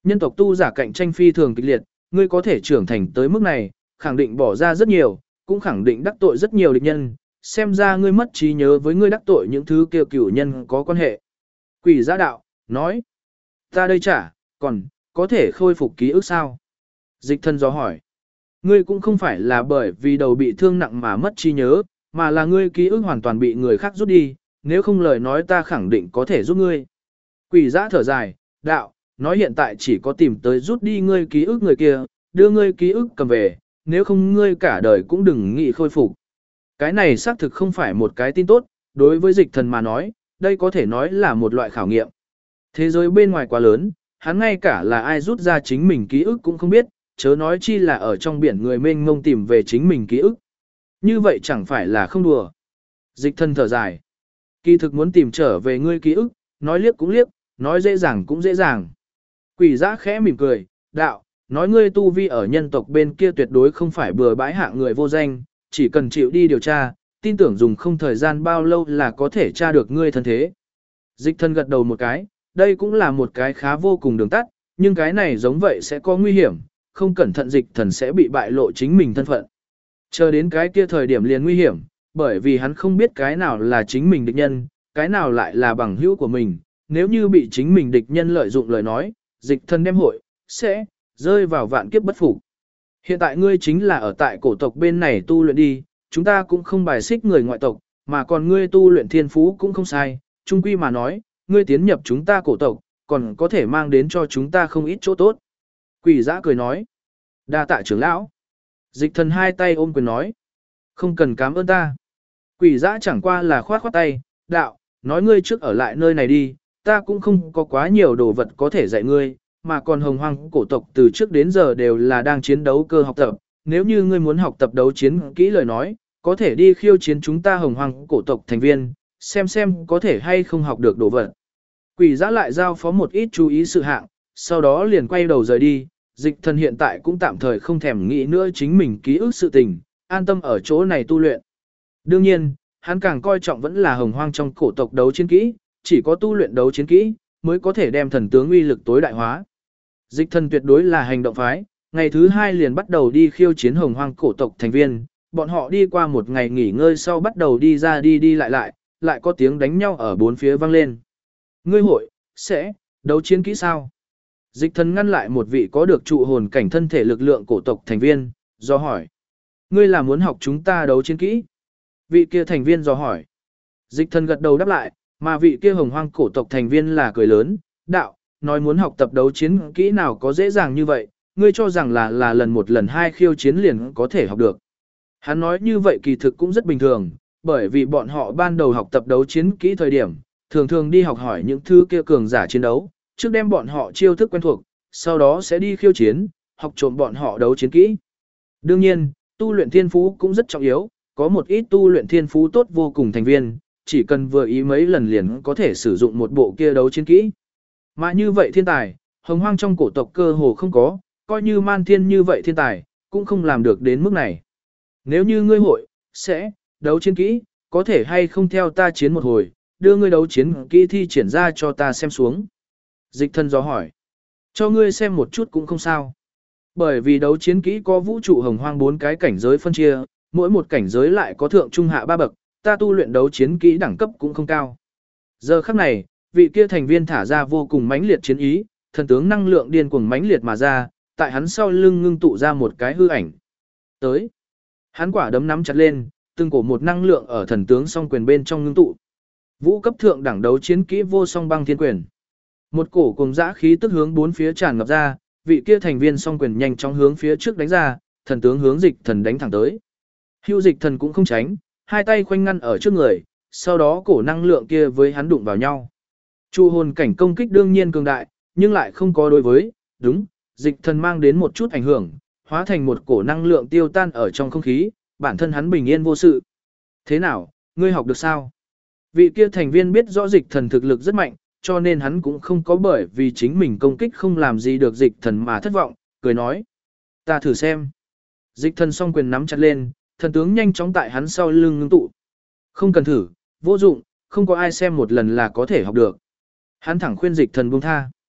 Nhân tộc tu giả cạnh tranh phi thường kịch liệt, ngươi có thể trưởng thành tới mức này, khẳng định bỏ ra rất nhiều, cũng khẳng định đắc tội rất nhiều địch nhân, xem ra ngươi mất trí nhớ với ngươi đắc tội những thứ kêu cửu nhân có quan hệ. Quỷ giã đạo, nói, ta đây chả, còn, có thể khôi phục ký ức sao? Dịch thân do hỏi, ngươi cũng không phải là bởi vì đầu bị thương nặng mà mất trí nhớ, mà là ngươi ký ức hoàn toàn bị người khác rút đi, nếu không lời nói ta khẳng định có thể giúp ngươi. Quỷ giã thở dài, đạo, nói hiện tại chỉ có tìm tới rút đi ngươi ký ức người kia, đưa ngươi ký ức cầm về, nếu không ngươi cả đời cũng đừng nghĩ khôi phục. Cái này xác thực không phải một cái tin tốt, đối với dịch thần mà nói, đây có thể nói là một loại khảo nghiệm. Thế giới bên ngoài quá lớn, hắn ngay cả là ai rút ra chính mình ký ức cũng không biết, chớ nói chi là ở trong biển người mênh mông tìm về chính mình ký ức. Như vậy chẳng phải là không đùa. Dịch thần thở dài. Kỳ thực muốn tìm trở về ngươi ký ức, nói liếc cũng liếc, nói dễ dàng cũng dễ dàng. Quỷ giã khẽ mỉm cười, đạo, nói ngươi tu vi ở nhân tộc bên kia tuyệt đối không phải bừa bãi hạng người vô danh, chỉ cần chịu đi điều tra, tin tưởng dùng không thời gian bao lâu là có thể tra được ngươi thân thế. Dịch thần gật đầu một cái, đây cũng là một cái khá vô cùng đường tắt, nhưng cái này giống vậy sẽ có nguy hiểm, không cẩn thận dịch thần sẽ bị bại lộ chính mình thân phận. Chờ đến cái kia thời điểm liền nguy hiểm, bởi vì hắn không biết cái nào là chính mình địch nhân, cái nào lại là bằng hữu của mình, nếu như bị chính mình địch nhân lợi dụng lời nói, dịch thần đem hội, sẽ rơi vào vạn kiếp bất phục. Hiện tại ngươi chính là ở tại cổ tộc bên này tu luyện đi, chúng ta cũng không bài xích người ngoại tộc, mà còn ngươi tu luyện thiên phú cũng không sai, chung quy mà nói, ngươi tiến nhập chúng ta cổ tộc, còn có thể mang đến cho chúng ta không ít chỗ tốt. Quỷ giã cười nói, đa tạ trưởng lão. Dịch thần hai tay ôm quyền nói, không cần cảm ơn ta. Quỷ giã chẳng qua là khoát khoát tay, đạo, nói ngươi trước ở lại nơi này đi, ta cũng không có quá nhiều đồ vật có thể dạy ngươi, mà còn hồng hoang cổ tộc từ trước đến giờ đều là đang chiến đấu cơ học tập, nếu như ngươi muốn học tập đấu chiến kỹ lời nói, có thể đi khiêu chiến chúng ta hồng hoang cổ tộc thành viên, xem có thể hay không học được đồ vật. Quỷ giã lại giao phó một ít chú ý sự hạng, sau đó liền quay đầu rời đi, dịch thần hiện tại cũng tạm thời không thèm nghĩ nữa chính mình ký ức sự tình, an tâm ở chỗ này tu luyện. Đương nhiên, hắn càng coi trọng vẫn là hồng hoang trong cổ tộc đấu chiến kỹ, chỉ có tu luyện đấu chiến kỹ, mới có thể đem thần tướng uy lực tối đại hóa. Dịch thần tuyệt đối là hành động phái, ngày thứ 2 liền bắt đầu đi khiêu chiến hồng hoang cổ tộc thành viên, bọn họ đi qua một ngày nghỉ ngơi sau bắt đầu đi ra đi lại có tiếng đánh nhau ở bốn phía vang lên. Ngươi hội, sẽ, đấu chiến kỹ sao? Dịch thần ngăn lại một vị có được trụ hồn cảnh thân thể lực lượng cổ tộc thành viên, do hỏi. Ngươi là muốn học chúng ta đấu chiến kỹ? Vị kia thành viên do hỏi. Dịch thần gật đầu đáp lại, mà vị kia hồng hoang cổ tộc thành viên là cười lớn, đạo, nói muốn học tập đấu chiến kỹ nào có dễ dàng như vậy, ngươi cho rằng là lần một lần hai khiêu chiến liền có thể học được. Hắn nói như vậy kỳ thực cũng rất bình thường, bởi vì bọn họ ban đầu học tập đấu chiến kỹ thời điểm, thường đi học hỏi những thứ kia cường giả chiến đấu, trước đem bọn họ chiêu thức quen thuộc, sau đó sẽ đi khiêu chiến, học trộm bọn họ đấu chiến kỹ. Đương nhiên, tu luyện thiên phú cũng rất trọng yếu, có một ít tu luyện thiên phú tốt vô cùng thành viên, chỉ cần vừa ý mấy lần liền có thể sử dụng một bộ kia đấu chiến kỹ. Mà như vậy thiên tài, hồng hoang trong cổ tộc cơ hồ không có, coi như man thiên như vậy thiên tài, cũng không làm được đến mức này. Nếu như ngươi hội, sẽ, đấu chiến kỹ, có thể hay không theo ta chiến một hồi, đưa ngươi đấu chiến kỹ thi triển ra cho ta xem xuống. Dịch thân gió hỏi, cho ngươi xem một chút cũng không sao. Bởi vì đấu chiến kỹ có vũ trụ hồng hoang 4 cái cảnh giới phân chia, mỗi một cảnh giới lại có thượng trung hạ 3 bậc, ta tu luyện đấu chiến kỹ đẳng cấp cũng không cao. Giờ khắc này, vị kia thành viên thả ra vô cùng mãnh liệt chiến ý, thần tướng năng lượng điên cuồng mãnh liệt mà ra, tại hắn sau lưng ngưng tụ ra một cái hư ảnh. Tới, hắn quả đấm nắm chặt lên, từng cổ một năng lượng ở thần tướng song quyền bên trong ngưng tụ. Vũ cấp thượng đẳng đấu chiến kỹ vô song băng thiên quyền. Một cổ cùng dã khí tức hướng bốn phía tràn ngập ra, vị kia thành viên song quyền nhanh chóng hướng phía trước đánh ra, thần tướng hướng dịch thần đánh thẳng tới. Hưu dịch thần cũng không tránh, hai tay khoanh ngăn ở trước người, sau đó cổ năng lượng kia với hắn đụng vào nhau. Trụ hồn cảnh công kích đương nhiên cường đại, nhưng lại không có đối với, đúng, dịch thần mang đến một chút ảnh hưởng, hóa thành một cổ năng lượng tiêu tan ở trong không khí, bản thân hắn bình yên vô sự. Thế nào, ngươi học được sao? Vị kia thành viên biết rõ dịch thần thực lực rất mạnh, cho nên hắn cũng không có bởi vì chính mình công kích không làm gì được dịch thần mà thất vọng, cười nói. Ta thử xem. Dịch thần song quyền nắm chặt lên, thần tướng nhanh chóng tại hắn sau lưng ngưng tụ. Không cần thử, vô dụng, không có ai xem một lần là có thể học được. Hắn thẳng khuyên dịch thần buông tha.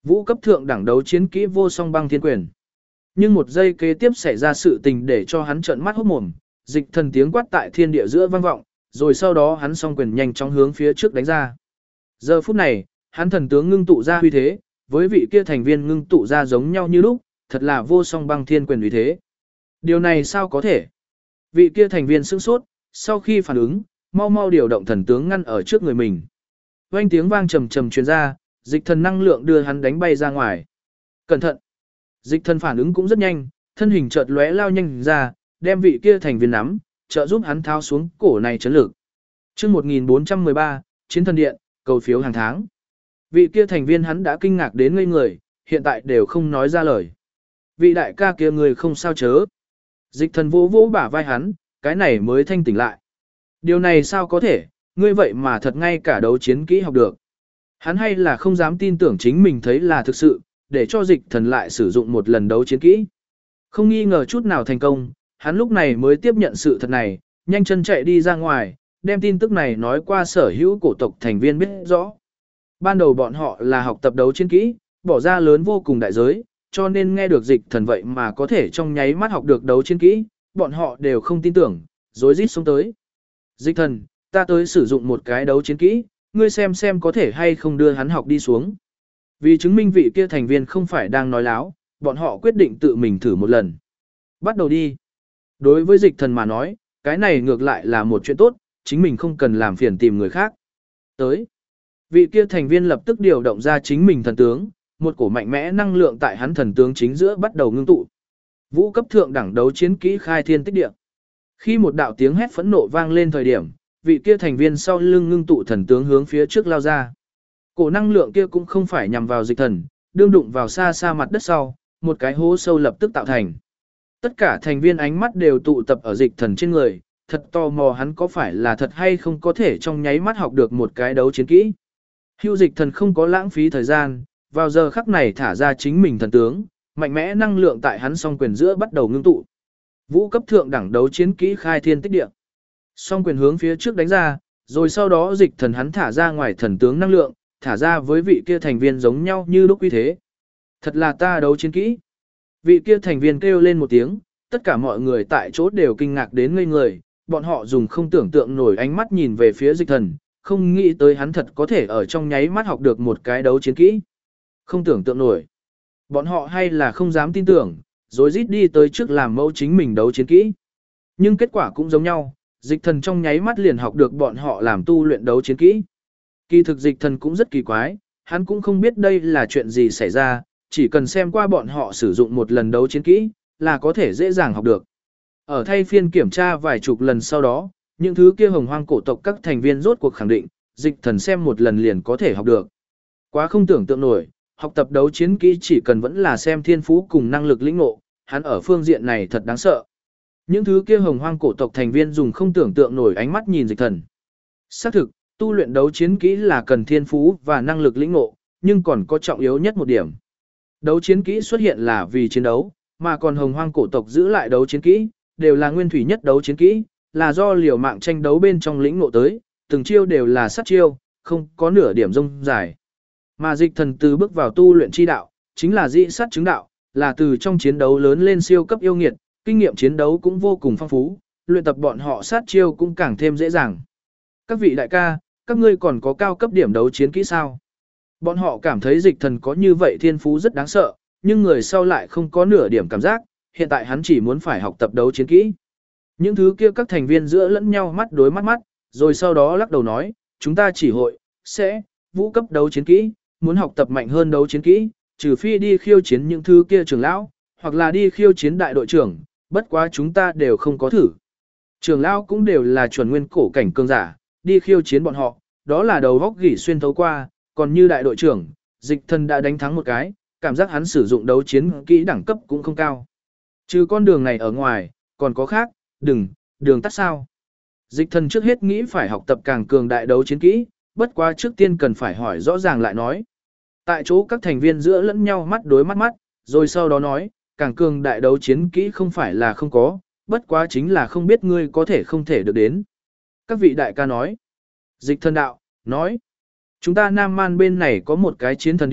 Vũ cấp thượng đẳng đấu chiến kỹ vô song băng thiên quyền. Nhưng một giây kế tiếp xảy ra sự tình để cho hắn trợn mắt hốt mồm, dịch thần tiếng quát tại thiên địa giữa vang vọng, rồi sau đó hắn song quyền nhanh chóng hướng phía trước đánh ra. Giờ phút này, hắn thần tướng ngưng tụ ra huy thế, với vị kia thành viên ngưng tụ ra giống nhau như lúc, thật là vô song băng thiên quyền uy thế. Điều này sao có thể? Vị kia thành viên sững sốt, sau khi phản ứng, mau mau điều động thần tướng ngăn ở trước người mình. Vang tiếng vang trầm trầm truyền ra, dịch thần năng lượng đưa hắn đánh bay ra ngoài. Cẩn thận! Dịch thần phản ứng cũng rất nhanh, thân hình chợt lóe lao nhanh ra, đem vị kia thành viên nắm, trợ giúp hắn tháo xuống cổ này chấn lực. Chương 1413, Chiến thần điện, cầu phiếu hàng tháng. Vị kia thành viên hắn đã kinh ngạc đến ngây người, hiện tại đều không nói ra lời. Vị đại ca kia người không sao chớ. Dịch thần vỗ vỗ bả vai hắn, cái này mới thanh tỉnh lại. Điều này sao có thể, ngươi vậy mà thật ngay cả đấu chiến kỹ học được. Hắn hay là không dám tin tưởng chính mình thấy là thực sự, để cho dịch thần lại sử dụng một lần đấu chiến kỹ. Không nghi ngờ chút nào thành công, hắn lúc này mới tiếp nhận sự thật này, nhanh chân chạy đi ra ngoài, đem tin tức này nói qua sở hữu cổ tộc thành viên biết rõ. Ban đầu bọn họ là học tập đấu chiến kỹ, bỏ ra lớn vô cùng đại giới, cho nên nghe được dịch thần vậy mà có thể trong nháy mắt học được đấu chiến kỹ, bọn họ đều không tin tưởng, rối rít xuống tới. Dịch thần, ta tới sử dụng một cái đấu chiến kỹ, ngươi xem có thể hay không đưa hắn học đi xuống. Vì chứng minh vị kia thành viên không phải đang nói láo, bọn họ quyết định tự mình thử một lần. Bắt đầu đi. Đối với dịch thần mà nói, cái này ngược lại là một chuyện tốt, chính mình không cần làm phiền tìm người khác. Tới. Vị kia thành viên lập tức điều động ra chính mình thần tướng, một cổ mạnh mẽ năng lượng tại hắn thần tướng chính giữa bắt đầu ngưng tụ. Vũ cấp thượng đẳng đấu chiến kỹ khai thiên tích địa. Khi một đạo tiếng hét phẫn nộ vang lên thời điểm, vị kia thành viên sau lưng ngưng tụ thần tướng hướng phía trước lao ra. Cổ năng lượng kia cũng không phải nhằm vào dịch thần, đương đụng vào xa xa mặt đất sau, một cái hố sâu lập tức tạo thành. Tất cả thành viên ánh mắt đều tụ tập ở dịch thần trên người, thật tò mò hắn có phải là thật hay không có thể trong nháy mắt học được một cái đấu chiến kỹ. Hưu dịch thần không có lãng phí thời gian, vào giờ khắc này thả ra chính mình thần tướng, mạnh mẽ năng lượng tại hắn song quyền giữa bắt đầu ngưng tụ. Vũ cấp thượng đẳng đấu chiến kỹ khai thiên tích địa. Song quyền hướng phía trước đánh ra, rồi sau đó dịch thần hắn thả ra ngoài thần tướng năng lượng, thả ra với vị kia thành viên giống nhau như lúc uy thế. Thật là ta đấu chiến kỹ. Vị kia thành viên kêu lên một tiếng, tất cả mọi người tại chỗ đều kinh ngạc đến ngây người, bọn họ dùng không tưởng tượng nổi ánh mắt nhìn về phía dịch thần, không nghĩ tới hắn thật có thể ở trong nháy mắt học được một cái đấu chiến kỹ. Không tưởng tượng nổi. Bọn họ hay là không dám tin tưởng, rồi rít đi tới trước làm mẫu chính mình đấu chiến kỹ. Nhưng kết quả cũng giống nhau, dịch thần trong nháy mắt liền học được bọn họ làm tu luyện đấu chiến kỹ. Kỳ thực dịch thần cũng rất kỳ quái, hắn cũng không biết đây là chuyện gì xảy ra, chỉ cần xem qua bọn họ sử dụng một lần đấu chiến kỹ, là có thể dễ dàng học được. Ở thay phiên kiểm tra vài chục lần sau đó, những thứ kia hồng hoang cổ tộc các thành viên rốt cuộc khẳng định, dịch thần xem một lần liền có thể học được. Quá không tưởng tượng nổi, học tập đấu chiến kỹ chỉ cần vẫn là xem thiên phú cùng năng lực lĩnh ngộ, hắn ở phương diện này thật đáng sợ. Những thứ kia hồng hoang cổ tộc thành viên dùng không tưởng tượng nổi ánh mắt nhìn dịch thần. Xác thực, tu luyện đấu chiến kỹ là cần thiên phú và năng lực lĩnh ngộ, nhưng còn có trọng yếu nhất một điểm. Đấu chiến kỹ xuất hiện là vì chiến đấu, mà còn hồng hoang cổ tộc giữ lại đấu chiến kỹ, đều là nguyên thủy nhất đấu chiến kỹ, là do liều mạng tranh đấu bên trong lĩnh ngộ tới, từng chiêu đều là sát chiêu, không có nửa điểm rông dài. Mà dịch thần từ bước vào tu luyện chi đạo, chính là dị sát chứng đạo, là từ trong chiến đấu lớn lên siêu cấp yêu nghiệt, kinh nghiệm chiến đấu cũng vô cùng phong phú, luyện tập bọn họ sát chiêu cũng càng thêm dễ dàng. Các vị đại ca, các ngươi còn có cao cấp điểm đấu chiến kỹ sao? Bọn họ cảm thấy dịch thần có như vậy thiên phú rất đáng sợ, nhưng người sau lại không có nửa điểm cảm giác, hiện tại hắn chỉ muốn phải học tập đấu chiến kỹ. Những thứ kia các thành viên giữa lẫn nhau mắt đối mắt mắt, rồi sau đó lắc đầu nói, chúng ta chỉ hội, sẽ, vũ cấp đấu chiến kỹ, muốn học tập mạnh hơn đấu chiến kỹ, trừ phi đi khiêu chiến những thứ kia trưởng lão, hoặc là đi khiêu chiến đại đội trưởng, bất quá chúng ta đều không có thử. Trưởng lão cũng đều là chuẩn nguyên cổ cảnh cường giả, đi khiêu chiến bọn họ, đó là đầu góc gỉ xuyên thấu qua, còn như đại đội trưởng, dịch thần đã đánh thắng một cái, cảm giác hắn sử dụng đấu chiến kỹ đẳng cấp cũng không cao. Trừ con đường này ở ngoài, còn có khác, đường tắt sao. Dịch thần trước hết nghĩ phải học tập càng cường đại đấu chiến kỹ, bất quá trước tiên cần phải hỏi rõ ràng lại nói. Tại chỗ các thành viên giữa lẫn nhau mắt đối mắt mắt, rồi sau đó nói, càng cường đại đấu chiến kỹ không phải là không có, bất quá chính là không biết ngươi có thể không thể được đến. Các vị đại ca nói, dịch thần đạo, nói, chúng ta Nam Man bên này có một cái chiến thần điện,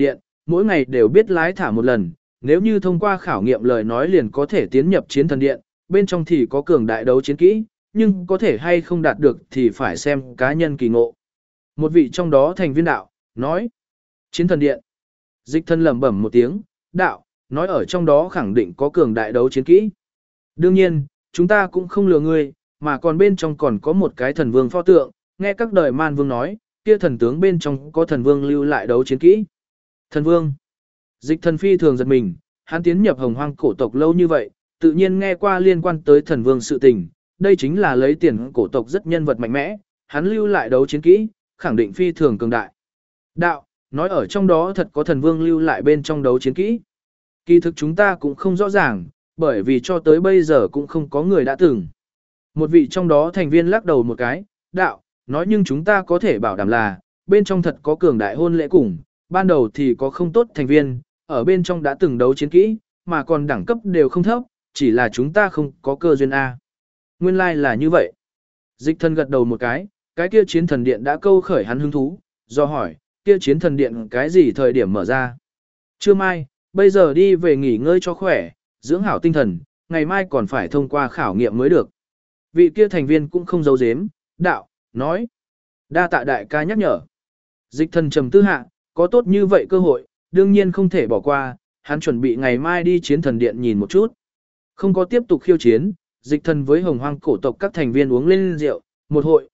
mỗi ngày đều biết lái thả một lần, nếu như thông qua khảo nghiệm lời nói liền có thể tiến nhập chiến thần điện, bên trong thì có cường đại đấu chiến kỹ, nhưng có thể hay không đạt được thì phải xem cá nhân kỳ ngộ. Một vị trong đó thành viên đạo, nói, chiến thần điện. Dịch thân lẩm bẩm một tiếng, đạo, nói ở trong đó khẳng định có cường đại đấu chiến kỹ. Đương nhiên, chúng ta cũng không lừa ngươi, mà còn bên trong còn có một cái thần vương pho tượng, nghe các đời man vương nói, kia thần tướng bên trong có thần vương lưu lại đấu chiến kỹ. Thần vương. Dịch thần phi thường giật mình, hắn tiến nhập hồng hoang cổ tộc lâu như vậy, tự nhiên nghe qua liên quan tới thần vương sự tình, đây chính là lấy tiền cổ tộc rất nhân vật mạnh mẽ, hắn lưu lại đấu chiến kỹ, khẳng định phi thường cường đại. Đạo, nói ở trong đó thật có thần vương lưu lại bên trong đấu chiến kỹ. Kỳ thực chúng ta cũng không rõ ràng, bởi vì cho tới bây giờ cũng không có người đã từng. Một vị trong đó thành viên lắc đầu một cái, đạo, nói nhưng chúng ta có thể bảo đảm là, bên trong thật có cường đại hôn lễ cùng, ban đầu thì có không tốt thành viên, ở bên trong đã từng đấu chiến kỹ, mà còn đẳng cấp đều không thấp, chỉ là chúng ta không có cơ duyên A. Nguyên lai like là như vậy. Dịch thần gật đầu một cái kia chiến thần điện đã câu khởi hắn hứng thú, do hỏi, kia chiến thần điện cái gì thời điểm mở ra. Trưa mai, bây giờ đi về nghỉ ngơi cho khỏe, dưỡng hảo tinh thần, ngày mai còn phải thông qua khảo nghiệm mới được. Vị kia thành viên cũng không giấu giếm, đạo, nói. Đa tạ đại ca nhắc nhở. Dịch thần trầm tư hạ, có tốt như vậy cơ hội, đương nhiên không thể bỏ qua, hắn chuẩn bị ngày mai đi chiến thần điện nhìn một chút. Không có tiếp tục khiêu chiến, dịch thần với hồng hoang cổ tộc các thành viên uống lên rượu, một hội,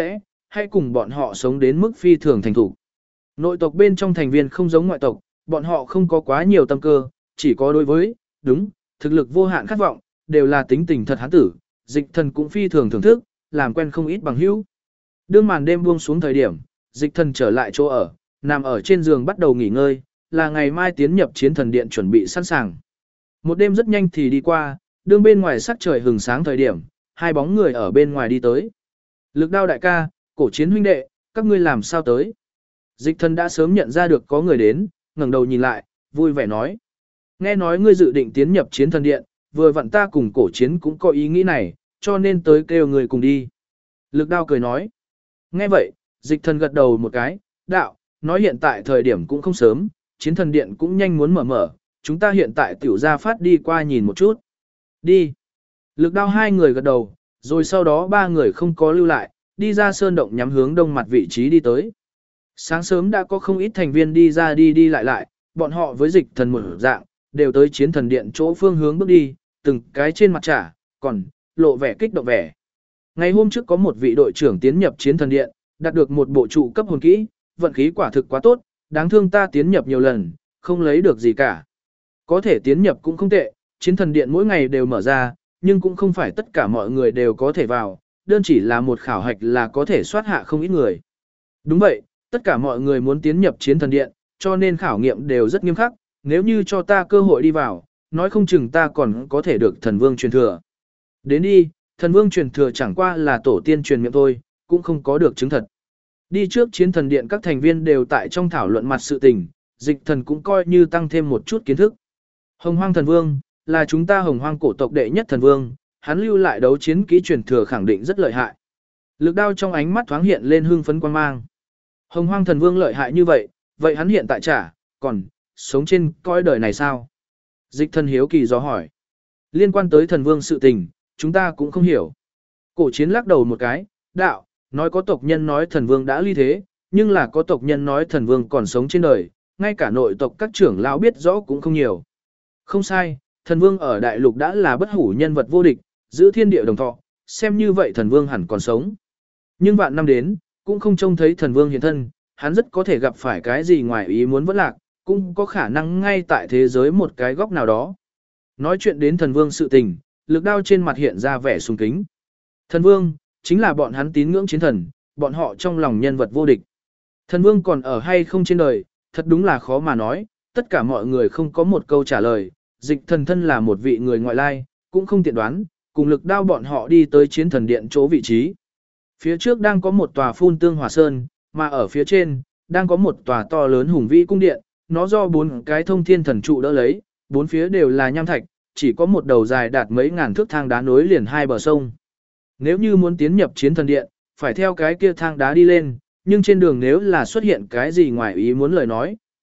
hãy cùng bọn họ sống đến mức phi thường thành thủ. Nội tộc bên trong thành viên không giống ngoại tộc, bọn họ không có quá nhiều tâm cơ, chỉ có đối với, đúng, thực lực vô hạn khát vọng, đều là tính tình thật hán tử, dịch thần cũng phi thường thưởng thức, làm quen không ít bằng hữu. Đương màn đêm buông xuống thời điểm, dịch thần trở lại chỗ ở, nằm ở trên giường bắt đầu nghỉ ngơi, là ngày mai tiến nhập chiến thần điện chuẩn bị sẵn sàng. Một đêm rất nhanh thì đi qua, đương bên ngoài sắc trời hừng sáng thời điểm, hai bóng người ở bên ngoài đi tới. Lực Đao đại ca, Cổ Chiến huynh đệ, các ngươi làm sao tới? Dịch thần đã sớm nhận ra được có người đến, ngẩng đầu nhìn lại, vui vẻ nói. Nghe nói ngươi dự định tiến nhập chiến thần điện, vừa vặn ta cùng Cổ Chiến cũng có ý nghĩ này, cho nên tới kêu người cùng đi. Lực Đao cười nói. Nghe vậy, dịch thần gật đầu một cái, đạo, nói hiện tại thời điểm cũng không sớm, chiến thần điện cũng nhanh muốn mở, chúng ta hiện tại tiểu ra phát đi qua nhìn một chút. Đi. Lực Đao hai người gật đầu, rồi sau đó ba người không có lưu lại, đi ra sơn động nhắm hướng đông mặt vị trí đi tới. Sáng sớm đã có không ít thành viên đi ra đi lại, bọn họ với dịch thần một dạng, đều tới chiến thần điện chỗ phương hướng bước đi, từng cái trên mặt trả, còn lộ vẻ kích động vẻ. Ngày hôm trước có một vị đội trưởng tiến nhập chiến thần điện, đạt được một bộ trụ cấp hồn kỹ, vận khí quả thực quá tốt, đáng thương ta tiến nhập nhiều lần, không lấy được gì cả. Có thể tiến nhập cũng không tệ, chiến thần điện mỗi ngày đều mở ra, nhưng cũng không phải tất cả mọi người đều có thể vào, đơn chỉ là một khảo hạch là có thể soát hạ không ít người. Đúng vậy, tất cả mọi người muốn tiến nhập chiến thần điện, cho nên khảo nghiệm đều rất nghiêm khắc, nếu như cho ta cơ hội đi vào, nói không chừng ta còn có thể được thần vương truyền thừa. Đến đi, thần vương truyền thừa chẳng qua là tổ tiên truyền miệng thôi, cũng không có được chứng thật. Đi trước chiến thần điện các thành viên đều tại trong thảo luận mặt sự tình, dịch thần cũng coi như tăng thêm một chút kiến thức. Hồng hoang thần vương, là chúng ta hồng hoang cổ tộc đệ nhất thần vương, hắn lưu lại đấu chiến kỹ truyền thừa khẳng định rất lợi hại. Lực Đao trong ánh mắt thoáng hiện lên hưng phấn quan mang. Hồng hoang thần vương lợi hại như vậy, vậy hắn hiện tại còn sống trên cõi đời này sao? Dịch thần hiếu kỳ do hỏi. Liên quan tới thần vương sự tình, chúng ta cũng không hiểu. Cổ Chiến lắc đầu một cái, đạo, nói có tộc nhân nói thần vương đã ly thế, nhưng là có tộc nhân nói thần vương còn sống trên đời, ngay cả nội tộc các trưởng lão biết rõ cũng không nhiều. Không sai, thần vương ở đại lục đã là bất hủ nhân vật vô địch, giữ thiên địa đồng thọ, xem như vậy thần vương hẳn còn sống. Nhưng vạn năm đến, cũng không trông thấy thần vương hiện thân, hắn rất có thể gặp phải cái gì ngoài ý muốn vẫn lạc, cũng có khả năng ngay tại thế giới một cái góc nào đó. Nói chuyện đến thần vương sự tình, Lực Đao trên mặt hiện ra vẻ sùng kính. Thần vương, chính là bọn hắn tín ngưỡng chiến thần, bọn họ trong lòng nhân vật vô địch. Thần vương còn ở hay không trên đời, thật đúng là khó mà nói, tất cả mọi người không có một câu trả lời, dịch thần thân là một vị người ngoại lai, cũng không tiện đoán, cùng Lực Đao bọn họ đi tới chiến thần điện chỗ vị trí. Phía trước đang có một tòa phun tương hỏa sơn, mà ở phía trên, đang có một tòa to lớn hùng vĩ cung điện, nó do 4 cái thông thiên thần trụ đỡ lấy, 4 phía đều là nham thạch, chỉ có một đầu dài đạt mấy ngàn thước thang đá nối liền hai bờ sông. Nếu như muốn tiến nhập chiến thần điện, phải theo cái kia thang đá đi lên, nhưng trên đường nếu là xuất hiện cái gì ngoài ý muốn lời nói,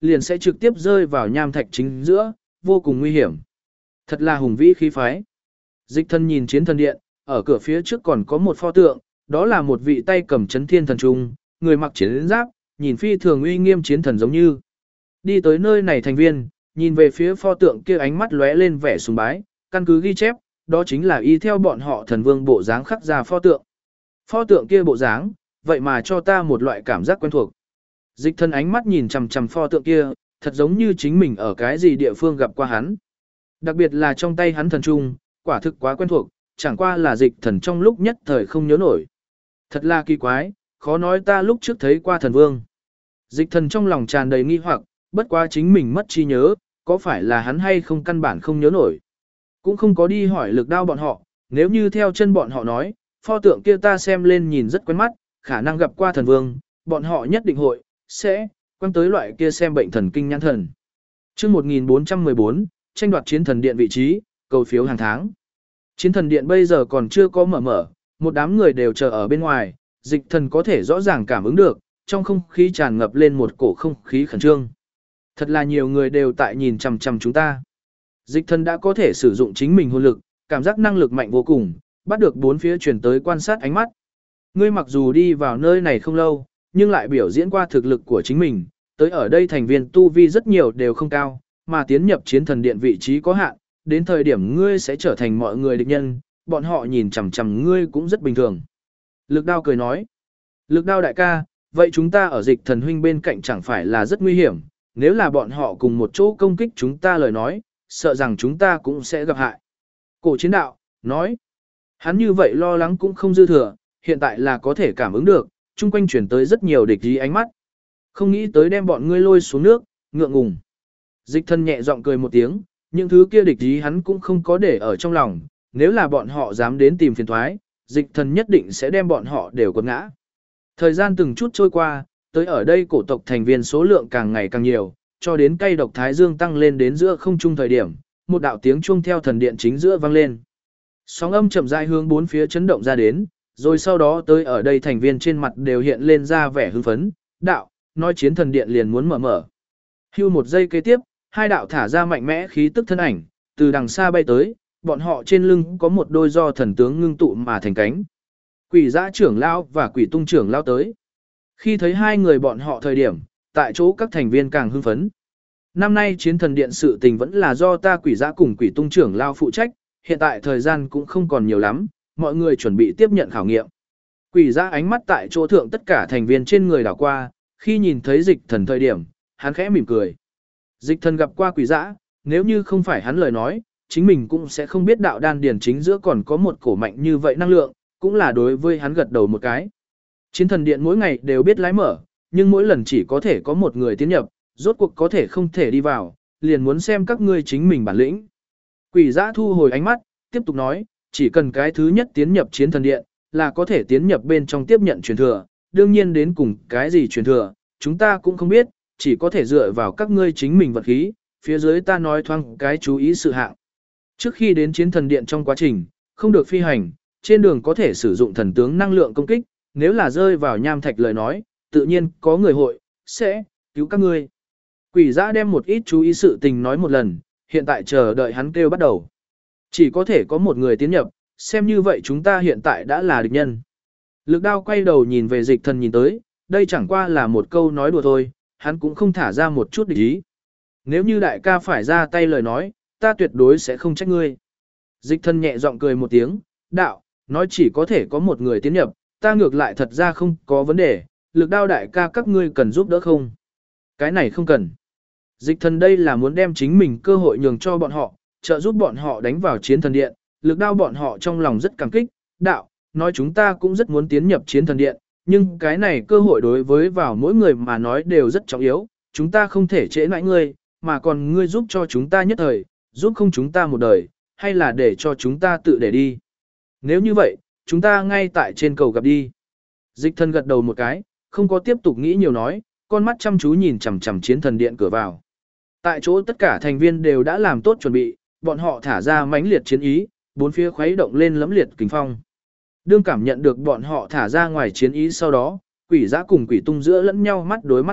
liền sẽ trực tiếp rơi vào nham thạch chính giữa, vô cùng nguy hiểm. Thật là hùng vĩ khí phái. Dịch Thần nhìn chiến thần điện, ở cửa phía trước còn có một pho tượng, đó là một vị tay cầm chấn thiên thần trung, người mặc chiến giáp, nhìn phi thường uy nghiêm chiến thần giống như. Đi tới nơi này thành viên, nhìn về phía pho tượng kia ánh mắt lóe lên vẻ sùng bái, căn cứ ghi chép, đó chính là y theo bọn họ thần vương bộ dáng khắc ra pho tượng. Pho tượng kia bộ dáng, vậy mà cho ta một loại cảm giác quen thuộc. Dịch Thần ánh mắt nhìn chằm chằm pho tượng kia, thật giống như chính mình ở cái gì địa phương gặp qua hắn. Đặc biệt là trong tay hắn thần trung, quả thực quá quen thuộc, chẳng qua là Dịch Thần trong lúc nhất thời không nhớ nổi. Thật là kỳ quái, khó nói ta lúc trước thấy qua thần vương. Dịch Thần trong lòng tràn đầy nghi hoặc, bất quá chính mình mất trí nhớ, có phải là hắn hay không căn bản không nhớ nổi. Cũng không có đi hỏi Lực Đao bọn họ, nếu như theo chân bọn họ nói, pho tượng kia ta xem lên nhìn rất quen mắt, khả năng gặp qua thần vương, bọn họ nhất định sẽ quan tới loại kia xem bệnh thần kinh nhãn thần. Chương 1414, tranh đoạt chiến thần điện vị trí, cầu phiếu hàng tháng. Chiến thần điện bây giờ còn chưa có mở, một đám người đều chờ ở bên ngoài, Dịch Thần có thể rõ ràng cảm ứng được, trong không khí tràn ngập lên một cổ không khí khẩn trương. Thật là nhiều người đều tại nhìn chằm chằm chúng ta. Dịch Thần đã có thể sử dụng chính mình hồn lực, cảm giác năng lực mạnh vô cùng, bắt được bốn phía truyền tới quan sát ánh mắt. Ngươi mặc dù đi vào nơi này không lâu, nhưng lại biểu diễn qua thực lực của chính mình, tới ở đây thành viên tu vi rất nhiều đều không cao, mà tiến nhập chiến thần điện vị trí có hạn, đến thời điểm ngươi sẽ trở thành mọi người địch nhân, bọn họ nhìn chằm chằm ngươi cũng rất bình thường. Lực Đao cười nói, Lực Đao đại ca, vậy chúng ta ở Dịch Thần huynh bên cạnh chẳng phải là rất nguy hiểm, nếu là bọn họ cùng một chỗ công kích chúng ta lời nói, sợ rằng chúng ta cũng sẽ gặp hại. Cổ Chiến Đạo, nói, hắn như vậy lo lắng cũng không dư thừa, hiện tại là có thể cảm ứng được, chung quanh chuyển tới rất nhiều địch ý ánh mắt. Không nghĩ tới đem bọn ngươi lôi xuống nước, ngượng ngùng. Dịch Thần nhẹ giọng cười một tiếng, những thứ kia địch ý hắn cũng không có để ở trong lòng, nếu là bọn họ dám đến tìm phiền thoái, Dịch Thần nhất định sẽ đem bọn họ đều quật ngã. Thời gian từng chút trôi qua, tới ở đây cổ tộc thành viên số lượng càng ngày càng nhiều, cho đến cây độc thái dương tăng lên đến giữa không trung thời điểm, một đạo tiếng chuông theo thần điện chính giữa vang lên. Sóng âm chậm rãi hướng bốn phía chấn động ra đến, rồi sau đó tới ở đây thành viên trên mặt đều hiện lên ra vẻ hưng phấn, đạo, nói chiến thần điện liền muốn mở. Hưu một giây kế tiếp, hai đạo thả ra mạnh mẽ khí tức thân ảnh, từ đằng xa bay tới, bọn họ trên lưng có một đôi do thần tướng ngưng tụ mà thành cánh. Quỷ Dã trưởng lão và Quỷ Tung trưởng lão tới. Khi thấy hai người bọn họ thời điểm, tại chỗ các thành viên càng hưng phấn. Năm nay chiến thần điện sự tình vẫn là do ta Quỷ Dã cùng Quỷ Tung trưởng lão phụ trách, hiện tại thời gian cũng không còn nhiều lắm, mọi người chuẩn bị tiếp nhận khảo nghiệm. Quỷ Dã ánh mắt tại chỗ thượng tất cả thành viên trên người đảo qua, khi nhìn thấy Dịch Thần thời điểm, hắn khẽ mỉm cười. Dịch Thần gặp qua Quỷ Dã, nếu như không phải hắn lời nói, chính mình cũng sẽ không biết đạo đan điển chính giữa còn có một cổ mạnh như vậy năng lượng, cũng là đối với hắn gật đầu một cái. Chiến thần điện mỗi ngày đều biết lái mở, nhưng mỗi lần chỉ có thể có một người tiến nhập, rốt cuộc có thể không thể đi vào, liền muốn xem các ngươi chính mình bản lĩnh. Quỷ Dã thu hồi ánh mắt, tiếp tục nói, chỉ cần cái thứ nhất tiến nhập chiến thần điện, là có thể tiến nhập bên trong tiếp nhận truyền thừa, đương nhiên đến cùng cái gì truyền thừa, chúng ta cũng không biết, chỉ có thể dựa vào các ngươi chính mình vật khí, phía dưới ta nói thoáng cái chú ý sự hạng. Trước khi đến chiến thần điện trong quá trình, không được phi hành, trên đường có thể sử dụng thần tướng năng lượng công kích, nếu là rơi vào nham thạch lời nói, tự nhiên có người sẽ cứu các ngươi. Quỷ Dã đem một ít chú ý sự tình nói một lần, hiện tại chờ đợi hắn kêu bắt đầu. Chỉ có thể có một người tiến nhập, xem như vậy chúng ta hiện tại đã là địch nhân. Lực Đao quay đầu nhìn về Dịch Thần nhìn tới, đây chẳng qua là một câu nói đùa thôi, hắn cũng không thả ra một chút địch ý. Nếu như đại ca phải ra tay lời nói, ta tuyệt đối sẽ không trách ngươi. Dịch Thần nhẹ giọng cười một tiếng, đạo, nói chỉ có thể có một người tiến nhập, ta ngược lại thật ra không có vấn đề, Lực Đao đại ca các ngươi cần giúp đỡ không? Cái này không cần. Dịch Thần đây là muốn đem chính mình cơ hội nhường cho bọn họ, trợ giúp bọn họ đánh vào chiến thần điện, Lực Đao bọn họ trong lòng rất cảm kích, đạo, nói chúng ta cũng rất muốn tiến nhập chiến thần điện, nhưng cái này cơ hội đối với vào mỗi người mà nói đều rất trọng yếu, chúng ta không thể trễ nãi ngươi, mà còn ngươi giúp cho chúng ta nhất thời, giúp không chúng ta một đời, hay là để cho chúng ta tự để đi. Nếu như vậy, chúng ta ngay tại trên cầu gặp đi. Dịch Thần gật đầu một cái, không có tiếp tục nghĩ nhiều nói, con mắt chăm chú nhìn chằm chằm chiến thần điện cửa vào. Tại chỗ tất cả thành viên đều đã làm tốt chuẩn bị, bọn họ thả ra mãnh liệt chiến ý, bốn phía khuấy động lên lẫm liệt kình phong. Đương cảm nhận được bọn họ thả ra ngoài chiến ý sau đó, Quỷ Dã cùng Quỷ Tung giữa lẫn nhau mắt đối mắt,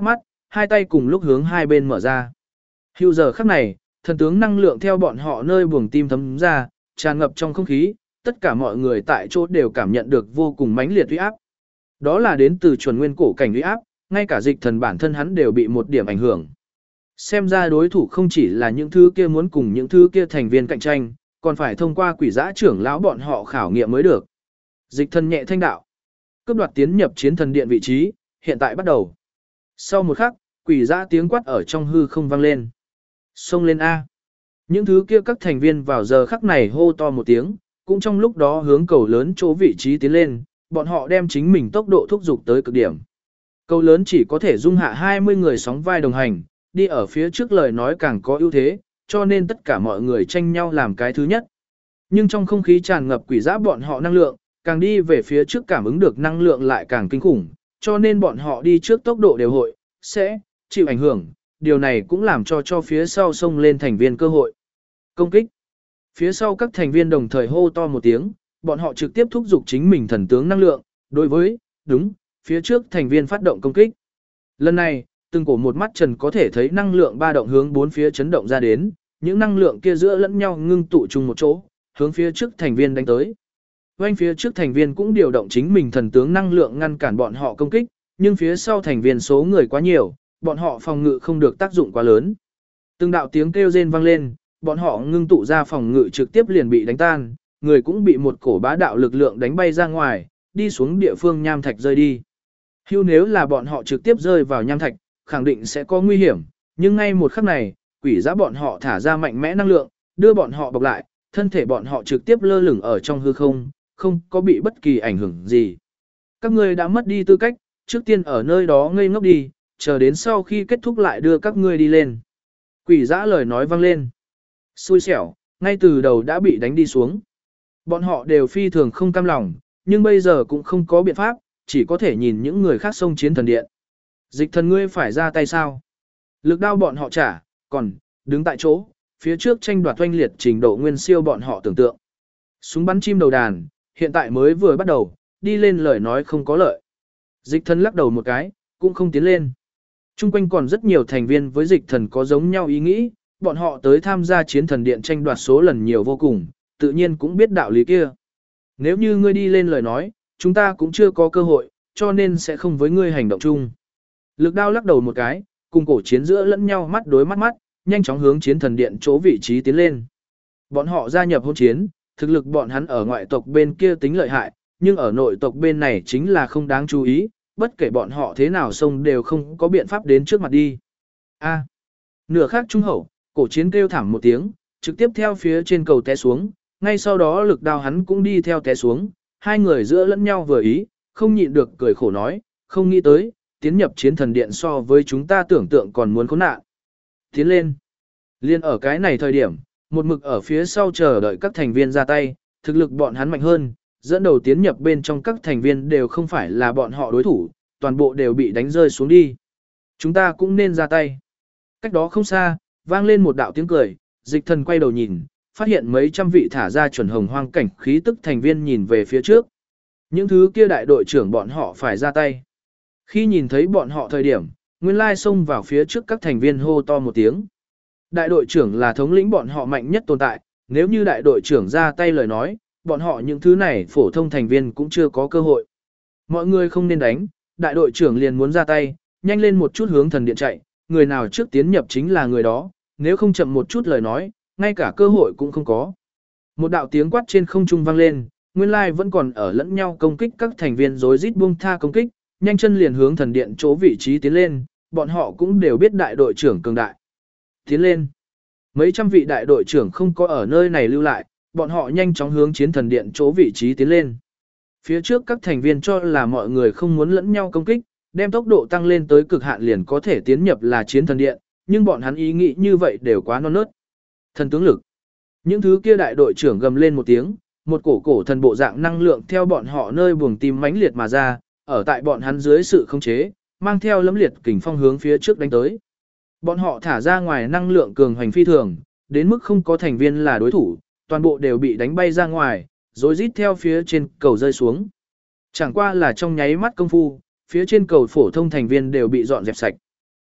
hai tay cùng lúc hướng hai bên mở ra. Hưu giờ khắc này, thần tướng năng lượng theo bọn họ nơi buồng tim thấm ra, tràn ngập trong không khí, tất cả mọi người tại chỗ đều cảm nhận được vô cùng mãnh liệt uy áp. Đó là đến từ chuẩn nguyên cổ cảnh uy áp, ngay cả dịch thần bản thân hắn đều bị một điểm ảnh hưởng. Xem ra đối thủ không chỉ là những thứ kia muốn cùng những thứ kia thành viên cạnh tranh, còn phải thông qua quỷ giã trưởng lão bọn họ khảo nghiệm mới được. Dịch thần nhẹ thanh đạo. Cướp đoạt tiến nhập chiến thần điện vị trí, hiện tại bắt đầu. Sau một khắc, quỷ giã tiếng quát ở trong hư không vang lên. Xông lên A. Những thứ kia các thành viên vào giờ khắc này hô to một tiếng, cũng trong lúc đó hướng cầu lớn chỗ vị trí tiến lên, bọn họ đem chính mình tốc độ thúc giục tới cực điểm. Cầu lớn chỉ có thể dung hạ 20 người sóng vai đồng hành, đi ở phía trước lời nói càng có ưu thế, cho nên tất cả mọi người tranh nhau làm cái thứ nhất. Nhưng trong không khí tràn ngập quỷ giã bọn họ năng lượng, càng đi về phía trước cảm ứng được năng lượng lại càng kinh khủng, cho nên bọn họ đi trước tốc độ đều hội, sẽ chịu ảnh hưởng, điều này cũng làm cho phía sau xông lên thành viên cơ hội. Công kích. Phía sau các thành viên đồng thời hô to một tiếng, bọn họ trực tiếp thúc giục chính mình thần tướng năng lượng, đối với, đúng, phía trước thành viên phát động công kích. Lần này, từng cổ một mắt trần có thể thấy năng lượng ba động hướng bốn phía chấn động ra đến, những năng lượng kia giữa lẫn nhau ngưng tụ chung một chỗ, hướng phía trước thành viên đánh tới. Quanh phía trước thành viên cũng điều động chính mình thần tướng năng lượng ngăn cản bọn họ công kích, nhưng phía sau thành viên số người quá nhiều, bọn họ phòng ngự không được tác dụng quá lớn. Từng đạo tiếng kêu rên vang lên, bọn họ ngưng tụ ra phòng ngự trực tiếp liền bị đánh tan, người cũng bị một cổ bá đạo lực lượng đánh bay ra ngoài, đi xuống địa phương nham thạch rơi đi. Hưu nếu là bọn họ trực tiếp rơi vào nham thạch, khẳng định sẽ có nguy hiểm, nhưng ngay một khắc này, quỷ giã bọn họ thả ra mạnh mẽ năng lượng, đưa bọn họ bọc lại, thân thể bọn họ trực tiếp lơ lửng ở trong hư không, không có bị bất kỳ ảnh hưởng gì. Các ngươi đã mất đi tư cách, trước tiên ở nơi đó ngây ngốc đi, chờ đến sau khi kết thúc lại đưa các ngươi đi lên. Quỷ giã lời nói vang lên. Xui xẻo, ngay từ đầu đã bị đánh đi xuống. Bọn họ đều phi thường không cam lòng, nhưng bây giờ cũng không có biện pháp, chỉ có thể nhìn những người khác xông chiến thần điện. Dịch thần ngươi phải ra tay sao? Lực đao bọn họ trả, còn, đứng tại chỗ, phía trước tranh đoạt oanh liệt trình độ nguyên siêu bọn họ tưởng tượng. Súng bắn chim đầu đàn, hiện tại mới vừa bắt đầu, đi lên lời nói không có lợi. Dịch thần lắc đầu một cái, cũng không tiến lên. Trung quanh còn rất nhiều thành viên với dịch thần có giống nhau ý nghĩ, bọn họ tới tham gia chiến thần điện tranh đoạt số lần nhiều vô cùng, tự nhiên cũng biết đạo lý kia. Nếu như ngươi đi lên lời nói, chúng ta cũng chưa có cơ hội, cho nên sẽ không với ngươi hành động chung. Lực đao lắc đầu một cái, cùng cổ chiến giữa lẫn nhau mắt đối mắt, nhanh chóng hướng chiến thần điện chỗ vị trí tiến lên. Bọn họ gia nhập hôn chiến, thực lực bọn hắn ở ngoại tộc bên kia tính lợi hại, nhưng ở nội tộc bên này chính là không đáng chú ý, bất kể bọn họ thế nào xông đều không có biện pháp đến trước mặt đi. A. Nửa khác trung hậu, cổ chiến kêu thảm một tiếng, trực tiếp theo phía trên cầu té xuống, ngay sau đó lực đao hắn cũng đi theo té xuống, hai người giữa lẫn nhau vừa ý, không nhịn được cười khổ nói, không nghĩ tới, tiến nhập chiến thần điện so với chúng ta tưởng tượng còn muốn khốn nạn. Tiến lên. Liên ở cái này thời điểm, một mực ở phía sau chờ đợi các thành viên ra tay, thực lực bọn hắn mạnh hơn, dẫn đầu tiến nhập bên trong các thành viên đều không phải là bọn họ đối thủ, toàn bộ đều bị đánh rơi xuống đi. Chúng ta cũng nên ra tay. Cách đó không xa, vang lên một đạo tiếng cười, dịch thần quay đầu nhìn, phát hiện mấy trăm vị thả ra chuẩn hồng hoang cảnh khí tức thành viên nhìn về phía trước. Những thứ kia đại đội trưởng bọn họ phải ra tay. Khi nhìn thấy bọn họ thời điểm, nguyên lai xông vào phía trước các thành viên hô to một tiếng. Đại đội trưởng là thống lĩnh bọn họ mạnh nhất tồn tại, nếu như đại đội trưởng ra tay lời nói, bọn họ những thứ này phổ thông thành viên cũng chưa có cơ hội. Mọi người không nên đánh, đại đội trưởng liền muốn ra tay, nhanh lên một chút hướng thần điện chạy, người nào trước tiến nhập chính là người đó, nếu không chậm một chút lời nói, ngay cả cơ hội cũng không có. Một đạo tiếng quát trên không trung vang lên, nguyên lai vẫn còn ở lẫn nhau công kích các thành viên rối rít buông tha công kích, nhanh chân liền hướng thần điện chỗ vị trí tiến lên, bọn họ cũng đều biết đại đội trưởng cường đại. Tiến lên. Mấy trăm vị đại đội trưởng không có ở nơi này lưu lại, bọn họ nhanh chóng hướng chiến thần điện chỗ vị trí tiến lên. Phía trước các thành viên cho là mọi người không muốn lẫn nhau công kích, đem tốc độ tăng lên tới cực hạn liền có thể tiến nhập là chiến thần điện, nhưng bọn hắn ý nghĩ như vậy đều quá non nớt. Thần tướng lực. Những thứ kia đại đội trưởng gầm lên một tiếng, một cổ thần bộ dạng năng lượng theo bọn họ nơi buồng tim mãnh liệt mà ra, ở tại bọn hắn dưới sự khống chế, mang theo lấm liệt kình phong hướng phía trước đánh tới. Bọn họ thả ra ngoài năng lượng cường hoành phi thường, đến mức không có thành viên là đối thủ, toàn bộ đều bị đánh bay ra ngoài, rồi rít theo phía trên cầu rơi xuống. Chẳng qua là trong nháy mắt công phu, phía trên cầu phổ thông thành viên đều bị dọn dẹp sạch.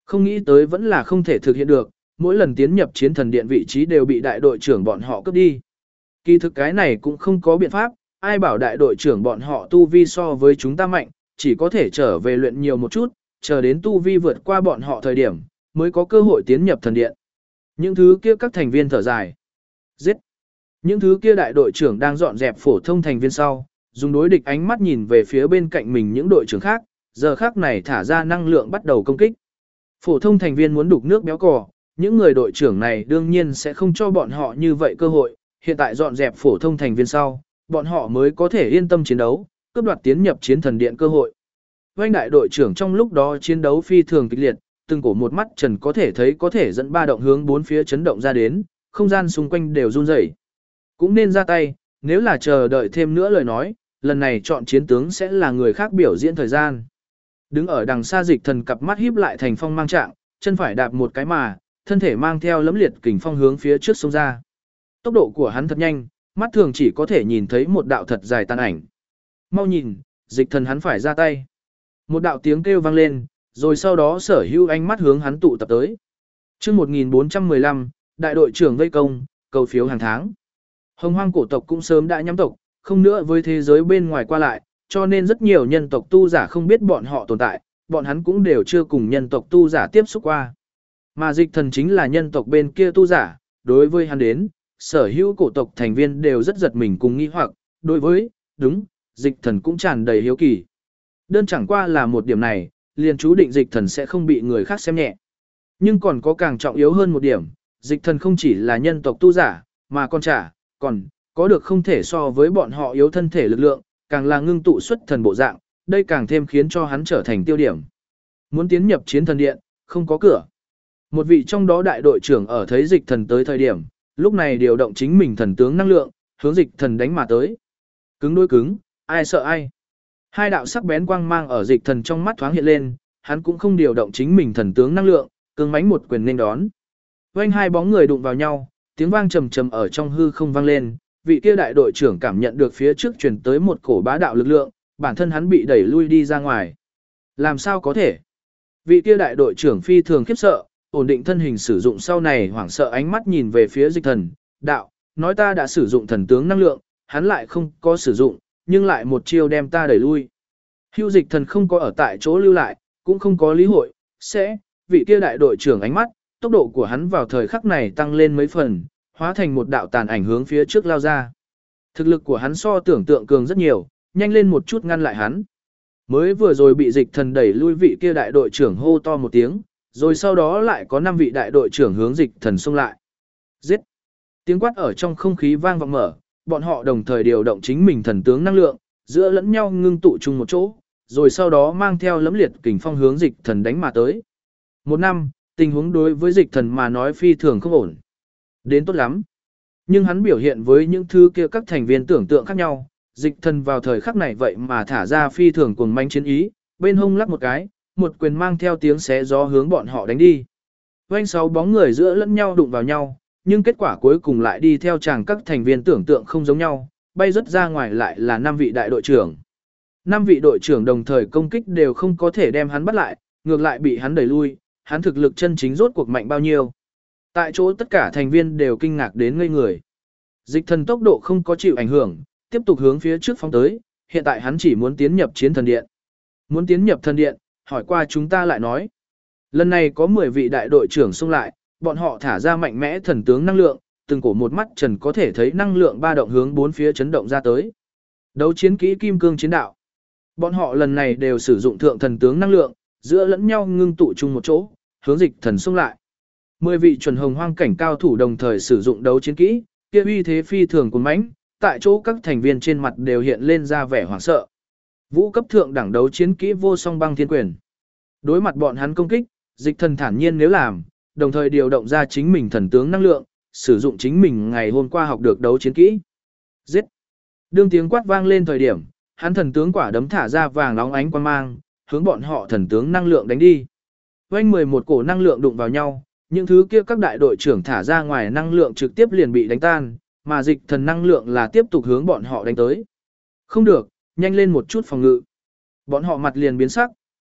Không nghĩ tới vẫn là không thể thực hiện được, mỗi lần tiến nhập chiến thần điện vị trí đều bị đại đội trưởng bọn họ cướp đi. Kỳ thực cái này cũng không có biện pháp, ai bảo đại đội trưởng bọn họ tu vi so với chúng ta mạnh, chỉ có thể trở về luyện nhiều một chút, chờ đến tu vi vượt qua bọn họ thời điểm, mới có cơ hội tiến nhập thần điện. Những thứ kia các thành viên thở dài. Giết! Những thứ kia đại đội trưởng đang dọn dẹp phổ thông thành viên sau, dùng đối địch ánh mắt nhìn về phía bên cạnh mình những đội trưởng khác, giờ khác này thả ra năng lượng bắt đầu công kích. Phổ thông thành viên muốn đục nước béo cò, những người đội trưởng này đương nhiên sẽ không cho bọn họ như vậy cơ hội, hiện tại dọn dẹp phổ thông thành viên sau, bọn họ mới có thể yên tâm chiến đấu, cướp đoạt tiến nhập chiến thần điện cơ hội. Vành đại đội trưởng trong lúc đó chiến đấu phi thường kịch liệt, từng cổ một mắt trần có thể thấy có thể dẫn ba động hướng bốn phía chấn động ra đến, không gian xung quanh đều run rẩy. Cũng nên ra tay, nếu là chờ đợi thêm nữa lời nói, lần này chọn chiến tướng sẽ là người khác biểu diễn thời gian. Đứng ở đằng xa Dịch Thần cặp mắt híp lại thành phong mang trạng, chân phải đạp một cái mà, thân thể mang theo lấm liệt kình phong hướng phía trước xông ra. Tốc độ của hắn thật nhanh, mắt thường chỉ có thể nhìn thấy một đạo thật dài tàn ảnh. Mau nhìn, Dịch Thần hắn phải ra tay. Một đạo tiếng kêu vang lên, rồi sau đó sở hữu ánh mắt hướng hắn tụ tập tới. Chương 1415, đại đội trưởng vây công, cầu phiếu hàng tháng. Hồng Hoang cổ tộc cũng sớm đã nhắm tộc, không nữa với thế giới bên ngoài qua lại, cho nên rất nhiều nhân tộc tu giả không biết bọn họ tồn tại, bọn hắn cũng đều chưa cùng nhân tộc tu giả tiếp xúc qua. Mà Dịch Thần chính là nhân tộc bên kia tu giả, đối với hắn đến, sở hữu cổ tộc thành viên đều rất giật mình cùng nghi hoặc, đối với, đúng, Dịch Thần cũng tràn đầy hiếu kỳ. Đơn chẳng qua là một điểm này, liền chú định Dịch Thần sẽ không bị người khác xem nhẹ. Nhưng còn có càng trọng yếu hơn một điểm, Dịch Thần không chỉ là nhân tộc tu giả, mà còn có được không thể so với bọn họ yếu thân thể lực lượng, càng là ngưng tụ xuất thần bộ dạng, đây càng thêm khiến cho hắn trở thành tiêu điểm. Muốn tiến nhập chiến thần điện, không có cửa. Một vị trong đó đại đội trưởng ở thấy Dịch Thần tới thời điểm, lúc này điều động chính mình thần tướng năng lượng, hướng Dịch Thần đánh mà tới. Cứng đối cứng, ai sợ ai. Hai đạo sắc bén quang mang ở Dịch Thần trong mắt thoáng hiện lên, hắn cũng không điều động chính mình thần tướng năng lượng, cứng mãnh một quyền nên đón. Vành hai bóng người đụng vào nhau, tiếng vang trầm trầm ở trong hư không vang lên, vị kia đại đội trưởng cảm nhận được phía trước truyền tới một cổ bá đạo lực lượng, bản thân hắn bị đẩy lui đi ra ngoài. Làm sao có thể? Vị kia đại đội trưởng phi thường khiếp sợ, ổn định thân hình sử dụng sau này hoảng sợ ánh mắt nhìn về phía Dịch Thần, đạo, nói ta đã sử dụng thần tướng năng lượng, hắn lại không có sử dụng, nhưng lại một chiêu đem ta đẩy lui. Hưu Dịch Thần không có ở tại chỗ lưu lại, cũng không có lý hội, vị kia đại đội trưởng ánh mắt, tốc độ của hắn vào thời khắc này tăng lên mấy phần, hóa thành một đạo tàn ảnh hướng phía trước lao ra. Thực lực của hắn so tưởng tượng cường rất nhiều, nhanh lên một chút ngăn lại hắn. Mới vừa rồi bị Dịch Thần đẩy lui vị kia đại đội trưởng hô to một tiếng, rồi sau đó lại có 5 vị đại đội trưởng hướng Dịch Thần xông lại. Giết! Tiếng quát ở trong không khí vang vọng mở, bọn họ đồng thời điều động chính mình thần tướng năng lượng, giữa lẫn nhau ngưng tụ chung một chỗ, rồi sau đó mang theo lấm liệt kình phong hướng Dịch Thần đánh mà tới. Một năm, tình huống đối với Dịch Thần mà nói phi thường không ổn. Đến tốt lắm. Nhưng hắn biểu hiện với những thứ kia các thành viên tưởng tượng khác nhau, Dịch Thần vào thời khắc này vậy mà thả ra phi thường cuồng manh chiến ý, bên hông lắc một cái, một quyền mang theo tiếng xé gió hướng bọn họ đánh đi. Vành 6 bóng người giữa lẫn nhau đụng vào nhau, nhưng kết quả cuối cùng lại đi theo chàng các thành viên tưởng tượng không giống nhau, bay rất ra ngoài lại là 5 vị đại đội trưởng. 5 vị đội trưởng đồng thời công kích đều không có thể đem hắn bắt lại, ngược lại bị hắn đẩy lui, hắn thực lực chân chính rốt cuộc mạnh bao nhiêu. Tại chỗ tất cả thành viên đều kinh ngạc đến ngây người. Dịch Thần tốc độ không có chịu ảnh hưởng, tiếp tục hướng phía trước phóng tới, hiện tại hắn chỉ muốn tiến nhập chiến thần điện. Muốn tiến nhập thần điện, hỏi qua chúng ta lại nói. Lần này có 10 vị đại đội trưởng xông lại, bọn họ thả ra mạnh mẽ thần tướng năng lượng, từng cổ một mắt trần có thể thấy năng lượng ba động hướng bốn phía chấn động ra tới. Đấu chiến kỹ kim cương chiến đạo. Bọn họ lần này đều sử dụng thượng thần tướng năng lượng, giữa lẫn nhau ngưng tụ chung một chỗ, hướng Dịch Thần xông lại. 10 vị chuẩn hồng hoang cảnh cao thủ đồng thời sử dụng đấu chiến kỹ, kia uy thế phi thường cuồng mãnh, tại chỗ các thành viên trên mặt đều hiện lên ra vẻ hoảng sợ. Vũ cấp thượng đẳng đấu chiến kỹ vô song băng thiên quyền. Đối mặt bọn hắn công kích, Dịch Thần thản nhiên nếu làm, đồng thời điều động ra chính mình thần tướng năng lượng, sử dụng chính mình ngày hôm qua học được đấu chiến kỹ. Giết! Đương tiếng quát vang lên thời điểm, hắn thần tướng quả đấm thả ra vàng óng ánh quang mang, hướng bọn họ thần tướng năng lượng đánh đi. Vành 11 cổ năng lượng đụng vào nhau, những thứ kia các đại đội trưởng thả ra ngoài năng lượng trực tiếp liền bị đánh tan, mà Dịch Thần năng lượng là tiếp tục hướng bọn họ đánh tới. Không được, nhanh lên một chút phòng ngự. Bọn họ mặt liền biến sắc,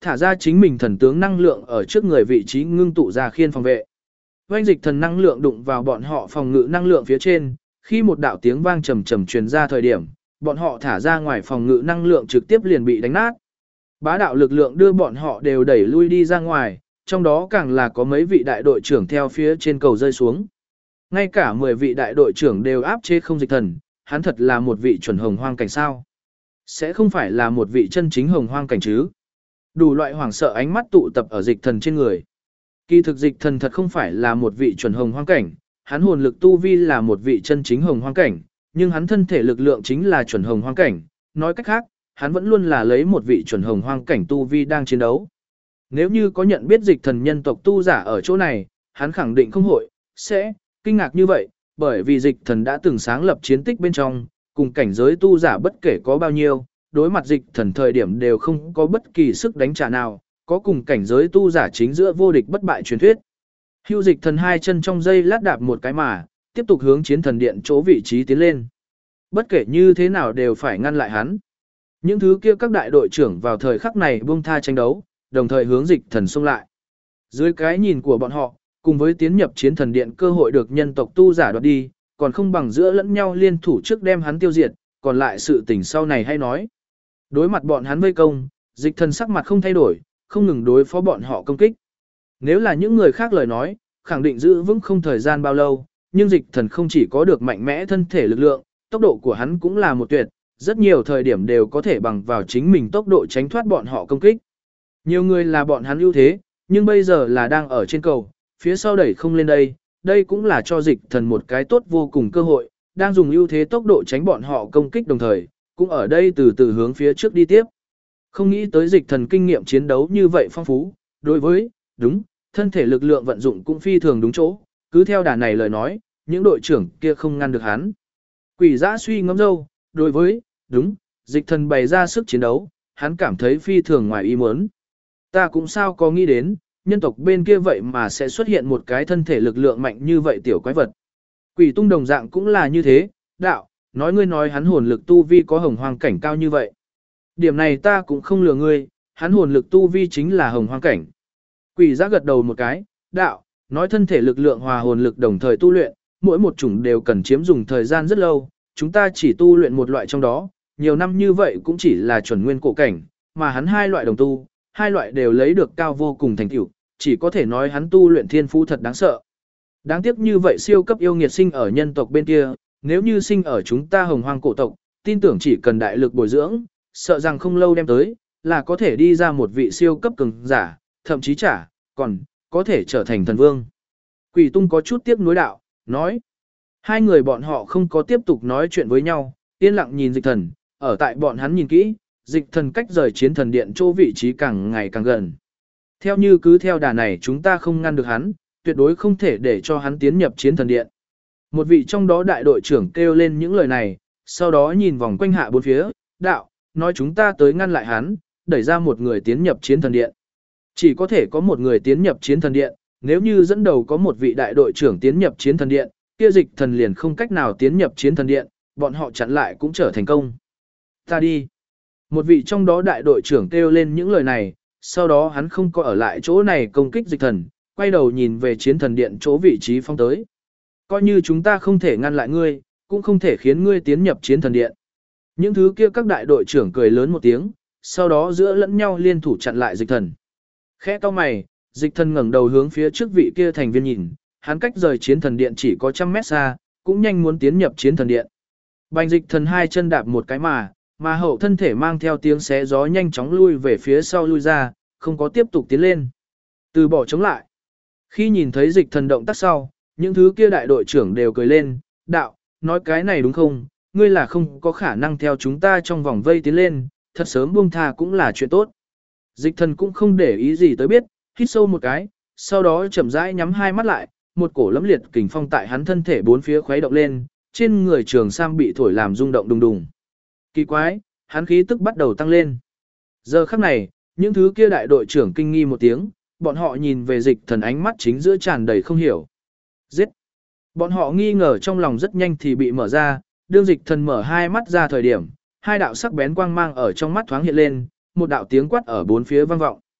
thả ra chính mình thần tướng năng lượng ở trước người vị trí ngưng tụ ra khiên phòng vệ. Oanh dịch thần năng lượng đụng vào bọn họ phòng ngự năng lượng phía trên, khi một đạo tiếng vang trầm trầm truyền ra thời điểm, bọn họ thả ra ngoài phòng ngự năng lượng trực tiếp liền bị đánh nát. Bá đạo lực lượng đưa bọn họ đều đẩy lui đi ra ngoài, trong đó càng là có mấy vị đại đội trưởng theo phía trên cầu rơi xuống. Ngay cả 10 vị đại đội trưởng đều áp chế không dịch thần, hắn thật là một vị chuẩn hồng hoang cảnh sao. Sẽ không phải là một vị chân chính hồng hoang cảnh chứ. Đủ loại hoảng sợ ánh mắt tụ tập ở dịch thần trên người. Kỳ thực dịch thần thật không phải là một vị chuẩn hồng hoang cảnh, hắn hồn lực tu vi là một vị chân chính hồng hoang cảnh, nhưng hắn thân thể lực lượng chính là chuẩn hồng hoang cảnh, nói cách khác, hắn vẫn luôn là lấy một vị chuẩn hồng hoang cảnh tu vi đang chiến đấu. Nếu như có nhận biết dịch thần nhân tộc tu giả ở chỗ này, hắn khẳng định không hội, sẽ kinh ngạc như vậy, bởi vì dịch thần đã từng sáng lập chiến tích bên trong, cùng cảnh giới tu giả bất kể có bao nhiêu, đối mặt dịch thần thời điểm đều không có bất kỳ sức đánh trả nào, có cùng cảnh giới tu giả chính giữa vô địch bất bại truyền thuyết. Hưu dịch thần hai chân trong dây lát đạp một cái mà, tiếp tục hướng chiến thần điện chỗ vị trí tiến lên. Bất kể như thế nào đều phải ngăn lại hắn. Những thứ kia các đại đội trưởng vào thời khắc này buông tha tranh đấu, đồng thời hướng dịch thần xông lại. Dưới cái nhìn của bọn họ, cùng với tiến nhập chiến thần điện cơ hội được nhân tộc tu giả đoạt đi, còn không bằng giữa lẫn nhau liên thủ trước đem hắn tiêu diệt, còn lại sự tình sau này hay nói. Đối mặt bọn hắn vây công, dịch thần sắc mặt không thay đổi, không ngừng đối phó bọn họ công kích. Nếu là những người khác lời nói, khẳng định giữ vững không thời gian bao lâu, nhưng dịch thần không chỉ có được mạnh mẽ thân thể lực lượng, tốc độ của hắn cũng là một tuyệt, rất nhiều thời điểm đều có thể bằng vào chính mình tốc độ tránh thoát bọn họ công kích. Nhiều người là bọn hắn ưu thế, nhưng bây giờ là đang ở trên cầu, phía sau đẩy không lên đây, đây cũng là cho dịch thần một cái tốt vô cùng cơ hội, đang dùng ưu thế tốc độ tránh bọn họ công kích đồng thời, cũng ở đây từ từ hướng phía trước đi tiếp. Không nghĩ tới dịch thần kinh nghiệm chiến đấu như vậy phong phú, đối với, đúng, thân thể lực lượng vận dụng cũng phi thường đúng chỗ, cứ theo đà này lời nói, những đội trưởng kia không ngăn được hắn. Quỷ giã suy ngẫm dâu, đối với, đúng, dịch thần bày ra sức chiến đấu, hắn cảm thấy phi thường ngoài ý muốn. Ta cũng sao có nghĩ đến, nhân tộc bên kia vậy mà sẽ xuất hiện một cái thân thể lực lượng mạnh như vậy tiểu quái vật. Quỷ tung đồng dạng cũng là như thế, đạo, nói ngươi nói hắn hồn lực tu vi có hồng hoang cảnh cao như vậy. Điểm này ta cũng không lừa ngươi, hắn hồn lực tu vi chính là hồng hoang cảnh. Quỷ giã gật đầu một cái, đạo, nói thân thể lực lượng hòa hồn lực đồng thời tu luyện, mỗi một chủng đều cần chiếm dùng thời gian rất lâu, chúng ta chỉ tu luyện một loại trong đó, nhiều năm như vậy cũng chỉ là chuẩn nguyên cổ cảnh, mà hắn hai loại đồng tu, hai loại đều lấy được cao vô cùng thành tựu, chỉ có thể nói hắn tu luyện thiên phú thật đáng sợ. Đáng tiếc như vậy siêu cấp yêu nghiệt sinh ở nhân tộc bên kia, nếu như sinh ở chúng ta hồng hoang cổ tộc, tin tưởng chỉ cần đại lực bồi dưỡng, sợ rằng không lâu đem tới, là có thể đi ra một vị siêu cấp cường giả, thậm chí còn có thể trở thành thần vương. Quỷ tung có chút tiếc nuối đạo, nói. Hai người bọn họ không có tiếp tục nói chuyện với nhau, yên lặng nhìn dịch thần, ở tại bọn hắn nhìn kỹ, dịch thần cách rời chiến thần điện chỗ vị trí càng ngày càng gần. Theo như cứ theo đà này chúng ta không ngăn được hắn, tuyệt đối không thể để cho hắn tiến nhập chiến thần điện. Một vị trong đó đại đội trưởng kêu lên những lời này, sau đó nhìn vòng quanh hạ bốn phía, đạo, nói chúng ta tới ngăn lại hắn, đẩy ra một người tiến nhập chiến thần điện. Chỉ có thể có một người tiến nhập chiến thần điện, nếu như dẫn đầu có một vị đại đội trưởng tiến nhập chiến thần điện, kia dịch thần liền không cách nào tiến nhập chiến thần điện, bọn họ chặn lại cũng trở thành công. Ta đi. Một vị trong đó đại đội trưởng kêu lên những lời này, sau đó hắn không có ở lại chỗ này công kích dịch thần, quay đầu nhìn về chiến thần điện chỗ vị trí phong tới. Coi như chúng ta không thể ngăn lại ngươi, cũng không thể khiến ngươi tiến nhập chiến thần điện. Những thứ kia các đại đội trưởng cười lớn một tiếng, sau đó giữa lẫn nhau liên thủ chặn lại dịch thần. Khẽ cau mày, dịch thần ngẩng đầu hướng phía trước vị kia thành viên nhìn, hắn cách rời chiến thần điện chỉ có 100 mét xa, cũng nhanh muốn tiến nhập chiến thần điện. Bành dịch thần hai chân đạp một cái mà hậu thân thể mang theo tiếng xé gió nhanh chóng lui về phía sau lui ra, không có tiếp tục tiến lên. Từ bỏ chống lại. Khi nhìn thấy dịch thần động tác sau, những thứ kia đại đội trưởng đều cười lên, đạo, nói cái này đúng không, ngươi là không có khả năng theo chúng ta trong vòng vây tiến lên, thật sớm buông tha cũng là chuyện tốt. Dịch thần cũng không để ý gì tới biết, hít sâu một cái, sau đó chậm rãi nhắm hai mắt lại, một cổ lẫm liệt kình phong tại hắn thân thể bốn phía khuấy động lên, trên người trường sam bị thổi làm rung động đùng đùng. Kỳ quái, hắn khí tức bắt đầu tăng lên. Giờ khắc này, những thứ kia đại đội trưởng kinh nghi một tiếng, bọn họ nhìn về dịch thần ánh mắt chính giữa tràn đầy không hiểu. Giết! Bọn họ nghi ngờ trong lòng rất nhanh thì bị mở ra, đương dịch thần mở hai mắt ra thời điểm, hai đạo sắc bén quang mang ở trong mắt thoáng hiện lên, một đạo tiếng quát ở bốn phía vang vọng.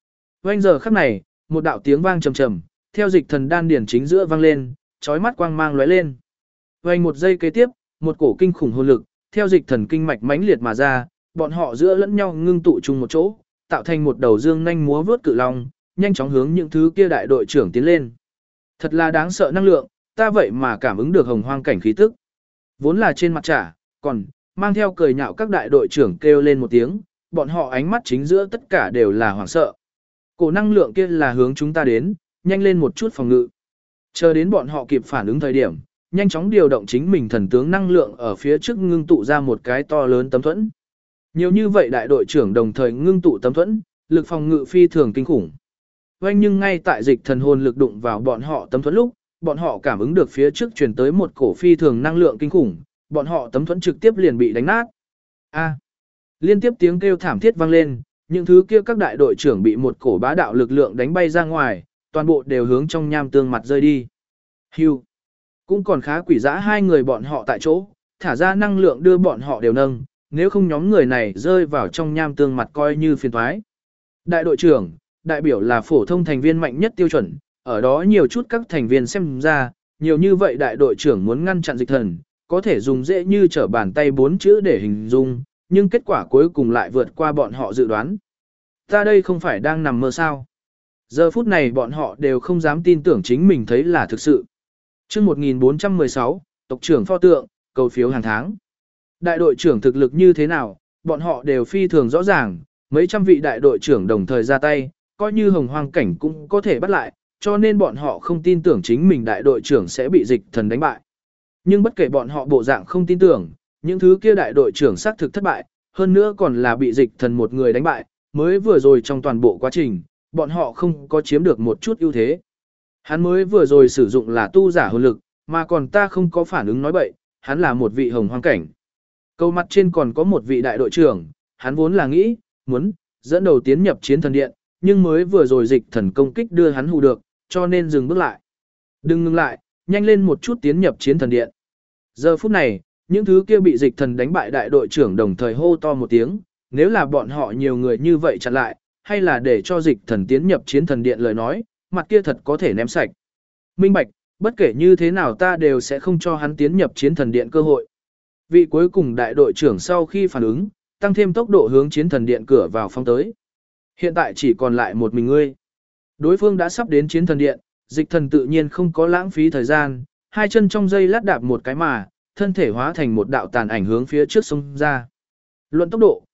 Oanh giờ khắc này, một đạo tiếng vang trầm trầm, theo dịch thần đan điển chính giữa vang lên, chói mắt quang mang lóe lên. Oanh một giây kế tiếp, một cổ kinh khủng hồn lực, theo dịch thần kinh mạch mãnh liệt mà ra, bọn họ giữa lẫn nhau ngưng tụ chung một chỗ, tạo thành một đầu dương nhanh múa vướt cự long, nhanh chóng hướng những thứ kia đại đội trưởng tiến lên. Thật là đáng sợ năng lượng, ta vậy mà cảm ứng được hồng hoang cảnh khí tức. Vốn là trên mặt trả, còn mang theo cười nhạo các đại đội trưởng kêu lên một tiếng, bọn họ ánh mắt chính giữa tất cả đều là hoảng sợ. Cổ năng lượng kia là hướng chúng ta đến, nhanh lên một chút phòng ngự. Chờ đến bọn họ kịp phản ứng thời điểm, nhanh chóng điều động chính mình thần tướng năng lượng ở phía trước ngưng tụ ra một cái to lớn tấm thuẫn. Nhiều như vậy đại đội trưởng đồng thời ngưng tụ tấm thuẫn, lực phòng ngự phi thường kinh khủng. Oanh nhưng ngay tại dịch thần hồn lực đụng vào bọn họ tấm thuẫn lúc, bọn họ cảm ứng được phía trước truyền tới một cổ phi thường năng lượng kinh khủng, bọn họ tấm thuẫn trực tiếp liền bị đánh nát. A! Liên tiếp tiếng kêu thảm thiết vang lên, những thứ kia các đại đội trưởng bị một cổ bá đạo lực lượng đánh bay ra ngoài, toàn bộ đều hướng trong nham tương mặt rơi đi. Hưu! Cũng còn khá quỷ dã hai người bọn họ tại chỗ, thả ra năng lượng đưa bọn họ đều nâng, nếu không nhóm người này rơi vào trong nham tương mặt coi như phiền toái. Đại đội trưởng, đại biểu là phổ thông thành viên mạnh nhất tiêu chuẩn, ở đó nhiều chút các thành viên xem ra, nhiều như vậy đại đội trưởng muốn ngăn chặn dịch thần, có thể dùng dễ như trở bàn tay 4 chữ để hình dung, nhưng kết quả cuối cùng lại vượt qua bọn họ dự đoán. Ta đây không phải đang nằm mơ sao? Giờ phút này bọn họ đều không dám tin tưởng chính mình thấy là thực sự. Chương 1416, tộc trưởng pho tượng, cầu phiếu hàng tháng. Đại đội trưởng thực lực như thế nào, bọn họ đều phi thường rõ ràng, mấy trăm vị đại đội trưởng đồng thời ra tay, coi như hồng hoang cảnh cũng có thể bắt lại, cho nên bọn họ không tin tưởng chính mình đại đội trưởng sẽ bị dịch thần đánh bại. Nhưng bất kể bọn họ bộ dạng không tin tưởng, những thứ kia đại đội trưởng xác thực thất bại, hơn nữa còn là bị dịch thần một người đánh bại, mới vừa rồi trong toàn bộ quá trình, bọn họ không có chiếm được một chút ưu thế. Hắn mới vừa rồi sử dụng là tu giả hồn lực, mà còn ta không có phản ứng nói bậy, hắn là một vị hồng hoang cảnh. Câu mặt trên còn có một vị đại đội trưởng, hắn vốn là nghĩ, muốn dẫn đầu tiến nhập chiến thần điện, nhưng mới vừa rồi dịch thần công kích đưa hắn hù được, cho nên dừng bước lại. Đừng ngừng lại, nhanh lên một chút tiến nhập chiến thần điện. Giờ phút này, những thứ kia bị dịch thần đánh bại đại đội trưởng đồng thời hô to một tiếng, nếu là bọn họ nhiều người như vậy chặn lại, hay là để cho dịch thần tiến nhập chiến thần điện lời nói, mặt kia thật có thể ném sạch. Minh bạch, bất kể như thế nào ta đều sẽ không cho hắn tiến nhập chiến thần điện cơ hội. Vị cuối cùng đại đội trưởng sau khi phản ứng, tăng thêm tốc độ hướng chiến thần điện cửa vào phong tới. Hiện tại chỉ còn lại một mình ngươi. Đối phương đã sắp đến chiến thần điện, dịch thần tự nhiên không có lãng phí thời gian, hai chân trong dây lát đạp một cái mà, thân thể hóa thành một đạo tàn ảnh hướng phía trước sông ra. Luận tốc độ,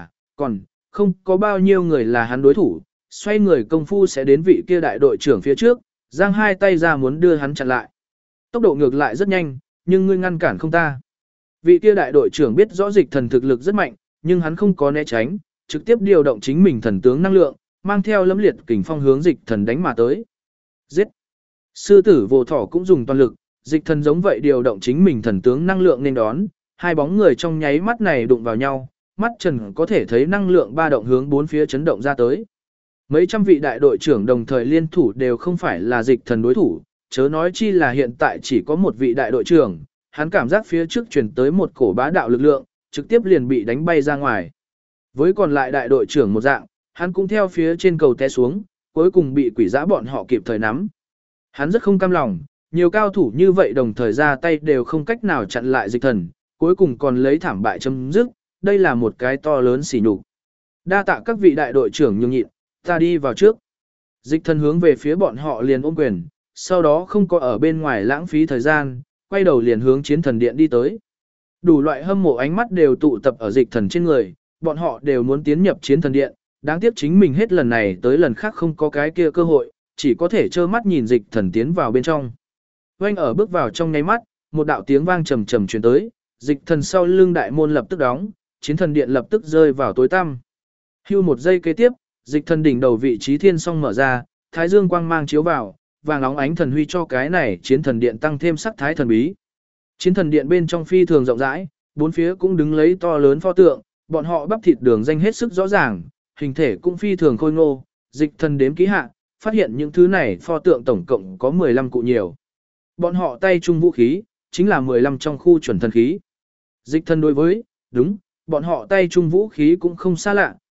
còn không có bao nhiêu người là hắn đối thủ, xoay người công phu sẽ đến vị kia đại đội trưởng phía trước, giang hai tay ra muốn đưa hắn chặn lại. Tốc độ ngược lại rất nhanh, nhưng ngươi ngăn cản không ta. Vị kia đại đội trưởng biết rõ dịch thần thực lực rất mạnh, nhưng hắn không có né tránh, trực tiếp điều động chính mình thần tướng năng lượng, mang theo lẫm liệt kình phong hướng dịch thần đánh mà tới. Giết! Sư tử vô thỏ cũng dùng toàn lực, dịch thần giống vậy điều động chính mình thần tướng năng lượng nên đón, hai bóng người trong nháy mắt này đụng vào nhau, mắt trần có thể thấy năng lượng ba động hướng bốn phía chấn động ra tới. Mấy trăm vị đại đội trưởng đồng thời liên thủ đều không phải là dịch thần đối thủ, chớ nói chi là hiện tại chỉ có một vị đại đội trưởng, hắn cảm giác phía trước truyền tới một cổ bá đạo lực lượng, trực tiếp liền bị đánh bay ra ngoài. Với còn lại đại đội trưởng một dạng, hắn cũng theo phía trên cầu té xuống, cuối cùng bị quỷ dã bọn họ kịp thời nắm. Hắn rất không cam lòng, nhiều cao thủ như vậy đồng thời ra tay đều không cách nào chặn lại dịch thần, cuối cùng còn lấy thảm bại chấm dứt, đây là một cái to lớn sỉ nhục. Đa tạ các vị đại đội trưởng nhường nhịn, ta đi vào trước. Dịch thần hướng về phía bọn họ liền ôm quyền, sau đó không có ở bên ngoài lãng phí thời gian, quay đầu liền hướng chiến thần điện đi tới. Đủ loại hâm mộ ánh mắt đều tụ tập ở dịch thần trên người, bọn họ đều muốn tiến nhập chiến thần điện, đáng tiếc chính mình hết lần này tới lần khác không có cái kia cơ hội, chỉ có thể trơ mắt nhìn dịch thần tiến vào bên trong. Oanh ở bước vào trong nháy mắt, một đạo tiếng vang trầm trầm truyền tới, dịch thần sau lưng đại môn lập tức đóng, chiến thần điện lập tức rơi vào tối tăm. Hưu một giây kế tiếp, dịch thần đỉnh đầu vị trí thiên song mở ra, thái dương quang mang chiếu vào, vàng óng ánh thần huy cho cái này chiến thần điện tăng thêm sắc thái thần bí. Chiến thần điện bên trong phi thường rộng rãi, bốn phía cũng đứng lấy to lớn pho tượng, bọn họ bắp thịt đường danh hết sức rõ ràng, hình thể cũng phi thường khôi ngô, dịch thần đếm ký hạ, phát hiện những thứ này pho tượng tổng cộng có 15 cụ nhiều. Bọn họ tay chung vũ khí, chính là 15 trong khu chuẩn thần khí. Dịch thần đối với, đúng, bọn họ tay chung vũ khí cũng không xa lạ,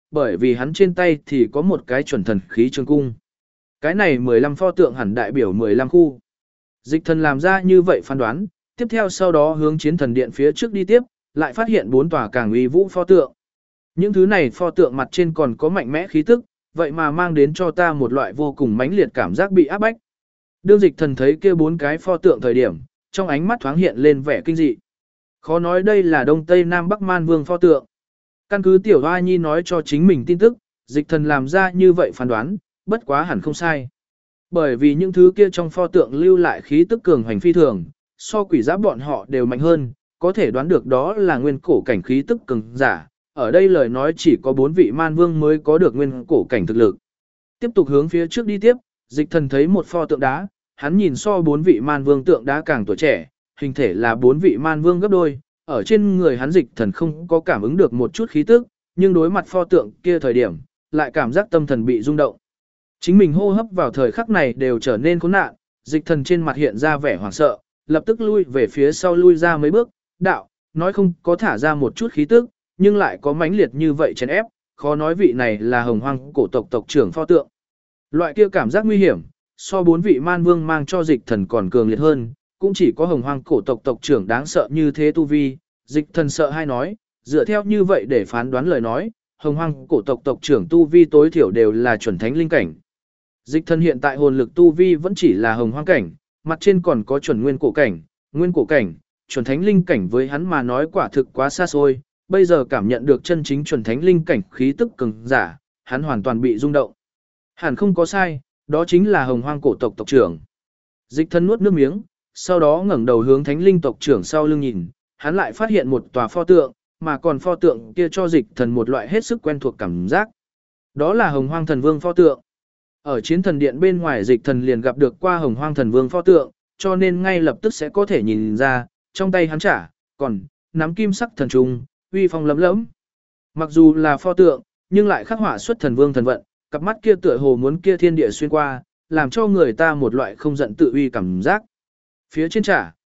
bởi vì hắn trên tay thì có một cái chuẩn thần khí trường cung. Cái này 15 pho tượng hẳn đại biểu 15 khu. Dịch thần làm ra như vậy phán đoán, tiếp theo sau đó hướng chiến thần điện phía trước đi tiếp, lại phát hiện 4 tòa càng uy vũ pho tượng. Những thứ này pho tượng mặt trên còn có mạnh mẽ khí tức, vậy mà mang đến cho ta một loại vô cùng mãnh liệt cảm giác bị áp bách. Đương dịch thần thấy kia 4 cái pho tượng thời điểm, trong ánh mắt thoáng hiện lên vẻ kinh dị. Khó nói đây là Đông Tây Nam Bắc Man Vương pho tượng. Căn cứ tiểu hoa nhi nói cho chính mình tin tức, dịch thần làm ra như vậy phán đoán, bất quá hẳn không sai. Bởi vì những thứ kia trong pho tượng lưu lại khí tức cường hành phi thường, so quỷ giáp bọn họ đều mạnh hơn, có thể đoán được đó là nguyên cổ cảnh khí tức cường giả. Ở đây lời nói chỉ có 4 vị man vương mới có được nguyên cổ cảnh thực lực. Tiếp tục hướng phía trước đi tiếp, dịch thần thấy một pho tượng đá, hắn nhìn so 4 vị man vương tượng đá càng tuổi trẻ, hình thể là 4 vị man vương gấp đôi, ở trên người hắn dịch thần không có cảm ứng được một chút khí tức, nhưng đối mặt pho tượng kia thời điểm, lại cảm giác tâm thần bị rung động. Chính mình hô hấp vào thời khắc này đều trở nên khốn nạn, dịch thần trên mặt hiện ra vẻ hoảng sợ, lập tức lui về phía sau lui ra mấy bước, đạo, nói không có thả ra một chút khí tức, nhưng lại có mãnh liệt như vậy chèn ép, khó nói vị này là hồng hoang cổ tộc tộc trưởng pho tượng. Loại kia cảm giác nguy hiểm, so 4 vị man vương mang cho dịch thần còn cường liệt hơn, cũng chỉ có hồng hoang cổ tộc tộc trưởng đáng sợ như thế tu vi, dịch thần sợ hay nói, dựa theo như vậy để phán đoán lời nói, hồng hoang cổ tộc tộc trưởng tu vi tối thiểu đều là chuẩn thánh linh cảnh. Dịch thần hiện tại hồn lực tu vi vẫn chỉ là hồng hoang cảnh, mặt trên còn có chuẩn nguyên cổ cảnh, chuẩn thánh linh cảnh với hắn mà nói quả thực quá xa xôi, bây giờ cảm nhận được chân chính chuẩn thánh linh cảnh khí tức cường giả, hắn hoàn toàn bị rung động. Hẳn không có sai, đó chính là hồng hoang cổ tộc tộc trưởng. Dịch thần nuốt nước miếng, sau đó ngẩng đầu hướng thánh linh tộc trưởng sau lưng nhìn, hắn lại phát hiện một tòa pho tượng, mà còn pho tượng kia cho dịch thần một loại hết sức quen thuộc cảm giác. Đó là hồng hoang thần vương pho tượng. Ở chiến thần điện bên ngoài dịch thần liền gặp được qua hồng hoang thần vương pho tượng, cho nên ngay lập tức sẽ có thể nhìn ra, trong tay hắn còn nắm kim sắc thần trùng, uy phong lấm lẫm. Mặc dù là pho tượng, nhưng lại khắc họa xuất thần vương thần vận, cặp mắt kia tựa hồ muốn kia thiên địa xuyên qua, làm cho người ta một loại không giận tự uy cảm giác. Phía trên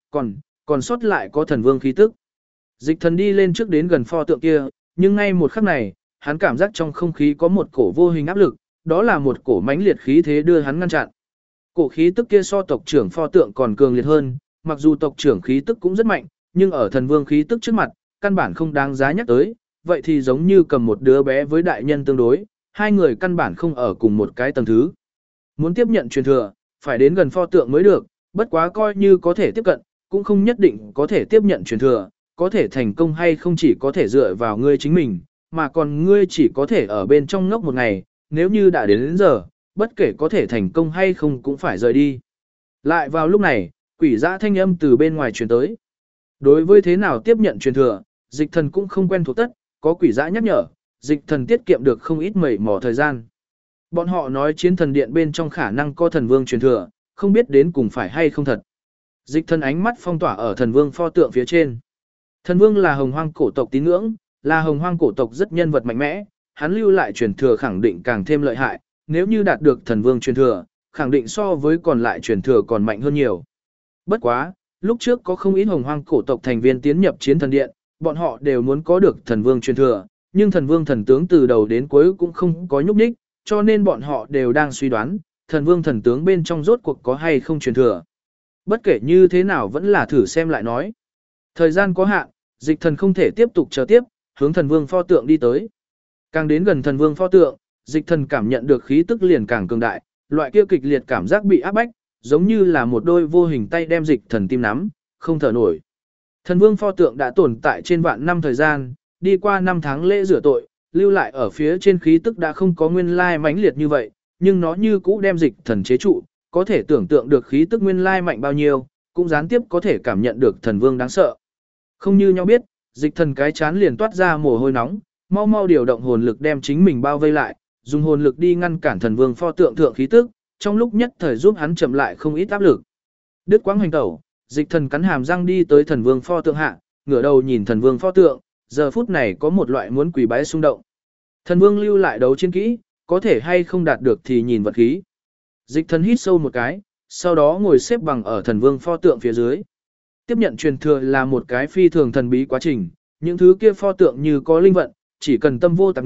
còn sót lại có thần vương khí tức. Dịch thần đi lên trước đến gần pho tượng kia, nhưng ngay một khắc này, hắn cảm giác trong không khí có một cổ vô hình áp lực, đó là một cổ mãnh liệt khí thế đưa hắn ngăn chặn. Cổ khí tức kia so tộc trưởng pho tượng còn cường liệt hơn, mặc dù tộc trưởng khí tức cũng rất mạnh, nhưng ở thần vương khí tức trước mặt, căn bản không đáng giá nhắc tới, vậy thì giống như cầm một đứa bé với đại nhân tương đối, hai người căn bản không ở cùng một cái tầng thứ. Muốn tiếp nhận truyền thừa, phải đến gần pho tượng mới được, bất quá coi như có thể tiếp cận, cũng không nhất định có thể tiếp nhận truyền thừa, có thể thành công hay không chỉ có thể dựa vào ngươi chính mình, mà còn ngươi chỉ có thể ở bên trong ngốc một ngày, nếu như đã đến giờ, bất kể có thể thành công hay không cũng phải rời đi. Lại vào lúc này, quỷ dã thanh âm từ bên ngoài truyền tới. Đối với thế nào tiếp nhận truyền thừa, dịch thần cũng không quen thuộc tất, có quỷ dã nhắc nhở, dịch thần tiết kiệm được không ít mẩy mỏ thời gian. Bọn họ nói chiến thần điện bên trong khả năng có thần vương truyền thừa, không biết đến cùng phải hay không thật. Dịch thần ánh mắt phong tỏa ở thần vương pho tượng phía trên. Thần vương là hồng hoang cổ tộc tín ngưỡng, là hồng hoang cổ tộc rất nhân vật mạnh mẽ, hắn lưu lại truyền thừa khẳng định càng thêm lợi hại, nếu như đạt được thần vương truyền thừa, khẳng định so với còn lại truyền thừa còn mạnh hơn nhiều. Bất quá, lúc trước có không ít hồng hoang cổ tộc thành viên tiến nhập chiến thần điện, bọn họ đều muốn có được thần vương truyền thừa, nhưng thần vương thần tướng từ đầu đến cuối cũng không có nhúc nhích, cho nên bọn họ đều đang suy đoán, thần vương thần tướng bên trong rốt cuộc có hay không truyền thừa. Bất kể như thế nào vẫn là thử xem lại nói. Thời gian có hạn, dịch thần không thể tiếp tục chờ tiếp, hướng thần vương pho tượng đi tới. Càng đến gần thần vương pho tượng, dịch thần cảm nhận được khí tức liền càng cường đại, loại kia kịch liệt cảm giác bị áp bách, giống như là một đôi vô hình tay đem dịch thần tim nắm, không thở nổi. Thần vương pho tượng đã tồn tại trên vạn năm thời gian, đi qua 5 tháng lễ rửa tội, lưu lại ở phía trên khí tức đã không có nguyên lai mãnh liệt như vậy, nhưng nó như cũ đem dịch thần chế trụ, có thể tưởng tượng được khí tức nguyên lai mạnh bao nhiêu, cũng gián tiếp có thể cảm nhận được thần vương đáng sợ. Không như nhau biết, dịch thần cái chán liền toát ra mồ hôi nóng, mau mau điều động hồn lực đem chính mình bao vây lại, dùng hồn lực đi ngăn cản thần vương pho tượng thượng khí tức, trong lúc nhất thời giúp hắn chậm lại không ít áp lực. Đứt quãng hành tẩu, dịch thần cắn hàm răng đi tới thần vương pho tượng hạ, ngửa đầu nhìn thần vương pho tượng, giờ phút này có một loại muốn quỳ bái xung động. Thần vương lưu lại đấu chiến kỹ, có thể hay không đạt được thì nhìn vật khí. Dịch thần hít sâu một cái, sau đó ngồi xếp bằng ở thần vương pho tượng phía dưới. Tiếp nhận truyền thừa là một cái phi thường thần bí quá trình, những thứ kia pho tượng như có linh vận, chỉ cần tâm vô tạp niệm,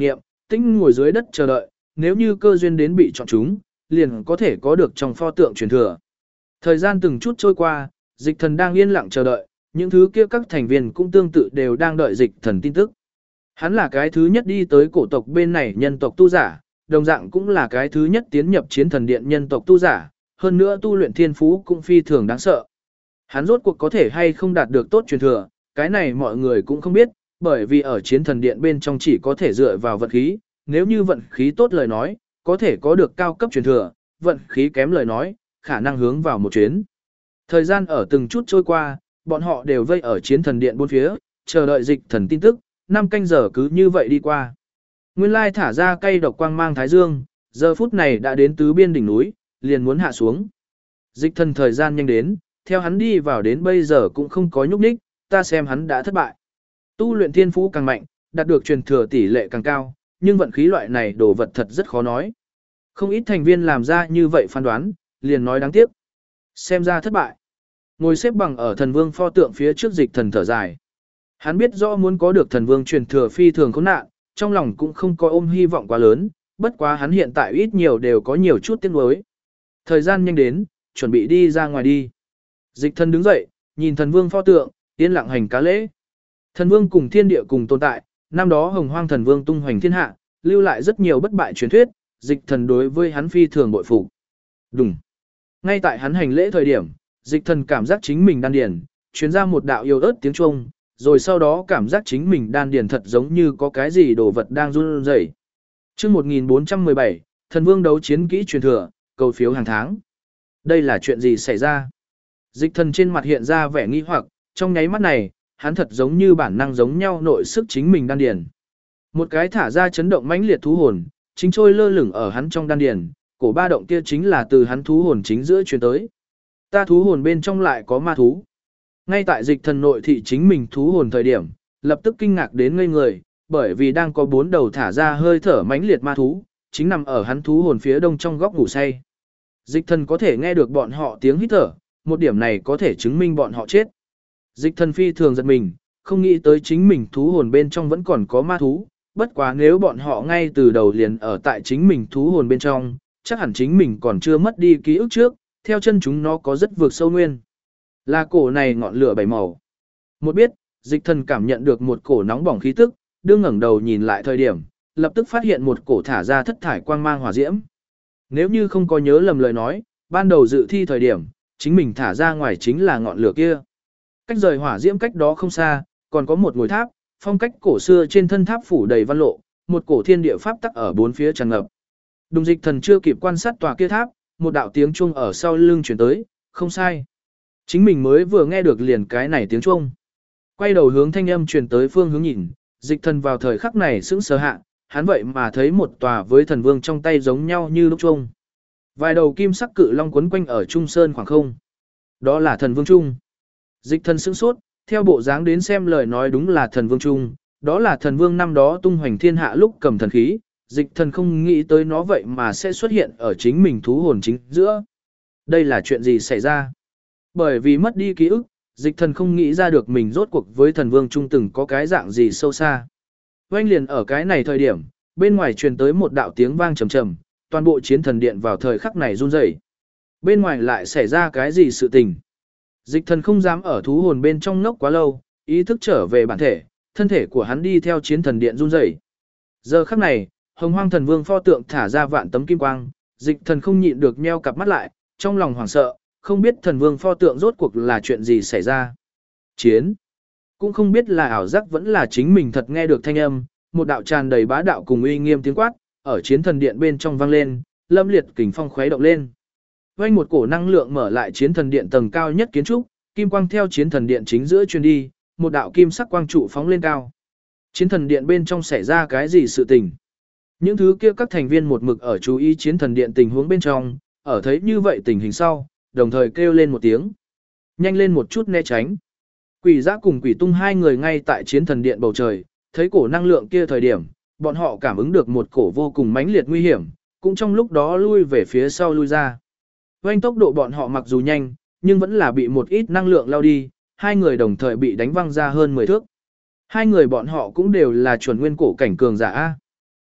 tĩnh ngồi dưới đất chờ đợi, nếu như cơ duyên đến bị chọn chúng, liền có thể có được trong pho tượng truyền thừa. Thời gian từng chút trôi qua, dịch thần đang yên lặng chờ đợi, những thứ kia các thành viên cũng tương tự đều đang đợi dịch thần tin tức. Hắn là cái thứ nhất đi tới cổ tộc bên này nhân tộc tu giả, đồng dạng cũng là cái thứ nhất tiến nhập chiến thần điện nhân tộc tu giả, hơn nữa tu luyện thiên phú cũng phi thường đáng sợ. Hắn rốt cuộc có thể hay không đạt được tốt truyền thừa, cái này mọi người cũng không biết, bởi vì ở chiến thần điện bên trong chỉ có thể dựa vào vận khí, nếu như vận khí tốt lời nói, có thể có được cao cấp truyền thừa, vận khí kém lời nói, khả năng hướng vào một chuyến. Thời gian ở từng chút trôi qua, bọn họ đều vây ở chiến thần điện bốn phía, chờ đợi dịch thần tin tức, 5 canh giờ cứ như vậy đi qua. Nguyên lai thả ra cây độc quang mang thái dương, giờ phút này đã đến tứ biên đỉnh núi, liền muốn hạ xuống. Dịch thần thời gian nhanh đến, theo hắn đi vào đến bây giờ cũng không có nhúc nhích, ta xem hắn đã thất bại. Tu luyện thiên phú càng mạnh, đạt được truyền thừa tỷ lệ càng cao, nhưng vận khí loại này đồ vật thật rất khó nói. Không ít thành viên làm ra như vậy phán đoán, liền nói đáng tiếc. Xem ra thất bại. Ngồi xếp bằng ở thần vương pho tượng phía trước dịch thần thở dài. Hắn biết rõ muốn có được thần vương truyền thừa phi thường khốn nạn, trong lòng cũng không có ôm hy vọng quá lớn, bất quá hắn hiện tại ít nhiều đều có nhiều chút tiếc nuối. Thời gian nhanh đến, chuẩn bị đi ra ngoài đi. Dịch thần đứng dậy, nhìn thần vương pho tượng, yên lặng hành cá lễ. Thần vương cùng thiên địa cùng tồn tại, năm đó hồng hoang thần vương tung hoành thiên hạ, lưu lại rất nhiều bất bại truyền thuyết, dịch thần đối với hắn phi thường bội phục. Đúng. Ngay tại hắn hành lễ thời điểm, dịch thần cảm giác chính mình đan điền, truyền ra một đạo yêu ớt tiếng chuông, rồi sau đó cảm giác chính mình đan điền thật giống như có cái gì đồ vật đang run rẩy. Chương 1417, thần vương đấu chiến kỹ truyền thừa, cầu phiếu hàng tháng. Đây là chuyện gì xảy ra? Dịch thần trên mặt hiện ra vẻ nghi hoặc, trong nháy mắt này, hắn thật giống như bản năng giống nhau nội sức chính mình đan điền. Một cái thả ra chấn động mãnh liệt thú hồn, chính trôi lơ lửng ở hắn trong đan điền, cổ ba động kia chính là từ hắn thú hồn chính giữa truyền tới. Ta thú hồn bên trong lại có ma thú. Ngay tại dịch thần nội thị chính mình thú hồn thời điểm, lập tức kinh ngạc đến ngây người, bởi vì đang có 4 đầu thả ra hơi thở mãnh liệt ma thú, chính nằm ở hắn thú hồn phía đông trong góc ngủ say. Dịch thần có thể nghe được bọn họ tiếng hít thở, một điểm này có thể chứng minh bọn họ chết. Dịch thần phi thường giật mình, không nghĩ tới chính mình thú hồn bên trong vẫn còn có ma thú, bất quá nếu bọn họ ngay từ đầu liền ở tại chính mình thú hồn bên trong, chắc hẳn chính mình còn chưa mất đi ký ức trước, theo chân chúng nó có rất vượt sâu nguyên. Là cổ này ngọn lửa bảy màu. Một biết, dịch thần cảm nhận được một cổ nóng bỏng khí tức, đương ngẩng đầu nhìn lại thời điểm, lập tức phát hiện một cổ thả ra thất thải quang mang hỏa diễm. Nếu như không có nhớ lầm lời nói, ban đầu dự thi thời điểm, chính mình thả ra ngoài chính là ngọn lửa kia. Cách rời hỏa diễm cách đó không xa, còn có một ngôi tháp, phong cách cổ xưa trên thân tháp phủ đầy văn lộ, một cổ thiên địa pháp tắc ở bốn phía tràn ngập. Đùng dịch thần chưa kịp quan sát tòa kia tháp, một đạo tiếng chuông ở sau lưng chuyển tới, không sai. Chính mình mới vừa nghe được liền cái này tiếng chuông. Quay đầu hướng thanh âm truyền tới phương hướng nhìn, dịch thần vào thời khắc này sững sờ hạ, hắn vậy mà thấy một tòa với thần vương trong tay giống nhau như lúc chuông. Vài đầu kim sắc cự long quấn quanh ở trung sơn khoảng không. Đó là thần vương trung. Dịch thần sững sốt, theo bộ dáng đến xem lời nói đúng là thần vương trung, đó là thần vương năm đó tung hoành thiên hạ lúc cầm thần khí, dịch thần không nghĩ tới nó vậy mà sẽ xuất hiện ở chính mình thú hồn chính giữa. Đây là chuyện gì xảy ra? Bởi vì mất đi ký ức, dịch thần không nghĩ ra được mình rốt cuộc với thần vương trung từng có cái dạng gì sâu xa. Oanh liền ở cái này thời điểm, bên ngoài truyền tới một đạo tiếng vang trầm trầm, toàn bộ chiến thần điện vào thời khắc này run rẩy. Bên ngoài lại xảy ra cái gì sự tình? Dịch thần không dám ở thú hồn bên trong ngốc quá lâu, ý thức trở về bản thể, thân thể của hắn đi theo chiến thần điện run rẩy. Giờ khắc này, hồng hoang thần vương pho tượng thả ra vạn tấm kim quang, dịch thần không nhịn được nheo cặp mắt lại, trong lòng hoảng sợ, không biết thần vương pho tượng rốt cuộc là chuyện gì xảy ra. Chiến. Cũng không biết là ảo giác vẫn là chính mình thật nghe được thanh âm, một đạo tràn đầy bá đạo cùng uy nghiêm tiếng quát, ở chiến thần điện bên trong vang lên, lâm liệt kình phong khuấy động lên. Vang một cổ năng lượng mở lại chiến thần điện tầng cao nhất kiến trúc, kim quang theo chiến thần điện chính giữa truyền đi, một đạo kim sắc quang trụ phóng lên cao. Chiến thần điện bên trong xảy ra cái gì sự tình? Những thứ kia các thành viên một mực ở chú ý chiến thần điện tình huống bên trong, ở thấy như vậy tình hình sau, đồng thời kêu lên một tiếng. Nhanh lên một chút né tránh. Quỷ giã cùng quỷ tung hai người ngay tại chiến thần điện bầu trời, thấy cổ năng lượng kia thời điểm, bọn họ cảm ứng được một cổ vô cùng mãnh liệt nguy hiểm, cũng trong lúc đó lui về phía sau lui ra. Vành tốc độ bọn họ mặc dù nhanh, nhưng vẫn là bị một ít năng lượng lao đi, hai người đồng thời bị đánh văng ra hơn 10 thước. Hai người bọn họ cũng đều là chuẩn nguyên cổ cảnh cường giả A.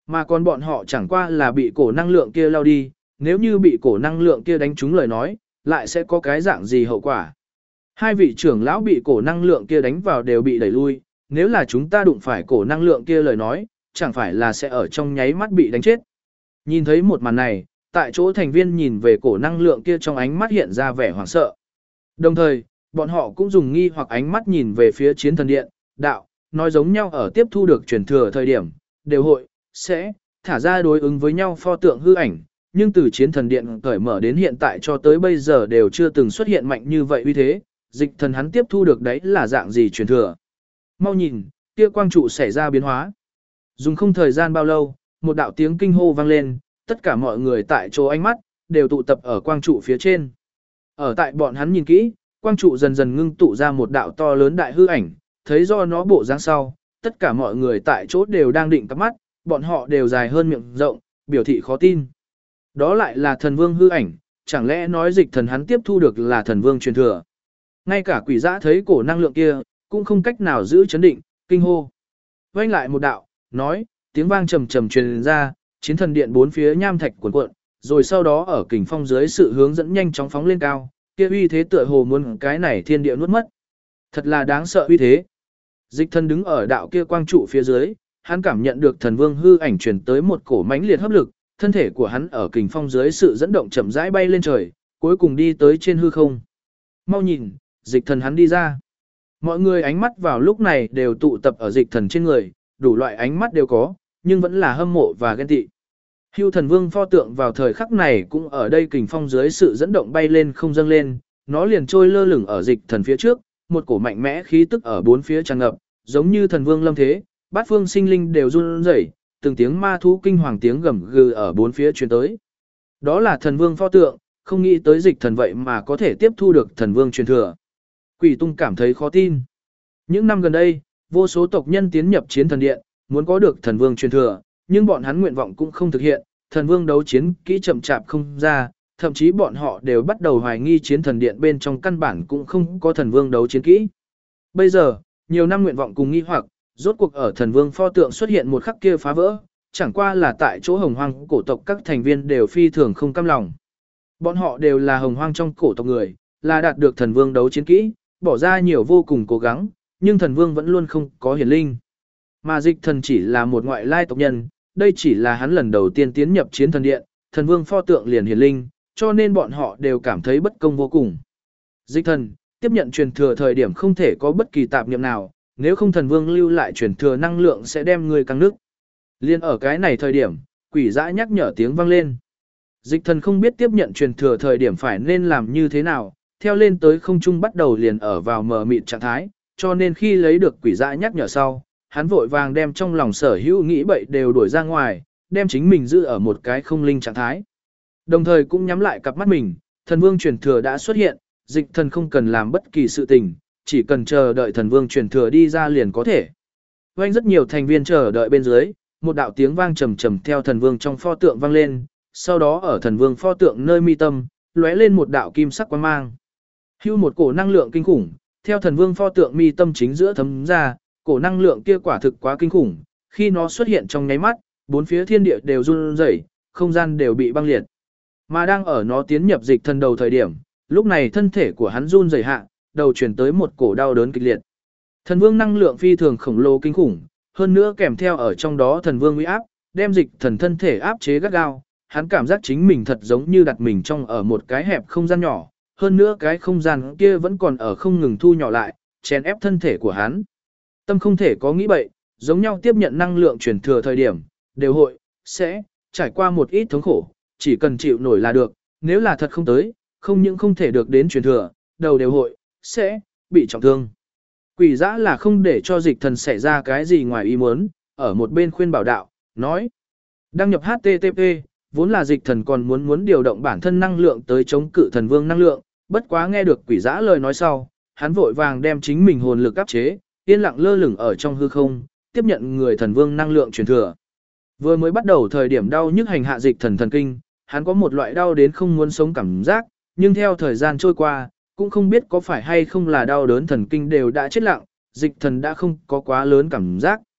Mà còn bọn họ chẳng qua là bị cổ năng lượng kia lao đi, nếu như bị cổ năng lượng kia đánh trúng lời nói, lại sẽ có cái dạng gì hậu quả. Hai vị trưởng lão bị cổ năng lượng kia đánh vào đều bị đẩy lui, nếu là chúng ta đụng phải cổ năng lượng kia lời nói, chẳng phải là sẽ ở trong nháy mắt bị đánh chết. Nhìn thấy một màn này, tại chỗ thành viên nhìn về cổ năng lượng kia trong ánh mắt hiện ra vẻ hoảng sợ. Đồng thời, bọn họ cũng dùng nghi hoặc ánh mắt nhìn về phía chiến thần điện, đạo, nói giống nhau ở tiếp thu được truyền thừa thời điểm, đều hội, sẽ, thả ra đối ứng với nhau pho tượng hư ảnh, nhưng từ chiến thần điện cởi mở đến hiện tại cho tới bây giờ đều chưa từng xuất hiện mạnh như vậy uy thế, dịch thần hắn tiếp thu được đấy là dạng gì truyền thừa. Mau nhìn, kia quang trụ xảy ra biến hóa. Dùng không thời gian bao lâu, một đạo tiếng kinh hô vang lên, tất cả mọi người tại chỗ ánh mắt, đều tụ tập ở quang trụ phía trên. Ở tại bọn hắn nhìn kỹ, quang trụ dần dần ngưng tụ ra một đạo to lớn đại hư ảnh, thấy do nó bộ dáng sau, tất cả mọi người tại chỗ đều đang định cắp mắt, bọn họ đều dài hơn miệng rộng, biểu thị khó tin. Đó lại là thần vương hư ảnh, chẳng lẽ nói dịch thần hắn tiếp thu được là thần vương truyền thừa. Ngay cả quỷ dã thấy cổ năng lượng kia, cũng không cách nào giữ chấn định, kinh hô. Vang lại một đạo, nói, tiếng vang trầm trầm truyền ra, chiến thần điện bốn phía nham thạch cuộn cuộn, rồi sau đó ở kình phong dưới sự hướng dẫn nhanh chóng phóng lên cao, kia uy thế tựa hồ muốn cái này thiên địa nuốt mất. Thật là đáng sợ uy thế. Dịch thần đứng ở đạo kia quang trụ phía dưới, hắn cảm nhận được thần vương hư ảnh truyền tới một cổ mãnh liệt hấp lực, thân thể của hắn ở kình phong dưới sự dẫn động chậm rãi bay lên trời, cuối cùng đi tới trên hư không. Mau nhìn, dịch thần hắn đi ra. Mọi người ánh mắt vào lúc này đều tụ tập ở dịch thần trên người, đủ loại ánh mắt đều có, nhưng vẫn là hâm mộ và ghen tị. Hưu thần vương pho tượng vào thời khắc này cũng ở đây kình phong dưới sự dẫn động bay lên không dâng lên, nó liền trôi lơ lửng ở dịch thần phía trước, một cổ mạnh mẽ khí tức ở bốn phía tràn ngập, giống như thần vương lâm thế, bát phương sinh linh đều run rẩy, từng tiếng ma thú kinh hoàng tiếng gầm gừ ở bốn phía truyền tới. Đó là thần vương pho tượng, không nghĩ tới dịch thần vậy mà có thể tiếp thu được thần vương truyền thừa. Quỷ Tung cảm thấy khó tin. Những năm gần đây, vô số tộc nhân tiến nhập chiến thần điện, muốn có được thần vương truyền thừa, nhưng bọn hắn nguyện vọng cũng không thực hiện, thần vương đấu chiến kỹ chậm chạp không ra, thậm chí bọn họ đều bắt đầu hoài nghi chiến thần điện bên trong căn bản cũng không có thần vương đấu chiến kỹ. Bây giờ, nhiều năm nguyện vọng cùng nghi hoặc, rốt cuộc ở thần vương pho tượng xuất hiện một khắc kia phá vỡ, chẳng qua là tại chỗ hồng hoang cổ tộc các thành viên đều phi thường không cam lòng. Bọn họ đều là hồng hoang trong cổ tộc người, là đạt được thần vương đấu chiến kỹ, bỏ ra nhiều vô cùng cố gắng, nhưng thần vương vẫn luôn không có hiển linh. Mà dịch thần chỉ là một ngoại lai tộc nhân, đây chỉ là hắn lần đầu tiên tiến nhập chiến thần điện, thần vương pho tượng liền hiển linh, cho nên bọn họ đều cảm thấy bất công vô cùng. Dịch thần, tiếp nhận truyền thừa thời điểm không thể có bất kỳ tạp niệm nào, nếu không thần vương lưu lại truyền thừa năng lượng sẽ đem người căng nước. Liên ở cái này thời điểm, quỷ dã nhắc nhở tiếng vang lên. Dịch thần không biết tiếp nhận truyền thừa thời điểm phải nên làm như thế nào, theo lên tới không trung bắt đầu liền ở vào mờ mịt trạng thái, cho nên khi lấy được quỷ dã nhắc nhở sau, hắn vội vàng đem trong lòng sở hữu nghĩ bậy đều đuổi ra ngoài, đem chính mình giữ ở một cái không linh trạng thái. Đồng thời cũng nhắm lại cặp mắt mình, thần vương truyền thừa đã xuất hiện, dịch thần không cần làm bất kỳ sự tình, chỉ cần chờ đợi thần vương truyền thừa đi ra liền có thể. Vang rất nhiều thành viên chờ đợi bên dưới, một đạo tiếng vang trầm trầm theo thần vương trong pho tượng vang lên, sau đó ở thần vương pho tượng nơi mi tâm, lóe lên một đạo kim sắc quang mang. Hưu một cổ năng lượng kinh khủng, theo thần vương pho tượng mi tâm chính giữa thấm ra, cổ năng lượng kia quả thực quá kinh khủng, khi nó xuất hiện trong nháy mắt, bốn phía thiên địa đều run rẩy, không gian đều bị băng liệt. Mà đang ở nó tiến nhập dịch thần đầu thời điểm, lúc này thân thể của hắn run rẩy hạ, đầu chuyển tới một cổ đau đớn kịch liệt. Thần vương năng lượng phi thường khổng lồ kinh khủng, hơn nữa kèm theo ở trong đó thần vương uy áp, đem dịch thần thân thể áp chế gắt gao, hắn cảm giác chính mình thật giống như đặt mình trong ở một cái hẹp không gian nhỏ, hơn nữa cái không gian kia vẫn còn ở không ngừng thu nhỏ lại, chèn ép thân thể của hắn. Tâm không thể có nghĩ bậy, giống nhau tiếp nhận năng lượng truyền thừa thời điểm, đều hội, sẽ, trải qua một ít thống khổ, chỉ cần chịu nổi là được, nếu là thật không tới, không những không thể được đến truyền thừa, đầu đều hội, sẽ, bị trọng thương. Quỷ dã là không để cho dịch thần xảy ra cái gì ngoài ý muốn, ở một bên khuyên bảo đạo, nói. Đăng nhập HTTP, vốn là dịch thần còn muốn điều động bản thân năng lượng tới chống cự thần vương năng lượng, bất quá nghe được quỷ dã lời nói sau, hắn vội vàng đem chính mình hồn lực áp chế, yên lặng lơ lửng ở trong hư không, tiếp nhận người thần vương năng lượng truyền thừa. Vừa mới bắt đầu thời điểm đau nhức hành hạ dịch thần thần kinh, hắn có một loại đau đến không muốn sống cảm giác, nhưng theo thời gian trôi qua, cũng không biết có phải hay không là đau đớn thần kinh đều đã chết lặng, dịch thần đã không có quá lớn cảm giác.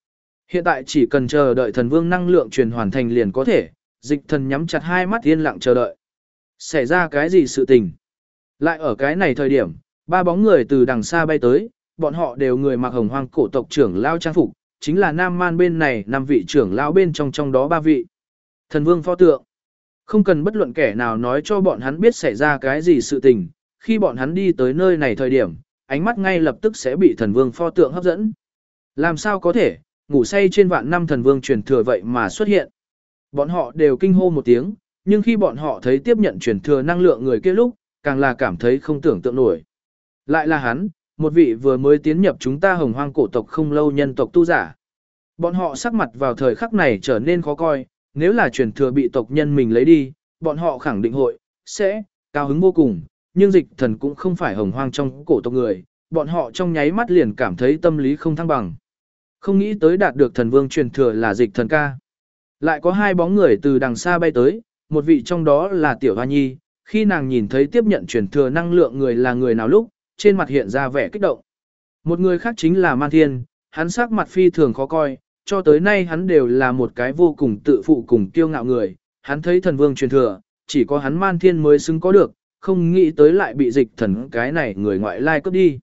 Hiện tại chỉ cần chờ đợi thần vương năng lượng truyền hoàn thành liền có thể, dịch thần nhắm chặt hai mắt yên lặng chờ đợi. Xảy ra cái gì sự tình? Lại ở cái này thời điểm, ba bóng người từ đằng xa bay tới, bọn họ đều người mặc hồng hoang cổ tộc trưởng lao trang phục, chính là Nam Man bên này 5 vị trưởng lão bên trong đó 3 vị. Thần vương pho tượng. Không cần bất luận kẻ nào nói cho bọn hắn biết xảy ra cái gì sự tình, khi bọn hắn đi tới nơi này thời điểm, ánh mắt ngay lập tức sẽ bị thần vương pho tượng hấp dẫn. Làm sao có thể, ngủ say trên vạn năm thần vương truyền thừa vậy mà xuất hiện. Bọn họ đều kinh hô một tiếng, nhưng khi bọn họ thấy tiếp nhận truyền thừa năng lượng người kia lúc, càng là cảm thấy không tưởng tượng nổi. Lại là hắn, một vị vừa mới tiến nhập chúng ta hồng hoang cổ tộc không lâu nhân tộc tu giả. Bọn họ sắc mặt vào thời khắc này trở nên khó coi, nếu là truyền thừa bị tộc nhân mình lấy đi, bọn họ khẳng định sẽ cao hứng vô cùng, nhưng dịch thần cũng không phải hồng hoang trong cổ tộc người, bọn họ trong nháy mắt liền cảm thấy tâm lý không thăng bằng. Không nghĩ tới đạt được thần vương truyền thừa là dịch thần ca. Lại có 2 bóng người từ đằng xa bay tới, một vị trong đó là Tiểu Hoa Nhi, khi nàng nhìn thấy tiếp nhận truyền thừa năng lượng người là người nào lúc, trên mặt hiện ra vẻ kích động. Một người khác chính là Man Thiên, hắn sắc mặt phi thường khó coi, cho tới nay hắn đều là một cái vô cùng tự phụ cùng kiêu ngạo người, hắn thấy thần vương truyền thừa, chỉ có hắn Man Thiên mới xứng có được, không nghĩ tới lại bị dịch thần cái này người ngoại lai cướp đi.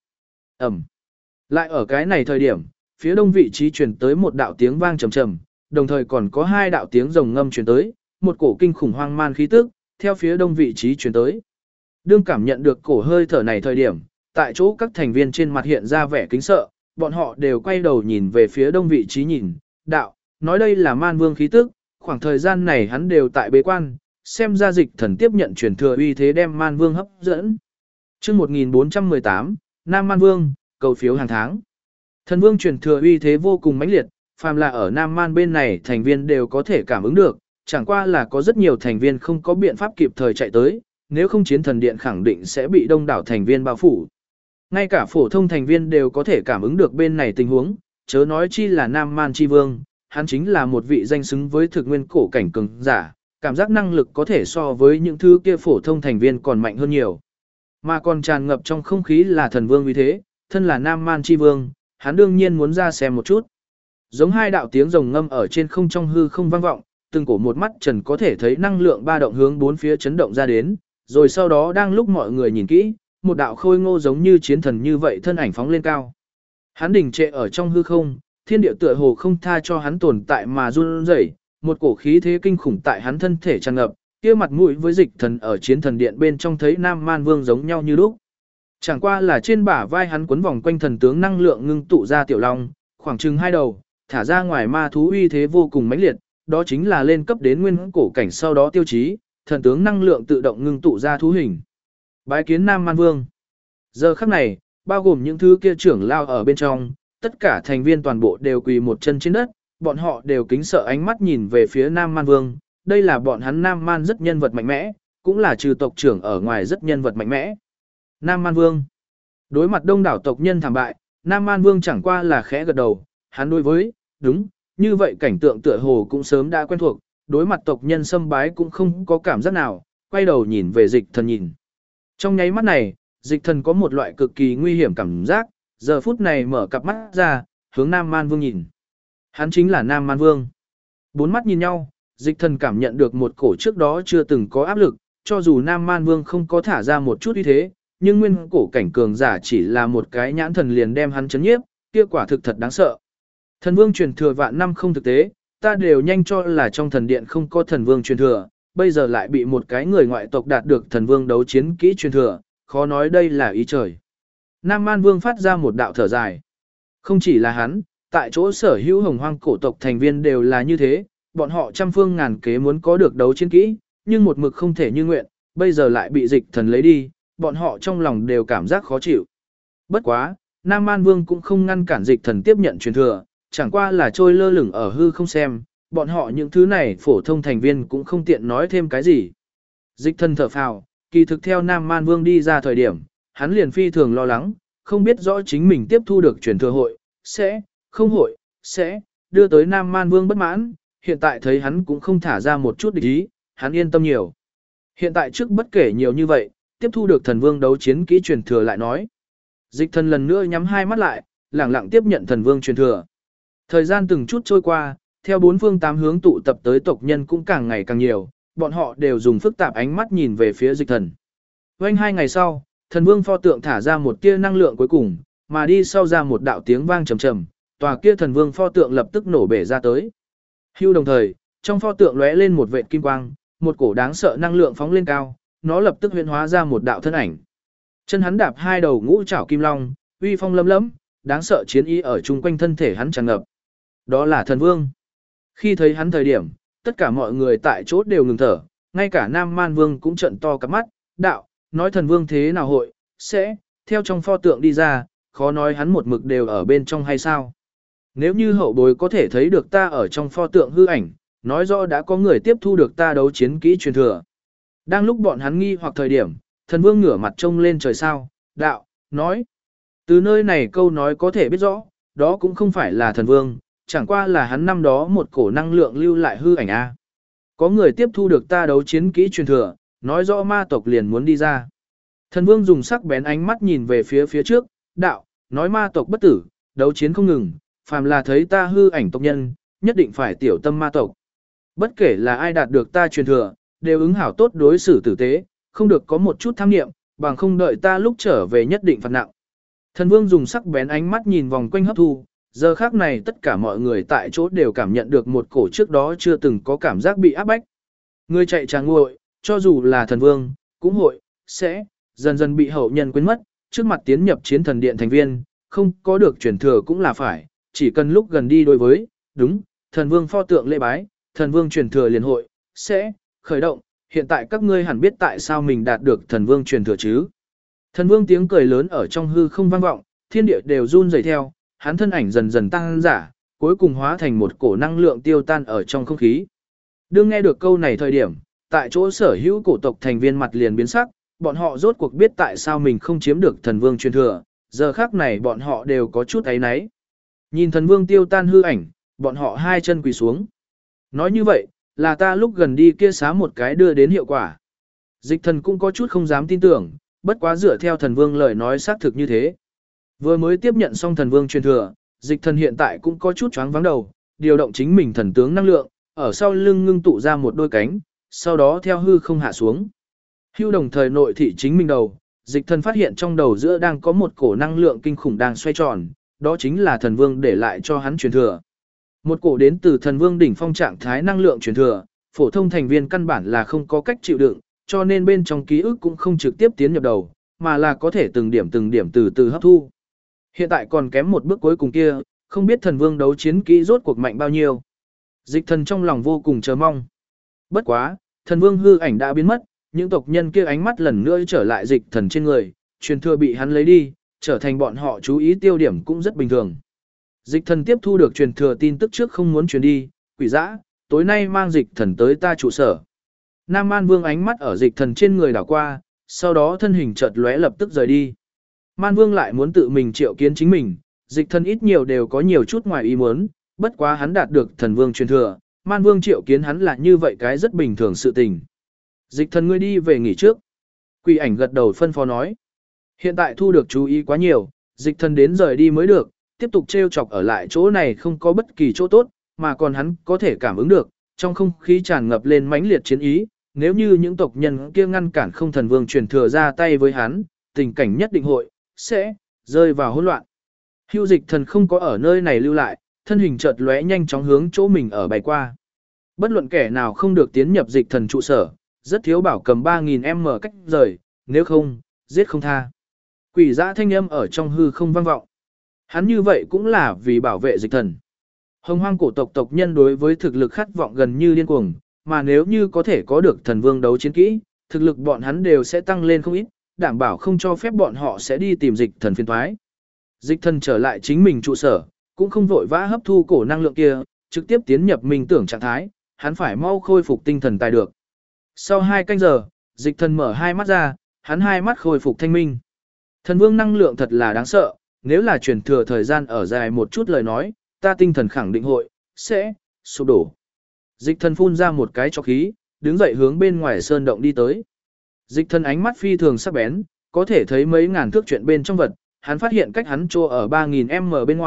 Lại ở cái này thời điểm, phía đông vị trí truyền tới một đạo tiếng vang trầm trầm, đồng thời còn có 2 đạo tiếng rồng ngâm truyền tới, một cổ kinh khủng hoang man khí tức, theo phía đông vị trí truyền tới. Đương cảm nhận được cổ hơi thở này thời điểm, tại chỗ các thành viên trên mặt hiện ra vẻ kính sợ, bọn họ đều quay đầu nhìn về phía đông vị trí nhìn, đạo, nói đây là man vương khí tức, khoảng thời gian này hắn đều tại bế quan, xem ra dịch thần tiếp nhận truyền thừa uy thế đem man vương hấp dẫn. Chương 1418, Nam Man Vương, cầu phiếu hàng tháng. Thần vương truyền thừa uy thế vô cùng mãnh liệt, phàm là ở Nam Man bên này thành viên đều có thể cảm ứng được, chẳng qua là có rất nhiều thành viên không có biện pháp kịp thời chạy tới, nếu không chiến thần điện khẳng định sẽ bị đông đảo thành viên bao phủ. Ngay cả phổ thông thành viên đều có thể cảm ứng được bên này tình huống, chớ nói chi là Nam Man chi vương, hắn chính là một vị danh xứng với thực nguyên cổ cảnh cường giả, cảm giác năng lực có thể so với những thứ kia phổ thông thành viên còn mạnh hơn nhiều. Mà còn tràn ngập trong không khí là thần vương uy thế, thân là Nam Man chi vương, hắn đương nhiên muốn ra xem một chút. Giống 2 đạo tiếng rồng ngâm ở trên không trong hư không vang vọng, từng cổ một mắt trần có thể thấy năng lượng ba động hướng 4 phía chấn động ra đến, rồi sau đó đang lúc mọi người nhìn kỹ, một đạo khôi ngô giống như chiến thần như vậy thân ảnh phóng lên cao. Hắn đỉnh trệ ở trong hư không, thiên địa tựa hồ không tha cho hắn tồn tại mà run rẩy, một cổ khí thế kinh khủng tại hắn thân thể tràn ngập, kia mặt mũi với dịch thần ở chiến thần điện bên trong thấy Nam Man Vương giống nhau như lúc. Chẳng qua là trên bả vai hắn quấn vòng quanh thần tướng năng lượng ngưng tụ ra tiểu long, khoảng chừng 2 đầu, thả ra ngoài ma thú uy thế vô cùng mãnh liệt, đó chính là lên cấp đến nguyên cổ cảnh sau đó tiêu chí, thần tướng năng lượng tự động ngưng tụ ra thú hình. Bái kiến Nam Man Vương. Giờ khắc này, bao gồm những thứ kia trưởng lao ở bên trong, tất cả thành viên toàn bộ đều quỳ một chân trên đất, bọn họ đều kính sợ ánh mắt nhìn về phía Nam Man Vương, đây là bọn hắn Nam Man rất nhân vật mạnh mẽ, cũng là trừ tộc trưởng ở ngoài rất nhân vật mạnh mẽ. Nam Man Vương. Đối mặt đông đảo tộc nhân thảm bại, Nam Man Vương chẳng qua là khẽ gật đầu, hắn đối với, đúng, như vậy cảnh tượng tựa hồ cũng sớm đã quen thuộc, đối mặt tộc nhân xâm bái cũng không có cảm giác nào, quay đầu nhìn về dịch thần nhìn. Trong nháy mắt này, dịch thần có một loại cực kỳ nguy hiểm cảm giác, giờ phút này mở cặp mắt ra, hướng Nam Man Vương nhìn. Hắn chính là Nam Man Vương. 4 mắt nhìn nhau, dịch thần cảm nhận được một cổ trước đó chưa từng có áp lực, cho dù Nam Man Vương không có thả ra một chút uy thế, nhưng nguyên cổ cảnh cường giả chỉ là một cái nhãn thần liền đem hắn chấn nhiếp, kia quả thực thật đáng sợ. Thần vương truyền thừa vạn năm không thực tế, ta đều nhanh cho là trong thần điện không có thần vương truyền thừa, bây giờ lại bị một cái người ngoại tộc đạt được thần vương đấu chiến kỹ truyền thừa, khó nói đây là ý trời. Nam Man Vương phát ra một đạo thở dài. Không chỉ là hắn, tại chỗ sở hữu hồng hoang cổ tộc thành viên đều là như thế, bọn họ trăm phương ngàn kế muốn có được đấu chiến kỹ, nhưng một mực không thể như nguyện, bây giờ lại bị dịch thần lấy đi, bọn họ trong lòng đều cảm giác khó chịu. Bất quá, Nam Man Vương cũng không ngăn cản dịch thần tiếp nhận truyền thừa, chẳng qua là trôi lơ lửng ở hư không xem, bọn họ những thứ này phổ thông thành viên cũng không tiện nói thêm cái gì. Dịch thần thở phào, kỳ thực theo Nam Man Vương đi ra thời điểm, hắn liền phi thường lo lắng, không biết rõ chính mình tiếp thu được truyền thừa sẽ đưa tới Nam Man Vương bất mãn, hiện tại thấy hắn cũng không thả ra một chút địch ý, hắn yên tâm nhiều. Hiện tại trước bất kể nhiều như vậy, tiếp thu được thần vương đấu chiến kỹ truyền thừa lại nói. Dịch thần lần nữa nhắm 2 mắt lại, lẳng lặng tiếp nhận thần vương truyền thừa. Thời gian từng chút trôi qua, theo bốn phương tám hướng tụ tập tới tộc nhân cũng càng ngày càng nhiều, bọn họ đều dùng phức tạp ánh mắt nhìn về phía dịch thần. Quanh 2 ngày sau, thần vương pho tượng thả ra một tia năng lượng cuối cùng, mà đi sau ra một đạo tiếng vang trầm trầm, tòa kia thần vương pho tượng lập tức nổ bể ra tới. Hưu đồng thời, trong pho tượng lóe lên một vệt kim quang, một cổ đáng sợ năng lượng phóng lên cao, nó lập tức huyễn hóa ra một đạo thân ảnh. Chân hắn đạp 2 đầu ngũ trảo kim long, uy phong lấm lẫm, đáng sợ chiến ý ở chung quanh thân thể hắn tràn ngập. Đó là thần vương. Khi thấy hắn thời điểm, tất cả mọi người tại chỗ đều ngừng thở, ngay cả Nam Man Vương cũng trợn to cặp mắt, đạo, nói thần vương thế nào hội, sẽ, theo trong pho tượng đi ra, khó nói hắn một mực đều ở bên trong hay sao. Nếu như hậu bối có thể thấy được ta ở trong pho tượng hư ảnh, nói rõ đã có người tiếp thu được ta đấu chiến kỹ truyền thừa. Đang lúc bọn hắn nghi hoặc thời điểm, thần vương ngửa mặt trông lên trời sao, đạo, nói. Từ nơi này câu nói có thể biết rõ, đó cũng không phải là thần vương, chẳng qua là hắn năm đó một cổ năng lượng lưu lại hư ảnh A. Có người tiếp thu được ta đấu chiến kỹ truyền thừa, nói rõ ma tộc liền muốn đi ra. Thần vương dùng sắc bén ánh mắt nhìn về phía trước, đạo, nói ma tộc bất tử, đấu chiến không ngừng, phàm là thấy ta hư ảnh tộc nhân, nhất định phải tiểu tâm ma tộc. Bất kể là ai đạt được ta truyền thừa, đều ứng hảo tốt đối xử tử tế, không được có một chút tham niệm, bằng không đợi ta lúc trở về nhất định phạt nặng. Thần vương dùng sắc bén ánh mắt nhìn vòng quanh hấp thu, giờ khác này tất cả mọi người tại chỗ đều cảm nhận được một cổ trước đó chưa từng có cảm giác bị áp bách. Người chạy tràng nguội, cho dù là thần vương, cũng hội, sẽ, dần dần bị hậu nhân quên mất, trước mặt tiến nhập chiến thần điện thành viên, không có được truyền thừa cũng là phải, chỉ cần lúc gần đi đối với, đúng, thần vương pho tượng lễ bái, thần vương truyền thừa liền hội, sẽ, khởi động, hiện tại các ngươi hẳn biết tại sao mình đạt được thần vương truyền thừa chứ. Thần vương tiếng cười lớn ở trong hư không vang vọng, thiên địa đều run rẩy theo, hắn thân ảnh dần dần tăng giả, cuối cùng hóa thành một cổ năng lượng tiêu tan ở trong không khí. Đương nghe được câu này thời điểm, tại chỗ sở hữu cổ tộc thành viên mặt liền biến sắc, bọn họ rốt cuộc biết tại sao mình không chiếm được thần vương truyền thừa, giờ khắc này bọn họ đều có chút áy náy. Nhìn thần vương tiêu tan hư ảnh, bọn họ hai chân quỳ xuống. Nói như vậy, là ta lúc gần đi kia xá một cái đưa đến hiệu quả. Dịch thần cũng có chút không dám tin tưởng, bất quá dựa theo thần vương lời nói xác thực như thế. Vừa mới tiếp nhận xong thần vương truyền thừa, dịch thần hiện tại cũng có chút choáng váng đầu, điều động chính mình thần tướng năng lượng, ở sau lưng ngưng tụ ra một đôi cánh, sau đó theo hư không hạ xuống. Hưu đồng thời nội thị chính mình đầu, dịch thần phát hiện trong đầu giữa đang có một cổ năng lượng kinh khủng đang xoay tròn, đó chính là thần vương để lại cho hắn truyền thừa. Một cổ đến từ thần vương đỉnh phong trạng thái năng lượng truyền thừa, phổ thông thành viên căn bản là không có cách chịu đựng, cho nên bên trong ký ức cũng không trực tiếp tiến nhập đầu, mà là có thể từng điểm từ từ hấp thu. Hiện tại còn kém một bước cuối cùng kia, không biết thần vương đấu chiến kỹ rốt cuộc mạnh bao nhiêu. Dịch thần trong lòng vô cùng chờ mong. Bất quá, thần vương hư ảnh đã biến mất, những tộc nhân kia ánh mắt lần nữa trở lại dịch thần trên người, truyền thừa bị hắn lấy đi, trở thành bọn họ chú ý tiêu điểm cũng rất bình thường. Dịch thần tiếp thu được truyền thừa tin tức trước không muốn truyền đi, quỷ dã, tối nay mang dịch thần tới ta trụ sở. Nam Man Vương ánh mắt ở dịch thần trên người đảo qua, sau đó thân hình chợt lóe lập tức rời đi. Man Vương lại muốn tự mình triệu kiến chính mình, dịch thần ít nhiều đều có nhiều chút ngoài ý muốn, bất quá hắn đạt được thần vương truyền thừa, Man Vương triệu kiến hắn là như vậy cái rất bình thường sự tình. Dịch thần ngươi đi về nghỉ trước. Quỷ ảnh gật đầu phân phó nói. Hiện tại thu được chú ý quá nhiều, dịch thần đến rời đi mới được, tiếp tục trêu chọc ở lại chỗ này không có bất kỳ chỗ tốt, mà còn hắn có thể cảm ứng được, trong không khí tràn ngập lên mãnh liệt chiến ý, nếu như những tộc nhân kia ngăn cản không thần vương truyền thừa ra tay với hắn, tình cảnh nhất định hội, sẽ, rơi vào hỗn loạn. Hưu dịch thần không có ở nơi này lưu lại, thân hình chợt lóe nhanh chóng hướng chỗ mình ở bay qua. Bất luận kẻ nào không được tiến nhập dịch thần trụ sở, rất thiếu bảo cầm 3000m cách rời, nếu không, giết không tha. Quỷ dã thanh âm ở trong hư không vang vọng. Hắn như vậy cũng là vì bảo vệ dịch thần. Hồng hoang cổ tộc tộc nhân đối với thực lực khát vọng gần như điên cuồng, mà nếu như có thể có được thần vương đấu chiến kỹ, thực lực bọn hắn đều sẽ tăng lên không ít, đảm bảo không cho phép bọn họ sẽ đi tìm dịch thần phiền toái. Dịch thần trở lại chính mình trụ sở, cũng không vội vã hấp thu cổ năng lượng kia, trực tiếp tiến nhập minh tưởng trạng thái, hắn phải mau khôi phục tinh thần tài được. Sau 2 canh giờ, dịch thần mở hai mắt ra, hắn hai mắt khôi phục thanh minh. Thần vương năng lượng thật là đáng sợ, nếu là truyền thừa thời gian ở dài một chút lời nói, ta tinh thần khẳng định hội, sẽ, sụp đổ. Dịch thần phun ra một cái cho khí, đứng dậy hướng bên ngoài sơn động đi tới. Dịch thần ánh mắt phi thường sắc bén, có thể thấy mấy ngàn thước chuyện bên trong vật, hắn phát hiện cách hắn trô ở 3000m bên ngoài,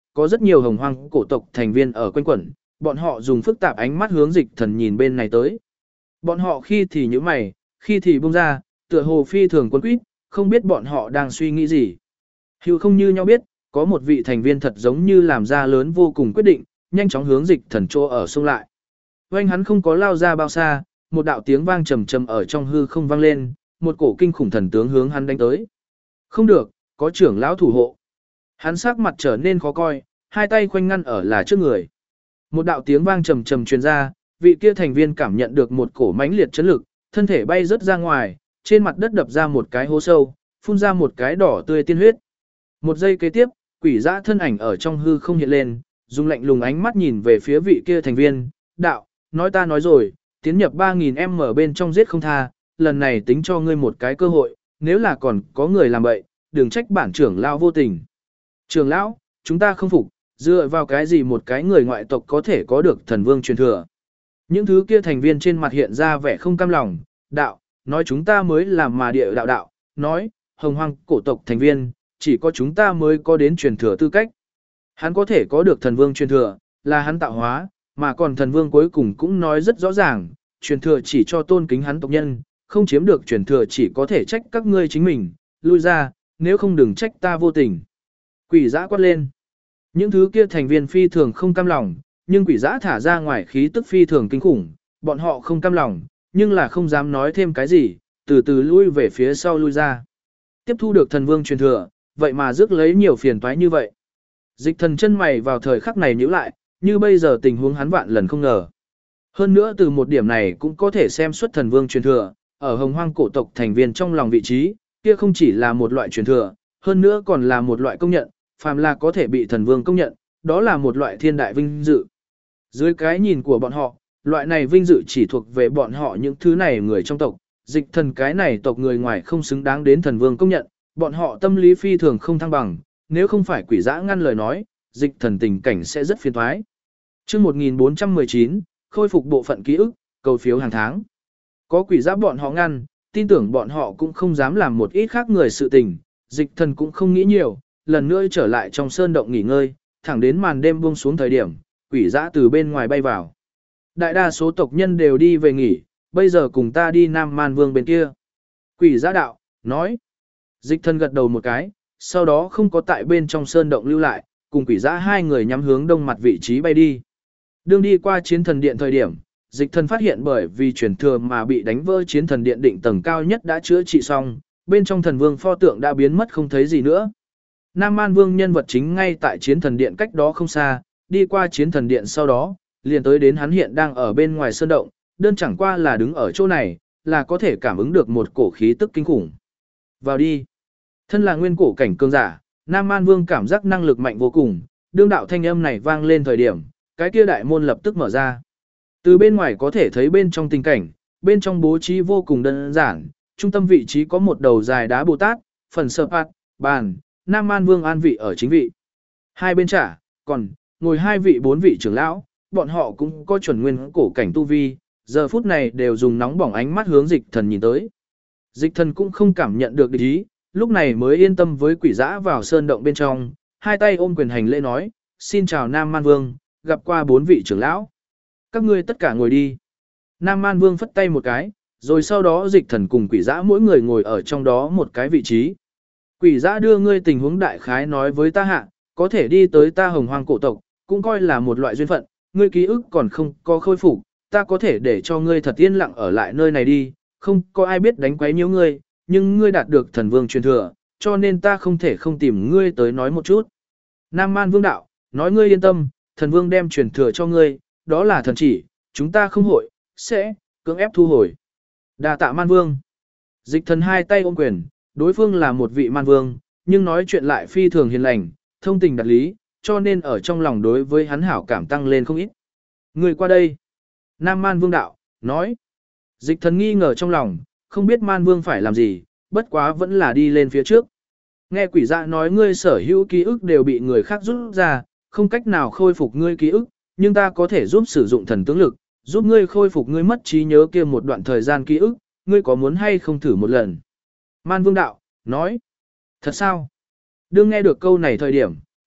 có rất nhiều hồng hoang cổ tộc thành viên ở quanh quẩn, bọn họ dùng phức tạp ánh mắt hướng Dịch Thần nhìn bên này tới. Bọn họ khi thì nhíu mày, khi thì buông ra, tựa hồ phi thường quấn quýt, không biết bọn họ đang suy nghĩ gì. Hữu không như nhau biết, có một vị thành viên thật giống như làm ra lớn vô cùng quyết định, nhanh chóng hướng Dịch Thần chỗ ở xông lại. Oanh hắn không có lao ra bao xa, một đạo tiếng vang trầm trầm ở trong hư không vang lên, một cổ kinh khủng thần tướng hướng hắn đánh tới. Không được, có trưởng lão thủ hộ. Hắn sắc mặt trở nên khó coi, hai tay khoanh ngăn ở là trước người. Một đạo tiếng vang trầm trầm truyền ra, vị kia thành viên cảm nhận được một cổ mãnh liệt chấn lực, thân thể bay rất ra ngoài, trên mặt đất đập ra một cái hố sâu, phun ra một cái đỏ tươi tiên huyết. Một giây kế tiếp, quỷ dã thân ảnh ở trong hư không hiện lên, dùng lạnh lùng ánh mắt nhìn về phía vị kia thành viên, đạo, nói ta nói rồi, tiến nhập 3000m bên trong giết không tha, lần này tính cho ngươi một cái cơ hội, nếu là còn có người làm bậy, đừng trách bản trưởng lão vô tình. Trưởng lão, chúng ta không phục, dựa vào cái gì một cái người ngoại tộc có thể có được thần vương truyền thừa. Những thứ kia thành viên trên mặt hiện ra vẻ không cam lòng, đạo, nói chúng ta mới làm mà địa đạo đạo, nói, hồng hoang cổ tộc thành viên, chỉ có chúng ta mới có đến truyền thừa tư cách. Hắn có thể có được thần vương truyền thừa, là hắn tạo hóa, mà còn thần vương cuối cùng cũng nói rất rõ ràng, truyền thừa chỉ cho tôn kính hắn tộc nhân, không chiếm được truyền thừa chỉ có thể trách các ngươi chính mình, lui ra, nếu không đừng trách ta vô tình. Quỷ dã quát lên. Những thứ kia thành viên phi thường không cam lòng, nhưng quỷ dã thả ra ngoài khí tức phi thường kinh khủng, bọn họ không cam lòng, nhưng là không dám nói thêm cái gì, từ từ lui về phía sau lui ra. Tiếp thu được thần vương truyền thừa, vậy mà rước lấy nhiều phiền toái như vậy. Dịch Thần chân mày vào thời khắc này nhíu lại, như bây giờ tình huống hắn vạn lần không ngờ. Hơn nữa từ một điểm này cũng có thể xem xuất thần vương truyền thừa, ở hồng hoang cổ tộc thành viên trong lòng vị trí, kia không chỉ là một loại truyền thừa, hơn nữa còn là một loại công nhận, phàm là có thể bị thần vương công nhận, đó là một loại thiên đại vinh dự. Dưới cái nhìn của bọn họ, loại này vinh dự chỉ thuộc về bọn họ những thứ này người trong tộc, Dịch Thần cái này tộc người ngoài không xứng đáng đến thần vương công nhận, bọn họ tâm lý phi thường không thăng bằng, nếu không phải quỷ dã ngăn lời nói, Dịch Thần tình cảnh sẽ rất phiền toái. Chương 1419, khôi phục bộ phận ký ức, cầu phiếu hàng tháng. Có quỷ dã bọn họ ngăn, tin tưởng bọn họ cũng không dám làm một ít khác người sự tình, Dịch Thần cũng không nghĩ nhiều, lần nữa trở lại trong sơn động nghỉ ngơi, thẳng đến màn đêm buông xuống thời điểm, quỷ dã từ bên ngoài bay vào. Đại đa số tộc nhân đều đi về nghỉ, bây giờ cùng ta đi Nam Man Vương bên kia. Quỷ dã đạo, nói. Dịch Thần gật đầu một cái, sau đó không có tại bên trong sơn động lưu lại, cùng quỷ dã hai người nhắm hướng đông mặt vị trí bay đi. Đương đi qua chiến thần điện thời điểm, Dịch Thần phát hiện bởi vì truyền thừa mà bị đánh vỡ chiến thần điện định tầng cao nhất đã chữa trị xong, bên trong thần vương pho tượng đã biến mất không thấy gì nữa. Nam Man Vương nhân vật chính ngay tại chiến thần điện cách đó không xa, đi qua chiến thần điện sau đó, liền tới đến hắn hiện đang ở bên ngoài sơn động, đơn chẳng qua là đứng ở chỗ này, là có thể cảm ứng được một cổ khí tức kinh khủng. Vào đi. Thân là nguyên cổ cảnh cường giả, Nam Man Vương cảm giác năng lực mạnh vô cùng, đương đạo thanh âm này vang lên thời điểm, cái kia đại môn lập tức mở ra. Từ bên ngoài có thể thấy bên trong tình cảnh, bên trong bố trí vô cùng đơn giản, trung tâm vị trí có một đầu dài đá Bồ Tát, phần sơ phạt, bàn, Nam Man Vương an vị ở chính vị. Hai bên trả, còn, ngồi hai vị bốn vị trưởng lão, bọn họ cũng có chuẩn nguyên cổ cảnh tu vi, giờ phút này đều dùng nóng bỏng ánh mắt hướng Dịch Thần nhìn tới. Dịch Thần cũng không cảm nhận được địch ý, lúc này mới yên tâm với quỷ dã vào sơn động bên trong, hai tay ôm quyền hành lễ nói, xin chào Nam Man Vương, gặp qua bốn vị trưởng lão. Các ngươi tất cả ngồi đi. Nam Man Vương phất tay một cái, rồi sau đó Dịch Thần cùng quỷ dã mỗi người ngồi ở trong đó một cái vị trí. Quỷ dã đưa ngươi tình huống đại khái nói với ta hạ, có thể đi tới ta hồng hoang cổ tộc, cũng coi là một loại duyên phận, ngươi ký ức còn không có khôi phục, ta có thể để cho ngươi thật yên lặng ở lại nơi này đi, không có ai biết đánh quấy nhiễu ngươi, nhưng ngươi đạt được thần vương truyền thừa, cho nên ta không thể không tìm ngươi tới nói một chút. Nam Man Vương đạo, nói ngươi yên tâm, thần vương đem truyền thừa cho ngươi, đó là thần chỉ, chúng ta không hội, sẽ, cưỡng ép thu hồi. Đa tạ Man Vương. Dịch Thần hai tay ôm quyền, đối phương là một vị Man Vương, nhưng nói chuyện lại phi thường hiền lành, thông tình đạt lý, cho nên ở trong lòng đối với hắn hảo cảm tăng lên không ít. Người qua đây. Nam Man Vương đạo, nói. Dịch Thần nghi ngờ trong lòng, không biết Man Vương phải làm gì, bất quá vẫn là đi lên phía trước. Nghe quỷ dạ nói ngươi sở hữu ký ức đều bị người khác rút ra, không cách nào khôi phục ngươi ký ức, nhưng ta có thể giúp sử dụng thần tướng lực, giúp ngươi khôi phục ngươi mất trí nhớ kia một đoạn thời gian ký ức, ngươi có muốn hay không thử một lần? Man Vương đạo, nói. Thật sao? Đương nghe được câu này thời điểm,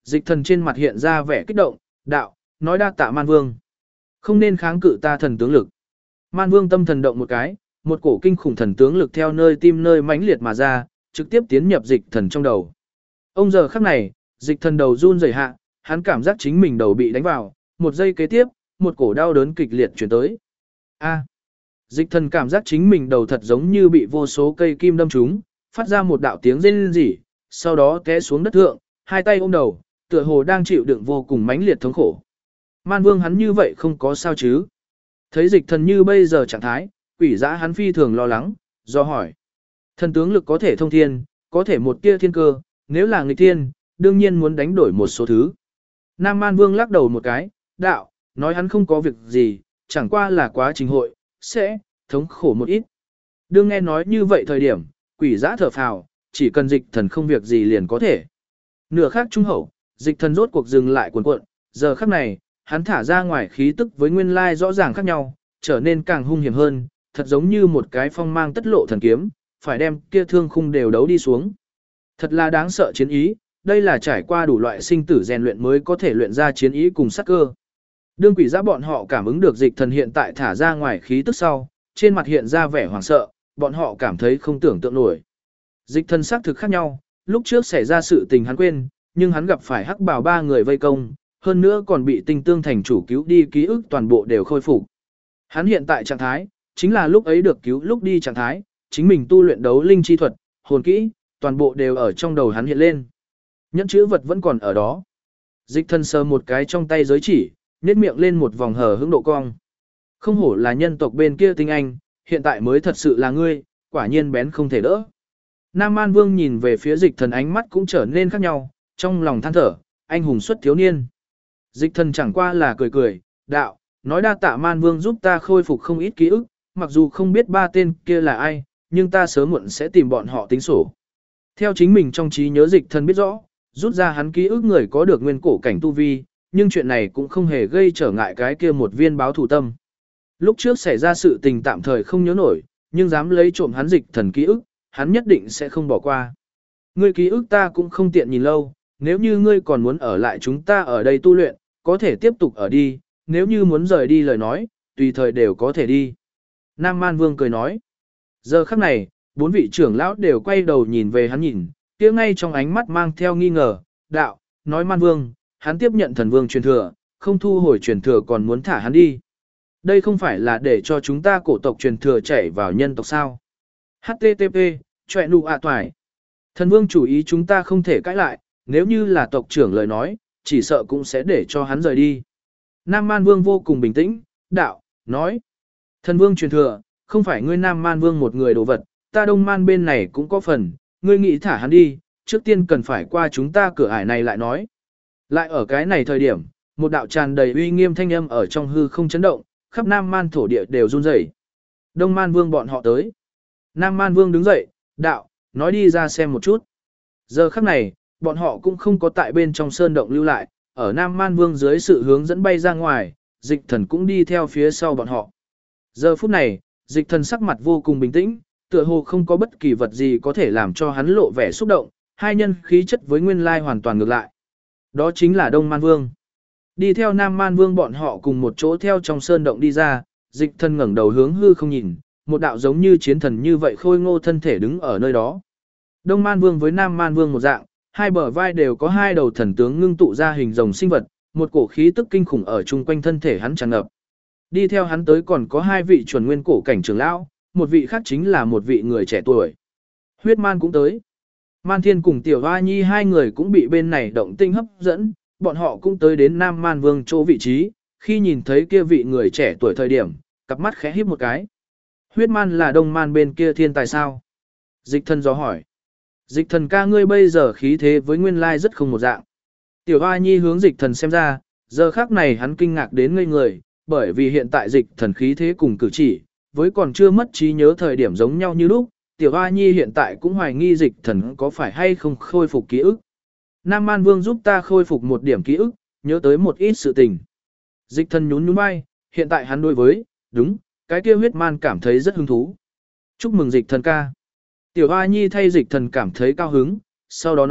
dịch thần trên mặt hiện ra vẻ kích động, đạo, nói đa tạ Man Vương. Không nên kháng cự ta thần tướng lực. Man Vương tâm thần động một cái, một cổ kinh khủng thần tướng lực theo nơi tim nơi mãnh liệt mà ra, trực tiếp tiến nhập dịch thần trong đầu. Ông giờ khắc này, dịch thần đầu run rẩy hạ, hắn cảm giác chính mình đầu bị đánh vào, một giây kế tiếp, một cổ đau đớn kịch liệt chuyển tới. A. Dịch thần cảm giác chính mình đầu thật giống như bị vô số cây kim đâm trúng, phát ra một đạo tiếng rên rỉ, sau đó té xuống đất thượng, hai tay ôm đầu, tựa hồ đang chịu đựng vô cùng mãnh liệt thống khổ. Man Vương hắn như vậy không có sao chứ? Thấy dịch thần như bây giờ trạng thái, quỷ dã hắn phi thường lo lắng, do hỏi. Thần tướng lực có thể thông thiên, có thể một tia thiên cơ, nếu là nghịch thiên, đương nhiên muốn đánh đổi một số thứ. Nam Man Vương lắc đầu một cái, đạo, nói hắn không có việc gì, chẳng qua là quá trình hội, sẽ, thống khổ một ít. Đương nghe nói như vậy thời điểm, quỷ dã thở phào, chỉ cần dịch thần không việc gì liền có thể. Nửa khắc trung hậu, dịch thần rốt cuộc dừng lại cuộn cuộn, giờ khắc này, hắn thả ra ngoài khí tức với nguyên lai rõ ràng khác nhau, trở nên càng hung hiểm hơn, thật giống như một cái phong mang tất lộ thần kiếm, phải đem kia thương khung đều đấu đi xuống. Thật là đáng sợ chiến ý, đây là trải qua đủ loại sinh tử rèn luyện mới có thể luyện ra chiến ý cùng sắc cơ. Đương quỷ giã bọn họ cảm ứng được dịch thần hiện tại thả ra ngoài khí tức sau, trên mặt hiện ra vẻ hoảng sợ, bọn họ cảm thấy không tưởng tượng nổi. Dịch thần xác thực khác nhau, lúc trước xảy ra sự tình hắn quên, nhưng hắn gặp phải hắc bào ba người vây công, hơn nữa còn bị tinh tương thành chủ cứu đi ký ức toàn bộ đều khôi phục. Hắn hiện tại trạng thái, chính là lúc ấy được cứu lúc đi trạng thái, chính mình tu luyện đấu linh chi thuật, hồn kỹ, toàn bộ đều ở trong đầu hắn hiện lên. Nhẫn chữ vật vẫn còn ở đó. Dịch thần sờ một cái trong tay giới chỉ, nhếch miệng lên một vòng hờ hững độ cong. Không hổ là nhân tộc bên kia tinh anh, hiện tại mới thật sự là ngươi, quả nhiên bén không thể đỡ. Nam Man Vương nhìn về phía dịch thần ánh mắt cũng trở nên khác nhau, trong lòng than thở, anh hùng xuất thiếu niên. Dịch thần chẳng qua là cười cười, đạo, nói đa tạ Man Vương giúp ta khôi phục không ít ký ức, mặc dù không biết ba tên kia là ai, nhưng ta sớm muộn sẽ tìm bọn họ tính sổ. Theo chính mình trong trí nhớ dịch thần biết rõ, rút ra hắn ký ức người có được nguyên cổ cảnh tu vi, nhưng chuyện này cũng không hề gây trở ngại cái kia một viên báo thủ tâm. Lúc trước xảy ra sự tình tạm thời không nhớ nổi, nhưng dám lấy trộm hắn dịch thần ký ức, hắn nhất định sẽ không bỏ qua. Ngươi ký ức ta cũng không tiện nhìn lâu, nếu như ngươi còn muốn ở lại chúng ta ở đây tu luyện, có thể tiếp tục ở đi, nếu như muốn rời đi lời nói, tùy thời đều có thể đi. Nam Man Vương cười nói. Giờ khắc này, bốn vị trưởng lão đều quay đầu nhìn về hắn nhìn, kia ngay trong ánh mắt mang theo nghi ngờ, đạo, nói Man Vương, hắn tiếp nhận thần vương truyền thừa, không thu hồi truyền thừa còn muốn thả hắn đi. Đây không phải là để cho chúng ta cổ tộc truyền thừa chảy vào nhân tộc sao. HTTP, chọe nụ ạ toài. Thần vương chủ ý chúng ta không thể cãi lại, nếu như là tộc trưởng lời nói, chỉ sợ cũng sẽ để cho hắn rời đi. Nam Man Vương vô cùng bình tĩnh, đạo, nói. Thần vương truyền thừa, không phải ngươi Nam Man Vương một người đồ vật, ta Đông Man bên này cũng có phần, ngươi nghĩ thả hắn đi, trước tiên cần phải qua chúng ta cửa ải này lại nói. Lại ở cái này thời điểm, một đạo tràn đầy uy nghiêm thanh âm ở trong hư không chấn động, khắp Nam Man thổ địa đều run rẩy. Đông Man Vương bọn họ tới. Nam Man Vương đứng dậy, đạo, nói đi ra xem một chút. Giờ khắc này, bọn họ cũng không có tại bên trong sơn động lưu lại, ở Nam Man Vương dưới sự hướng dẫn bay ra ngoài, dịch thần cũng đi theo phía sau bọn họ. Giờ phút này, dịch thần sắc mặt vô cùng bình tĩnh, tựa hồ không có bất kỳ vật gì có thể làm cho hắn lộ vẻ xúc động, hai nhân khí chất với nguyên lai hoàn toàn ngược lại. Đó chính là Đông Man Vương. Đi theo Nam Man Vương bọn họ cùng một chỗ theo trong sơn động đi ra, dịch thần ngẩng đầu hướng hư không nhìn, một đạo giống như chiến thần như vậy khôi ngô thân thể đứng ở nơi đó. Đông Man Vương với Nam Man Vương một dạng, hai bờ vai đều có hai đầu thần tướng ngưng tụ ra hình rồng sinh vật, một cổ khí tức kinh khủng ở chung quanh thân thể hắn tràn ngập. Đi theo hắn tới còn có hai vị chuẩn nguyên cổ cảnh trưởng lão, một vị khác chính là một vị người trẻ tuổi. Huyết Man cũng tới. Man Thiên cùng Tiểu Hoa Nhi hai người cũng bị bên này động tinh hấp dẫn, bọn họ cũng tới đến Nam Man Vương chỗ vị trí, khi nhìn thấy kia vị người trẻ tuổi thời điểm, cặp mắt khẽ híp một cái. Huyết Man là Đông Man bên kia thiên tài sao? Dịch thần gió hỏi. Dịch thần ca ngươi bây giờ khí thế với nguyên lai rất không một dạng. Tiểu Hoa Nhi hướng dịch thần xem ra, giờ khắc này hắn kinh ngạc đến ngây người, bởi vì hiện tại dịch thần khí thế cùng cử chỉ, với còn chưa mất trí nhớ thời điểm giống nhau như lúc, Tiểu Hoa Nhi hiện tại cũng hoài nghi dịch thần có phải hay không khôi phục ký ức. Nam Man Vương giúp ta khôi phục một điểm ký ức, nhớ tới một ít sự tình. Dịch thần nhún nhún vai, hiện tại hắn đối với, đúng, cái kia huyết man cảm thấy rất hứng thú. Chúc mừng dịch thần ca. Tiểu Hoa Nhi thay dịch thần cảm thấy cao hứng, sau đó nói,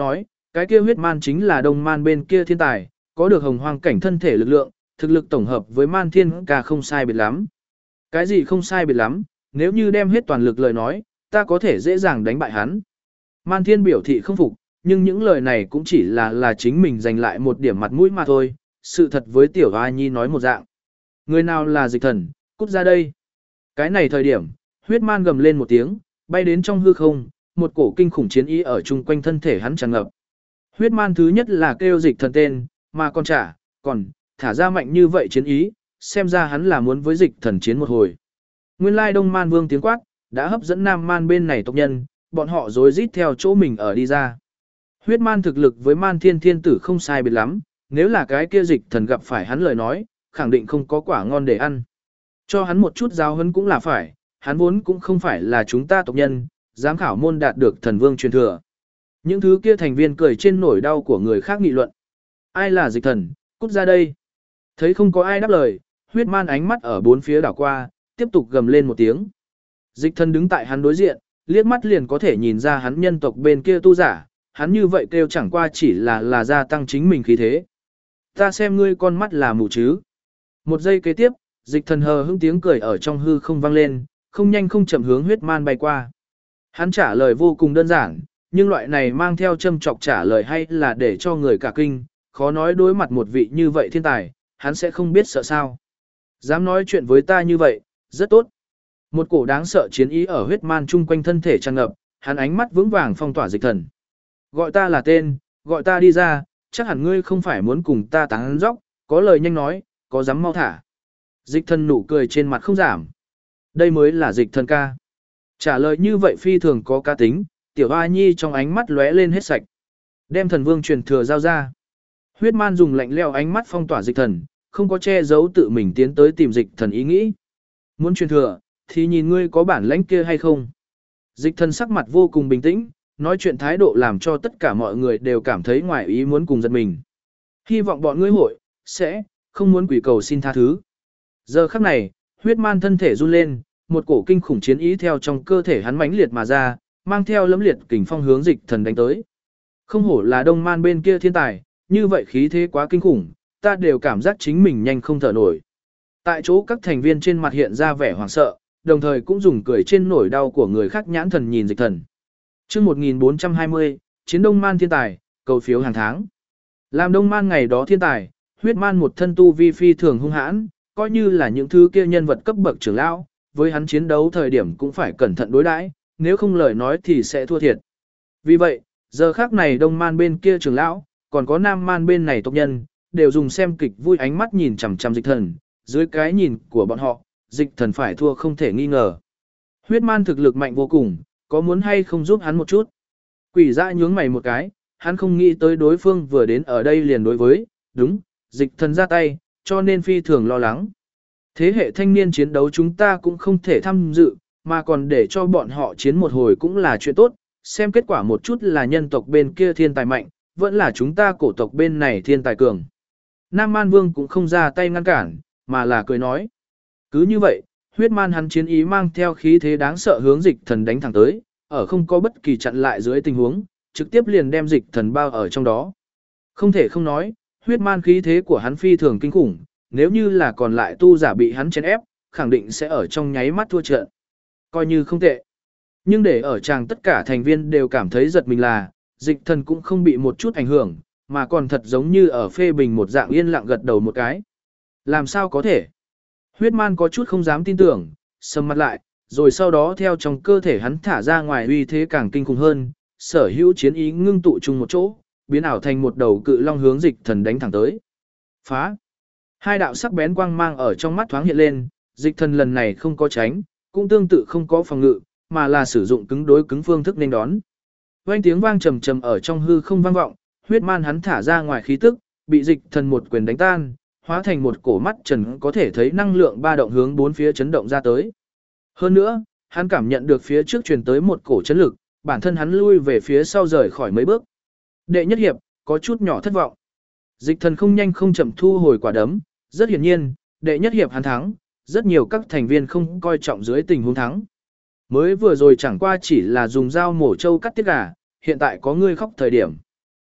cái kia huyết man chính là đông man bên kia thiên tài, có được hồng hoang cảnh thân thể lực lượng, thực lực tổng hợp với man thiên ca không sai biệt lắm. Cái gì không sai biệt lắm, nếu như đem hết toàn lực lời nói, ta có thể dễ dàng đánh bại hắn. Man thiên biểu thị không phục, nhưng những lời này cũng chỉ là chính mình giành lại một điểm mặt mũi mà thôi, sự thật với tiểu hoa nhi nói một dạng. Người nào là dịch thần, cút ra đây. Cái này thời điểm, huyết man gầm lên một tiếng, bay đến trong hư không, một cổ kinh khủng chiến ý ở chung quanh thân thể hắn tràn ngập. Huyết man thứ nhất là kêu dịch thần tên, mà còn thả ra mạnh như vậy chiến ý, xem ra hắn là muốn với dịch thần chiến một hồi. Nguyên lai đông man vương tiếng quát, đã hấp dẫn nam man bên này tộc nhân, bọn họ rối rít theo chỗ mình ở đi ra. Huyết man thực lực với man thiên thiên tử không sai biệt lắm, nếu là cái kia dịch thần gặp phải hắn lời nói, khẳng định không có quả ngon để ăn. Cho hắn một chút giáo huấn cũng là phải, hắn vốn cũng không phải là chúng ta tộc nhân, giám khảo môn đạt được thần vương truyền thừa. Những thứ kia thành viên cười trên nỗi đau của người khác nghị luận. Ai là dịch thần, cút ra đây. Thấy không có ai đáp lời, huyết man ánh mắt ở bốn phía đảo qua, tiếp tục gầm lên một tiếng. Dịch thần đứng tại hắn đối diện, liếc mắt liền có thể nhìn ra hắn nhân tộc bên kia tu giả, hắn như vậy kêu chẳng qua chỉ là gia tăng chính mình khí thế. Ta xem ngươi con mắt là mù chứ. Một giây kế tiếp, dịch thần hờ hững tiếng cười ở trong hư không vang lên, không nhanh không chậm hướng huyết man bay qua. Hắn trả lời vô cùng đơn giản, nhưng loại này mang theo châm chọc trả lời hay là để cho người cả kinh, khó nói đối mặt một vị như vậy thiên tài, hắn sẽ không biết sợ sao. Dám nói chuyện với ta như vậy, rất tốt. Một cổ đáng sợ chiến ý ở huyết man chung quanh thân thể tràn ngập, hắn ánh mắt vững vàng phong tỏa dịch thần. Gọi ta là tên, gọi ta đi ra, chắc hẳn ngươi không phải muốn cùng ta tán dóc, có lời nhanh nói, có dám mau thả. Dịch thần nụ cười trên mặt không giảm. Đây mới là dịch thần ca. Trả lời như vậy phi thường có cá tính, tiểu hoa nhi trong ánh mắt lóe lên hết sạch. Đem thần vương truyền thừa giao ra. Huyết man dùng lạnh leo ánh mắt phong tỏa dịch thần, không có che giấu tự mình tiến tới tìm dịch thần ý nghĩ. Muốn truyền thừa, thì nhìn ngươi có bản lãnh kia hay không. Dịch thần sắc mặt vô cùng bình tĩnh, nói chuyện thái độ làm cho tất cả mọi người đều cảm thấy ngoài ý muốn cùng giật mình. Hy vọng bọn ngươi hội, sẽ, không muốn quỷ cầu xin tha thứ. Giờ khắc này, huyết man thân thể run lên, một cổ kinh khủng chiến ý theo trong cơ thể hắn mãnh liệt mà ra, mang theo lấm liệt kình phong hướng dịch thần đánh tới. Không hổ là đông man bên kia thiên tài, như vậy khí thế quá kinh khủng, ta đều cảm giác chính mình nhanh không thở nổi. Tại chỗ các thành viên trên mặt hiện ra vẻ hoảng sợ, đồng thời cũng dùng cười trên nỗi đau của người khác nhãn thần nhìn dịch thần. Chương 1420, chiến đông man thiên tài, cầu phiếu hàng tháng. Làm đông man ngày đó thiên tài, huyết man một thân tu vi phi thường hung hãn, coi như là những thứ kia nhân vật cấp bậc trưởng lão, với hắn chiến đấu thời điểm cũng phải cẩn thận đối đãi, nếu không lời nói thì sẽ thua thiệt. Vì vậy, giờ khác này đông man bên kia trưởng lão, còn có nam man bên này tộc nhân, đều dùng xem kịch vui ánh mắt nhìn chằm chằm dịch thần, dưới cái nhìn của bọn họ, dịch thần phải thua không thể nghi ngờ. Huyết man thực lực mạnh vô cùng, có muốn hay không giúp hắn một chút? Quỷ dã nhướng mày một cái, hắn không nghĩ tới đối phương vừa đến ở đây liền đối với, đúng, dịch thần ra tay, cho nên phi thường lo lắng. Thế hệ thanh niên chiến đấu chúng ta cũng không thể tham dự, mà còn để cho bọn họ chiến một hồi cũng là chuyện tốt, xem kết quả một chút là nhân tộc bên kia thiên tài mạnh, vẫn là chúng ta cổ tộc bên này thiên tài cường. Nam Man Vương cũng không ra tay ngăn cản, mà là cười nói. Cứ như vậy, huyết man hắn chiến ý mang theo khí thế đáng sợ hướng dịch thần đánh thẳng tới, ở không có bất kỳ chặn lại dưới tình huống, trực tiếp liền đem dịch thần bao ở trong đó. Không thể không nói, huyết man khí thế của hắn phi thường kinh khủng, nếu như là còn lại tu giả bị hắn chèn ép, khẳng định sẽ ở trong nháy mắt thua trận. Coi như không tệ. Nhưng để ở chàng tất cả thành viên đều cảm thấy giật mình là, dịch thần cũng không bị một chút ảnh hưởng, mà còn thật giống như ở phê bình một dạng yên lặng gật đầu một cái. Làm sao có thể? Huyết man có chút không dám tin tưởng, sầm mặt lại, rồi sau đó theo trong cơ thể hắn thả ra ngoài uy thế càng kinh khủng hơn, sở hữu chiến ý ngưng tụ chung một chỗ, biến ảo thành một đầu cự long hướng dịch thần đánh thẳng tới. Phá! Hai đạo sắc bén quang mang ở trong mắt thoáng hiện lên, dịch thần lần này không có tránh, cũng tương tự không có phòng ngự, mà là sử dụng cứng đối cứng phương thức nên đón. Vang tiếng vang trầm trầm ở trong hư không vang vọng, huyết man hắn thả ra ngoài khí tức, bị dịch thần một quyền đánh tan, hóa thành một cổ mắt trần có thể thấy năng lượng ba động hướng bốn phía chấn động ra tới. Hơn nữa, hắn cảm nhận được phía trước truyền tới một cổ chấn lực, bản thân hắn lui về phía sau rời khỏi mấy bước. Đệ nhất hiệp, có chút nhỏ thất vọng. Dịch thần không nhanh không chậm thu hồi quả đấm, rất hiển nhiên, đệ nhất hiệp hắn thắng, rất nhiều các thành viên không coi trọng dưới tình huống thắng. Mới vừa rồi chẳng qua chỉ là dùng dao mổ trâu cắt tiết gà, hiện tại có ngươi khóc thời điểm.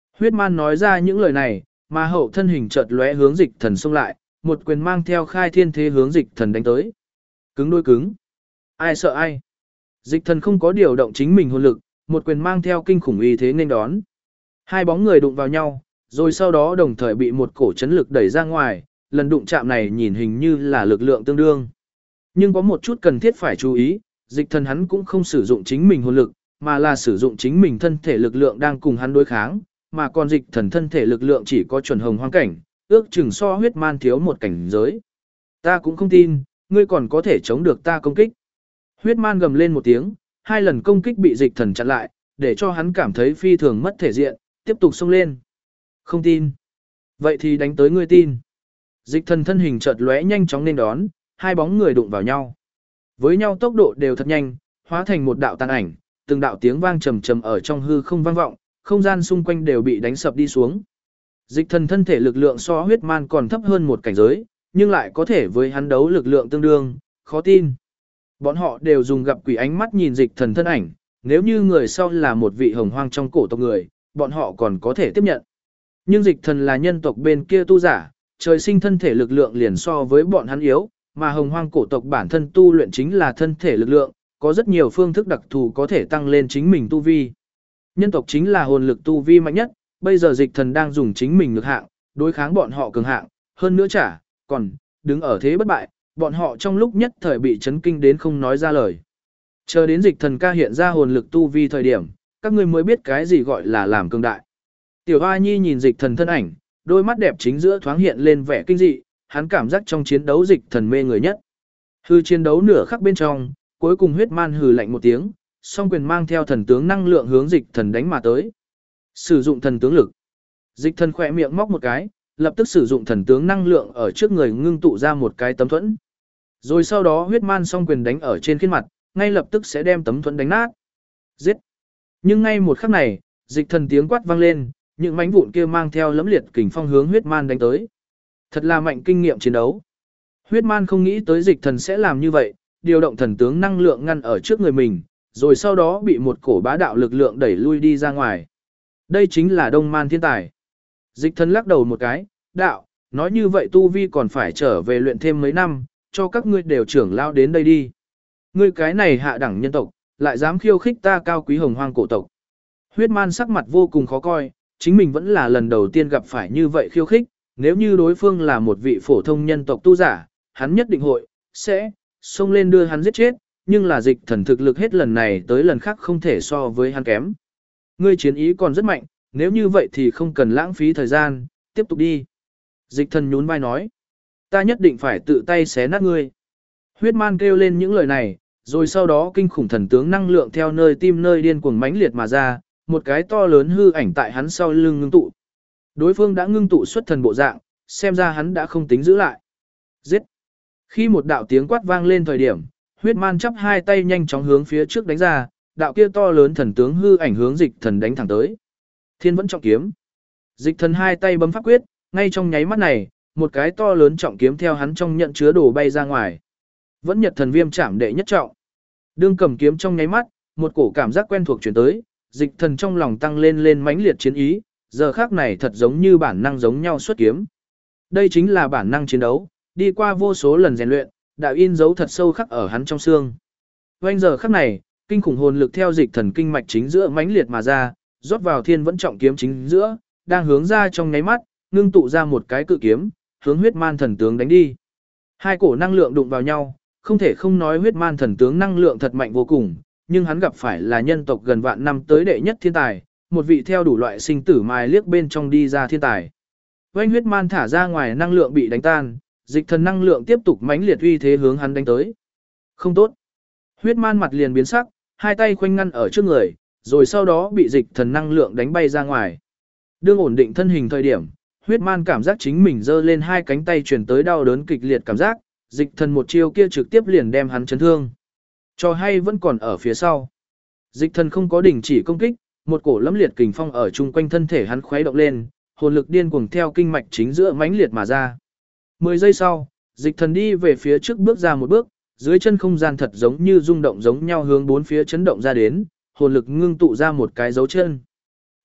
Huyết man nói ra những lời này, mà hậu thân hình chợt lóe hướng dịch thần xông lại, một quyền mang theo khai thiên thế hướng dịch thần đánh tới. Cứng đôi cứng. Ai sợ ai. Dịch thần không có điều động chính mình hồn lực, một quyền mang theo kinh khủng uy thế nên đón. Hai bóng người đụng vào nhau, rồi sau đó đồng thời bị một cổ chấn lực đẩy ra ngoài, lần đụng chạm này nhìn hình như là lực lượng tương đương. Nhưng có một chút cần thiết phải chú ý, dịch thần hắn cũng không sử dụng chính mình hồn lực, mà là sử dụng chính mình thân thể lực lượng đang cùng hắn đối kháng, mà còn dịch thần thân thể lực lượng chỉ có chuẩn hồng hoang cảnh, ước chừng so huyết man thiếu một cảnh giới. Ta cũng không tin, ngươi còn có thể chống được ta công kích. Huyết man gầm lên một tiếng, hai lần công kích bị dịch thần chặn lại, để cho hắn cảm thấy phi thường mất thể diện, tiếp tục xông lên. Không tin. Vậy thì đánh tới ngươi tin. Dịch thần thân hình chợt lóe nhanh chóng nên đón, hai bóng người đụng vào nhau. Với nhau tốc độ đều thật nhanh, hóa thành một đạo tàn ảnh, từng đạo tiếng vang trầm trầm ở trong hư không vang vọng, không gian xung quanh đều bị đánh sập đi xuống. Dịch thần thân thể lực lượng so huyết man còn thấp hơn một cảnh giới, nhưng lại có thể với hắn đấu lực lượng tương đương, khó tin. Bọn họ đều dùng gặp quỷ ánh mắt nhìn dịch thần thân ảnh, nếu như người sau là một vị hồng hoang trong cổ tộc người, bọn họ còn có thể tiếp nhận. Nhưng dịch thần là nhân tộc bên kia tu giả, trời sinh thân thể lực lượng liền so với bọn hắn yếu, mà hồng hoang cổ tộc bản thân tu luyện chính là thân thể lực lượng, có rất nhiều phương thức đặc thù có thể tăng lên chính mình tu vi. Nhân tộc chính là hồn lực tu vi mạnh nhất, bây giờ dịch thần đang dùng chính mình lực hạng, đối kháng bọn họ cường hạng, hơn nữa còn đứng ở thế bất bại, bọn họ trong lúc nhất thời bị chấn kinh đến không nói ra lời. Chờ đến dịch thần ca hiện ra hồn lực tu vi thời điểm, các ngươi mới biết cái gì gọi là làm cường đại. Tiểu Hoa Nhi nhìn dịch thần thân ảnh, đôi mắt đẹp chính giữa thoáng hiện lên vẻ kinh dị, hắn cảm giác trong chiến đấu dịch thần mê người nhất. Hư chiến đấu nửa khắc bên trong, cuối cùng huyết man hừ lạnh một tiếng, song quyền mang theo thần tướng năng lượng hướng dịch thần đánh mà tới. Sử dụng thần tướng lực. Dịch thần khỏe miệng móc một cái, lập tức sử dụng thần tướng năng lượng ở trước người ngưng tụ ra một cái tấm thuẫn. Rồi sau đó huyết man song quyền đánh ở trên khuôn mặt, ngay lập tức sẽ đem tấm thuẫn đánh nát. Giết! Nhưng ngay một khắc này, dịch thần tiếng quát vang lên, những mảnh vụn kia mang theo lẫm liệt kình phong hướng huyết man đánh tới. Thật là mạnh kinh nghiệm chiến đấu. Huyết man không nghĩ tới dịch thần sẽ làm như vậy, điều động thần tướng năng lượng ngăn ở trước người mình, rồi sau đó bị một cổ bá đạo lực lượng đẩy lui đi ra ngoài. Đây chính là Đông Man thiên tài. Dịch thần lắc đầu một cái, đạo, nói như vậy tu vi còn phải trở về luyện thêm mấy năm, cho các ngươi đều trưởng lao đến đây đi. Ngươi cái này hạ đẳng nhân tộc, lại dám khiêu khích ta cao quý hồng hoang cổ tộc. Huyết man sắc mặt vô cùng khó coi, chính mình vẫn là lần đầu tiên gặp phải như vậy khiêu khích, nếu như đối phương là một vị phổ thông nhân tộc tu giả, hắn nhất định sẽ xông lên đưa hắn giết chết, nhưng là dịch thần thực lực hết lần này tới lần khác không thể so với hắn kém. Ngươi chiến ý còn rất mạnh, nếu như vậy thì không cần lãng phí thời gian, tiếp tục đi. Dịch thần nhún vai nói, ta nhất định phải tự tay xé nát ngươi. Huyết man kêu lên những lời này, rồi sau đó kinh khủng thần tướng năng lượng theo nơi tim nơi điên cuồng mãnh liệt mà ra, một cái to lớn hư ảnh tại hắn sau lưng ngưng tụ. Đối phương đã ngưng tụ xuất thần bộ dạng, xem ra hắn đã không tính giữ lại. Giết! Khi một đạo tiếng quát vang lên thời điểm, huyết man chắp hai tay nhanh chóng hướng phía trước đánh ra, đạo kia to lớn thần tướng hư ảnh hướng dịch thần đánh thẳng tới. Thiên vẫn trọng kiếm. Dịch thần hai tay bấm pháp quyết, ngay trong nháy mắt này, một cái to lớn trọng kiếm theo hắn trong nhận chứa đồ bay ra ngoài. Vẫn nhật thần viêm chạm đệ nhất trọng. Đương cầm kiếm trong nháy mắt, một cổ cảm giác quen thuộc chuyển tới, dịch thần trong lòng tăng lên mãnh liệt chiến ý, giờ khác này thật giống như bản năng giống nhau xuất kiếm. Đây chính là bản năng chiến đấu, đi qua vô số lần rèn luyện, đã in dấu thật sâu khắc ở hắn trong xương. Oanh giờ khắc này, kinh khủng hồn lực theo dịch thần kinh mạch chính giữa mãnh liệt mà ra, rót vào thiên vẫn trọng kiếm chính giữa, đang hướng ra trong nháy mắt, ngưng tụ ra một cái cự kiếm, hướng huyết man thần tướng đánh đi. Hai cổ năng lượng đụng vào nhau, không thể không nói huyết man thần tướng năng lượng thật mạnh vô cùng, nhưng hắn gặp phải là nhân tộc gần vạn năm tới đệ nhất thiên tài, một vị theo đủ loại sinh tử mài liếc bên trong đi ra thiên tài. Oanh huyết man thả ra ngoài năng lượng bị đánh tan, dịch thần năng lượng tiếp tục mãnh liệt uy thế hướng hắn đánh tới. Không tốt. Huyết man mặt liền biến sắc, hai tay khoanh ngăn ở trước người, rồi sau đó bị dịch thần năng lượng đánh bay ra ngoài. Đương ổn định thân hình thời điểm, huyết man cảm giác chính mình giơ lên hai cánh tay truyền tới đau đớn kịch liệt cảm giác, dịch thần một chiêu kia trực tiếp liền đem hắn chấn thương. Cho hay vẫn còn ở phía sau. Dịch thần không có đình chỉ công kích, một cổ lẫm liệt kình phong ở chung quanh thân thể hắn khuấy động lên, hồn lực điên cuồng theo kinh mạch chính giữa mãnh liệt mà ra. 10 giây sau, dịch thần đi về phía trước bước ra một bước, dưới chân không gian thật giống như rung động giống nhau hướng bốn phía chấn động ra đến, hồn lực ngưng tụ ra một cái dấu chân.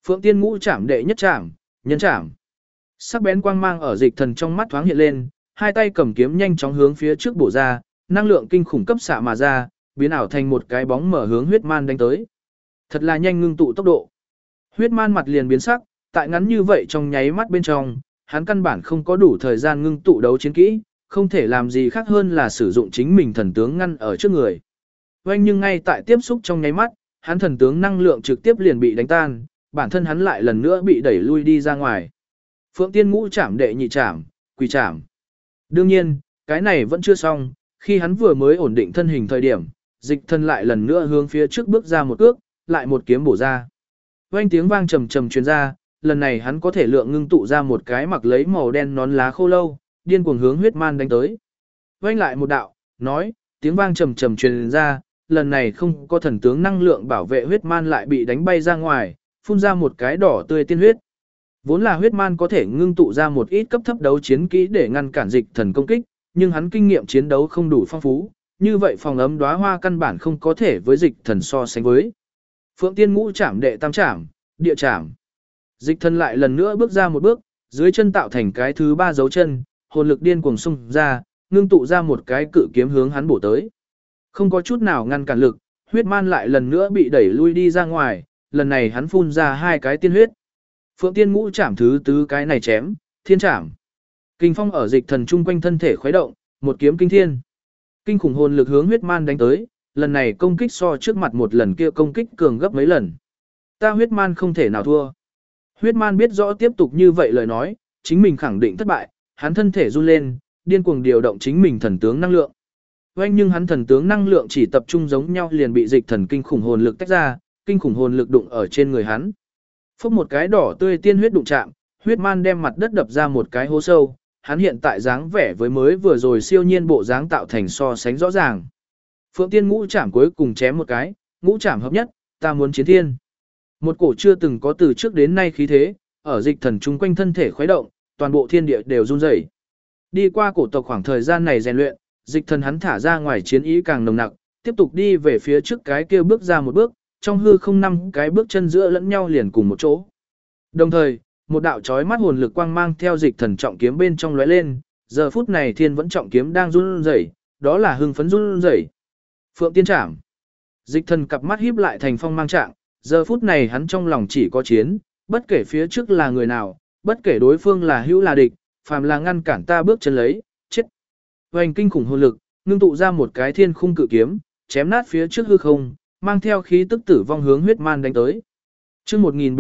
Phượng Tiên Ngũ Trảm đệ nhất trảm, nhân trảm. Sắc bén quang mang ở dịch thần trong mắt thoáng hiện lên, hai tay cầm kiếm nhanh chóng hướng phía trước bổ ra, năng lượng kinh khủng cấp xạ mà ra, biến ảo thành một cái bóng mở hướng huyết man đánh tới. Thật là nhanh ngưng tụ tốc độ. Huyết man mặt liền biến sắc, tại ngắn như vậy trong nháy mắt bên trong, hắn căn bản không có đủ thời gian ngưng tụ đấu chiến kỹ, không thể làm gì khác hơn là sử dụng chính mình thần tướng ngăn ở trước người. Oanh nhưng ngay tại tiếp xúc trong nháy mắt, hắn thần tướng năng lượng trực tiếp liền bị đánh tan, bản thân hắn lại lần nữa bị đẩy lui đi ra ngoài. Phượng Tiên Ngũ Trảm đệ nhị trảm, quỷ trảm. Đương nhiên, cái này vẫn chưa xong, khi hắn vừa mới ổn định thân hình thời điểm, dịch thần lại lần nữa hướng phía trước bước ra một cước, lại một kiếm bổ ra. Oanh tiếng vang trầm trầm truyền ra, lần này hắn có thể lượng ngưng tụ ra một cái mặc lấy màu đen nón lá khô lâu, điên cuồng hướng huyết man đánh tới. Oanh lại một đạo, nói, tiếng vang trầm trầm truyền ra, lần này không có thần tướng năng lượng bảo vệ huyết man lại bị đánh bay ra ngoài, phun ra một cái đỏ tươi tiên huyết. Vốn là huyết man có thể ngưng tụ ra một ít cấp thấp đấu chiến kỹ để ngăn cản dịch thần công kích, nhưng hắn kinh nghiệm chiến đấu không đủ phong phú, như vậy phòng ấm đóa hoa căn bản không có thể với dịch thần so sánh với. Phượng Tiên Ngũ Trảm đệ tam trảm, địa trảm. Dịch thần lại lần nữa bước ra một bước, dưới chân tạo thành cái thứ ba dấu chân, hồn lực điên cuồng xung ra, ngưng tụ ra một cái cự kiếm hướng hắn bổ tới. Không có chút nào ngăn cản lực, huyết man lại lần nữa bị đẩy lui đi ra ngoài, lần này hắn phun ra hai cái tiên huyết. Phượng Tiên Ngũ Trảm thứ tứ cái này chém, thiên trảm. Kinh phong ở dịch thần trung quanh thân thể khuấy động, một kiếm kinh thiên. Kinh khủng hồn lực hướng huyết man đánh tới, lần này công kích so trước mặt một lần kia công kích cường gấp mấy lần. Ta huyết man không thể nào thua. Huyết man biết rõ tiếp tục như vậy lời nói, chính mình khẳng định thất bại, hắn thân thể run lên, điên cuồng điều động chính mình thần tướng năng lượng. Oanh nhưng hắn thần tướng năng lượng chỉ tập trung giống nhau liền bị dịch thần kinh khủng hồn lực tách ra, kinh khủng hồn lực đụng ở trên người hắn. Phốc một cái đỏ tươi tiên huyết đụng chạm, huyết man đem mặt đất đập ra một cái hố sâu, hắn hiện tại dáng vẻ với mới vừa rồi siêu nhiên bộ dáng tạo thành so sánh rõ ràng. Phượng Tiên Ngũ Trảm cuối cùng chém một cái, ngũ trảm hợp nhất, ta muốn chiến thiên. Một cổ chưa từng có từ trước đến nay khí thế, ở dịch thần chung quanh thân thể khuấy động, toàn bộ thiên địa đều run rẩy. Đi qua cổ tộc khoảng thời gian này rèn luyện, dịch thần hắn thả ra ngoài chiến ý càng nồng nặc, tiếp tục đi về phía trước cái kia bước ra một bước, trong hư không năm cái bước chân giữa lẫn nhau liền cùng một chỗ. Đồng thời, một đạo chói mắt hồn lực quang mang theo dịch thần trọng kiếm bên trong lóe lên, giờ phút này thiên vẫn trọng kiếm đang run rẩy, đó là hưng phấn run rẩy. Phượng Tiên Trảm. Dịch thần cặp mắt híp lại thành phong mang trạng, giờ phút này hắn trong lòng chỉ có chiến, bất kể phía trước là người nào, bất kể đối phương là hữu là địch, phàm là ngăn cản ta bước chân lấy, chết. Hoành kinh khủng hồn lực, ngưng tụ ra một cái thiên khung cự kiếm, chém nát phía trước hư không, mang theo khí tức tử vong hướng huyết man đánh tới. Chương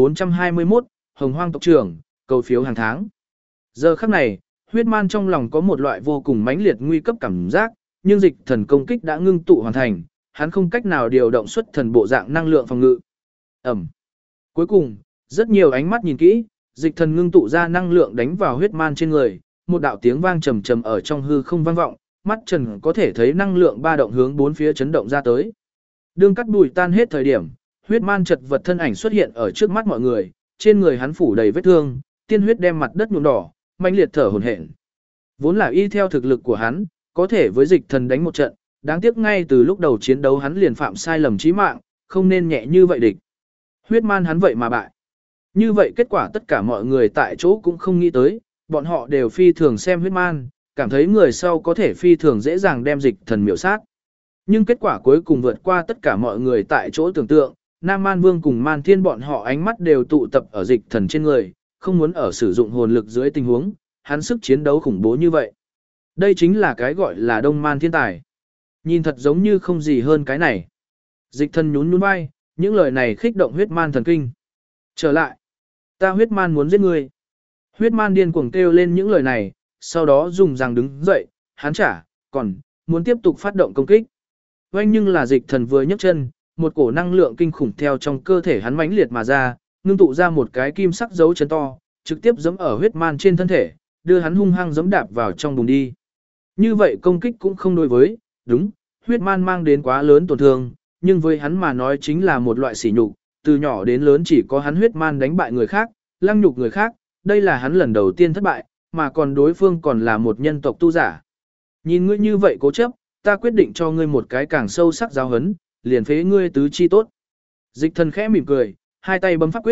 1421, Hồng Hoang tộc trưởng, cầu phiếu hàng tháng. Giờ khắc này, huyết man trong lòng có một loại vô cùng mãnh liệt nguy cấp cảm giác, nhưng dịch thần công kích đã ngưng tụ hoàn thành, hắn không cách nào điều động xuất thần bộ dạng năng lượng phòng ngự. Ẩm. Cuối cùng, rất nhiều ánh mắt nhìn kỹ, dịch thần ngưng tụ ra năng lượng đánh vào huyết man trên người, một đạo tiếng vang trầm trầm ở trong hư không vang vọng, mắt trần có thể thấy năng lượng ba động hướng bốn phía chấn động ra tới. Đương cắt bụi tan hết thời điểm, huyết man chật vật thân ảnh xuất hiện ở trước mắt mọi người, trên người hắn phủ đầy vết thương, tiên huyết đem mặt đất nhuộm đỏ, mãnh liệt thở hổn hển. Vốn là y theo thực lực của hắn, có thể với dịch thần đánh một trận, đáng tiếc ngay từ lúc đầu chiến đấu hắn liền phạm sai lầm chí mạng, không nên nhẹ như vậy địch. Huyết man hắn vậy mà bại. Như vậy kết quả tất cả mọi người tại chỗ cũng không nghĩ tới, bọn họ đều phi thường xem huyết man, cảm thấy người sau có thể phi thường dễ dàng đem dịch thần miểu sát. Nhưng kết quả cuối cùng vượt qua tất cả mọi người tại chỗ tưởng tượng, Nam Man Vương cùng Man Thiên bọn họ ánh mắt đều tụ tập ở dịch thần trên người, không muốn ở sử dụng hồn lực dưới tình huống, hắn sức chiến đấu khủng bố như vậy. Đây chính là cái gọi là Đông Man thiên tài. Nhìn thật giống như không gì hơn cái này. Dịch thần nhún nhún vai, những lời này khích động huyết man thần kinh. Trở lại. Ta huyết man muốn giết ngươi. Huyết man điên cuồng kêu lên những lời này, sau đó dùng răng đứng dậy, hắn còn muốn tiếp tục phát động công kích. Oanh nhưng là dịch thần vừa nhấc chân, một cổ năng lượng kinh khủng theo trong cơ thể hắn mãnh liệt mà ra, ngưng tụ ra một cái kim sắc dấu chân to, trực tiếp giẫm ở huyết man trên thân thể, đưa hắn hung hăng giẫm đạp vào trong bùn đi. Như vậy công kích cũng không đối với, đúng, huyết man mang đến quá lớn tổn thương, nhưng với hắn mà nói chính là một loại sỉ nhục, từ nhỏ đến lớn chỉ có hắn huyết man đánh bại người khác, lăng nhục người khác, đây là hắn lần đầu tiên thất bại, mà còn đối phương còn là một nhân tộc tu giả. Nhìn ngươi như vậy cố chấp, ta quyết định cho ngươi một cái càng sâu sắc giáo hấn, liền phế ngươi tứ chi tốt. Dịch thần khẽ mỉm cười, hai tay bấm pháp quyết,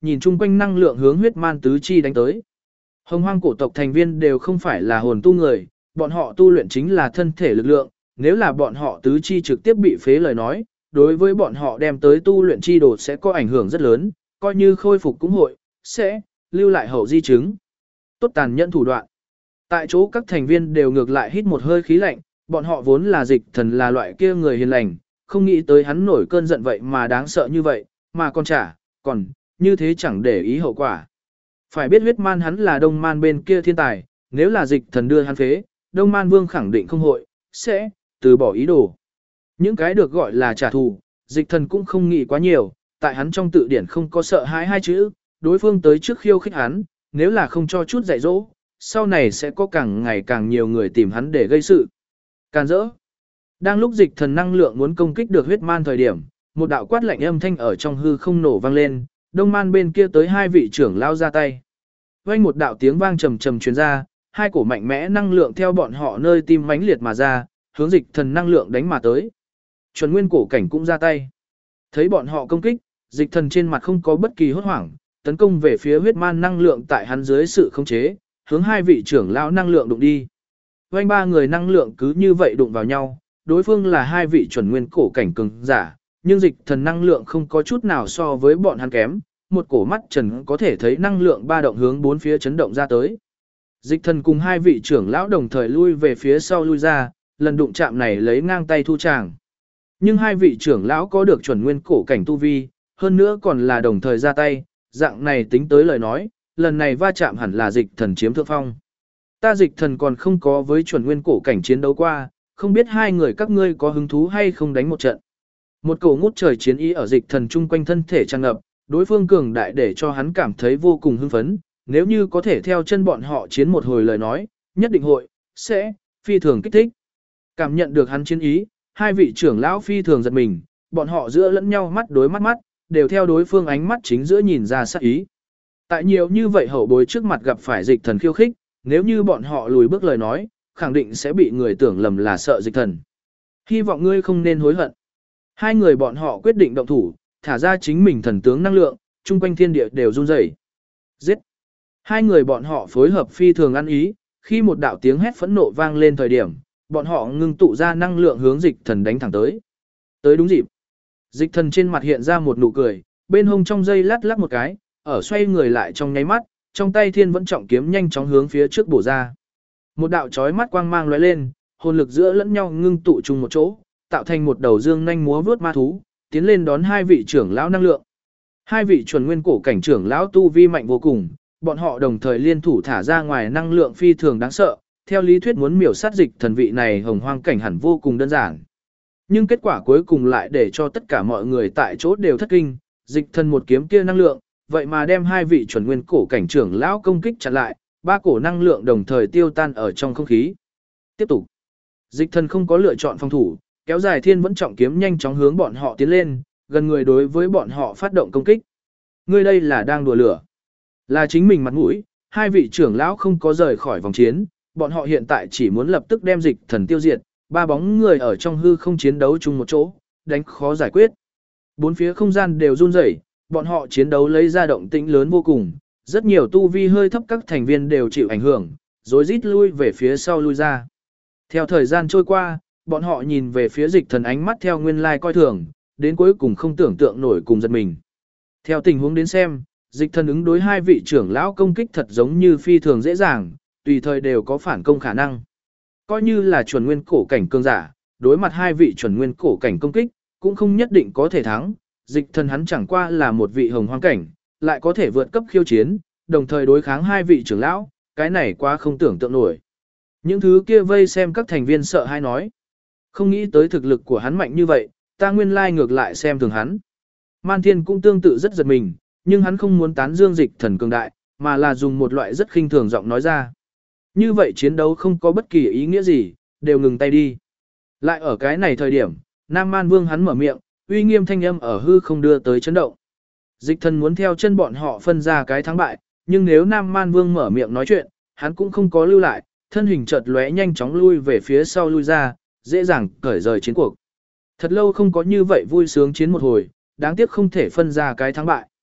nhìn chung quanh năng lượng hướng huyết man tứ chi đánh tới. Hồng hoang cổ tộc thành viên đều không phải là hồn tu người, bọn họ tu luyện chính là thân thể lực lượng, nếu là bọn họ tứ chi trực tiếp bị phế lời nói, đối với bọn họ đem tới tu luyện chi đồ sẽ có ảnh hưởng rất lớn, coi như khôi phục cũng hội, sẽ lưu lại hậu di chứng. Tốt tàn nhẫn thủ đoạn. Tại chỗ các thành viên đều ngược lại hít một hơi khí lạnh, bọn họ vốn là Dịch Thần là loại kia người hiền lành, không nghĩ tới hắn nổi cơn giận vậy mà đáng sợ như vậy, mà còn, như thế chẳng để ý hậu quả. Phải biết huyết man hắn là đông man bên kia thiên tài, nếu là Dịch Thần đưa hắn phế, đông man vương khẳng định không hội, sẽ từ bỏ ý đồ. Những cái được gọi là trả thù, Dịch Thần cũng không nghĩ quá nhiều, tại hắn trong tự điển không có sợ hãi hai chữ, đối phương tới trước khiêu khích hắn, nếu là không cho chút dạy dỗ, sau này sẽ có càng ngày càng nhiều người tìm hắn để gây sự. Càn rỡ. Đang lúc Dịch Thần năng lượng muốn công kích được huyết man thời điểm, một đạo quát lạnh âm thanh ở trong hư không nổ vang lên, đông man bên kia tới hai vị trưởng lao ra tay. Vang một đạo tiếng vang trầm trầm truyền ra, hai cổ mạnh mẽ năng lượng theo bọn họ nơi tim mãnh liệt mà ra, hướng Dịch Thần năng lượng đánh mà tới. Chuẩn nguyên cổ cảnh cũng ra tay. Thấy bọn họ công kích, Dịch Thần trên mặt không có bất kỳ hốt hoảng, tấn công về phía huyết man năng lượng tại hắn dưới sự khống chế, hướng hai vị trưởng lão năng lượng đụng đi. Vành ba người năng lượng cứ như vậy đụng vào nhau, đối phương là hai vị chuẩn nguyên cổ cảnh cường giả, nhưng Dịch Thần năng lượng không có chút nào so với bọn hắn kém, một cổ mắt trần có thể thấy năng lượng ba động hướng bốn phía chấn động ra tới. Dịch Thần cùng hai vị trưởng lão đồng thời lui về phía sau lui ra, lần đụng chạm này lấy ngang tay thu tràng. Nhưng hai vị trưởng lão có được chuẩn nguyên cổ cảnh tu vi, hơn nữa còn là đồng thời ra tay, dạng này tính tới lời nói, lần này va chạm hẳn là Dịch Thần chiếm thượng phong. Ta Dịch Thần còn không có với chuẩn nguyên cổ cảnh chiến đấu qua, không biết hai người các ngươi có hứng thú hay không đánh một trận. Một cổ ngút trời chiến ý ở Dịch Thần chung quanh thân thể tràn ngập, đối phương cường đại để cho hắn cảm thấy vô cùng hưng phấn, nếu như có thể theo chân bọn họ chiến một hồi lời nói, nhất định sẽ phi thường kích thích. Cảm nhận được hắn chiến ý, hai vị trưởng lão phi thường giật mình, bọn họ giữa lẫn nhau mắt đối mắt, đều theo đối phương ánh mắt chính giữa nhìn ra sát ý. Tại nhiều như vậy hậu bối trước mặt gặp phải Dịch Thần khiêu khích, nếu như bọn họ lùi bước lời nói, khẳng định sẽ bị người tưởng lầm là sợ Dịch Thần. Hy vọng ngươi không nên hối hận. Hai người bọn họ quyết định động thủ, thả ra chính mình thần tướng năng lượng, chung quanh thiên địa đều run rẩy. Giết! Hai người bọn họ phối hợp phi thường ăn ý, khi một đạo tiếng hét phẫn nộ vang lên thời điểm, bọn họ ngưng tụ ra năng lượng hướng Dịch Thần đánh thẳng tới. Tới đúng dịp. Dịch Thần trên mặt hiện ra một nụ cười, bên hông trong dây lát lắc một cái, ở xoay người lại trong nháy mắt, trong tay thiên vẫn trọng kiếm nhanh chóng hướng phía trước bổ ra. Một đạo chói mắt quang mang lóe lên, hồn lực giữa lẫn nhau ngưng tụ chung một chỗ, tạo thành một đầu dương nhanh múa vướt ma thú, tiến lên đón hai vị trưởng lão năng lượng. Hai vị chuẩn nguyên cổ cảnh trưởng lão tu vi mạnh vô cùng, bọn họ đồng thời liên thủ thả ra ngoài năng lượng phi thường đáng sợ, theo lý thuyết muốn miểu sát Dịch Thần vị này hồng hoang cảnh hẳn vô cùng đơn giản. Nhưng kết quả cuối cùng lại để cho tất cả mọi người tại chỗ đều thất kinh, Dịch Thần một kiếm kia năng lượng, vậy mà đem hai vị chuẩn nguyên cổ cảnh trưởng lão công kích chặn lại, ba cổ năng lượng đồng thời tiêu tan ở trong không khí. Tiếp tục. Dịch Thần không có lựa chọn phòng thủ, kéo dài thiên vẫn trọng kiếm nhanh chóng hướng bọn họ tiến lên, gần người đối với bọn họ phát động công kích. Ngươi đây là đang đùa lửa. Là chính mình mặt mũi, hai vị trưởng lão không có rời khỏi vòng chiến, bọn họ hiện tại chỉ muốn lập tức đem Dịch Thần tiêu diệt, ba bóng người ở trong hư không chiến đấu chung một chỗ, đánh khó giải quyết. Bốn phía không gian đều run rẩy, bọn họ chiến đấu lấy ra động tĩnh lớn vô cùng, rất nhiều tu vi hơi thấp các thành viên đều chịu ảnh hưởng, rối rít lui về phía sau lui ra. Theo thời gian trôi qua, bọn họ nhìn về phía Dịch Thần ánh mắt theo nguyên lai coi thường, đến cuối cùng không tưởng tượng nổi cùng giật mình. Theo tình huống đến xem, Dịch Thần ứng đối hai vị trưởng lão công kích thật giống như phi thường dễ dàng, tùy thời đều có phản công khả năng. Coi như là chuẩn nguyên cổ cảnh cường giả, đối mặt hai vị chuẩn nguyên cổ cảnh công kích, cũng không nhất định có thể thắng. Dịch Thần hắn chẳng qua là một vị hồng hoang cảnh, lại có thể vượt cấp khiêu chiến, đồng thời đối kháng hai vị trưởng lão, cái này quá không tưởng tượng nổi. Những thứ kia vây xem các thành viên sợ hãi nói. Không nghĩ tới thực lực của hắn mạnh như vậy, ta nguyên lai ngược lại xem thường hắn. Man Thiên cũng tương tự rất giật mình, nhưng hắn không muốn tán dương Dịch Thần cường đại, mà là dùng một loại rất khinh thường giọng nói ra. Như vậy chiến đấu không có bất kỳ ý nghĩa gì, đều ngừng tay đi. Lại ở cái này thời điểm, Nam Man Vương hắn mở miệng, uy nghiêm thanh âm ở hư không đưa tới chấn động. Dịch Thần muốn theo chân bọn họ phân ra cái thắng bại, nhưng nếu Nam Man Vương mở miệng nói chuyện, hắn cũng không có lưu lại, thân hình chợt lóe nhanh chóng lui về phía sau lui ra, dễ dàng cởi rời chiến cuộc. Thật lâu không có như vậy vui sướng chiến một hồi, đáng tiếc không thể phân ra cái thắng bại.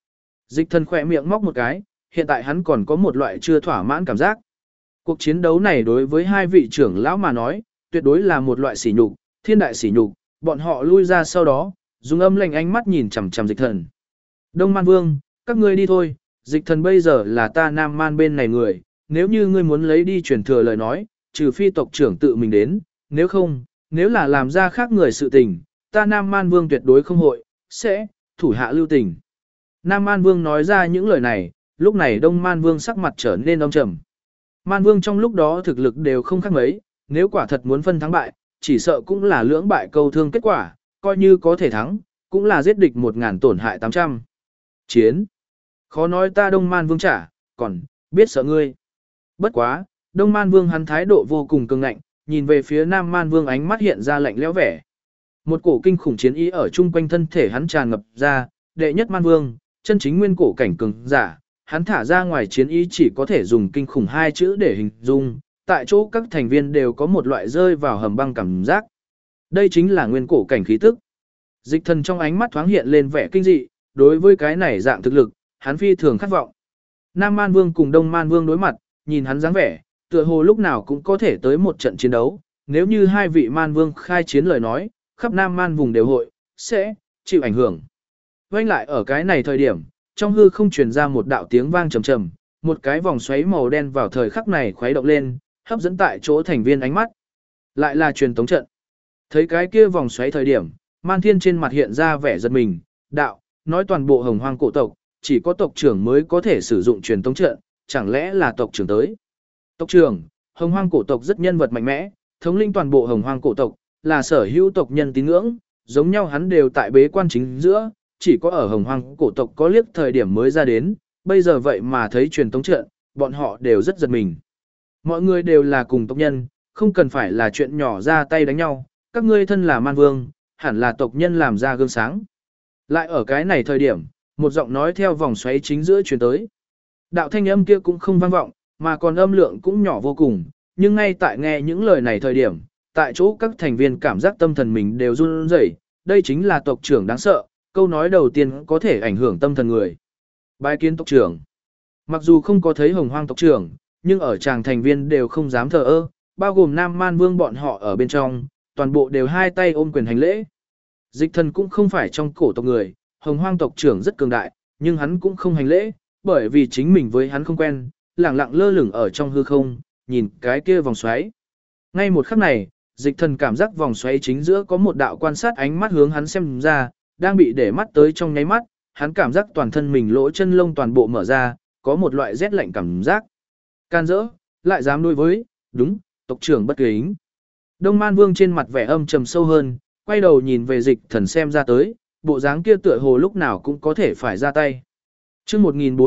Dịch thần khỏe miệng móc một cái, hiện tại hắn còn có một loại chưa thỏa mãn cảm giác. Cuộc chiến đấu này đối với hai vị trưởng lão mà nói, tuyệt đối là một loại sỉ nhục, thiên đại sỉ nhục, bọn họ lui ra sau đó, dùng âm lạnh ánh mắt nhìn chằm chằm dịch thần. Đông Man Vương, các ngươi đi thôi, dịch thần bây giờ là ta Nam Man bên này người, nếu như ngươi muốn lấy đi truyền thừa lời nói, trừ phi tộc trưởng tự mình đến, nếu không, nếu là làm ra khác người sự tình, ta Nam Man Vương tuyệt đối không hội, sẽ, thủ hạ lưu tình. Nam Man Vương nói ra những lời này, lúc này Đông Man Vương sắc mặt trở nên âm trầm. Man Vương trong lúc đó thực lực đều không khác mấy, nếu quả thật muốn phân thắng bại, chỉ sợ cũng là lưỡng bại câu thương kết quả, coi như có thể thắng, cũng là giết địch 1000 tổn hại 800. Chiến. Khó nói ta Đông Man Vương trả, còn, biết sợ ngươi. Bất quá, Đông Man Vương hắn thái độ vô cùng cường ngạnh, nhìn về phía Nam Man Vương ánh mắt hiện ra lạnh lẽo vẻ. Một cổ kinh khủng chiến ý ở chung quanh thân thể hắn tràn ngập ra, đệ nhất Man Vương, chân chính nguyên cổ cảnh cường giả, hắn thả ra ngoài chiến ý chỉ có thể dùng kinh khủng hai chữ để hình dung, tại chỗ các thành viên đều có một loại rơi vào hầm băng cảm giác. Đây chính là nguyên cổ cảnh khí tức. Dịch thần trong ánh mắt thoáng hiện lên vẻ kinh dị, đối với cái này dạng thực lực, hắn phi thường khát vọng. Nam Man Vương cùng Đông Man Vương đối mặt, nhìn hắn dáng vẻ, tựa hồ lúc nào cũng có thể tới một trận chiến đấu, nếu như hai vị Man Vương khai chiến lời nói, khắp Nam Man vùng đều hội, sẽ chịu ảnh hưởng. Quay lại ở cái này thời điểm, trong hư không truyền ra một đạo tiếng vang trầm trầm, một cái vòng xoáy màu đen vào thời khắc này khuấy động lên, hấp dẫn tại chỗ thành viên ánh mắt. Lại là truyền tống trận. Thấy cái kia vòng xoáy thời điểm, Man Thiên trên mặt hiện ra vẻ giật mình, đạo, nói toàn bộ Hồng Hoang cổ tộc, chỉ có tộc trưởng mới có thể sử dụng truyền tống trận, chẳng lẽ là tộc trưởng tới. Tộc trưởng, Hồng Hoang cổ tộc rất nhân vật mạnh mẽ, thống lĩnh toàn bộ Hồng Hoang cổ tộc, là sở hữu tộc nhân tín ngưỡng, giống nhau hắn đều tại bế quan chính giữa, chỉ có ở Hồng Hoang cổ tộc có liếc thời điểm mới ra đến, bây giờ vậy mà thấy truyền tống trận, bọn họ đều rất giật mình. Mọi người đều là cùng tộc nhân, không cần phải là chuyện nhỏ ra tay đánh nhau, các ngươi thân là Man Vương, hẳn là tộc nhân làm ra gương sáng. Lại ở cái này thời điểm, một giọng nói theo vòng xoáy chính giữa truyền tới. Đạo thanh âm kia cũng không vang vọng, mà còn âm lượng cũng nhỏ vô cùng, nhưng ngay tại nghe những lời này thời điểm, tại chỗ các thành viên cảm giác tâm thần mình đều run rẩy, đây chính là tộc trưởng đáng sợ, câu nói đầu tiên có thể ảnh hưởng tâm thần người. Bái kiến tộc trưởng. Mặc dù không có thấy Hồng Hoang tộc trưởng, nhưng ở tràng thành viên đều không dám thờ ơ, bao gồm Nam Man Vương bọn họ ở bên trong, toàn bộ đều hai tay ôm quyền hành lễ. Dịch thần cũng không phải trong cổ tộc người, Hồng Hoang tộc trưởng rất cường đại, nhưng hắn cũng không hành lễ, bởi vì chính mình với hắn không quen, lẳng lặng lơ lửng ở trong hư không, nhìn cái kia vòng xoáy. Ngay một khắc này, dịch thần cảm giác vòng xoáy chính giữa có một đạo quan sát ánh mắt hướng hắn xem ra, đang bị để mắt tới trong nháy mắt, hắn cảm giác toàn thân mình lỗ chân lông toàn bộ mở ra, có một loại rét lạnh cảm giác. Can dỡ, lại dám đối với, đúng, tộc trưởng bất kính. Đông Man Vương trên mặt vẻ âm trầm sâu hơn, quay đầu nhìn về dịch thần xem ra tới, bộ dáng kia tựa hồ lúc nào cũng có thể phải ra tay. Chương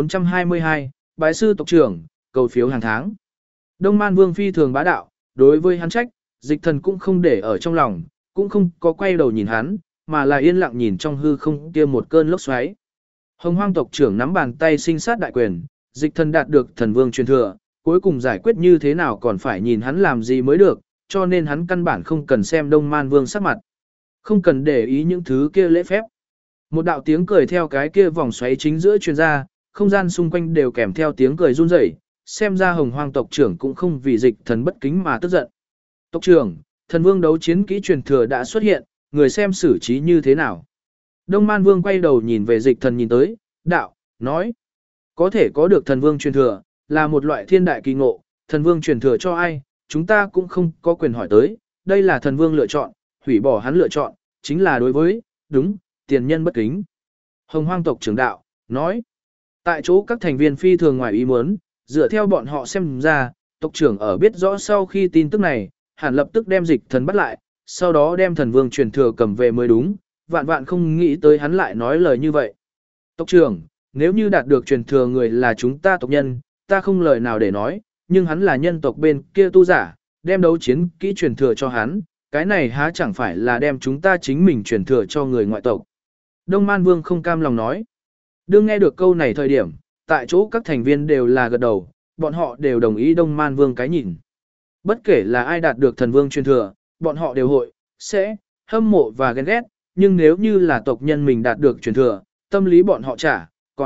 1422, bái sư tộc trưởng, cầu phiếu hàng tháng. Đông Man Vương phi thường bá đạo, đối với hắn trách, dịch thần cũng không để ở trong lòng, cũng không có quay đầu nhìn hắn, mà là yên lặng nhìn trong hư không kia một cơn lốc xoáy. Hồng Hoang tộc trưởng nắm bàn tay sinh sát đại quyền, dịch thần đạt được thần vương truyền thừa, cuối cùng giải quyết như thế nào còn phải nhìn hắn làm gì mới được, cho nên hắn căn bản không cần xem Đông Man Vương sắc mặt. Không cần để ý những thứ kia lễ phép. Một đạo tiếng cười theo cái kia vòng xoáy chính giữa truyền ra, không gian xung quanh đều kèm theo tiếng cười run rẩy, xem ra Hồng Hoang tộc trưởng cũng không vì dịch thần bất kính mà tức giận. Tộc trưởng, thần vương đấu chiến kỹ truyền thừa đã xuất hiện, người xem xử trí như thế nào. Đông Man Vương quay đầu nhìn về dịch thần nhìn tới, đạo, nói. Có thể có được thần vương truyền thừa, là một loại thiên đại kỳ ngộ, thần vương truyền thừa cho ai, chúng ta cũng không có quyền hỏi tới, đây là thần vương lựa chọn, hủy bỏ hắn lựa chọn, chính là đối với, đúng, tiền nhân bất kính. Hồng Hoang tộc trưởng đạo, nói. Tại chỗ các thành viên phi thường ngoài ý muốn, dựa theo bọn họ xem ra, tộc trưởng ở biết rõ sau khi tin tức này, hẳn lập tức đem dịch thần bắt lại, sau đó đem thần vương truyền thừa cầm về mới đúng, vạn vạn không nghĩ tới hắn lại nói lời như vậy. Tộc trưởng, nếu như đạt được truyền thừa người là chúng ta tộc nhân, ta không lời nào để nói, nhưng hắn là nhân tộc bên kia tu giả, đem đấu chiến kỹ truyền thừa cho hắn, cái này há chẳng phải là đem chúng ta chính mình truyền thừa cho người ngoại tộc. Đông Man Vương không cam lòng nói. Đương nghe được câu này thời điểm, tại chỗ các thành viên đều là gật đầu, bọn họ đều đồng ý Đông Man Vương cái nhìn. Bất kể là ai đạt được thần vương truyền thừa, bọn họ đều hội, sẽ, hâm mộ và ghen ghét, nhưng nếu như là tộc nhân mình đạt được truyền thừa, tâm lý bọn họ còn,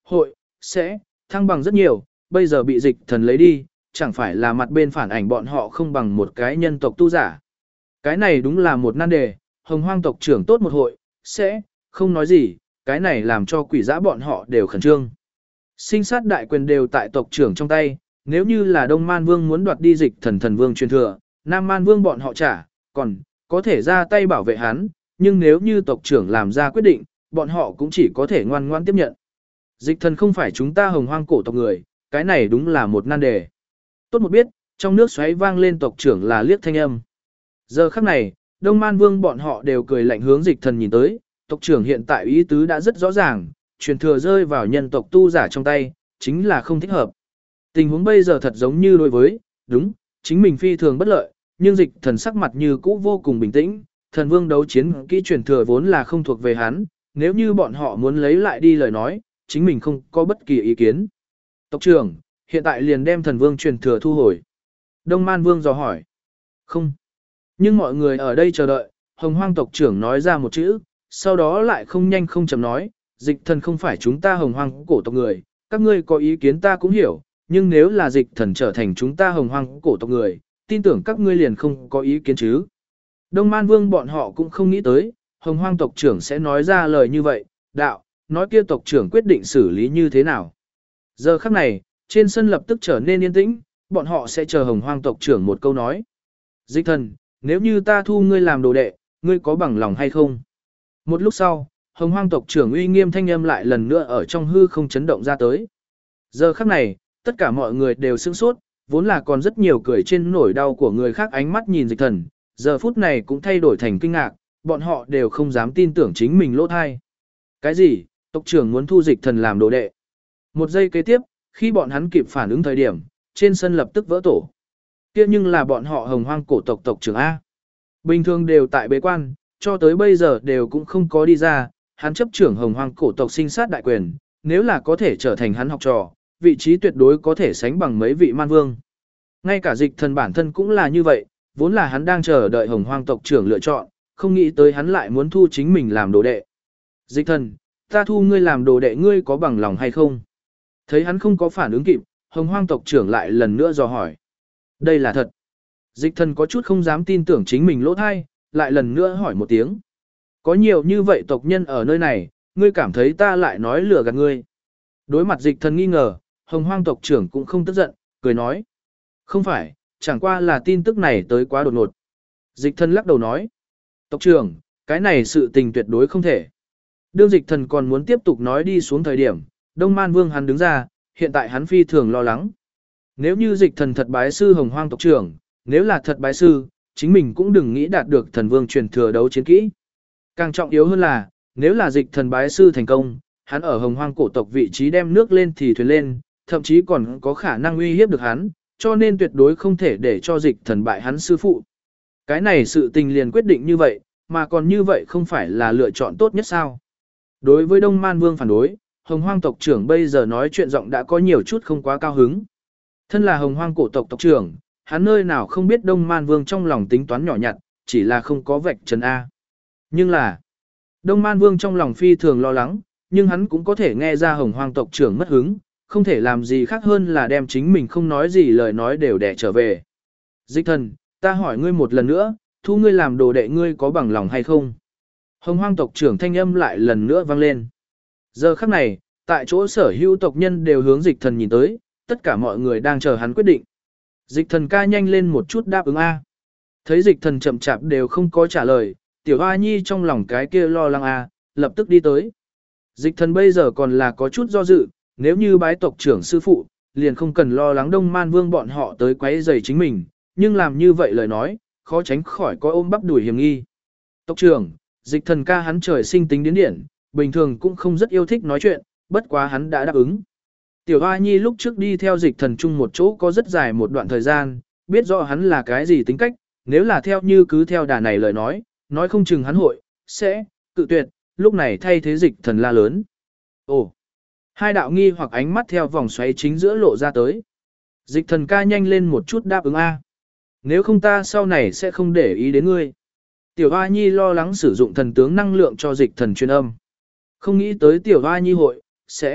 hội, sẽ, thăng bằng rất nhiều, bây giờ bị dịch thần lấy đi, chẳng phải là mặt bên phản ảnh bọn họ không bằng một cái nhân tộc tu giả. Cái này đúng là một nan đề, hồng hoang tộc trưởng tốt một hội, sẽ, không nói gì, cái này làm cho quỷ dã bọn họ đều khẩn trương. Sinh sát đại quyền đều tại tộc trưởng trong tay, nếu như là Đông Man Vương muốn đoạt đi dịch thần thần vương truyền thừa, Nam Man Vương bọn họ trả, còn có thể ra tay bảo vệ hắn, nhưng nếu như tộc trưởng làm ra quyết định, bọn họ cũng chỉ có thể ngoan ngoãn tiếp nhận. Dịch thần không phải chúng ta hồng hoang cổ tộc người, cái này đúng là một nan đề. Tốt một biết, trong nước xoáy vang lên tộc trưởng là liếc thanh âm. Giờ khắc này, Đông Man Vương bọn họ đều cười lạnh hướng dịch thần nhìn tới, tộc trưởng hiện tại ý tứ đã rất rõ ràng, truyền thừa rơi vào nhân tộc tu giả trong tay, chính là không thích hợp. Tình huống bây giờ thật giống như đối với, đúng, chính mình phi thường bất lợi, nhưng dịch thần sắc mặt như cũ vô cùng bình tĩnh, thần vương đấu chiến kỹ truyền thừa vốn là không thuộc về hắn, nếu như bọn họ muốn lấy lại đi lời nói, chính mình không có bất kỳ ý kiến. Tộc trưởng, hiện tại liền đem thần vương truyền thừa thu hồi. Đông Man Vương dò hỏi. Không. Nhưng mọi người ở đây chờ đợi, hồng hoang tộc trưởng nói ra một chữ, sau đó lại không nhanh không chậm nói, dịch thần không phải chúng ta hồng hoang cổ tộc người, các ngươi có ý kiến ta cũng hiểu, nhưng nếu là dịch thần trở thành chúng ta hồng hoang cổ tộc người, tin tưởng các ngươi liền không có ý kiến chứ. Đông Man Vương bọn họ cũng không nghĩ tới, hồng hoang tộc trưởng sẽ nói ra lời như vậy, đạo, nói kia tộc trưởng quyết định xử lý như thế nào. Giờ khắc này, trên sân lập tức trở nên yên tĩnh, bọn họ sẽ chờ hồng hoang tộc trưởng một câu nói. Dịch thần, nếu như ta thu ngươi làm đồ đệ, ngươi có bằng lòng hay không? Một lúc sau, hồng hoang tộc trưởng uy nghiêm thanh âm lại lần nữa ở trong hư không chấn động ra tới. Giờ khắc này, tất cả mọi người đều sửng sốt, vốn là còn rất nhiều cười trên nỗi đau của người khác ánh mắt nhìn dịch thần, giờ phút này cũng thay đổi thành kinh ngạc, bọn họ đều không dám tin tưởng chính mình lỗ thai. Cái gì, tộc trưởng muốn thu dịch thần làm đồ đệ? Một giây kế tiếp, khi bọn hắn kịp phản ứng thời điểm, trên sân lập tức vỡ tổ. Kia nhưng là bọn họ hồng hoang cổ tộc tộc trưởng A. Bình thường đều tại bế quan, cho tới bây giờ đều cũng không có đi ra, hắn chấp trưởng hồng hoang cổ tộc sinh sát đại quyền, nếu là có thể trở thành hắn học trò, vị trí tuyệt đối có thể sánh bằng mấy vị man vương. Ngay cả dịch thần bản thân cũng là như vậy, vốn là hắn đang chờ đợi hồng hoang tộc trưởng lựa chọn, không nghĩ tới hắn lại muốn thu chính mình làm đồ đệ. Dịch thần, ta thu ngươi làm đồ đệ ngươi có bằng lòng hay không? Thấy hắn không có phản ứng kịp, hồng hoang tộc trưởng lại lần nữa dò hỏi. Đây là thật. Dịch thần có chút không dám tin tưởng chính mình lỗ thai, lại lần nữa hỏi một tiếng. Có nhiều như vậy tộc nhân ở nơi này, ngươi cảm thấy ta lại nói lừa gạt ngươi. Đối mặt dịch thần nghi ngờ, hồng hoang tộc trưởng cũng không tức giận, cười nói. Không phải, chẳng qua là tin tức này tới quá đột ngột. Dịch thần lắc đầu nói. Tộc trưởng, cái này sự tình tuyệt đối không thể. Đương dịch thần còn muốn tiếp tục nói đi xuống thời điểm, Đông Man Vương hắn đứng ra, hiện tại hắn phi thường lo lắng. Nếu như dịch thần thật bái sư hồng hoang tộc trưởng, nếu là thật bái sư, chính mình cũng đừng nghĩ đạt được thần vương truyền thừa đấu chiến kỹ. Càng trọng yếu hơn là, nếu là dịch thần bái sư thành công, hắn ở hồng hoang cổ tộc vị trí đem nước lên thì thuyền lên, thậm chí còn có khả năng uy hiếp được hắn, cho nên tuyệt đối không thể để cho dịch thần bại hắn sư phụ. Cái này sự tình liền quyết định như vậy, mà còn như vậy không phải là lựa chọn tốt nhất sao. Đối với Đông Man Vương phản đối, hồng hoang tộc trưởng bây giờ nói chuyện giọng đã có nhiều chút không quá cao hứng. Thân là hồng hoang cổ tộc tộc trưởng, hắn nơi nào không biết Đông Man Vương trong lòng tính toán nhỏ nhặt, chỉ là không có vạch trần A. Nhưng là, Đông Man Vương trong lòng phi thường lo lắng, nhưng hắn cũng có thể nghe ra hồng hoang tộc trưởng mất hứng, không thể làm gì khác hơn là đem chính mình không nói gì lời nói đều đẻ trở về. Dịch thần, ta hỏi ngươi một lần nữa, thu ngươi làm đồ đệ ngươi có bằng lòng hay không? Hồng hoang tộc trưởng thanh âm lại lần nữa vang lên. Giờ khắc này, tại chỗ sở hữu tộc nhân đều hướng dịch thần nhìn tới, tất cả mọi người đang chờ hắn quyết định. Dịch thần ca nhanh lên một chút đáp ứng A. Thấy dịch thần chậm chạp đều không có trả lời, tiểu A Nhi trong lòng cái kia lo lắng A, lập tức đi tới. Dịch thần bây giờ còn là có chút do dự, nếu như bái tộc trưởng sư phụ, liền không cần lo lắng Đông Man Vương bọn họ tới quấy rầy chính mình, nhưng làm như vậy lời nói, khó tránh khỏi có ôm bắp đuổi hiểm nghi. Tộc trưởng, dịch thần ca hắn trời sinh tính điển điển, bình thường cũng không rất yêu thích nói chuyện, bất quá hắn đã đáp ứng. Tiểu Hoa Nhi lúc trước đi theo dịch thần chung một chỗ có rất dài một đoạn thời gian, biết rõ hắn là cái gì tính cách, nếu là theo như cứ theo đà này lời nói không chừng hắn hội, sẽ, cự tuyệt, lúc này thay thế dịch thần la lớn. Ồ! Hai đạo nghi hoặc ánh mắt theo vòng xoáy chính giữa lộ ra tới. Dịch thần ca nhanh lên một chút đáp ứng A. Nếu không ta sau này sẽ không để ý đến ngươi. Tiểu Hoa Nhi lo lắng sử dụng thần tướng năng lượng cho dịch thần truyền âm. Không nghĩ tới Tiểu Hoa Nhi hội, sẽ,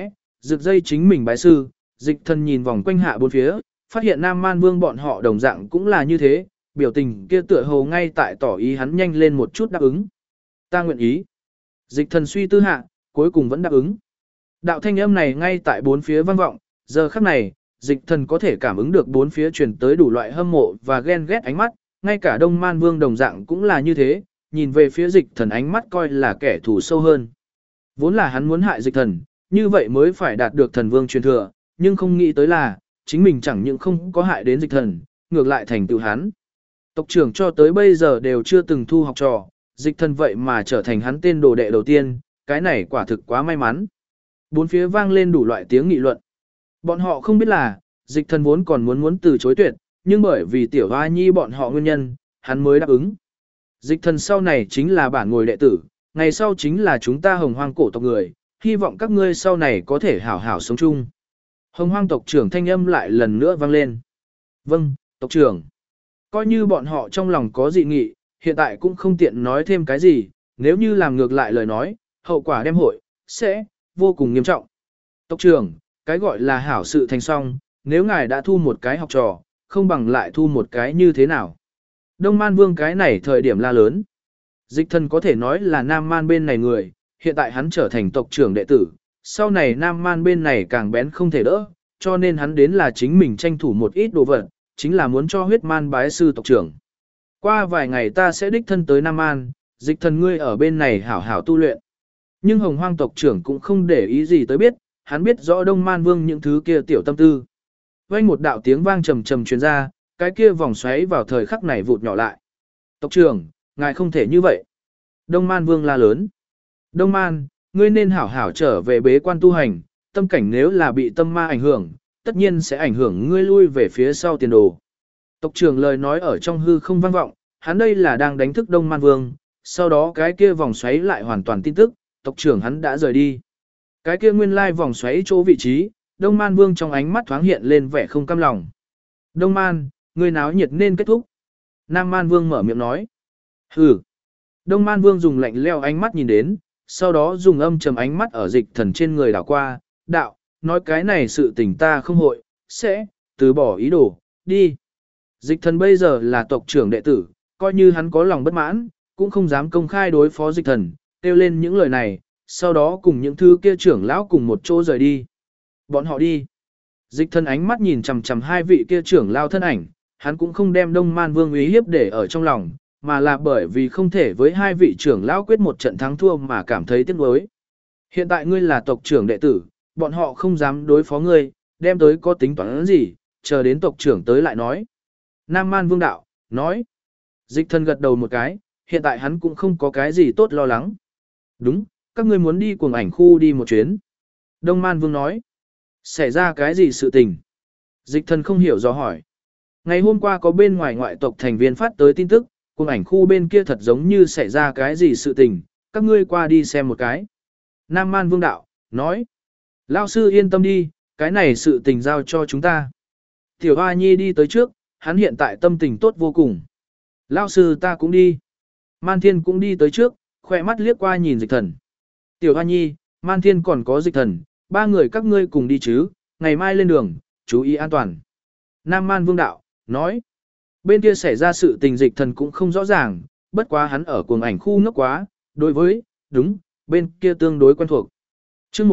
Rực dây chính mình bái sư, dịch thần nhìn vòng quanh hạ bốn phía, phát hiện Nam Man Vương bọn họ đồng dạng cũng là như thế, biểu tình kia tựa hồ ngay tại tỏ ý hắn nhanh lên một chút đáp ứng. Ta nguyện ý. Dịch thần suy tư hạ, cuối cùng vẫn đáp ứng. Đạo thanh âm này ngay tại bốn phía vang vọng, giờ khắc này, dịch thần có thể cảm ứng được bốn phía truyền tới đủ loại hâm mộ và ghen ghét ánh mắt, ngay cả Đông Man Vương đồng dạng cũng là như thế, nhìn về phía dịch thần ánh mắt coi là kẻ thù sâu hơn. Vốn là hắn muốn hại dịch thần, như vậy mới phải đạt được thần vương truyền thừa, nhưng không nghĩ tới là, chính mình chẳng những không có hại đến dịch thần, ngược lại thành tựu hắn. Tộc trưởng cho tới bây giờ đều chưa từng thu học trò, dịch thần vậy mà trở thành hắn tên đồ đệ đầu tiên, cái này quả thực quá may mắn. Bốn phía vang lên đủ loại tiếng nghị luận. Bọn họ không biết là, dịch thần vốn còn muốn từ chối tuyệt, nhưng bởi vì tiểu hoa nhi bọn họ nguyên nhân, hắn mới đáp ứng. Dịch thần sau này chính là bản ngồi đệ tử, ngày sau chính là chúng ta hồng hoang cổ tộc người, hy vọng các ngươi sau này có thể hảo hảo sống chung. Hồng hoang tộc trưởng thanh âm lại lần nữa vang lên. Vâng, tộc trưởng. Coi như bọn họ trong lòng có dị nghị, hiện tại cũng không tiện nói thêm cái gì, nếu như làm ngược lại lời nói, hậu quả đem hội, sẽ, vô cùng nghiêm trọng. Tộc trưởng, cái gọi là hảo sự thành song, nếu ngài đã thu một cái học trò, không bằng lại thu một cái như thế nào. Đông Man Vương cái này thời điểm la lớn. Dịch thần có thể nói là Nam Man bên này người, hiện tại hắn trở thành tộc trưởng đệ tử, sau này Nam Man bên này càng bén không thể đỡ, cho nên hắn đến là chính mình tranh thủ một ít đồ vật, chính là muốn cho huyết man bái sư tộc trưởng. Qua vài ngày ta sẽ đích thân tới Nam Man, dịch thần ngươi ở bên này hảo hảo tu luyện. Nhưng hồng hoang tộc trưởng cũng không để ý gì tới biết, hắn biết rõ Đông Man Vương những thứ kia tiểu tâm tư. Vang một đạo tiếng vang trầm trầm truyền ra, cái kia vòng xoáy vào thời khắc này vụt nhỏ lại. Tộc trưởng, ngài không thể như vậy. Đông Man Vương la lớn. Đông Man, ngươi nên hảo hảo trở về bế quan tu hành, tâm cảnh nếu là bị tâm ma ảnh hưởng, tất nhiên sẽ ảnh hưởng ngươi lui về phía sau tiền đồ. Tộc trưởng lời nói ở trong hư không vang vọng, hắn đây là đang đánh thức Đông Man Vương, sau đó cái kia vòng xoáy lại hoàn toàn tin tức, tộc trưởng hắn đã rời đi. Cái kia nguyên lai vòng xoáy chỗ vị trí, Đông Man Vương trong ánh mắt thoáng hiện lên vẻ không cam lòng. Đông Man, ngươi náo nhiệt nên kết thúc. Nam Man Vương mở miệng nói. Hừ. Đông Man Vương dùng lạnh leo ánh mắt nhìn đến, sau đó dùng âm trầm ánh mắt ở dịch thần trên người đảo qua, đạo, nói cái này sự tình ta không hội, sẽ, từ bỏ ý đồ, đi. Dịch thần bây giờ là tộc trưởng đệ tử, coi như hắn có lòng bất mãn, cũng không dám công khai đối phó dịch thần, kêu lên những lời này, sau đó cùng những thứ kia trưởng lão cùng một chỗ rời đi. Bọn họ đi. Dịch thần ánh mắt nhìn chằm chằm hai vị kia trưởng lão thân ảnh, hắn cũng không đem Đông Man Vương uy hiếp để ở trong lòng, mà là bởi vì không thể với hai vị trưởng lão quyết một trận thắng thua mà cảm thấy tiếc nuối. Hiện tại ngươi là tộc trưởng đệ tử, bọn họ không dám đối phó ngươi, đem tới có tính toán gì, chờ đến tộc trưởng tới lại nói. Nam Man Vương đạo, nói. Dịch thần gật đầu một cái, hiện tại hắn cũng không có cái gì tốt lo lắng. Đúng, các ngươi muốn đi cuồng ảnh khu đi một chuyến. Đông Man Vương nói. Xảy ra cái gì sự tình? Dịch thần không hiểu do hỏi. Ngày hôm qua có bên ngoài ngoại tộc thành viên phát tới tin tức, cuồng ảnh khu bên kia thật giống như xảy ra cái gì sự tình, các ngươi qua đi xem một cái. Nam Man Vương đạo, nói. Lão sư yên tâm đi, cái này sự tình giao cho chúng ta. Tiểu Hoa Nhi đi tới trước, hắn hiện tại tâm tình tốt vô cùng. Lão sư ta cũng đi. Man Thiên cũng đi tới trước, khỏe mắt liếc qua nhìn dịch thần. Tiểu Hoa Nhi, Man Thiên còn có dịch thần, ba người các ngươi cùng đi chứ, ngày mai lên đường, chú ý an toàn. Nam Man Vương đạo, nói. Bên kia xảy ra sự tình dịch thần cũng không rõ ràng, bất quá hắn ở cuồng ảnh khu ngốc quá, đối với, đúng, bên kia tương đối quen thuộc. Trước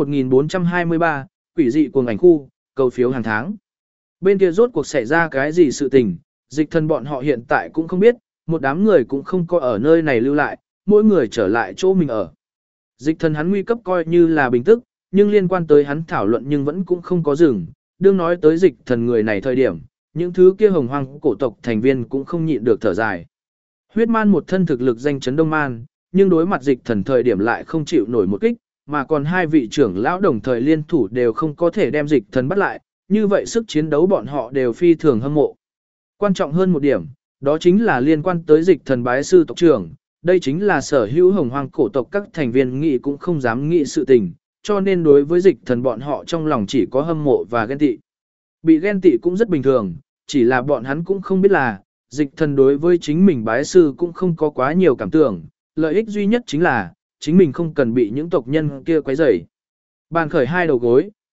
1423, quỷ dị cuồng ảnh khu, cầu phiếu hàng tháng. Bên kia rốt cuộc xảy ra cái gì sự tình, dịch thần bọn họ hiện tại cũng không biết, một đám người cũng không có ở nơi này lưu lại, mỗi người trở lại chỗ mình ở. Dịch thần hắn nguy cấp coi như là bình tức, nhưng liên quan tới hắn thảo luận nhưng vẫn cũng không có dừng, đương nói tới dịch thần người này thời điểm, những thứ kia hồng hoang cổ tộc thành viên cũng không nhịn được thở dài. Huyết man một thân thực lực danh chấn Đông Man, nhưng đối mặt dịch thần thời điểm lại không chịu nổi một kích, mà còn hai vị trưởng lão đồng thời liên thủ đều không có thể đem dịch thần bắt lại, như vậy sức chiến đấu bọn họ đều phi thường hâm mộ. Quan trọng hơn một điểm, đó chính là liên quan tới dịch thần bái sư tộc trưởng, đây chính là sở hữu hồng hoang cổ tộc các thành viên nghị cũng không dám nghị sự tình, cho nên đối với dịch thần bọn họ trong lòng chỉ có hâm mộ và ghen tị. Bị ghen tị cũng rất bình thường, chỉ là bọn hắn cũng không biết là, dịch thần đối với chính mình bái sư cũng không có quá nhiều cảm tưởng, lợi ích duy nhất chính là, chính mình không cần bị những tộc nhân kia quấy rầy. Bàn khởi hai đầu gối,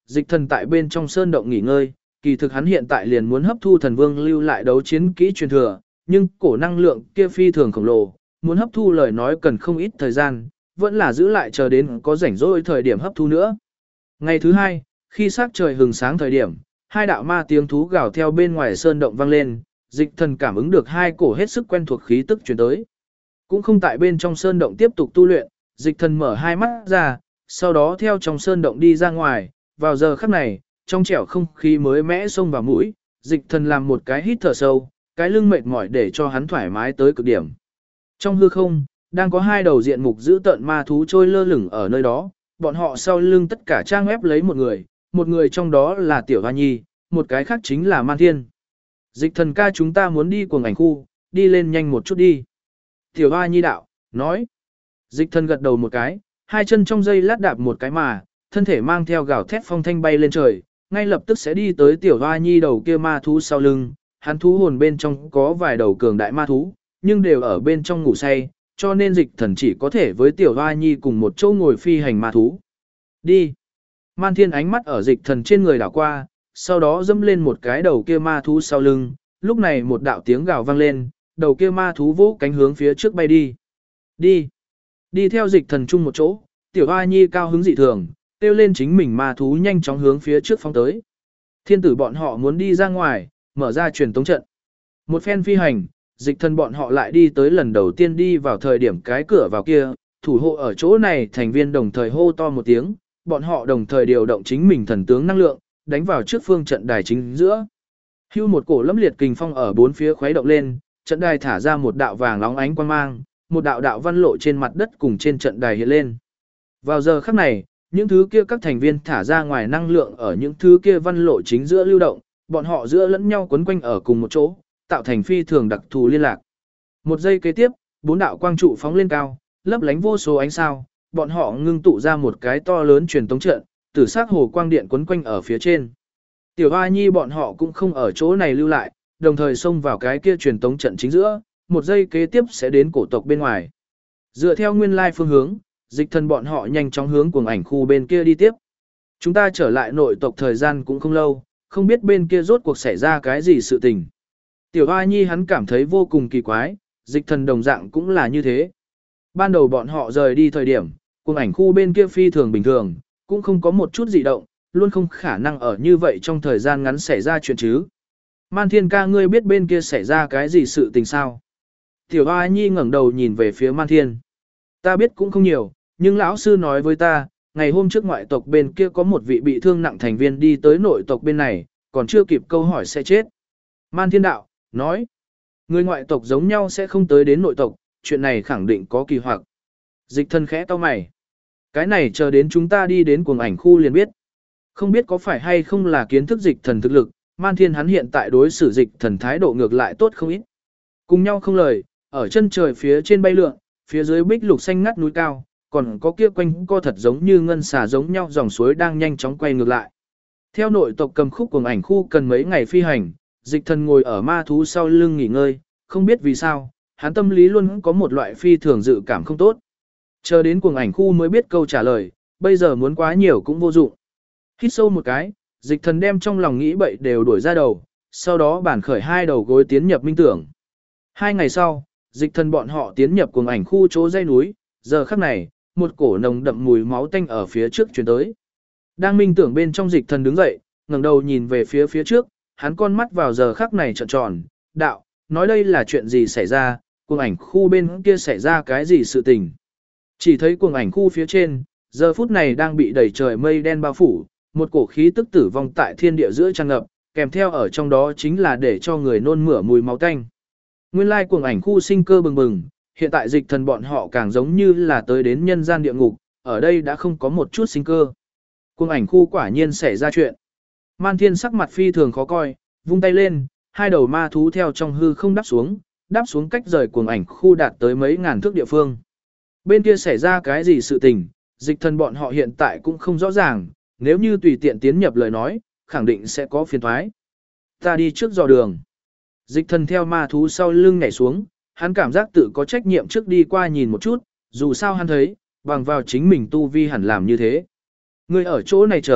dịch thần tại bên trong sơn động nghỉ ngơi, kỳ thực hắn hiện tại liền muốn hấp thu thần vương lưu lại đấu chiến kỹ truyền thừa, nhưng cổ năng lượng kia phi thường khổng lồ, muốn hấp thu lời nói cần không ít thời gian, vẫn là giữ lại chờ đến có rảnh rỗi thời điểm hấp thu nữa. Ngày thứ hai, khi sắc trời hừng sáng thời điểm, hai đạo ma tiếng thú gào theo bên ngoài sơn động vang lên, dịch thần cảm ứng được hai cổ hết sức quen thuộc khí tức truyền tới. Cũng không tại bên trong sơn động tiếp tục tu luyện, dịch thần mở hai mắt ra, sau đó theo trong sơn động đi ra ngoài, vào giờ khắc này, trong trẻo không khí mới mẽ xông vào mũi, dịch thần làm một cái hít thở sâu, cái lưng mệt mỏi để cho hắn thoải mái tới cực điểm. Trong hư không, đang có hai đầu diện mục dữ tợn ma thú trôi lơ lửng ở nơi đó, bọn họ sau lưng tất cả trang ép lấy một người trong đó là Tiểu Hoa Nhi, một cái khác chính là Man Thiên. Dịch thần ca chúng ta muốn đi cuồng ảnh khu, đi lên nhanh một chút đi. Tiểu Hoa Nhi đạo, nói. Dịch thần gật đầu một cái, hai chân trong dây lát đạp một cái mà, thân thể mang theo gào thét phong thanh bay lên trời, ngay lập tức sẽ đi tới Tiểu Hoa Nhi đầu kia ma thú sau lưng, hắn thú hồn bên trong có vài đầu cường đại ma thú, nhưng đều ở bên trong ngủ say, cho nên dịch thần chỉ có thể với Tiểu Hoa Nhi cùng một chỗ ngồi phi hành ma thú. Đi. Man Thiên ánh mắt ở dịch thần trên người đảo qua, sau đó dẫm lên một cái đầu kia ma thú sau lưng, lúc này một đạo tiếng gào vang lên, đầu kia ma thú vỗ cánh hướng phía trước bay đi. Đi. Đi theo dịch thần chung một chỗ, Tiểu Hoa Nhi cao hứng dị thường, kêu lên chính mình ma thú nhanh chóng hướng phía trước phóng tới. Thiên tử bọn họ muốn đi ra ngoài, mở ra truyền tống trận. Một phen phi hành, dịch thần bọn họ lại đi tới lần đầu tiên đi vào thời điểm cái cửa vào kia, thủ hộ ở chỗ này thành viên đồng thời hô to một tiếng, bọn họ đồng thời điều động chính mình thần tướng năng lượng, đánh vào trước phương trận đài chính giữa. Hưu một cổ lẫm liệt kình phong ở bốn phía khuấy động lên, trận đài thả ra một đạo vàng óng ánh quang mang, một đạo đạo văn lộ trên mặt đất cùng trên trận đài hiện lên. Vào giờ khắc này, những thứ kia các thành viên thả ra ngoài năng lượng ở những thứ kia văn lộ chính giữa lưu động, bọn họ giữa lẫn nhau quấn quanh ở cùng một chỗ, tạo thành phi thường đặc thù liên lạc. Một giây kế tiếp, bốn đạo quang trụ phóng lên cao, lấp lánh vô số ánh sao, bọn họ ngưng tụ ra một cái to lớn truyền tống trận, tử sắc hồ quang điện quấn quanh ở phía trên. Tiểu Hoa Nhi bọn họ cũng không ở chỗ này lưu lại, đồng thời xông vào cái kia truyền tống trận chính giữa, một giây kế tiếp sẽ đến cổ tộc bên ngoài. Dựa theo nguyên lai phương hướng, dịch thần bọn họ nhanh chóng hướng cuồng ảnh khu bên kia đi tiếp. Chúng ta trở lại nội tộc thời gian cũng không lâu, không biết bên kia rốt cuộc xảy ra cái gì sự tình. Tiểu Hoa Nhi hắn cảm thấy vô cùng kỳ quái, dịch thần đồng dạng cũng là như thế. Ban đầu bọn họ rời đi thời điểm, cuồng ảnh khu bên kia phi thường bình thường, cũng không có một chút dị động, luôn không khả năng ở như vậy trong thời gian ngắn xảy ra chuyện chứ. Man Thiên ca ngươi biết bên kia xảy ra cái gì sự tình sao? Tiểu Hoa Nhi ngẩng đầu nhìn về phía Man Thiên. Ta biết cũng không nhiều, nhưng lão sư nói với ta, ngày hôm trước ngoại tộc bên kia có một vị bị thương nặng thành viên đi tới nội tộc bên này, còn chưa kịp câu hỏi sẽ chết. Man Thiên đạo, nói, người ngoại tộc giống nhau sẽ không tới đến nội tộc, chuyện này khẳng định có kỳ hoặc. Dịch thần khẽ cau mày. Cái này chờ đến chúng ta đi đến cuồng ảnh khu liền biết. Không biết có phải hay không là kiến thức dịch thần thực lực, Man Thiên hắn hiện tại đối xử dịch thần thái độ ngược lại tốt không ít. Cùng nhau không lời, ở chân trời phía trên bay lượn, phía dưới bích lục xanh ngắt núi cao, còn có kia quanh co thật giống như ngân xà giống nhau dòng suối đang nhanh chóng quay ngược lại. Theo nội tộc cầm khúc cuồng ảnh khu cần mấy ngày phi hành, dịch thần ngồi ở ma thú sau lưng nghỉ ngơi, không biết vì sao, hắn tâm lý luôn có một loại phi thường dự cảm không tốt. Chờ đến cuồng ảnh khu mới biết câu trả lời, bây giờ muốn quá nhiều cũng vô dụng. Hít sâu một cái, dịch thần đem trong lòng nghĩ bậy đều đuổi ra đầu, sau đó bản khởi hai đầu gối tiến nhập minh tưởng. 2 ngày sau, dịch thần bọn họ tiến nhập cuồng ảnh khu chỗ dãy núi, giờ khắc này, một cổ nồng đậm mùi máu tanh ở phía trước truyền tới. Đang minh tưởng bên trong dịch thần đứng dậy, ngẩng đầu nhìn về phía trước, hắn con mắt vào giờ khắc này trợn tròn, đạo, nói đây là chuyện gì xảy ra, cuồng ảnh khu bên kia xảy ra cái gì sự tình. Chỉ thấy cuồng ảnh khu phía trên, giờ phút này đang bị đầy trời mây đen bao phủ, một cổ khí tức tử vong tại thiên địa giữa tràn ngập, kèm theo ở trong đó chính là để cho người nôn mửa mùi máu tanh. Nguyên lai cuồng ảnh khu sinh cơ bừng bừng, hiện tại dịch thần bọn họ càng giống như là tới đến nhân gian địa ngục, ở đây đã không có một chút sinh cơ. Cuồng ảnh khu quả nhiên xảy ra chuyện. Man Thiên sắc mặt phi thường khó coi, vung tay lên, hai đầu ma thú theo trong hư không đáp xuống cách rời cuồng ảnh khu đạt tới mấy ngàn thước địa phương. Bên kia xảy ra cái gì sự tình, dịch thần bọn họ hiện tại cũng không rõ ràng, nếu như tùy tiện tiến nhập lời nói, khẳng định sẽ có phiền toái. Ta đi trước dò đường. Dịch thần theo ma thú sau lưng nhảy xuống, hắn cảm giác tự có trách nhiệm trước đi qua nhìn một chút, dù sao hắn thấy, bằng vào chính mình tu vi hẳn làm như thế. Ngươi ở chỗ này chờ,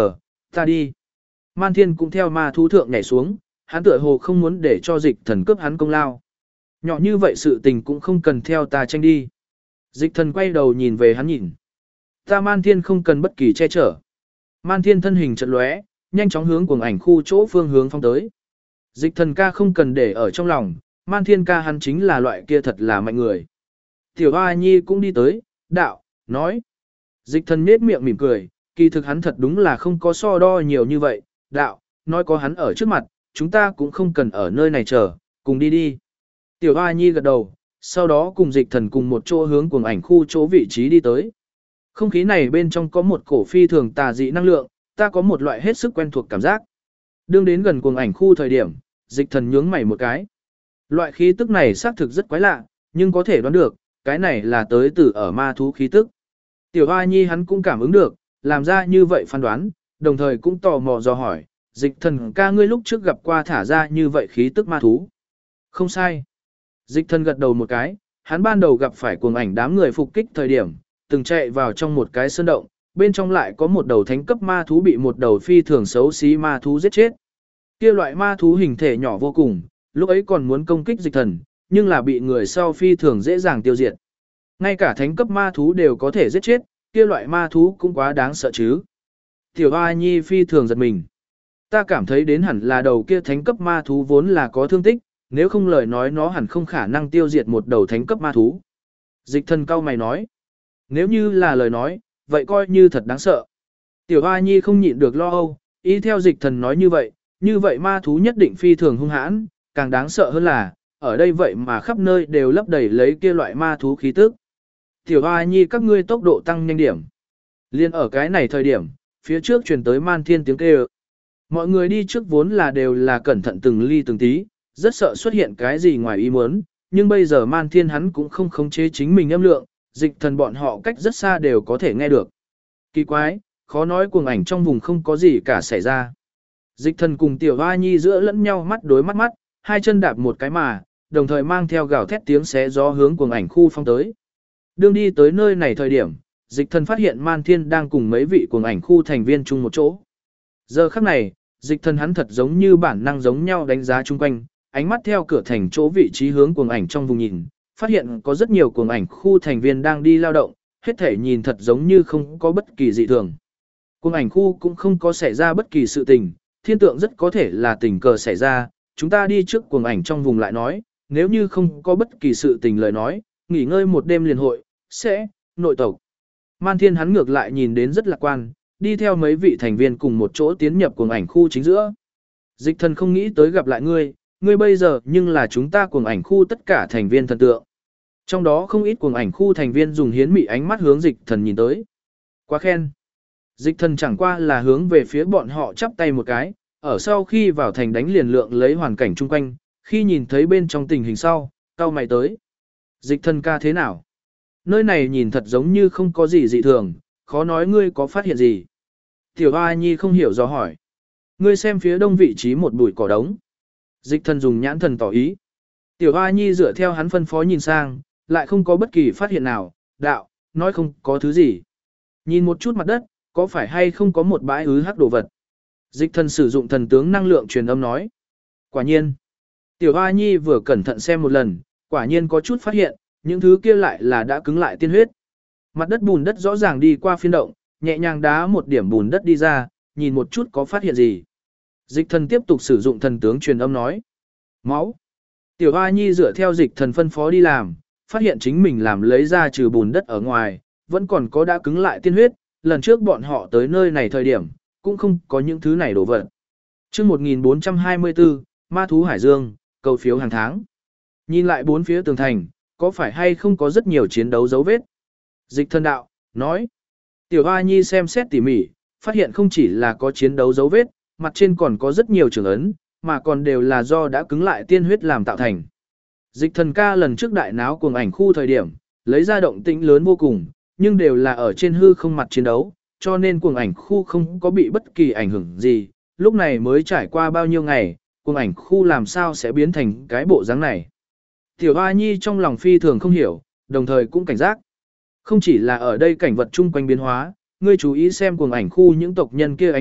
Ta đi. Man Thiên cũng theo ma thú thượng nhảy xuống, hắn tựa hồ không muốn để cho dịch thần cướp hắn công lao. Nhỏ như vậy sự tình cũng không cần theo ta tranh đi. Dịch thần quay đầu nhìn về hắn nhìn. Ta Man Thiên không cần bất kỳ che chở. Man Thiên thân hình chợt lóe, nhanh chóng hướng cuồng ảnh khu chỗ phương hướng phong tới. Dịch thần ca không cần để ở trong lòng, Man Thiên ca hắn chính là loại kia thật là mạnh người. Tiểu Hoa Nhi cũng đi tới, đạo, nói. Dịch thần nết miệng mỉm cười, kỳ thực hắn thật đúng là không có so đo nhiều như vậy, đạo, nói có hắn ở trước mặt, chúng ta cũng không cần ở nơi này chờ, cùng đi đi. Tiểu Hoa Nhi gật đầu, sau đó cùng dịch thần cùng một chỗ hướng cuồng ảnh khu chỗ vị trí đi tới. Không khí này bên trong có một cổ phi thường tà dị năng lượng, ta có một loại hết sức quen thuộc cảm giác. Đương đến gần cuồng ảnh khu thời điểm, dịch thần nhướng mày một cái. Loại khí tức này xác thực rất quái lạ, nhưng có thể đoán được, cái này là tới từ ở ma thú khí tức. Tiểu Hoa Nhi hắn cũng cảm ứng được, làm ra như vậy phán đoán, đồng thời cũng tò mò dò hỏi, dịch thần ca ngươi lúc trước gặp qua thả ra như vậy khí tức ma thú. Không sai. Dịch thần gật đầu một cái, hắn ban đầu gặp phải cuồng ảnh đám người phục kích thời điểm, từng chạy vào trong một cái sơn động, bên trong lại có một đầu thánh cấp ma thú bị một đầu phi thường xấu xí ma thú giết chết. Kia loại ma thú hình thể nhỏ vô cùng, lúc ấy còn muốn công kích dịch thần, nhưng là bị người sau phi thường dễ dàng tiêu diệt. Ngay cả thánh cấp ma thú đều có thể giết chết, kia loại ma thú cũng quá đáng sợ chứ. Tiểu Hoa Nhi phi thường giật mình. Ta cảm thấy đến hẳn là đầu kia thánh cấp ma thú vốn là có thương tích, nếu không lời nói nó hẳn không khả năng tiêu diệt một đầu thánh cấp ma thú. Dịch thần cao mày nói. Nếu như là lời nói, vậy coi như thật đáng sợ. Tiểu Hoa Nhi không nhịn được lo âu, ý theo dịch thần nói như vậy ma thú nhất định phi thường hung hãn, càng đáng sợ hơn là, ở đây vậy mà khắp nơi đều lấp đầy lấy kia loại ma thú khí tức. Tiểu Hoa Nhi các ngươi tốc độ tăng nhanh điểm. Liên ở cái này thời điểm, phía trước truyền tới Man Thiên tiếng kêu. Mọi người đi trước vốn là đều là cẩn thận từng ly từng tí, rất sợ xuất hiện cái gì ngoài ý muốn, nhưng bây giờ Man Thiên hắn cũng không khống chế chính mình âm lượng, dịch thần bọn họ cách rất xa đều có thể nghe được. Kỳ quái, khó nói cuồng ảnh trong vùng không có gì cả xảy ra. Dịch thần cùng Tiểu Hoa Nhi giữa lẫn nhau mắt đối mắt mắt, hai chân đạp một cái mà, đồng thời mang theo gào thét tiếng xé gió hướng cuồng ảnh khu phong tới. Đương đi tới nơi này thời điểm, dịch thần phát hiện Man Thiên đang cùng mấy vị cuồng ảnh khu thành viên chung một chỗ. Giờ khắc này, dịch thần hắn thật giống như bản năng giống nhau đánh giá chung quanh, ánh mắt theo cửa thành chỗ vị trí hướng cuồng ảnh trong vùng nhìn, phát hiện có rất nhiều cuồng ảnh khu thành viên đang đi lao động, hết thể nhìn thật giống như không có bất kỳ dị thường. Cuồng ảnh khu cũng không có xảy ra bất kỳ sự tình, thiên tượng rất có thể là tình cờ xảy ra, chúng ta đi trước cuồng ảnh trong vùng lại nói, nếu như không có bất kỳ sự tình lời nói, nghỉ ngơi một đêm liền hội, sẽ, nội tộc. Man Thiên hắn ngược lại nhìn đến rất lạc quan, đi theo mấy vị thành viên cùng một chỗ tiến nhập cuồng ảnh khu chính giữa. Dịch thần không nghĩ tới gặp lại ngươi bây giờ nhưng là chúng ta cuồng ảnh khu tất cả thành viên thần tượng. Trong đó không ít cuồng ảnh khu thành viên dùng hiến mị ánh mắt hướng dịch thần nhìn tới. Quá khen. Dịch thần chẳng qua là hướng về phía bọn họ chắp tay một cái, ở sau khi vào thành đánh liền lượng lấy hoàn cảnh chung quanh, khi nhìn thấy bên trong tình hình sau, cau mày tới. Dịch thần ca thế nào? Nơi này nhìn thật giống như không có gì dị thường, khó nói ngươi có phát hiện gì. Tiểu Hoa Nhi không hiểu do hỏi. Ngươi xem phía đông vị trí một bụi cỏ đống. Dịch thần dùng nhãn thần tỏ ý. Tiểu Hoa Nhi dựa theo hắn phân phó nhìn sang, lại không có bất kỳ phát hiện nào, đạo, nói không có thứ gì. Nhìn một chút mặt đất, có phải hay không có một bãi hắc đồ vật. Dịch thần sử dụng thần tướng năng lượng truyền âm nói. Quả nhiên. Tiểu Hoa Nhi vừa cẩn thận xem một lần, quả nhiên có chút phát hiện, những thứ kia lại là đã cứng lại tiên huyết. Mặt đất bùn đất rõ ràng đi qua phiên động, nhẹ nhàng đá một điểm bùn đất đi ra, nhìn một chút có phát hiện gì. Dịch thần tiếp tục sử dụng thần tướng truyền âm nói. Máu. Tiểu Hoa Nhi dựa theo dịch thần phân phó đi làm, phát hiện chính mình làm lấy ra trừ bùn đất ở ngoài, vẫn còn có đã cứng lại tiên huyết, lần trước bọn họ tới nơi này thời điểm, cũng không có những thứ này đổ vật. Trước 1424, Ma thú Hải Dương, cầu phiếu hàng tháng. Nhìn lại bốn phía tường thành, có phải hay không có rất nhiều chiến đấu dấu vết? Dịch thần đạo, nói. Tiểu Hoa Nhi xem xét tỉ mỉ, phát hiện không chỉ là có chiến đấu dấu vết, mặt trên còn có rất nhiều trường ấn, mà còn đều là do đã cứng lại tiên huyết làm tạo thành. Dịch thần ca lần trước đại náo cuồng ảnh khu thời điểm, lấy ra động tĩnh lớn vô cùng, nhưng đều là ở trên hư không mặt chiến đấu, cho nên cuồng ảnh khu không có bị bất kỳ ảnh hưởng gì, lúc này mới trải qua bao nhiêu ngày, cuồng ảnh khu làm sao sẽ biến thành cái bộ dáng này. Tiểu Hoa Nhi trong lòng phi thường không hiểu, đồng thời cũng cảnh giác. Không chỉ là ở đây cảnh vật chung quanh biến hóa, ngươi chú ý xem cuồng ảnh khu những tộc nhân kia ánh mắt,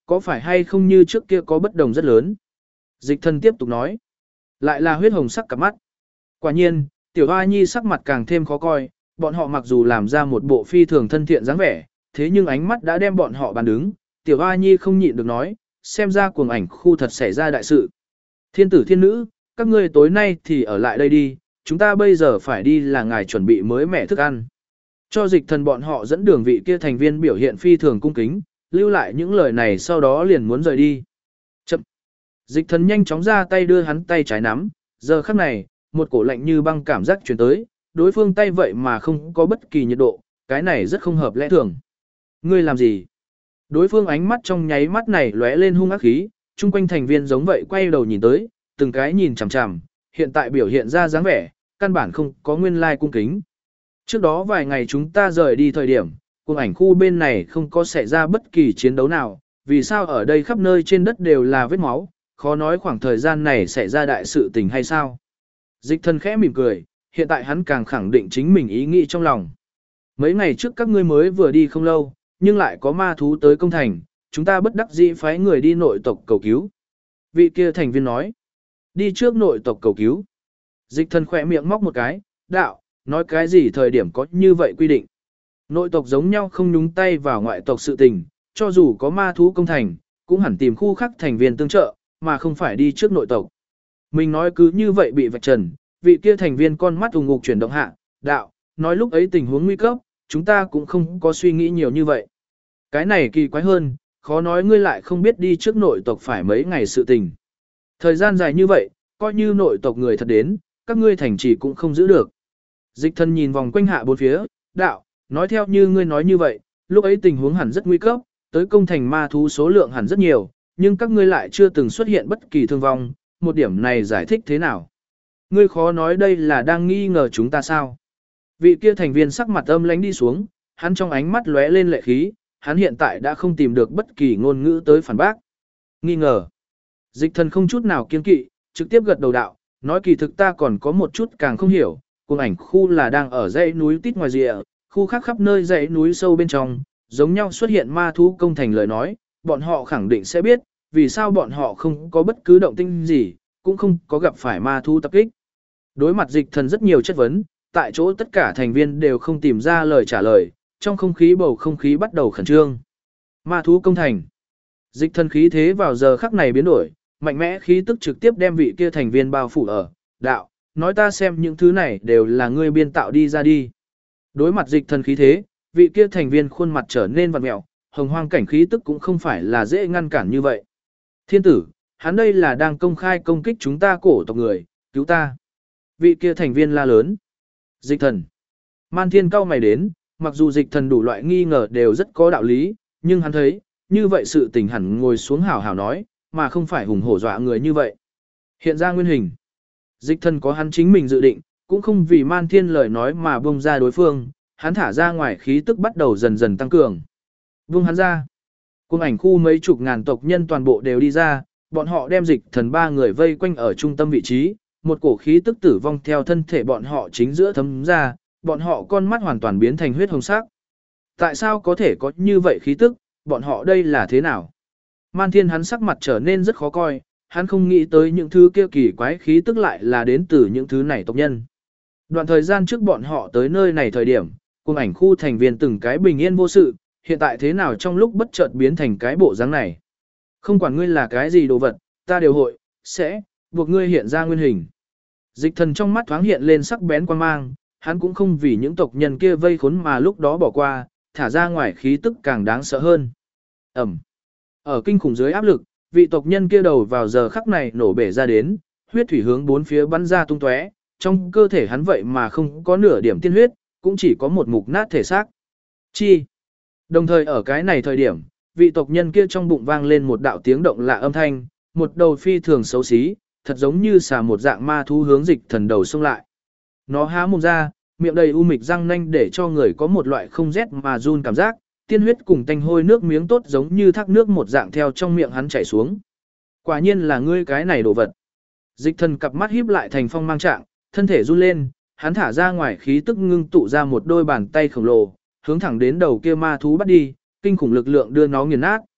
Có phải hay không như trước kia có bất đồng rất lớn? Dịch thần tiếp tục nói. Lại là huyết hồng sắc cặp mắt. Quả nhiên, tiểu hoa nhi sắc mặt càng thêm khó coi, bọn họ mặc dù làm ra một bộ phi thường thân thiện dáng vẻ, thế nhưng ánh mắt đã đem bọn họ bàn đứng. Tiểu hoa nhi không nhịn được nói, xem ra cuồng ảnh khu thật xảy ra đại sự. Thiên tử thiên nữ, các ngươi tối nay thì ở lại đây đi, chúng ta bây giờ phải đi là ngài chuẩn bị mới mẻ thức ăn. Cho dịch thần bọn họ dẫn đường vị kia thành viên biểu hiện phi thường cung kính, lưu lại những lời này sau đó liền muốn rời đi. Chậm. Dịch thần nhanh chóng ra tay đưa hắn tay trái nắm, giờ khắc này, một cổ lạnh như băng cảm giác truyền tới, đối phương tay vậy mà không có bất kỳ nhiệt độ, cái này rất không hợp lẽ thường. Ngươi làm gì? Đối phương ánh mắt trong nháy mắt này lóe lên hung ác khí, chung quanh thành viên giống vậy quay đầu nhìn tới, từng cái nhìn chằm chằm, hiện tại biểu hiện ra dáng vẻ, căn bản không có nguyên lai cung kính. Trước đó vài ngày chúng ta rời đi thời điểm, cuồng ảnh khu bên này không có xảy ra bất kỳ chiến đấu nào, vì sao ở đây khắp nơi trên đất đều là vết máu, khó nói khoảng thời gian này xảy ra đại sự tình hay sao. Dịch thần khẽ mỉm cười, hiện tại hắn càng khẳng định chính mình ý nghĩ trong lòng. Mấy ngày trước các ngươi mới vừa đi không lâu, nhưng lại có ma thú tới công thành, chúng ta bất đắc dĩ phái người đi nội tộc cầu cứu. Vị kia thành viên nói, đi trước nội tộc cầu cứu. Dịch thần khỏe miệng móc một cái, đạo, nói cái gì thời điểm có như vậy quy định. Nội tộc giống nhau không nhúng tay vào ngoại tộc sự tình, cho dù có ma thú công thành, cũng hẳn tìm khu khác thành viên tương trợ, mà không phải đi trước nội tộc. Mình nói cứ như vậy bị vạch trần, vị kia thành viên con mắt ù ngục chuyển động hạ, đạo, nói lúc ấy tình huống nguy cấp, chúng ta cũng không có suy nghĩ nhiều như vậy. Cái này kỳ quái hơn, khó nói ngươi lại không biết đi trước nội tộc phải mấy ngày sự tình. Thời gian dài như vậy, coi như nội tộc người thật đến, các ngươi thành trì cũng không giữ được. Dịch thần nhìn vòng quanh hạ bốn phía, đạo, nói theo như ngươi nói như vậy, lúc ấy tình huống hẳn rất nguy cấp, tới công thành ma thú số lượng hẳn rất nhiều, nhưng các ngươi lại chưa từng xuất hiện bất kỳ thương vong, một điểm này giải thích thế nào? Ngươi khó nói đây là đang nghi ngờ chúng ta sao? Vị kia thành viên sắc mặt âm lãnh đi xuống, hắn trong ánh mắt lóe lên lệ khí, hắn hiện tại đã không tìm được bất kỳ ngôn ngữ tới phản bác. Nghi ngờ. Dịch thần không chút nào kiên kỵ, trực tiếp gật đầu đạo, nói kỳ thực ta còn có một chút càng không hiểu, cuồng ảnh khu là đang ở dãy núi tít ngoài rìa, khu khác khắp nơi dãy núi sâu bên trong, giống nhau xuất hiện ma thú công thành lời nói, bọn họ khẳng định sẽ biết, vì sao bọn họ không có bất cứ động tĩnh gì, cũng không có gặp phải ma thú tập kích. Đối mặt dịch thần rất nhiều chất vấn, tại chỗ tất cả thành viên đều không tìm ra lời trả lời, trong không khí bầu không khí bắt đầu khẩn trương. Ma thú công thành. Dịch thần khí thế vào giờ khắc này biến đổi, mạnh mẽ khí tức trực tiếp đem vị kia thành viên bao phủ ở, đạo, nói ta xem những thứ này đều là ngươi biên tạo đi ra đi. Đối mặt dịch thần khí thế, vị kia thành viên khuôn mặt trở nên vặn mẹo, hồng hoang cảnh khí tức cũng không phải là dễ ngăn cản như vậy. Thiên tử, hắn đây là đang công khai công kích chúng ta cổ tộc người, cứu ta. Vị kia thành viên la lớn. Dịch thần. Man thiên cao mày đến, mặc dù dịch thần đủ loại nghi ngờ đều rất có đạo lý, nhưng hắn thấy, như vậy sự tình hẳn ngồi xuống hảo hảo nói, mà không phải hùng hổ dọa người như vậy. Hiện ra nguyên hình. Dịch thần có hắn chính mình dự định, cũng không vì man thiên lời nói mà bông ra đối phương, hắn thả ra ngoài khí tức bắt đầu dần dần tăng cường. Buông hắn ra. Cùng ảnh khu mấy chục ngàn tộc nhân toàn bộ đều đi ra, bọn họ đem dịch thần ba người vây quanh ở trung tâm vị trí, một cổ khí tức tử vong theo thân thể bọn họ chính giữa thấm ra, bọn họ con mắt hoàn toàn biến thành huyết hồng sắc. Tại sao có thể có như vậy khí tức, bọn họ đây là thế nào? Man thiên hắn sắc mặt trở nên rất khó coi, hắn không nghĩ tới những thứ kia kỳ quái khí tức lại là đến từ những thứ này tộc nhân. Đoạn thời gian trước bọn họ tới nơi này thời điểm, cùng ảnh khu thành viên từng cái bình yên vô sự, hiện tại thế nào trong lúc bất chợt biến thành cái bộ dáng này. Không quản ngươi là cái gì đồ vật, ta đều hội, sẽ, buộc ngươi hiện ra nguyên hình. Dịch thần trong mắt thoáng hiện lên sắc bén quan mang, hắn cũng không vì những tộc nhân kia vây khốn mà lúc đó bỏ qua, thả ra ngoài khí tức càng đáng sợ hơn. Ẩm. Ở kinh khủng dưới áp lực, vị tộc nhân kia đầu vào giờ khắc này nổ bể ra đến, huyết thủy hướng bốn phía bắn ra tung tóe, trong cơ thể hắn vậy mà không có nửa điểm tiên huyết, cũng chỉ có một mục nát thể xác. Chi. Đồng thời ở cái này thời điểm, vị tộc nhân kia trong bụng vang lên một đạo tiếng động lạ âm thanh, một đầu phi thường xấu xí, thật giống như xà một dạng ma thú hướng dịch thần đầu xông lại. Nó há mồm ra, miệng đầy u mịch răng nanh để cho người có một loại không rét mà run cảm giác, tiên huyết cùng tanh hôi nước miếng tốt giống như thác nước một dạng theo trong miệng hắn chảy xuống. Quả nhiên là ngươi cái này đồ vật. Dịch thần cặp mắt híp lại thành phong mang trạng, thân thể run lên, hắn thả ra ngoài khí tức ngưng tụ ra một đôi bàn tay khổng lồ, hướng thẳng đến đầu kia ma thú bắt đi, kinh khủng lực lượng đưa nó nghiền nát.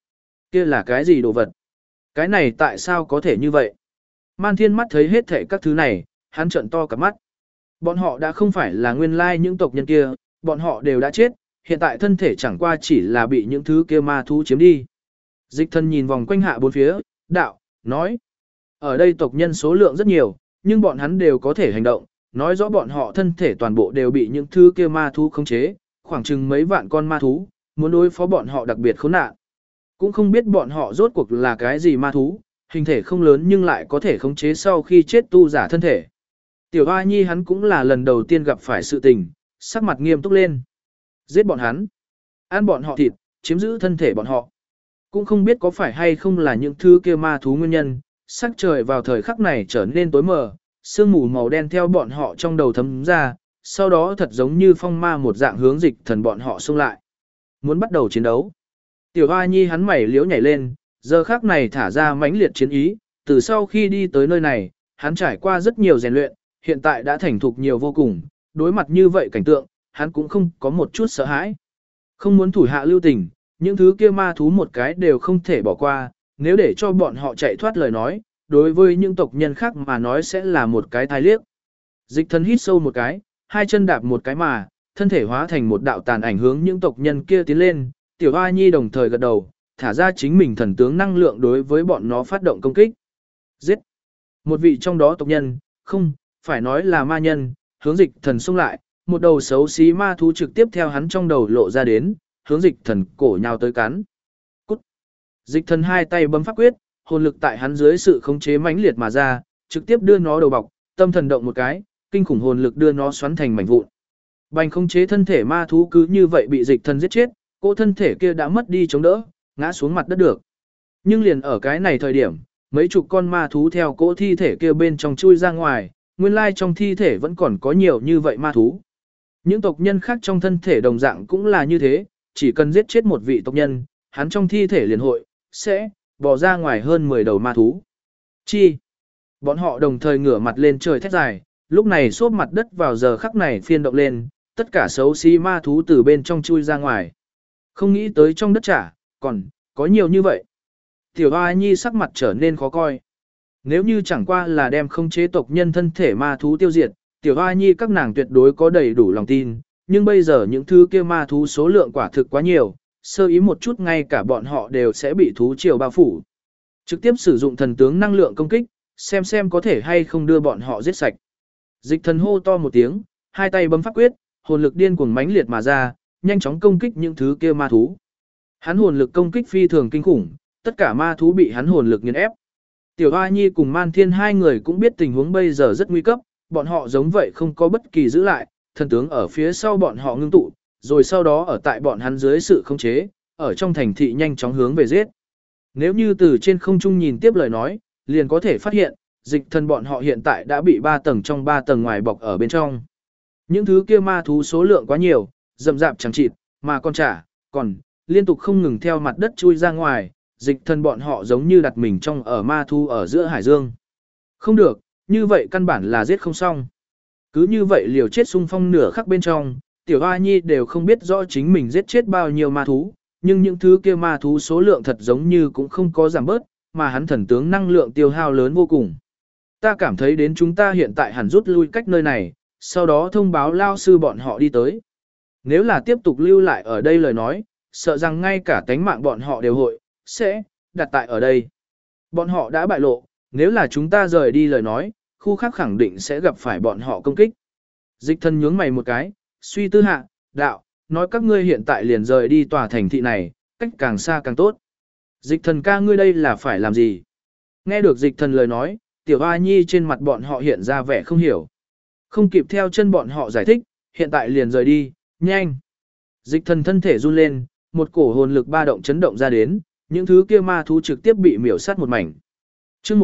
Kia là cái gì đồ vật? Cái này tại sao có thể như vậy? Man Thiên mắt thấy hết thảy các thứ này, hắn trợn to cả mắt. Bọn họ đã không phải là nguyên lai những tộc nhân kia, bọn họ đều đã chết, hiện tại thân thể chẳng qua chỉ là bị những thứ kia ma thú chiếm đi. Dịch Thần nhìn vòng quanh hạ bốn phía, đạo, nói. Ở đây tộc nhân số lượng rất nhiều, nhưng bọn hắn đều có thể hành động, nói rõ bọn họ thân thể toàn bộ đều bị những thứ kia ma thú khống chế, khoảng chừng mấy vạn con ma thú, muốn đối phó bọn họ đặc biệt khốn nạn. Cũng không biết bọn họ rốt cuộc là cái gì ma thú, hình thể không lớn nhưng lại có thể khống chế sau khi chết tu giả thân thể. Tiểu Hoa Nhi hắn cũng là lần đầu tiên gặp phải sự tình, sắc mặt nghiêm túc lên. Giết bọn hắn, ăn bọn họ thịt, chiếm giữ thân thể bọn họ. Cũng không biết có phải hay không là những thứ kia ma thú nguyên nhân, sắc trời vào thời khắc này trở nên tối mờ, sương mù màu đen theo bọn họ trong đầu thấm ra, sau đó thật giống như phong ma một dạng hướng Dịch Thần bọn họ xông lại. Muốn bắt đầu chiến đấu. Tiểu Hoa Nhi hắn mày liếu nhảy lên, giờ khắc này thả ra mãnh liệt chiến ý, từ sau khi đi tới nơi này, hắn trải qua rất nhiều rèn luyện, hiện tại đã thành thục nhiều vô cùng, đối mặt như vậy cảnh tượng, hắn cũng không có một chút sợ hãi. Không muốn thủ hạ lưu tình, những thứ kia ma thú một cái đều không thể bỏ qua, nếu để cho bọn họ chạy thoát lời nói, đối với những tộc nhân khác mà nói sẽ là một cái tai liếc. Dịch Thần hít sâu một cái, hai chân đạp một cái mà, thân thể hóa thành một đạo tàn ảnh hướng những tộc nhân kia tiến lên, Tiểu Hoa Nhi đồng thời gật đầu, thả ra chính mình thần tướng năng lượng đối với bọn nó phát động công kích. Giết! Một vị trong đó tộc nhân, không, phải nói là ma nhân, hướng Dịch Thần xông lại, một đầu xấu xí ma thú trực tiếp theo hắn trong đầu lộ ra đến, hướng Dịch Thần cổ nhào tới cắn. Cút! Dịch Thần hai tay bấm pháp quyết, hồn lực tại hắn dưới sự khống chế mãnh liệt mà ra, trực tiếp đưa nó đầu bọc, tâm thần động một cái, kinh khủng hồn lực đưa nó xoắn thành mảnh vụn. Bành khống chế thân thể ma thú cứ như vậy bị Dịch Thần giết chết, cỗ thân thể kia đã mất đi chống đỡ, ngã xuống mặt đất được. Nhưng liền ở cái này thời điểm, mấy chục con ma thú theo cỗ thi thể kia bên trong chui ra ngoài, nguyên lai trong thi thể vẫn còn có nhiều như vậy ma thú. Những tộc nhân khác trong thân thể đồng dạng cũng là như thế, chỉ cần giết chết một vị tộc nhân, hắn trong thi thể liền hội, sẽ, bỏ ra ngoài hơn 10 đầu ma thú. Chi? Bọn họ đồng thời ngửa mặt lên trời thét dài, lúc này xốp mặt đất vào giờ khắc này phiên động lên, tất cả xấu xí ma thú từ bên trong chui ra ngoài. Không nghĩ tới trong đất trả, còn, có nhiều như vậy. Tiểu Hoa Nhi sắc mặt trở nên khó coi. Nếu như chẳng qua là đem không chế tộc nhân thân thể ma thú tiêu diệt, Tiểu Hoa Nhi các nàng tuyệt đối có đầy đủ lòng tin, nhưng bây giờ những thứ kia ma thú số lượng quả thực quá nhiều, sơ ý một chút ngay cả bọn họ đều sẽ bị thú triều bao phủ. Trực tiếp sử dụng thần tướng năng lượng công kích, xem có thể hay không đưa bọn họ giết sạch. Dịch Thần hô to một tiếng, hai tay bấm pháp quyết, hồn lực điên cuồng mãnh liệt mà ra, nhanh chóng công kích những thứ kia ma thú. Hắn hồn lực công kích phi thường kinh khủng, tất cả ma thú bị hắn hồn lực nghiền ép. Tiểu Hoa Nhi cùng Man Thiên hai người cũng biết tình huống bây giờ rất nguy cấp, bọn họ giống vậy không có bất kỳ giữ lại, thần tướng ở phía sau bọn họ ngưng tụ, rồi sau đó ở tại bọn hắn dưới sự khống chế, ở trong thành thị nhanh chóng hướng về giết. Nếu như từ trên không trung nhìn tiếp lời nói, liền có thể phát hiện, Dịch Thần bọn họ hiện tại đã bị 3 tầng trong 3 tầng ngoài bọc ở bên trong. Những thứ kia ma thú số lượng quá nhiều, rậm rạp chẳng chịt, mà còn liên tục không ngừng theo mặt đất chui ra ngoài, Dịch Thần bọn họ giống như đặt mình trong ở ma thú ở giữa hải dương. Không được, như vậy căn bản là giết không xong. Cứ như vậy liều chết xung phong nửa khắc bên trong, Tiểu Hoa Nhi đều không biết rõ chính mình giết chết bao nhiêu ma thú, nhưng những thứ kia ma thú số lượng thật giống như cũng không có giảm bớt, mà hắn thần tướng năng lượng tiêu hao lớn vô cùng. Ta cảm thấy đến chúng ta hiện tại hẳn rút lui cách nơi này, sau đó thông báo lao sư bọn họ đi tới. Nếu là tiếp tục lưu lại ở đây lời nói, sợ rằng ngay cả tánh mạng bọn họ đều sẽ đặt tại ở đây. Bọn họ đã bại lộ, nếu là chúng ta rời đi lời nói, khu khác khẳng định sẽ gặp phải bọn họ công kích. Dịch Thần nhướng mày một cái, suy tư hạ, đạo, nói các ngươi hiện tại liền rời đi tòa thành thị này, cách càng xa càng tốt. Dịch Thần ca ngươi đây là phải làm gì? Nghe được Dịch Thần lời nói, Tiểu Hoa Nhi trên mặt bọn họ hiện ra vẻ không hiểu. Không kịp theo chân bọn họ giải thích, hiện tại liền rời đi, nhanh. Dịch Thần thân thể run lên, một cổ hồn lực ba động chấn động ra đến, những thứ kia ma thú trực tiếp bị miểu sát một mảnh. Chương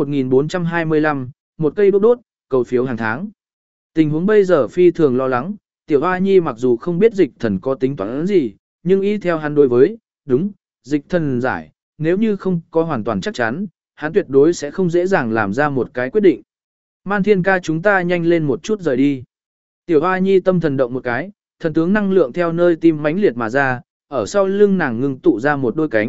1425, một cây đốt đốt, cầu phiếu hàng tháng. Tình huống bây giờ phi thường lo lắng, Tiểu Hoa Nhi mặc dù không biết Dịch Thần có tính toán gì, nhưng y theo hắn đối với, đúng, Dịch Thần giải, nếu như không có hoàn toàn chắc chắn, hắn tuyệt đối sẽ không dễ dàng làm ra một cái quyết định. Man Thiên ca chúng ta nhanh lên một chút rời đi. Tiểu Hoa Nhi tâm thần động một cái, thần tướng năng lượng theo nơi tim mãnh liệt mà ra, ở sau lưng nàng ngưng tụ ra một đôi cánh,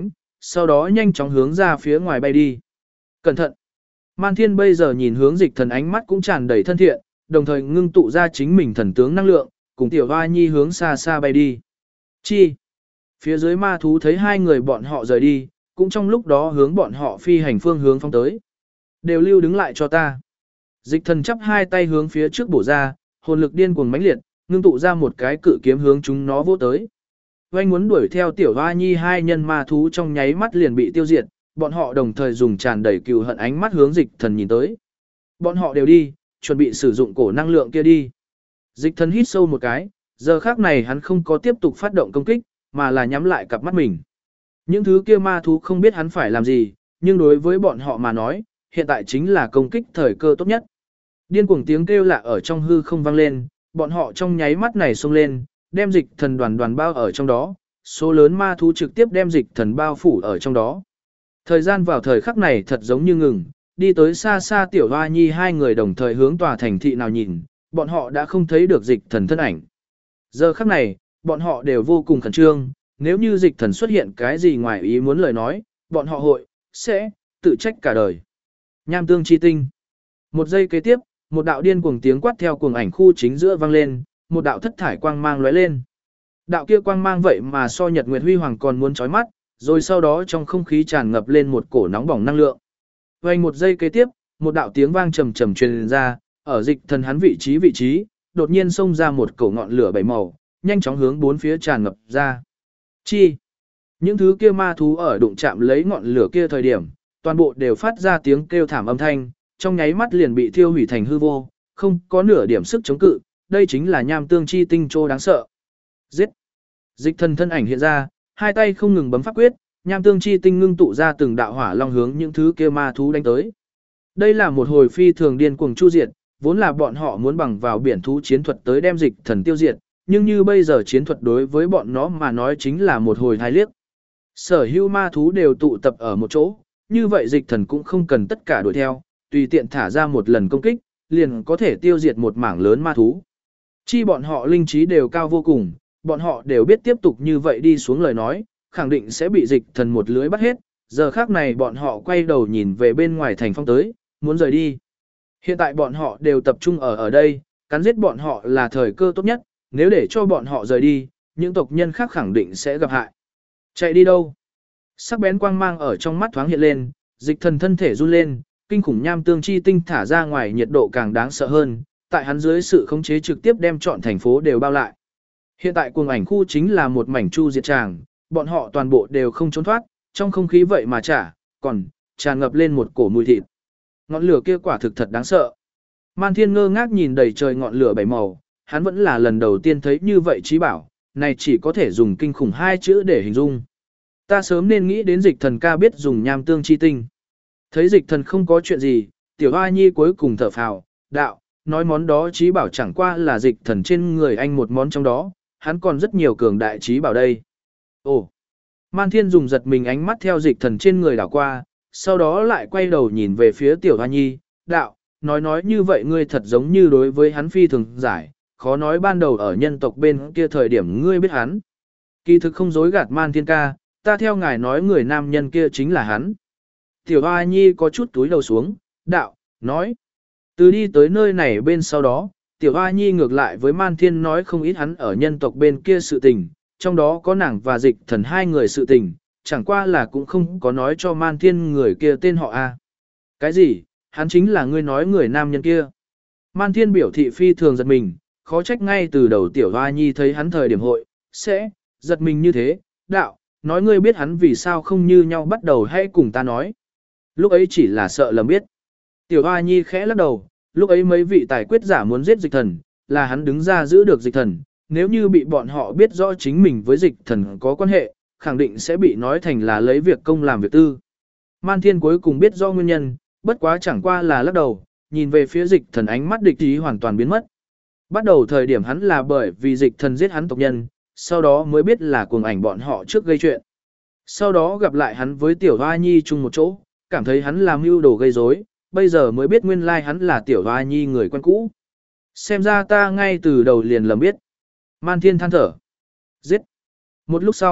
sau đó nhanh chóng hướng ra phía ngoài bay đi. Cẩn thận! Man Thiên bây giờ nhìn hướng Dịch Thần ánh mắt cũng tràn đầy thân thiện, đồng thời ngưng tụ ra chính mình thần tướng năng lượng, cùng Tiểu Hoa Nhi hướng xa xa bay đi. Chi! Phía dưới ma thú thấy hai người bọn họ rời đi, cũng trong lúc đó hướng bọn họ phi hành phương hướng phóng tới. Đều lưu đứng lại cho ta. Dịch Thần chắp hai tay hướng phía trước bổ ra, hồn lực điên cuồng mãnh liệt, ngưng tụ ra một cái cự kiếm hướng chúng nó vỗ tới. Oanh muốn đuổi theo Tiểu Hoa Nhi hai nhân ma thú trong nháy mắt liền bị tiêu diệt, bọn họ đồng thời dùng tràn đầy cừu hận ánh mắt hướng Dịch Thần nhìn tới. Bọn họ đều đi, chuẩn bị sử dụng cổ năng lượng kia đi. Dịch Thần hít sâu một cái, giờ khác này hắn không có tiếp tục phát động công kích, mà là nhắm lại cặp mắt mình. Những thứ kia ma thú không biết hắn phải làm gì, nhưng đối với bọn họ mà nói, hiện tại chính là công kích thời cơ tốt nhất. Điên cuồng tiếng kêu lạ ở trong hư không vang lên, bọn họ trong nháy mắt này xông lên, đem Dịch Thần đoàn bao ở trong đó, số lớn ma thú trực tiếp đem Dịch Thần bao phủ ở trong đó. Thời gian vào thời khắc này thật giống như ngừng, đi tới xa xa Tiểu Hoa Nhi hai người đồng thời hướng tòa thành thị nào nhìn, bọn họ đã không thấy được Dịch Thần thân ảnh. Giờ khắc này, bọn họ đều vô cùng khẩn trương, nếu như Dịch Thần xuất hiện cái gì ngoài ý muốn lời nói, bọn họ sẽ tự trách cả đời. Nham tương chi tinh. Một giây kế tiếp, một đạo điên cuồng tiếng quát theo cuồng ảnh khu chính giữa vang lên, một đạo thất thải quang mang lóe lên. Đạo kia quang mang vậy mà so nhật nguyệt huy hoàng còn muốn chói mắt, rồi sau đó trong không khí tràn ngập lên một cổ nóng bỏng năng lượng. Vành một giây kế tiếp, một đạo tiếng vang trầm trầm truyền ra, ở Dịch Thần hắn vị trí, đột nhiên xông ra một cổ ngọn lửa bảy màu, nhanh chóng hướng bốn phía tràn ngập ra. Chi? Những thứ kia ma thú ở đụng chạm lấy ngọn lửa kia thời điểm, toàn bộ đều phát ra tiếng kêu thảm âm thanh, trong nháy mắt liền bị thiêu hủy thành hư vô, không có nửa điểm sức chống cự, đây chính là nham tương chi tinh trô đáng sợ. Giết! Dịch Thần thân ảnh hiện ra, hai tay không ngừng bấm pháp quyết, nham tương chi tinh ngưng tụ ra từng đạo hỏa long hướng những thứ kia ma thú đánh tới. Đây là một hồi phi thường điên cuồng chu diệt, vốn là bọn họ muốn bằng vào biển thú chiến thuật tới đem Dịch Thần tiêu diệt, nhưng như bây giờ chiến thuật đối với bọn nó mà nói chính là một hồi thái liếc. Sở hữu ma thú đều tụ tập ở một chỗ, như vậy Dịch Thần cũng không cần tất cả đuổi theo, tùy tiện thả ra một lần công kích, liền có thể tiêu diệt một mảng lớn ma thú. Chi bọn họ linh trí đều cao vô cùng, bọn họ đều biết tiếp tục như vậy đi xuống lời nói, khẳng định sẽ bị Dịch Thần một lưới bắt hết, giờ khác này bọn họ quay đầu nhìn về bên ngoài thành phong tới, muốn rời đi. Hiện tại bọn họ đều tập trung ở đây, cắn giết bọn họ là thời cơ tốt nhất, nếu để cho bọn họ rời đi, những tộc nhân khác khẳng định sẽ gặp hại. Chạy đi đâu? Sắc bén quang mang ở trong mắt thoáng hiện lên, Dịch Thần thân thể run lên, kinh khủng nham tương chi tinh thả ra ngoài nhiệt độ càng đáng sợ hơn, tại hắn dưới sự khống chế trực tiếp đem trọn thành phố đều bao lại. Hiện tại cuồng ảnh khu chính là một mảnh chu diệt tràng, bọn họ toàn bộ đều không trốn thoát, trong không khí vậy mà còn tràn ngập lên một cổ mùi thịt. Ngọn lửa kia quả thực thật đáng sợ. Man Thiên ngơ ngác nhìn đầy trời ngọn lửa bảy màu, hắn vẫn là lần đầu tiên thấy như vậy trí bảo, này chỉ có thể dùng kinh khủng hai chữ để hình dung. Ta sớm nên nghĩ đến Dịch Thần ca biết dùng nham tương chi tinh. Thấy Dịch Thần không có chuyện gì, Tiểu Hoa Nhi cuối cùng thở phào, đạo, nói món đó trí bảo chẳng qua là Dịch Thần trên người anh một món trong đó, hắn còn rất nhiều cường đại trí bảo đây. Ồ! Man Thiên dùng giật mình ánh mắt theo Dịch Thần trên người đảo qua, sau đó lại quay đầu nhìn về phía Tiểu Hoa Nhi, đạo, nói như vậy ngươi thật giống như đối với hắn phi thường giải, khó nói ban đầu ở nhân tộc bên kia thời điểm ngươi biết hắn. Kỳ thực không dối gạt Man Thiên ca, ta theo ngài nói người nam nhân kia chính là hắn. Tiểu Hoa Nhi có chút túi đầu xuống, đạo, nói. Từ đi tới nơi này bên sau đó, Tiểu Hoa Nhi ngược lại với Man Thiên nói không ít hắn ở nhân tộc bên kia sự tình, trong đó có nàng và Dịch Thần hai người sự tình, chẳng qua là cũng không có nói cho Man Thiên người kia tên họ a. Cái gì, hắn chính là ngươi nói người nam nhân kia. Man Thiên biểu thị phi thường giật mình, khó trách ngay từ đầu Tiểu Hoa Nhi thấy hắn thời điểm hội, sẽ giật mình như thế, đạo, nói ngươi biết hắn vì sao không như nhau bắt đầu hay cùng ta nói. Lúc ấy chỉ là sợ lầm biết. Tiểu Hoa Nhi khẽ lắc đầu, lúc ấy mấy vị tài quyết giả muốn giết Dịch Thần, là hắn đứng ra giữ được Dịch Thần, nếu như bị bọn họ biết rõ chính mình với Dịch Thần có quan hệ, khẳng định sẽ bị nói thành là lấy việc công làm việc tư. Man Thiên cuối cùng biết do nguyên nhân, bất quá chẳng qua là lắc đầu, nhìn về phía Dịch Thần ánh mắt địch ý hoàn toàn biến mất. Bắt đầu thời điểm hắn là bởi vì Dịch Thần giết hắn tộc nhân, sau đó mới biết là cuồng ảnh bọn họ trước gây chuyện. Sau đó gặp lại hắn với Tiểu Hoa Nhi chung một chỗ, cảm thấy hắn làm mưu đồ gây rối, bây giờ mới biết nguyên lai hắn là Tiểu Hoa Nhi người quen cũ. Xem ra ta ngay từ đầu liền lầm biết. Man Thiên than thở. Giết. Một lúc sau,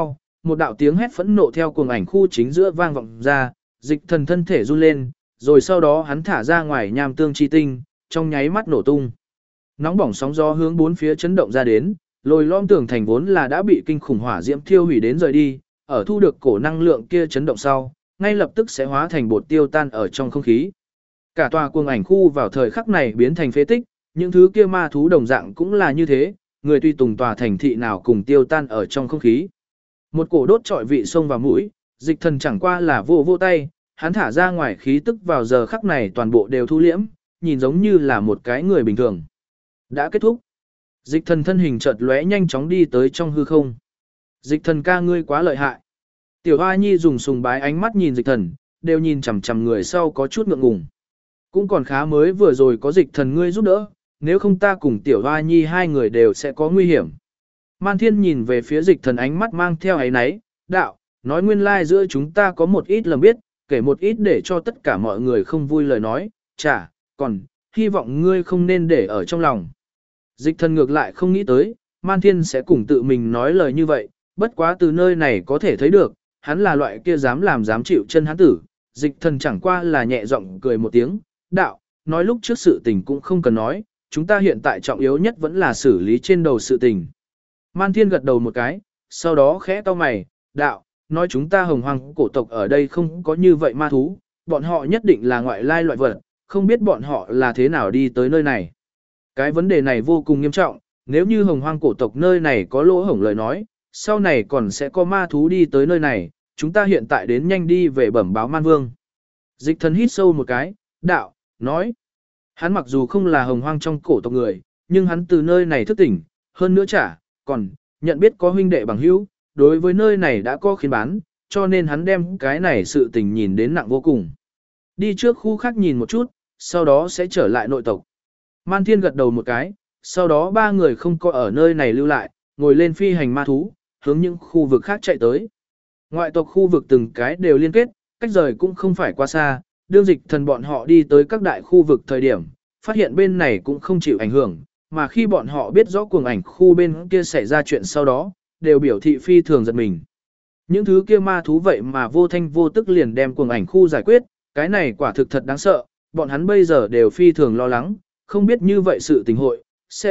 một đạo tiếng hét phẫn nộ theo cuồng ảnh khu chính giữa vang vọng ra, Dịch Thần thân thể run lên, rồi sau đó hắn thả ra ngoài nham tương chi tinh, trong nháy mắt nổ tung. Nóng bỏng sóng gió hướng bốn phía chấn động ra đến, lồi lõm tường thành vốn là đã bị kinh khủng hỏa diễm thiêu hủy đến rời đi, ở thu được cổ năng lượng kia chấn động sau, ngay lập tức sẽ hóa thành bột tiêu tan ở trong không khí. Cả tòa cuồng ảnh khu vào thời khắc này biến thành phế tích, những thứ kia ma thú đồng dạng cũng là như thế, người tùy tùng tòa thành thị nào cùng tiêu tan ở trong không khí. Một cổ đốt trọi vị sông vào mũi, Dịch Thần chẳng qua là vô tay, hắn thả ra ngoài khí tức vào giờ khắc này toàn bộ đều thu liễm, nhìn giống như là một cái người bình thường. Đã kết thúc. Dịch Thần thân hình chợt lóe nhanh chóng đi tới trong hư không. Dịch Thần ca ngươi quá lợi hại. Tiểu Hoa Nhi dùng sùng bái ánh mắt nhìn Dịch Thần, đều nhìn chằm chằm người sau có chút ngượng ngùng. Cũng còn khá mới vừa rồi có Dịch Thần ngươi giúp đỡ, nếu không ta cùng Tiểu Hoa Nhi hai người đều sẽ có nguy hiểm. Man Thiên nhìn về phía Dịch Thần ánh mắt mang theo áy náy, đạo, nói nguyên lai giữa chúng ta có một ít lầm biết, kể một ít để cho tất cả mọi người không vui lời nói, còn, hy vọng ngươi không nên để ở trong lòng. Dịch Thần ngược lại không nghĩ tới, Man Thiên sẽ cùng tự mình nói lời như vậy, bất quá từ nơi này có thể thấy được, hắn là loại kia dám chịu chân hắn tử. Dịch Thần chẳng qua là nhẹ giọng cười một tiếng, đạo, nói lúc trước sự tình cũng không cần nói, chúng ta hiện tại trọng yếu nhất vẫn là xử lý trên đầu sự tình. Man Thiên gật đầu một cái, sau đó khẽ cau mày, đạo, nói chúng ta hồng hoang cổ tộc ở đây không có như vậy ma thú, bọn họ nhất định là ngoại lai loại vật, không biết bọn họ là thế nào đi tới nơi này. Cái vấn đề này vô cùng nghiêm trọng, nếu như hồng hoang cổ tộc nơi này có lỗ hổng lời nói, sau này còn sẽ có ma thú đi tới nơi này, chúng ta hiện tại đến nhanh đi về bẩm báo Man Vương. Dịch Thần hít sâu một cái, đạo, nói, hắn mặc dù không là hồng hoang trong cổ tộc người, nhưng hắn từ nơi này thức tỉnh, hơn nữa còn, nhận biết có huynh đệ bằng hữu, đối với nơi này đã có khiến bán, cho nên hắn đem cái này sự tình nhìn đến nặng vô cùng. Đi trước khu khác nhìn một chút, sau đó sẽ trở lại nội tộc. Man Thiên gật đầu một cái, sau đó ba người không có ở nơi này lưu lại, ngồi lên phi hành ma thú, hướng những khu vực khác chạy tới. Ngoại tộc khu vực từng cái đều liên kết, cách rời cũng không phải quá xa, đương Dịch Thần bọn họ đi tới các đại khu vực thời điểm, phát hiện bên này cũng không chịu ảnh hưởng, mà khi bọn họ biết rõ cuồng ảnh khu bên kia xảy ra chuyện sau đó, đều biểu thị phi thường giật mình. Những thứ kia ma thú vậy mà vô thanh vô tức liền đem cuồng ảnh khu giải quyết, cái này quả thực thật đáng sợ, bọn hắn bây giờ đều phi thường lo lắng, không biết như vậy sự tình hội,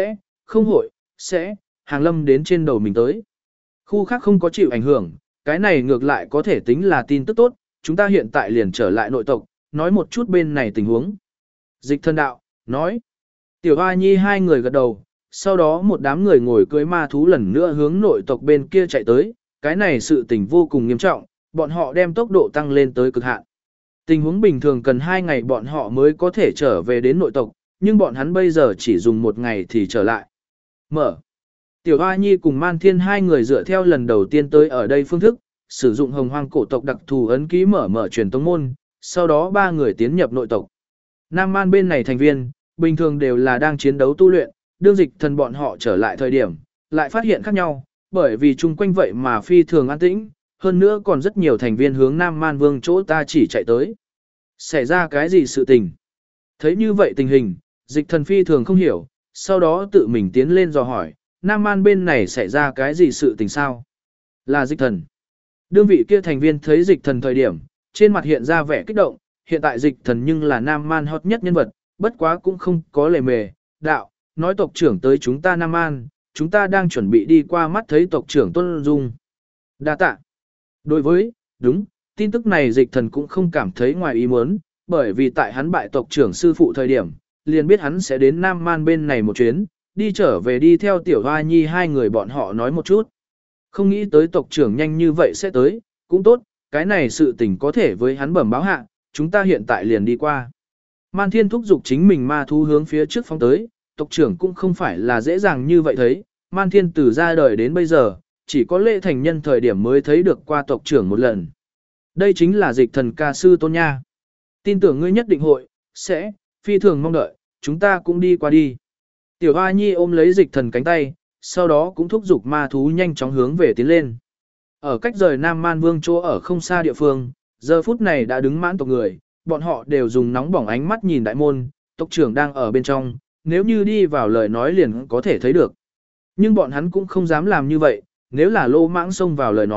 sẽ, hàng lâm đến trên đầu mình tới. Khu khác không có chịu ảnh hưởng, cái này ngược lại có thể tính là tin tức tốt, chúng ta hiện tại liền trở lại nội tộc, nói một chút bên này tình huống. Dịch Thần đạo, nói. Tiểu Hoa Nhi hai người gật đầu, sau đó một đám người ngồi cưới ma thú lần nữa hướng nội tộc bên kia chạy tới, cái này sự tình vô cùng nghiêm trọng, bọn họ đem tốc độ tăng lên tới cực hạn. Tình huống bình thường cần 2 ngày bọn họ mới có thể trở về đến nội tộc, nhưng bọn hắn bây giờ chỉ dùng 1 ngày thì trở lại. Mở. Tiểu Hoa Nhi cùng Man Thiên hai người dựa theo lần đầu tiên tới ở đây phương thức, sử dụng hồng hoang cổ tộc đặc thù ấn ký mở truyền tông môn, sau đó 3 người tiến nhập nội tộc. Nam Man bên này thành viên, bình thường đều là đang chiến đấu tu luyện, đương Dịch Thần bọn họ trở lại thời điểm, lại phát hiện khác nhau, bởi vì chung quanh vậy mà phi thường an tĩnh, hơn nữa còn rất nhiều thành viên hướng Nam Man Vương chỗ ta chỉ chạy tới. Xảy ra cái gì sự tình? Thấy như vậy tình hình, Dịch Thần phi thường không hiểu, sau đó tự mình tiến lên dò hỏi, Nam Man bên này xảy ra cái gì sự tình sao? Là Dịch Thần. Đương vị kia thành viên thấy Dịch Thần thời điểm, trên mặt hiện ra vẻ kích động, hiện tại Dịch Thần nhưng là Nam Man hot nhất nhân vật, bất quá cũng không có lề mề, đạo, nói tộc trưởng tới chúng ta Nam An, chúng ta đang chuẩn bị đi qua mắt thấy tộc trưởng Tuân Dung. Đa tạ. Đối với, đúng, tin tức này Dịch Thần cũng không cảm thấy ngoài ý muốn, bởi vì tại hắn bại tộc trưởng sư phụ thời điểm, liền biết hắn sẽ đến Nam Man bên này một chuyến, đi trở về đi theo Tiểu Hoa Nhi hai người bọn họ nói một chút. Không nghĩ tới tộc trưởng nhanh như vậy sẽ tới, cũng tốt, cái này sự tình có thể với hắn bẩm báo hạ, chúng ta hiện tại liền đi qua. Man Thiên thúc giục chính mình ma thú hướng phía trước phóng tới, tộc trưởng cũng không phải là dễ dàng như vậy thấy, Man Thiên từ ra đời đến bây giờ, chỉ có lễ thành nhân thời điểm mới thấy được qua tộc trưởng một lần. Đây chính là Dịch Thần ca sư tôn nha. Tin tưởng ngươi nhất định hội, sẽ, phi thường mong đợi, chúng ta cũng đi qua đi. Tiểu Hoa Nhi ôm lấy Dịch Thần cánh tay, sau đó cũng thúc giục ma thú nhanh chóng hướng về tiến lên. Ở cách rời Nam Man Vương chỗ ở không xa địa phương, giờ phút này đã đứng mãn tộc người, bọn họ đều dùng nóng bỏng ánh mắt nhìn đại môn, tộc trưởng đang ở bên trong, nếu như đi vào lời nói liền có thể thấy được. Nhưng bọn hắn cũng không dám làm như vậy, nếu là lô mãng xông vào lời nói,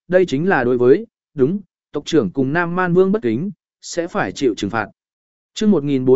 đây chính là đối với, đúng, tộc trưởng cùng Nam Man Vương bất kính, sẽ phải chịu trừng phạt. Chương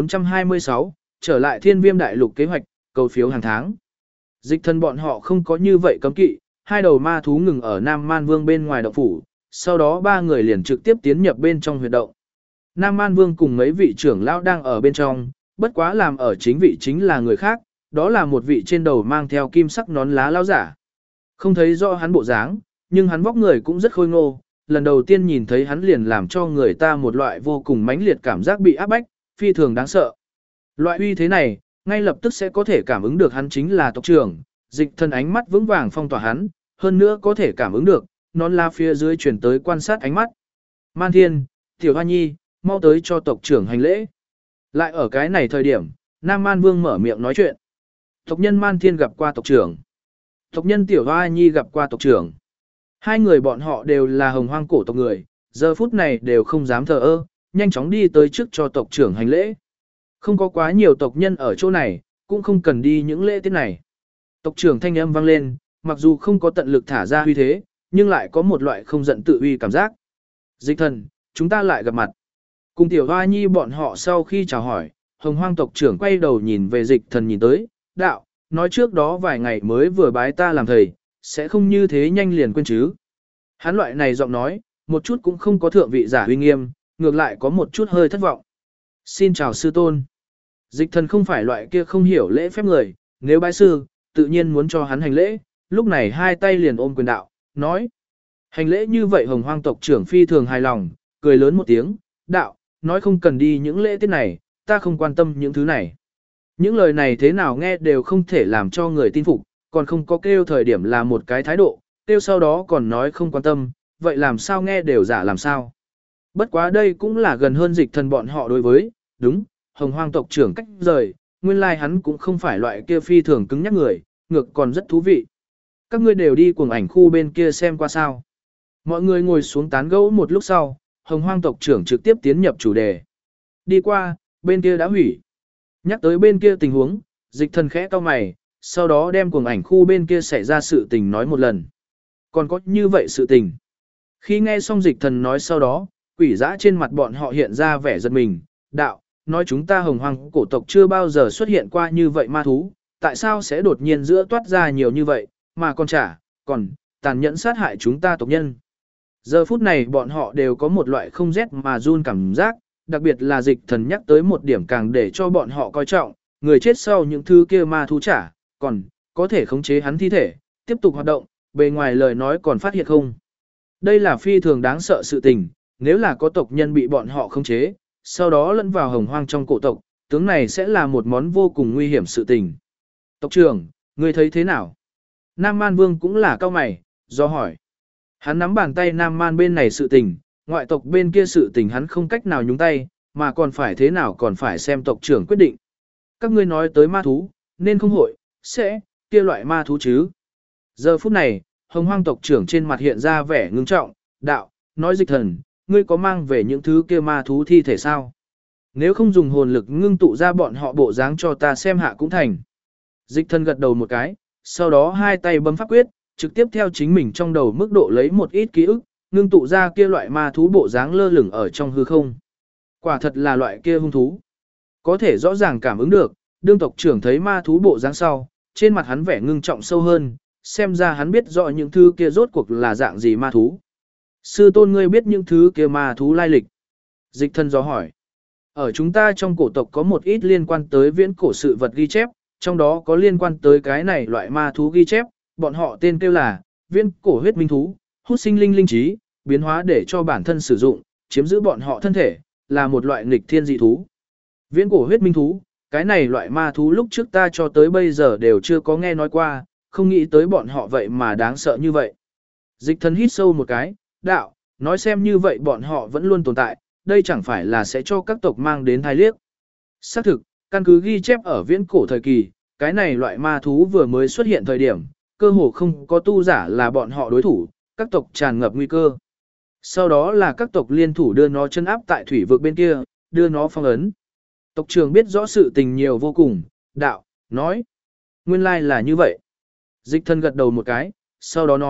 1426, trở lại Thiên Viêm Đại Lục kế hoạch, cầu phiếu hàng tháng. Dịch thần bọn họ không có như vậy cấm kỵ, hai đầu ma thú ngừng ở Nam Man Vương bên ngoài động phủ, sau đó ba người liền trực tiếp tiến nhập bên trong huyệt động. Nam Man Vương cùng mấy vị trưởng lão đang ở bên trong, bất quá làm ở chính vị chính là người khác, đó là một vị trên đầu mang theo kim sắc nón lá lão giả. Không thấy rõ hắn bộ dáng, nhưng hắn vóc người cũng rất khôi ngô, lần đầu tiên nhìn thấy hắn liền làm cho người ta một loại vô cùng mãnh liệt cảm giác bị áp bách, phi thường đáng sợ. Loại uy thế này, ngay lập tức sẽ có thể cảm ứng được hắn chính là tộc trưởng, dịch thần ánh mắt vững vàng phong tỏa hắn, hơn nữa có thể cảm ứng được, nón lá phía dưới chuyển tới quan sát ánh mắt. Man Thiên, Tiểu Hoa Nhi, mau tới cho tộc trưởng hành lễ. Lại ở cái này thời điểm, Nam Man Vương mở miệng nói chuyện. Tộc nhân Man Thiên gặp qua tộc trưởng. Tộc nhân Tiểu Hoa Nhi gặp qua tộc trưởng. Hai người bọn họ đều là Hồng Hoang cổ tộc người, giờ phút này đều không dám thờ ơ, nhanh chóng đi tới trước cho tộc trưởng hành lễ. Không có quá nhiều tộc nhân ở chỗ này, cũng không cần đi những lễ tiết này. Tộc trưởng thanh âm vang lên, mặc dù không có tận lực thả ra huy thế, nhưng lại có một loại không giận tự uy cảm giác. Dịch thần, chúng ta lại gặp mặt. Cùng Tiểu Hoa Nhi bọn họ sau khi chào hỏi, Hồng Hoang tộc trưởng quay đầu nhìn về dịch thần nhìn tới, đạo, nói trước đó vài ngày mới vừa bái ta làm thầy, sẽ không như thế nhanh liền quên chứ. Hắn loại này giọng nói, một chút cũng không có thượng vị giả uy nghiêm, ngược lại có một chút hơi thất vọng. Xin chào sư tôn. Dịch thần không phải loại kia không hiểu lễ phép người, nếu bái sư, tự nhiên muốn cho hắn hành lễ, lúc này hai tay liền ôm quyền đạo, nói. Hành lễ như vậy Hồng Hoang tộc trưởng phi thường hài lòng, cười lớn một tiếng, đạo, nói không cần đi những lễ tiết này, ta không quan tâm những thứ này. Những lời này thế nào nghe đều không thể làm cho người tin phục, còn không có kêu thời điểm là một cái thái độ, kêu sau đó còn nói không quan tâm, vậy làm sao nghe đều giả làm sao. Bất quá đây cũng là gần hơn dịch thần bọn họ đối với, đúng, Hồng Hoang tộc trưởng cách rời, nguyên lai hắn cũng không phải loại kia phi thường cứng nhắc người, ngược còn rất thú vị. Các ngươi đều đi cuồng ảnh khu bên kia xem qua sao. Mọi người ngồi xuống tán gẫu một lúc sau, Hồng Hoang tộc trưởng trực tiếp tiến nhập chủ đề. Đi qua, bên kia đã hủy. Nhắc tới bên kia tình huống, dịch thần khẽ cau mày, sau đó đem cuồng ảnh khu bên kia xảy ra sự tình nói một lần. Còn có như vậy sự tình. Khi nghe xong dịch thần nói sau đó, quỷ dã trên mặt bọn họ hiện ra vẻ giật mình, đạo, nói chúng ta Hồng Hoang cổ tộc chưa bao giờ xuất hiện qua như vậy ma thú, tại sao sẽ đột nhiên giữa toát ra nhiều như vậy, mà còn tàn nhẫn sát hại chúng ta tộc nhân. Giờ phút này bọn họ đều có một loại không rét mà run cảm giác, đặc biệt là dịch thần nhắc tới một điểm càng để cho bọn họ coi trọng, người chết sau những thứ kia ma thú còn có thể khống chế hắn thi thể, tiếp tục hoạt động, bề ngoài lời nói còn phát hiện không. Đây là phi thường đáng sợ sự tình, nếu là có tộc nhân bị bọn họ khống chế, sau đó lẫn vào Hồng Hoang trong cổ tộc, tướng này sẽ là một món vô cùng nguy hiểm sự tình. Tộc trưởng, ngươi thấy thế nào? Nam Man Vương cũng là cao mày, do hỏi. Hắn nắm bàn tay Nam Man bên này sự tình, ngoại tộc bên kia sự tình hắn không cách nào nhúng tay, mà còn phải thế nào còn phải xem tộc trưởng quyết định. Các ngươi nói tới ma thú, nên không hội, sẽ, kia loại ma thú chứ. Giờ phút này, Hồng Hoang tộc trưởng trên mặt hiện ra vẻ ngưng trọng, đạo, nói dịch thần, ngươi có mang về những thứ kia ma thú thi thể sao? Nếu không dùng hồn lực ngưng tụ ra bọn họ bộ dáng cho ta xem hạ cũng thành. Dịch thần gật đầu một cái, sau đó hai tay bấm pháp quyết, trực tiếp theo chính mình trong đầu mức độ lấy một ít ký ức, ngưng tụ ra kia loại ma thú bộ dáng lơ lửng ở trong hư không. Quả thật là loại kia hung thú. Có thể rõ ràng cảm ứng được, đương tộc trưởng thấy ma thú bộ dáng sau, trên mặt hắn vẻ ngưng trọng sâu hơn, xem ra hắn biết rõ những thứ kia rốt cuộc là dạng gì ma thú. Sư tôn ngươi biết những thứ kia ma thú lai lịch. Dịch thân gió hỏi. Ở chúng ta trong cổ tộc có một ít liên quan tới viễn cổ sự vật ghi chép, trong đó có liên quan tới cái này loại ma thú ghi chép, bọn họ tên kêu là viễn cổ huyết minh thú, hút sinh linh linh trí, biến hóa để cho bản thân sử dụng, chiếm giữ bọn họ thân thể, là một loại nghịch thiên dị thú. Viễn cổ huyết minh thú, cái này loại ma thú lúc trước ta cho tới bây giờ đều chưa có nghe nói qua, không nghĩ tới bọn họ vậy mà đáng sợ như vậy. Dịch thân hít sâu một cái, đạo, nói xem như vậy bọn họ vẫn luôn tồn tại, đây chẳng phải là sẽ cho các tộc mang đến thai liếc. Xác thực, căn cứ ghi chép ở viễn cổ thời kỳ, cái này loại ma thú vừa mới xuất hiện thời điểm, cơ hồ không có tu giả là bọn họ đối thủ, các tộc tràn ngập nguy cơ. Sau đó là các tộc liên thủ đưa nó chân áp tại thủy vực bên kia, đưa nó phong ấn. Tộc trưởng biết rõ sự tình nhiều vô cùng, đạo, nói. Nguyên lai là như vậy. Dịch thân gật đầu một cái, sau đó nói,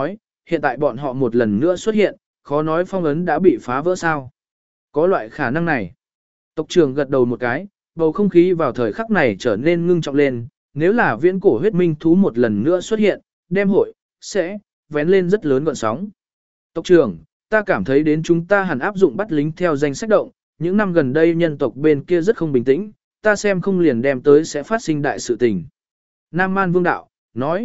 hiện tại bọn họ một lần nữa xuất hiện, khó nói phong ấn đã bị phá vỡ sao. Có loại khả năng này. Tộc trưởng gật đầu một cái, bầu không khí vào thời khắc này trở nên ngưng trọng lên, nếu là viễn cổ huyết minh thú một lần nữa xuất hiện, đem hội, sẽ, vén lên rất lớn gọn sóng. Tộc trưởng, ta cảm thấy đến chúng ta hẳn áp dụng bắt lính theo danh sách động, những năm gần đây nhân tộc bên kia rất không bình tĩnh, ta xem không liền đem tới sẽ phát sinh đại sự tình. Nam Man Vương Đạo, nói,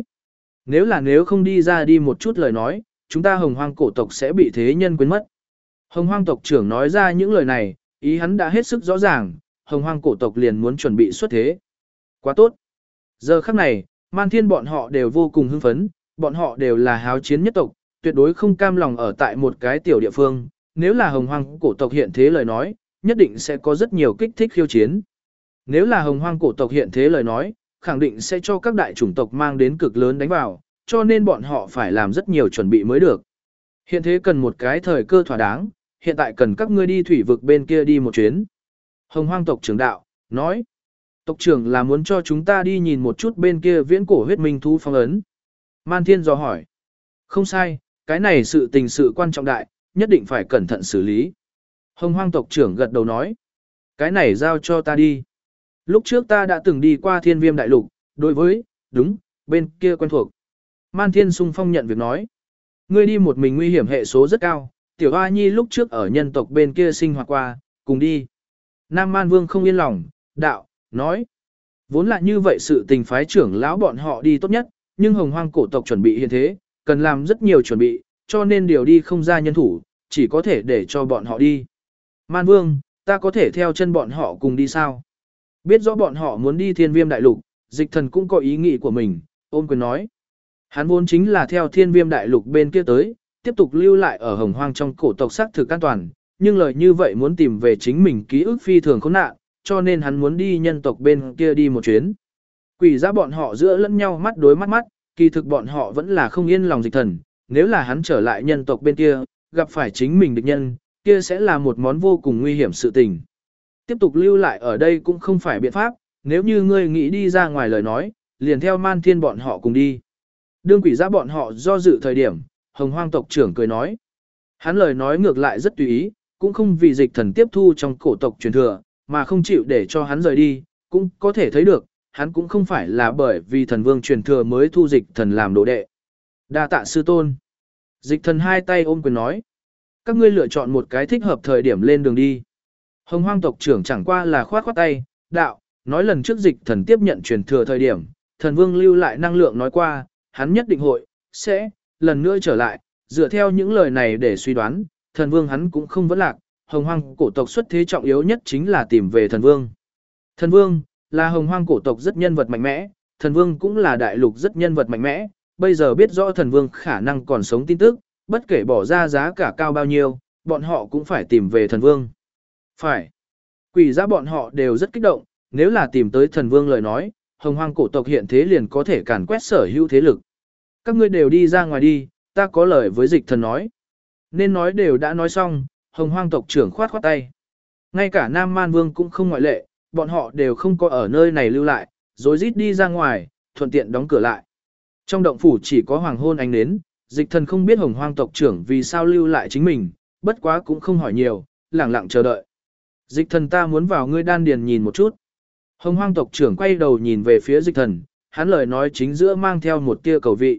nếu không đi ra đi một chút lời nói, chúng ta hồng hoang cổ tộc sẽ bị thế nhân quên mất. Hồng hoang tộc trưởng nói ra những lời này, ý hắn đã hết sức rõ ràng, hồng hoang cổ tộc liền muốn chuẩn bị xuất thế. Quá tốt. Giờ khắc này, Man Thiên bọn họ đều vô cùng hưng phấn, bọn họ đều là háo chiến nhất tộc, tuyệt đối không cam lòng ở tại một cái tiểu địa phương, nếu là hồng hoang cổ tộc hiện thế lời nói, nhất định sẽ có rất nhiều kích thích khiêu chiến. Nếu là hồng hoang cổ tộc hiện thế lời nói, khẳng định sẽ cho các đại chủng tộc mang đến cực lớn đánh vào, cho nên bọn họ phải làm rất nhiều chuẩn bị mới được. Hiện thế cần một cái thời cơ thỏa đáng, hiện tại cần các ngươi đi thủy vực bên kia đi một chuyến. Hồng hoang tộc trưởng đạo, nói, tộc trưởng là muốn cho chúng ta đi nhìn một chút bên kia viễn cổ huyết minh thú phong ấn. Man Thiên dò hỏi, không sai, cái này sự tình sự quan trọng đại, nhất định phải cẩn thận xử lý. Hồng hoang tộc trưởng gật đầu nói, cái này giao cho ta đi. Lúc trước ta đã từng đi qua Thiên Viêm đại lục, đối với, đúng, bên kia quen thuộc. Man Thiên sung phong nhận việc nói, ngươi đi một mình nguy hiểm hệ số rất cao, tiểu hoa nhi lúc trước ở nhân tộc bên kia sinh hoạt qua, cùng đi. Nam Man Vương không yên lòng, đạo, nói, vốn là như vậy sự tình phái trưởng lão bọn họ đi tốt nhất, nhưng hồng hoang cổ tộc chuẩn bị hiện thế, cần làm rất nhiều chuẩn bị, cho nên điều đi không ra nhân thủ, chỉ có thể để cho bọn họ đi. Man Vương, ta có thể theo chân bọn họ cùng đi sao? Biết rõ bọn họ muốn đi Thiên Viêm đại lục, Dịch Thần cũng có ý nghĩ của mình, ôm quyền nói. Hắn vốn chính là theo Thiên Viêm đại lục bên kia tới, tiếp tục lưu lại ở hồng hoang trong cổ tộc xác thực an toàn, nhưng lời như vậy muốn tìm về chính mình ký ức phi thường khốn nạn, cho nên hắn muốn đi nhân tộc bên kia đi một chuyến. Quỷ ra bọn họ giữa lẫn nhau mắt đối mắt mắt, kỳ thực bọn họ vẫn là không yên lòng Dịch Thần, nếu là hắn trở lại nhân tộc bên kia, gặp phải chính mình địch nhân, kia sẽ là một món vô cùng nguy hiểm sự tình. Tiếp tục lưu lại ở đây cũng không phải biện pháp, nếu như ngươi nghĩ đi ra ngoài lời nói, liền theo Man Thiên bọn họ cùng đi. Đương quỷ ra bọn họ do dự thời điểm, hồng hoang tộc trưởng cười nói. Hắn lời nói ngược lại rất tùy ý, cũng không vì Dịch Thần tiếp thu trong cổ tộc truyền thừa, mà không chịu để cho hắn rời đi, cũng có thể thấy được, hắn cũng không phải là bởi vì thần vương truyền thừa mới thu Dịch Thần làm đồ đệ. Đa tạ sư tôn. Dịch Thần hai tay ôm quyền nói. Các ngươi lựa chọn một cái thích hợp thời điểm lên đường đi. Hồng hoang tộc trưởng chẳng qua là khoát khoát tay, đạo, nói lần trước Dịch Thần tiếp nhận truyền thừa thời điểm, thần vương lưu lại năng lượng nói qua, hắn nhất định hội, sẽ, lần nữa trở lại, dựa theo những lời này để suy đoán, thần vương hắn cũng không vấn lạc, hồng hoang cổ tộc xuất thế trọng yếu nhất chính là tìm về thần vương. Thần vương, là hồng hoang cổ tộc rất nhân vật mạnh mẽ, thần vương cũng là đại lục rất nhân vật mạnh mẽ, bây giờ biết rõ thần vương khả năng còn sống tin tức, bất kể bỏ ra giá cả cao bao nhiêu, bọn họ cũng phải tìm về thần vương. Phải. Quỷ ra bọn họ đều rất kích động, nếu là tìm tới thần vương lời nói, hồng hoang cổ tộc hiện thế liền có thể càn quét sở hữu thế lực. Các ngươi đều đi ra ngoài đi, ta có lời với Dịch Thần nói. Nên nói đều đã nói xong, hồng hoang tộc trưởng khoát khoát tay. Ngay cả Nam Man Vương cũng không ngoại lệ, bọn họ đều không có ở nơi này lưu lại, rồi rít đi ra ngoài, thuận tiện đóng cửa lại. Trong động phủ chỉ có hoàng hôn ánh nến, Dịch Thần không biết hồng hoang tộc trưởng vì sao lưu lại chính mình, bất quá cũng không hỏi nhiều, lẳng lặng chờ đợi. Dịch Thần, ta muốn vào ngươi đan điền nhìn một chút. Hồng hoang tộc trưởng quay đầu nhìn về phía Dịch Thần, hắn lời nói chính giữa mang theo một tia cầu vị.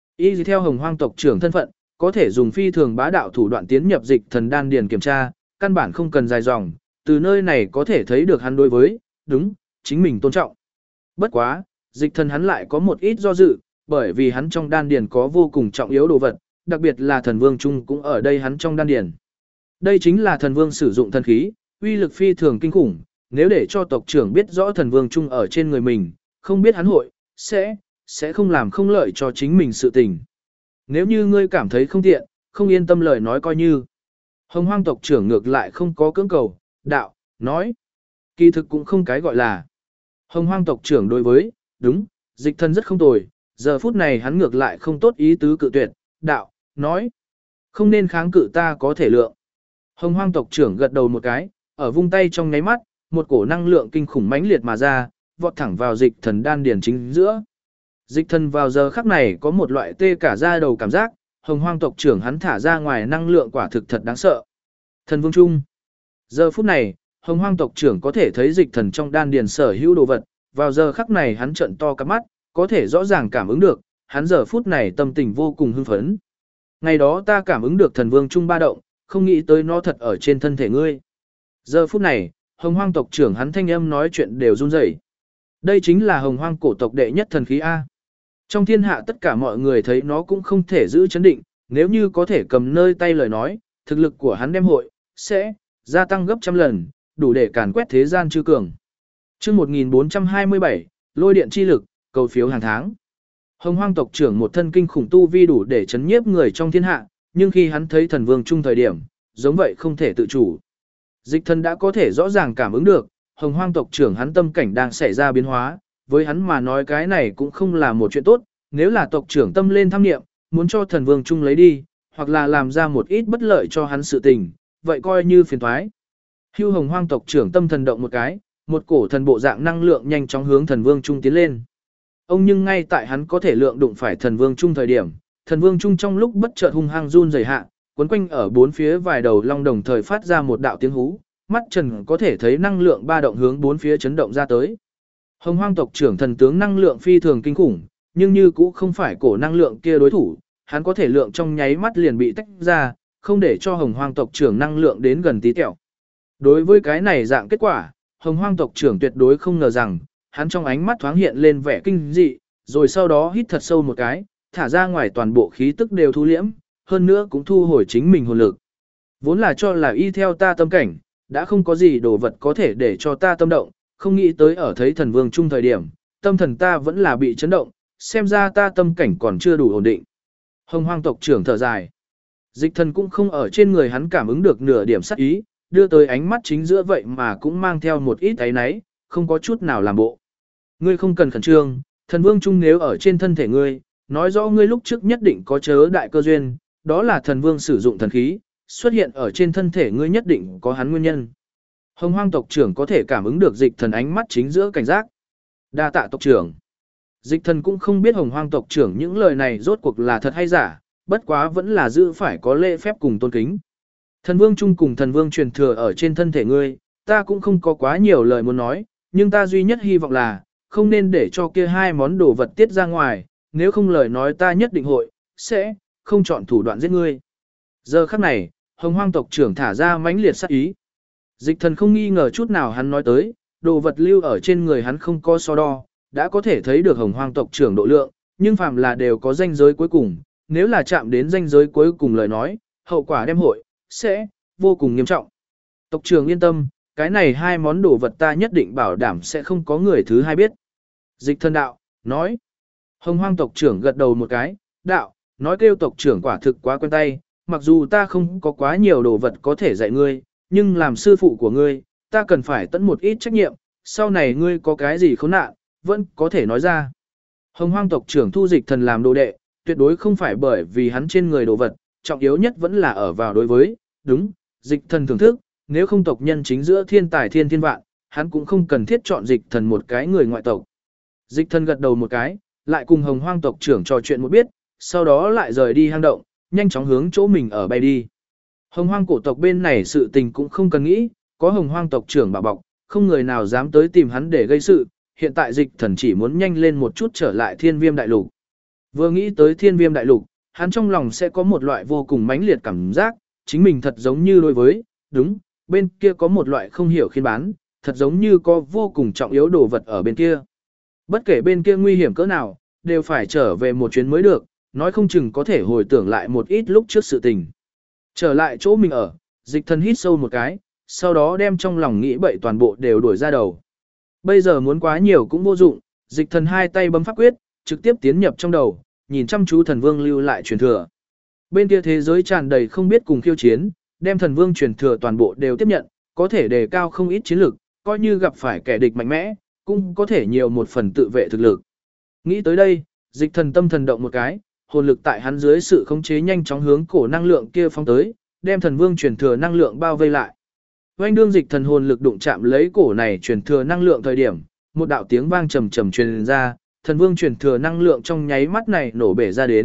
Y theo hồng hoang tộc trưởng thân phận, có thể dùng phi thường bá đạo thủ đoạn tiến nhập Dịch Thần đan điền kiểm tra, căn bản không cần dài dòng, từ nơi này có thể thấy được hắn đối với, đúng, chính mình tôn trọng. Bất quá, Dịch Thần hắn lại có một ít do dự, bởi vì hắn trong đan điền có vô cùng trọng yếu đồ vật, đặc biệt là thần vương trung cũng ở đây hắn trong đan điền. Đây chính là thần vương sử dụng thần khí, uy lực phi thường kinh khủng, nếu để cho tộc trưởng biết rõ thần vương trung ở trên người mình, không biết hắn hội, sẽ không làm không lợi cho chính mình sự tình. Nếu như ngươi cảm thấy không tiện, không yên tâm lời nói coi như. Hồng hoang tộc trưởng ngược lại không có cưỡng cầu, đạo, nói. Kỳ thực cũng không cái gọi là. Hồng hoang tộc trưởng đối với, đúng, Dịch Thần rất không tồi, giờ phút này hắn ngược lại không tốt ý tứ cự tuyệt, đạo, nói. Không nên kháng cự ta có thể lượng. Hồng hoang tộc trưởng gật đầu một cái, ở vung tay trong nháy mắt, một cổ năng lượng kinh khủng mãnh liệt mà ra, vọt thẳng vào Dịch Thần đan điền chính giữa. Dịch Thần vào giờ khắc này có một loại tê cả da đầu cảm giác, Hồng Hoang tộc trưởng hắn thả ra ngoài năng lượng quả thực thật đáng sợ. Thần Vương Trung. Giờ phút này, Hồng Hoang tộc trưởng có thể thấy dịch thần trong đan điền sở hữu đồ vật, vào giờ khắc này hắn trợn to cả mắt, có thể rõ ràng cảm ứng được, hắn giờ phút này tâm tình vô cùng hưng phấn. Ngày đó ta cảm ứng được thần vương trung ba động, không nghĩ tới nó thật ở trên thân thể ngươi. Giờ phút này, Hồng Hoang tộc trưởng hắn thanh âm nói chuyện đều run rẩy. Đây chính là Hồng Hoang cổ tộc đệ nhất thần khí A. Trong thiên hạ tất cả mọi người thấy nó cũng không thể giữ chấn định, nếu như có thể cầm nơi tay lời nói, thực lực của hắn đem hội, sẽ gia tăng gấp trăm lần, đủ để càn quét thế gian chư cường. Chương 1427, lôi điện chi lực, cầu phiếu hàng tháng. Hồng Hoang tộc trưởng một thân kinh khủng tu vi đủ để chấn nhiếp người trong thiên hạ, nhưng khi hắn thấy thần vương trung thời điểm, giống vậy không thể tự chủ. Dịch thần đã có thể rõ ràng cảm ứng được, Hồng Hoang tộc trưởng hắn tâm cảnh đang xảy ra biến hóa, với hắn mà nói cái này cũng không là một chuyện tốt, nếu là tộc trưởng tâm lên tham niệm, muốn cho thần vương trung lấy đi, hoặc là làm ra một ít bất lợi cho hắn sự tình, vậy coi như phiền toái. Hưu Hồng Hoang tộc trưởng tâm thần động một cái, một cổ thần bộ dạng năng lượng nhanh chóng hướng thần vương trung tiến lên. Ông nhưng ngay tại hắn có thể lượng đụng phải thần vương trung thời điểm, thần vương trung trong lúc bất chợt hung hăng run rẩy hạ, quấn quanh ở bốn phía vài đầu long đồng thời phát ra một đạo tiếng hú, mắt trần có thể thấy năng lượng ba động hướng bốn phía chấn động ra tới. Hồng Hoang tộc trưởng thần tướng năng lượng phi thường kinh khủng, nhưng như cũng không phải cổ năng lượng kia đối thủ, hắn có thể lượng trong nháy mắt liền bị tách ra, không để cho Hồng Hoang tộc trưởng năng lượng đến gần tí tẹo. Đối với cái này dạng kết quả, Hồng Hoang tộc trưởng tuyệt đối không ngờ rằng, hắn trong ánh mắt thoáng hiện lên vẻ kinh dị, rồi sau đó hít thật sâu một cái, thả ra ngoài toàn bộ khí tức đều thu liễm, hơn nữa cũng thu hồi chính mình hồn lực. Vốn là cho là y theo ta tâm cảnh, đã không có gì đồ vật có thể để cho ta tâm động, không nghĩ tới ở thấy thần vương trung thời điểm, tâm thần ta vẫn là bị chấn động, xem ra ta tâm cảnh còn chưa đủ ổn định. Hồng Hoang tộc trưởng thở dài. Dịch thần cũng không ở trên người hắn cảm ứng được nửa điểm sát ý, đưa tới ánh mắt chính giữa vậy mà cũng mang theo một ít áy náy, không có chút nào làm bộ. Ngươi không cần khẩn trương, thần vương trung nếu ở trên thân thể ngươi, nói rõ ngươi lúc trước nhất định có chớ đại cơ duyên, đó là thần vương sử dụng thần khí, xuất hiện ở trên thân thể ngươi nhất định có hắn nguyên nhân. Hồng Hoang tộc trưởng có thể cảm ứng được dịch thần ánh mắt chính giữa cảnh giác. Đa tạ tộc trưởng. Dịch thần cũng không biết Hồng Hoang tộc trưởng những lời này rốt cuộc là thật hay giả, bất quá vẫn là giữ phải có lễ phép cùng tôn kính. Thần vương trung cùng thần vương truyền thừa ở trên thân thể ngươi, ta cũng không có quá nhiều lời muốn nói, nhưng ta duy nhất hy vọng là, không nên để cho kia hai món đồ vật tiết ra ngoài, nếu không lời nói ta nhất định hội, sẽ, không chọn thủ đoạn giết ngươi. Giờ khắc này, Hồng Hoang tộc trưởng thả ra mãnh liệt sát ý. Dịch thần không nghi ngờ chút nào hắn nói tới, đồ vật lưu ở trên người hắn không có so đo, đã có thể thấy được Hồng Hoang tộc trưởng độ lượng, nhưng phàm là đều có ranh giới cuối cùng, nếu là chạm đến ranh giới cuối cùng lời nói, hậu quả đem hội, sẽ, vô cùng nghiêm trọng. Tộc trưởng yên tâm, cái này hai món đồ vật ta nhất định bảo đảm sẽ không có người thứ hai biết. Dịch thần đạo, nói. Hồng Hoang tộc trưởng gật đầu một cái, đạo, nói kêu tộc trưởng quả thực quá quen tay, mặc dù ta không có quá nhiều đồ vật có thể dạy ngươi, nhưng làm sư phụ của ngươi, ta cần phải tận một ít trách nhiệm, sau này ngươi có cái gì khốn nạn, vẫn có thể nói ra. Hồng Hoang tộc trưởng thu dịch thần làm đồ đệ, tuyệt đối không phải bởi vì hắn trên người đồ vật, trọng yếu nhất vẫn là ở vào đối với, đúng, dịch thần thưởng thức, nếu không tộc nhân chính giữa thiên tài thiên thiên vạn, hắn cũng không cần thiết chọn dịch thần một cái người ngoại tộc. Dịch thần gật đầu một cái, lại cùng Hồng Hoang tộc trưởng trò chuyện một biết, sau đó lại rời đi hang động, nhanh chóng hướng chỗ mình ở bay đi. Hồng Hoang cổ tộc bên này sự tình cũng không cần nghĩ, có Hồng Hoang tộc trưởng bảo bọc, không người nào dám tới tìm hắn để gây sự, hiện tại dịch thần chỉ muốn nhanh lên một chút trở lại thiên viêm đại lục. Vừa nghĩ tới thiên viêm đại lục, hắn trong lòng sẽ có một loại vô cùng mãnh liệt cảm giác, chính mình thật giống như đối với, đúng, bên kia có một loại không hiểu khiên bán, thật giống như có vô cùng trọng yếu đồ vật ở bên kia. Bất kể bên kia nguy hiểm cỡ nào, đều phải trở về một chuyến mới được, nói không chừng có thể hồi tưởng lại một ít lúc trước sự tình. Trở lại chỗ mình ở, dịch thần hít sâu một cái, sau đó đem trong lòng nghĩ bậy toàn bộ đều đuổi ra đầu. Bây giờ muốn quá nhiều cũng vô dụng, dịch thần hai tay bấm pháp quyết, trực tiếp tiến nhập trong đầu, nhìn chăm chú thần vương lưu lại truyền thừa. Bên kia thế giới tràn đầy không biết cùng khiêu chiến, đem thần vương truyền thừa toàn bộ đều tiếp nhận, có thể đề cao không ít chiến lực, coi như gặp phải kẻ địch mạnh mẽ, cũng có thể nhiều một phần tự vệ thực lực. Nghĩ tới đây, dịch thần tâm thần động một cái, hồn lực tại hắn dưới sự khống chế nhanh chóng hướng cổ năng lượng kia phóng tới, đem thần vương truyền thừa năng lượng bao vây lại. Oanh đương dịch thần hồn lực đụng chạm lấy cổ này truyền thừa năng lượng thời điểm, một đạo tiếng vang trầm trầm truyền ra, thần vương truyền thừa năng lượng trong nháy mắt này nổ bể ra đến,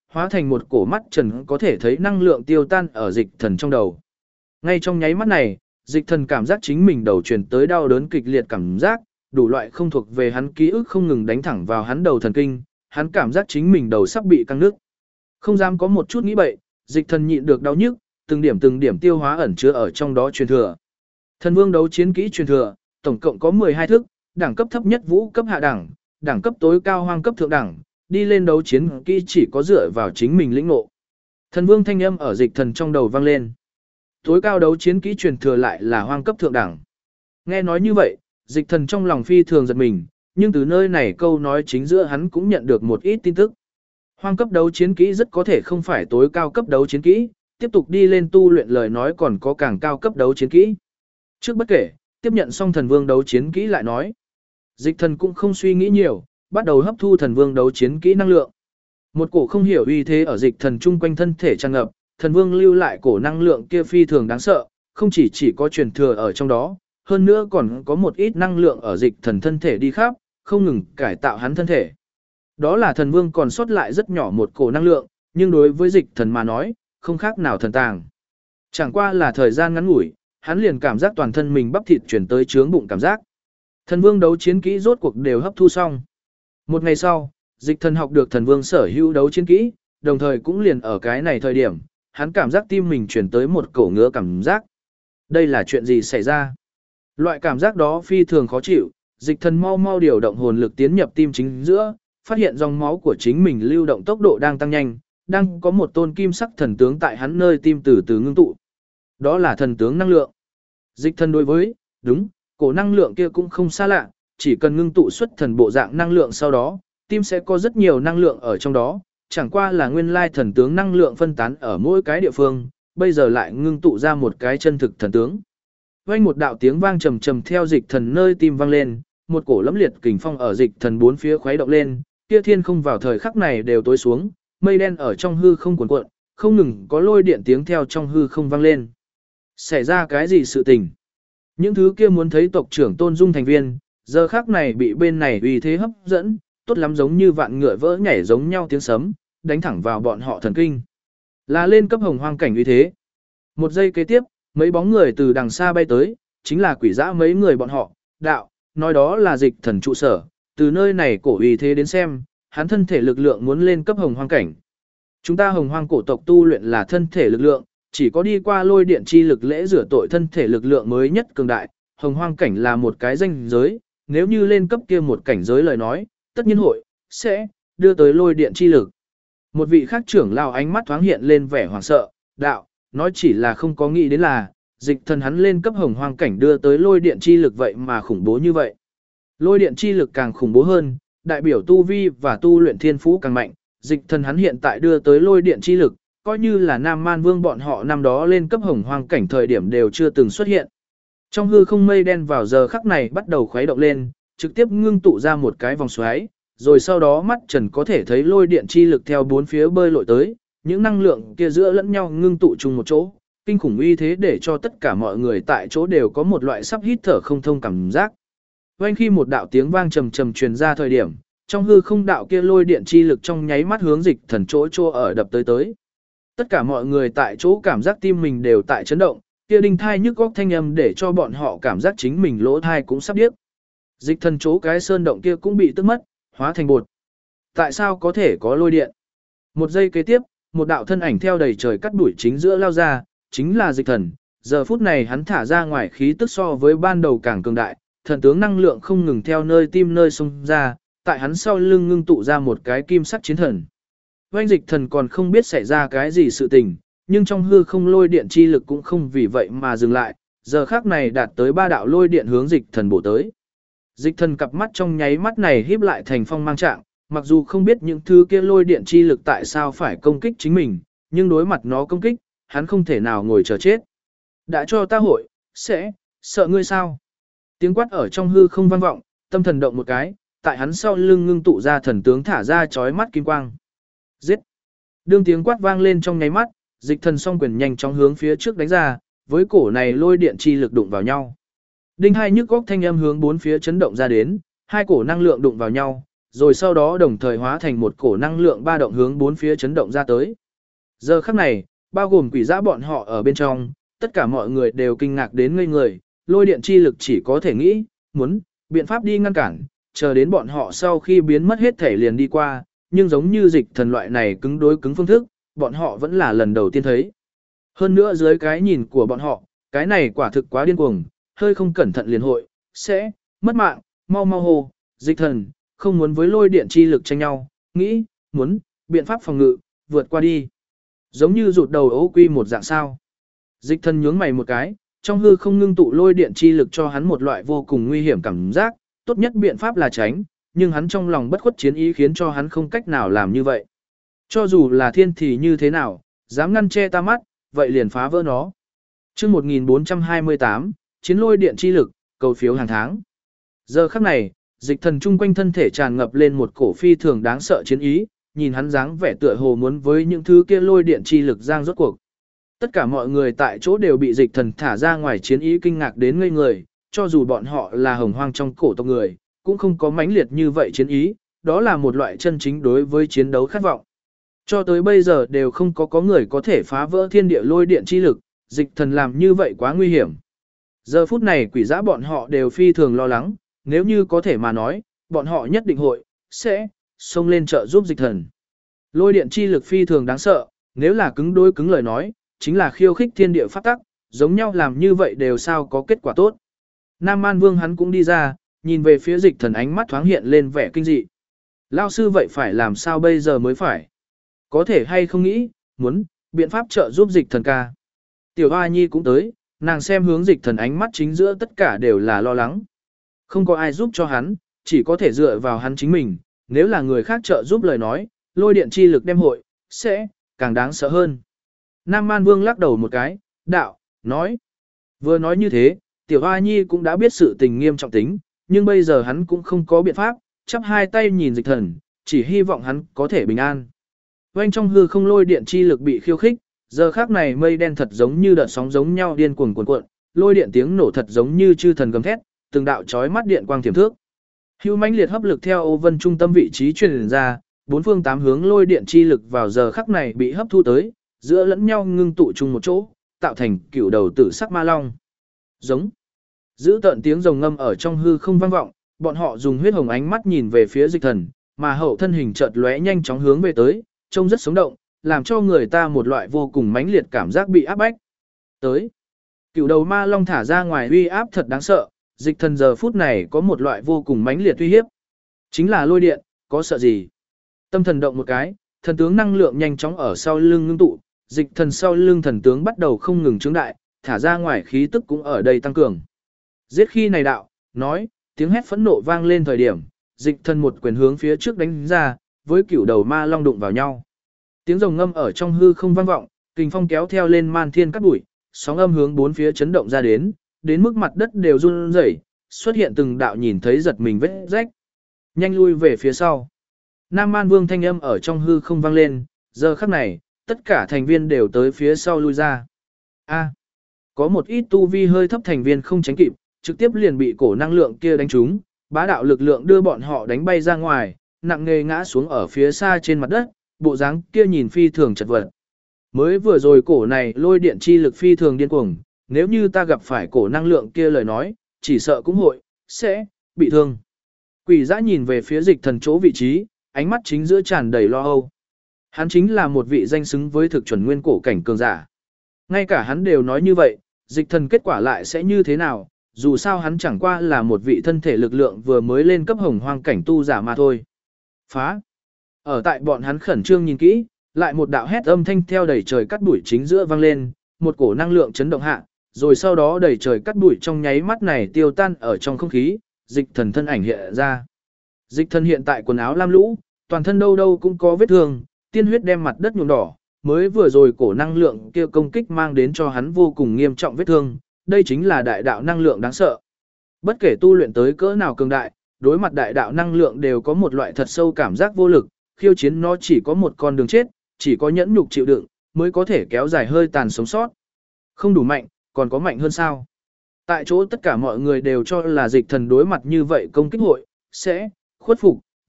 hóa thành một cổ mắt trần có thể thấy năng lượng tiêu tan ở dịch thần trong đầu. Ngay trong nháy mắt này, dịch thần cảm giác chính mình đầu truyền tới đau đớn kịch liệt cảm giác, đủ loại không thuộc về hắn ký ức không ngừng đánh thẳng vào hắn đầu thần kinh, hắn cảm giác chính mình đầu sắp bị căng nứt. Không dám có một chút nghĩ bậy, dịch thần nhịn được đau nhức, từng điểm tiêu hóa ẩn chứa ở trong đó truyền thừa. Thần vương đấu chiến kỹ truyền thừa, tổng cộng có 12 thức, đẳng cấp thấp nhất vũ cấp hạ đẳng, đẳng cấp tối cao hoang cấp thượng đẳng, đi lên đấu chiến kỹ chỉ có dựa vào chính mình lĩnh ngộ. Thần vương thanh âm ở dịch thần trong đầu vang lên. Tối cao đấu chiến kỹ truyền thừa lại là hoang cấp thượng đẳng. Nghe nói như vậy, dịch thần trong lòng phi thường giật mình, nhưng từ nơi này câu nói chính giữa hắn cũng nhận được một ít tin tức. Hoang cấp đấu chiến kỹ rất có thể không phải tối cao cấp đấu chiến kỹ, tiếp tục đi lên tu luyện lời nói còn có càng cao cấp đấu chiến kỹ. Trước bất kể, tiếp nhận xong thần vương đấu chiến kỹ lại nói. Dịch thần cũng không suy nghĩ nhiều, bắt đầu hấp thu thần vương đấu chiến kỹ năng lượng. Một cổ không hiểu uy thế ở dịch thần chung quanh thân thể tràn ngập, thần vương lưu lại cổ năng lượng kia phi thường đáng sợ, không chỉ có truyền thừa ở trong đó, hơn nữa còn có một ít năng lượng ở dịch thần thân thể đi khắp, không ngừng cải tạo hắn thân thể. Đó là thần vương còn sót lại rất nhỏ một cổ năng lượng, nhưng đối với dịch thần mà nói, không khác nào thần tàng. Chẳng qua là thời gian ngắn ngủi, hắn liền cảm giác toàn thân mình bắp thịt chuyển tới trướng bụng cảm giác. Thần vương đấu chiến kỹ rốt cuộc đều hấp thu xong. Một ngày sau, dịch thần học được thần vương sở hữu đấu chiến kỹ, đồng thời cũng liền ở cái này thời điểm, hắn cảm giác tim mình chuyển tới một cổ ngứa cảm giác. Đây là chuyện gì xảy ra? Loại cảm giác đó phi thường khó chịu, dịch thần mau điều động hồn lực tiến nhập tim chính giữa, phát hiện dòng máu của chính mình lưu động tốc độ đang tăng nhanh, đang có một tôn kim sắc thần tướng tại hắn nơi tim từ từ ngưng tụ. Đó là thần tướng năng lượng. Dịch thần đối với, đúng, cổ năng lượng kia cũng không xa lạ, chỉ cần ngưng tụ xuất thần bộ dạng năng lượng sau đó, tim sẽ có rất nhiều năng lượng ở trong đó, chẳng qua là nguyên lai thần tướng năng lượng phân tán ở mỗi cái địa phương, bây giờ lại ngưng tụ ra một cái chân thực thần tướng. Vang một đạo tiếng vang trầm trầm theo dịch thần nơi tim vang lên, một cổ lẫm liệt kình phong ở dịch thần bốn phía khuấy động lên, kia thiên không vào thời khắc này đều tối xuống, mây đen ở trong hư không cuồn cuộn, không ngừng có lôi điện tiếng theo trong hư không vang lên. Xảy ra cái gì sự tình? Những thứ kia muốn thấy tộc trưởng Tôn Dung thành viên, giờ khắc này bị bên này uy thế hấp dẫn, tốt lắm giống như vạn ngựa vỡ nhảy giống nhau tiếng sấm, đánh thẳng vào bọn họ thần kinh. Là lên cấp hồng hoang cảnh uy thế. Một giây kế tiếp, mấy bóng người từ đằng xa bay tới, chính là quỷ dã mấy người bọn họ, đạo, nói đó là dịch thần trụ sở, từ nơi này cổ uy thế đến xem, hắn thân thể lực lượng muốn lên cấp hồng hoang cảnh. Chúng ta hồng hoang cổ tộc tu luyện là thân thể lực lượng, chỉ có đi qua lôi điện chi lực lễ rửa tội thân thể lực lượng mới nhất cường đại, hồng hoang cảnh là một cái danh giới, nếu như lên cấp kia một cảnh giới lời nói, tất nhiên hội, sẽ, đưa tới lôi điện chi lực. Một vị khác trưởng lao ánh mắt thoáng hiện lên vẻ hoảng sợ, đạo, nói chỉ là không có nghĩ đến là, dịch thần hắn lên cấp hồng hoang cảnh đưa tới lôi điện chi lực vậy mà khủng bố như vậy. Lôi điện chi lực càng khủng bố hơn, đại biểu tu vi và tu luyện thiên phú càng mạnh, dịch thần hắn hiện tại đưa tới lôi điện chi lực, coi như là Nam Man Vương bọn họ năm đó lên cấp hồng hoang cảnh thời điểm đều chưa từng xuất hiện. Trong hư không mây đen vào giờ khắc này bắt đầu khuấy động lên, trực tiếp ngưng tụ ra một cái vòng xoáy, rồi sau đó mắt trần có thể thấy lôi điện chi lực theo bốn phía bơi lội tới, những năng lượng kia giữa lẫn nhau ngưng tụ chung một chỗ, kinh khủng uy thế để cho tất cả mọi người tại chỗ đều có một loại sắp hít thở không thông cảm giác. Vang khi một đạo tiếng vang trầm trầm truyền ra thời điểm, trong hư không đạo kia lôi điện chi lực trong nháy mắt hướng dịch thần chỗ ở đập tới. Tất cả mọi người tại chỗ cảm giác tim mình đều tại chấn động, kia đinh thai nhức góc thanh âm để cho bọn họ cảm giác chính mình lỗ thai cũng sắp điếc. Dịch thần chỗ cái sơn động kia cũng bị tức mất, hóa thành bột. Tại sao có thể có lôi điện? Một giây kế tiếp, một đạo thân ảnh theo đầy trời cắt đuổi chính giữa lao ra, chính là dịch thần. Giờ phút này hắn thả ra ngoài khí tức so với ban đầu càng cường đại, thần tướng năng lượng không ngừng theo nơi tim nơi xông ra, tại hắn sau lưng ngưng tụ ra một cái kim sắc chiến thần. Oanh dịch thần còn không biết xảy ra cái gì sự tình, nhưng trong hư không lôi điện chi lực cũng không vì vậy mà dừng lại, giờ khác này đạt tới 3 đạo lôi điện hướng dịch thần bổ tới. Dịch thần cặp mắt trong nháy mắt này híp lại thành phong mang trạng, mặc dù không biết những thứ kia lôi điện chi lực tại sao phải công kích chính mình, nhưng đối mặt nó công kích, hắn không thể nào ngồi chờ chết. Đã cho ta hội, sẽ, sợ ngươi sao? Tiếng quát ở trong hư không vang vọng, tâm thần động một cái, tại hắn sau lưng ngưng tụ ra thần tướng thả ra chói mắt kim quang. Giết! Đương tiếng quát vang lên trong nháy mắt, dịch thần song quyền nhanh chóng hướng phía trước đánh ra, với cổ này lôi điện chi lực đụng vào nhau. Đinh hai nhức góc thanh âm hướng bốn phía chấn động ra đến, hai cổ năng lượng đụng vào nhau, rồi sau đó đồng thời hóa thành một cổ năng lượng ba động hướng bốn phía chấn động ra tới. Giờ khắc này, bao gồm quỷ dã bọn họ ở bên trong, tất cả mọi người đều kinh ngạc đến ngây người, lôi điện chi lực chỉ có thể nghĩ, muốn, biện pháp đi ngăn cản, chờ đến bọn họ sau khi biến mất hết thể liền đi qua, nhưng giống như dịch thần loại này cứng đối cứng phương thức, bọn họ vẫn là lần đầu tiên thấy. Hơn nữa dưới cái nhìn của bọn họ, cái này quả thực quá điên cuồng, hơi không cẩn thận liền hội, sẽ, mất mạng, mau mau hồ, dịch thần, không muốn với lôi điện chi lực tranh nhau, nghĩ, muốn, biện pháp phòng ngự, vượt qua đi. Giống như rụt đầu ấu quy một dạng sao. Dịch thần nhướng mày một cái, trong hư không ngưng tụ lôi điện chi lực cho hắn một loại vô cùng nguy hiểm cảm giác, tốt nhất biện pháp là tránh, nhưng hắn trong lòng bất khuất chiến ý khiến cho hắn không cách nào làm như vậy. Cho dù là thiên thì như thế nào, dám ngăn che ta mắt, vậy liền phá vỡ nó. Chương 1428, chiến lôi điện chi lực, cầu phiếu hàng tháng. Giờ khắc này, dịch thần chung quanh thân thể tràn ngập lên một cổ phi thường đáng sợ chiến ý, nhìn hắn dáng vẻ tựa hồ muốn với những thứ kia lôi điện chi lực giang rốt cuộc. Tất cả mọi người tại chỗ đều bị dịch thần thả ra ngoài chiến ý kinh ngạc đến ngây người, cho dù bọn họ là hồng hoang trong cổ tộc người, cũng không có mãnh liệt như vậy chiến ý, đó là một loại chân chính đối với chiến đấu khát vọng. Cho tới bây giờ đều không có người có thể phá vỡ thiên địa lôi điện chi lực, dịch thần làm như vậy quá nguy hiểm. Giờ phút này quỷ dã bọn họ đều phi thường lo lắng, nếu như có thể mà nói, bọn họ nhất định hội, sẽ, xông lên trợ giúp dịch thần. Lôi điện chi lực phi thường đáng sợ, nếu là cứng đối cứng lời nói, chính là khiêu khích thiên địa pháp tắc, giống nhau làm như vậy đều sao có kết quả tốt. Nam Man Vương hắn cũng đi ra, nhìn về phía dịch thần ánh mắt thoáng hiện lên vẻ kinh dị. Lao sư vậy phải làm sao bây giờ mới phải? Có thể hay không nghĩ, muốn, biện pháp trợ giúp dịch thần ca. Tiểu Hoa Nhi cũng tới, nàng xem hướng dịch thần ánh mắt chính giữa tất cả đều là lo lắng. Không có ai giúp cho hắn, chỉ có thể dựa vào hắn chính mình, nếu là người khác trợ giúp lời nói, lôi điện chi lực đem hội, sẽ, càng đáng sợ hơn. Nam Man Vương lắc đầu một cái, đạo, nói. Vừa nói như thế, Tiểu Hoa Nhi cũng đã biết sự tình nghiêm trọng tính, nhưng bây giờ hắn cũng không có biện pháp, chắp hai tay nhìn dịch thần, chỉ hy vọng hắn có thể bình an. Quanh trong hư không lôi điện chi lực bị khiêu khích, giờ khác này mây đen thật giống như đợt sóng giống nhau điên cuồng cuộn cuộn, lôi điện tiếng nổ thật giống như chư thần gầm thét, từng đạo chói mắt điện quang thiểm thước. Hưu mãnh liệt hấp lực theo ô vân trung tâm vị trí truyền ra, bốn phương tám hướng lôi điện chi lực vào giờ khắc này bị hấp thu tới, giữa lẫn nhau ngưng tụ chung một chỗ, tạo thành cửu đầu tử sắc ma long. Giống. Giữ tận tiếng rồng ngâm ở trong hư không vang vọng, bọn họ dùng huyết hồng ánh mắt nhìn về phía dịch thần, mà hậu thân hình chợt lóe nhanh chóng hướng về tới, trông rất sống động, làm cho người ta một loại vô cùng mãnh liệt cảm giác bị áp bách. Tới. Cửu đầu ma long thả ra ngoài uy áp thật đáng sợ, dịch thần giờ phút này có một loại vô cùng mãnh liệt uy hiếp. Chính là lôi điện, có sợ gì? Tâm thần động một cái, thần tướng năng lượng nhanh chóng ở sau lưng ngưng tụ, dịch thần sau lưng thần tướng bắt đầu không ngừng trướng đại, thả ra ngoài khí tức cũng ở đây tăng cường. Giết khi này đạo, nói, tiếng hét phẫn nộ vang lên thời điểm, dịch thần một quyền hướng phía trước đánh ra, với cửu đầu ma long đụng vào nhau. Tiếng rồng ngâm ở trong hư không vang vọng, kình phong kéo theo lên man thiên cát bụi, sóng âm hướng bốn phía chấn động ra đến mức mặt đất đều run rẩy, xuất hiện từng đạo nhìn thấy giật mình vết rách. Nhanh lui về phía sau. Nam Man Vương thanh âm ở trong hư không vang lên, giờ khắc này, tất cả thành viên đều tới phía sau lui ra. Có một ít tu vi hơi thấp thành viên không tránh kịp, trực tiếp liền bị cổ năng lượng kia đánh trúng, bá đạo lực lượng đưa bọn họ đánh bay ra ngoài, nặng nề ngã xuống ở phía xa trên mặt đất, bộ dáng kia nhìn phi thường chật vật. Mới vừa rồi cổ này lôi điện chi lực phi thường điên cuồng, nếu như ta gặp phải cổ năng lượng kia lời nói, chỉ sợ cũng hội, sẽ, bị thương. Quỷ dã nhìn về phía dịch thần chỗ vị trí, ánh mắt chính giữa tràn đầy lo âu. Hắn chính là một vị danh xứng với thực chuẩn nguyên cổ cảnh cường giả. Ngay cả hắn đều nói như vậy, dịch thần kết quả lại sẽ như thế nào, dù sao hắn chẳng qua là một vị thân thể lực lượng vừa mới lên cấp hồng hoang cảnh tu giả mà thôi. Phá! Ở tại bọn hắn khẩn trương nhìn kỹ, lại một đạo hét âm thanh theo đầy trời cắt đuổi chính giữa vang lên, một cổ năng lượng chấn động hạ, rồi sau đó đầy trời cắt đuổi trong nháy mắt này tiêu tan ở trong không khí, dịch thần thân ảnh hiện ra. Dịch thần hiện tại quần áo lam lũ, toàn thân đâu đâu cũng có vết thương, tiên huyết đem mặt đất nhuộm đỏ, mới vừa rồi cổ năng lượng kia công kích mang đến cho hắn vô cùng nghiêm trọng vết thương, đây chính là đại đạo năng lượng đáng sợ. Bất kể tu luyện tới cỡ nào cường đại, đối mặt đại đạo năng lượng đều có một loại thật sâu cảm giác vô lực, khiêu chiến nó chỉ có một con đường chết, chỉ có nhẫn nhục chịu đựng, mới có thể kéo dài hơi tàn sống sót. Không đủ mạnh, còn có mạnh hơn sao? Tại chỗ tất cả mọi người đều cho là dịch thần đối mặt như vậy công kích hội, sẽ, khuất phục,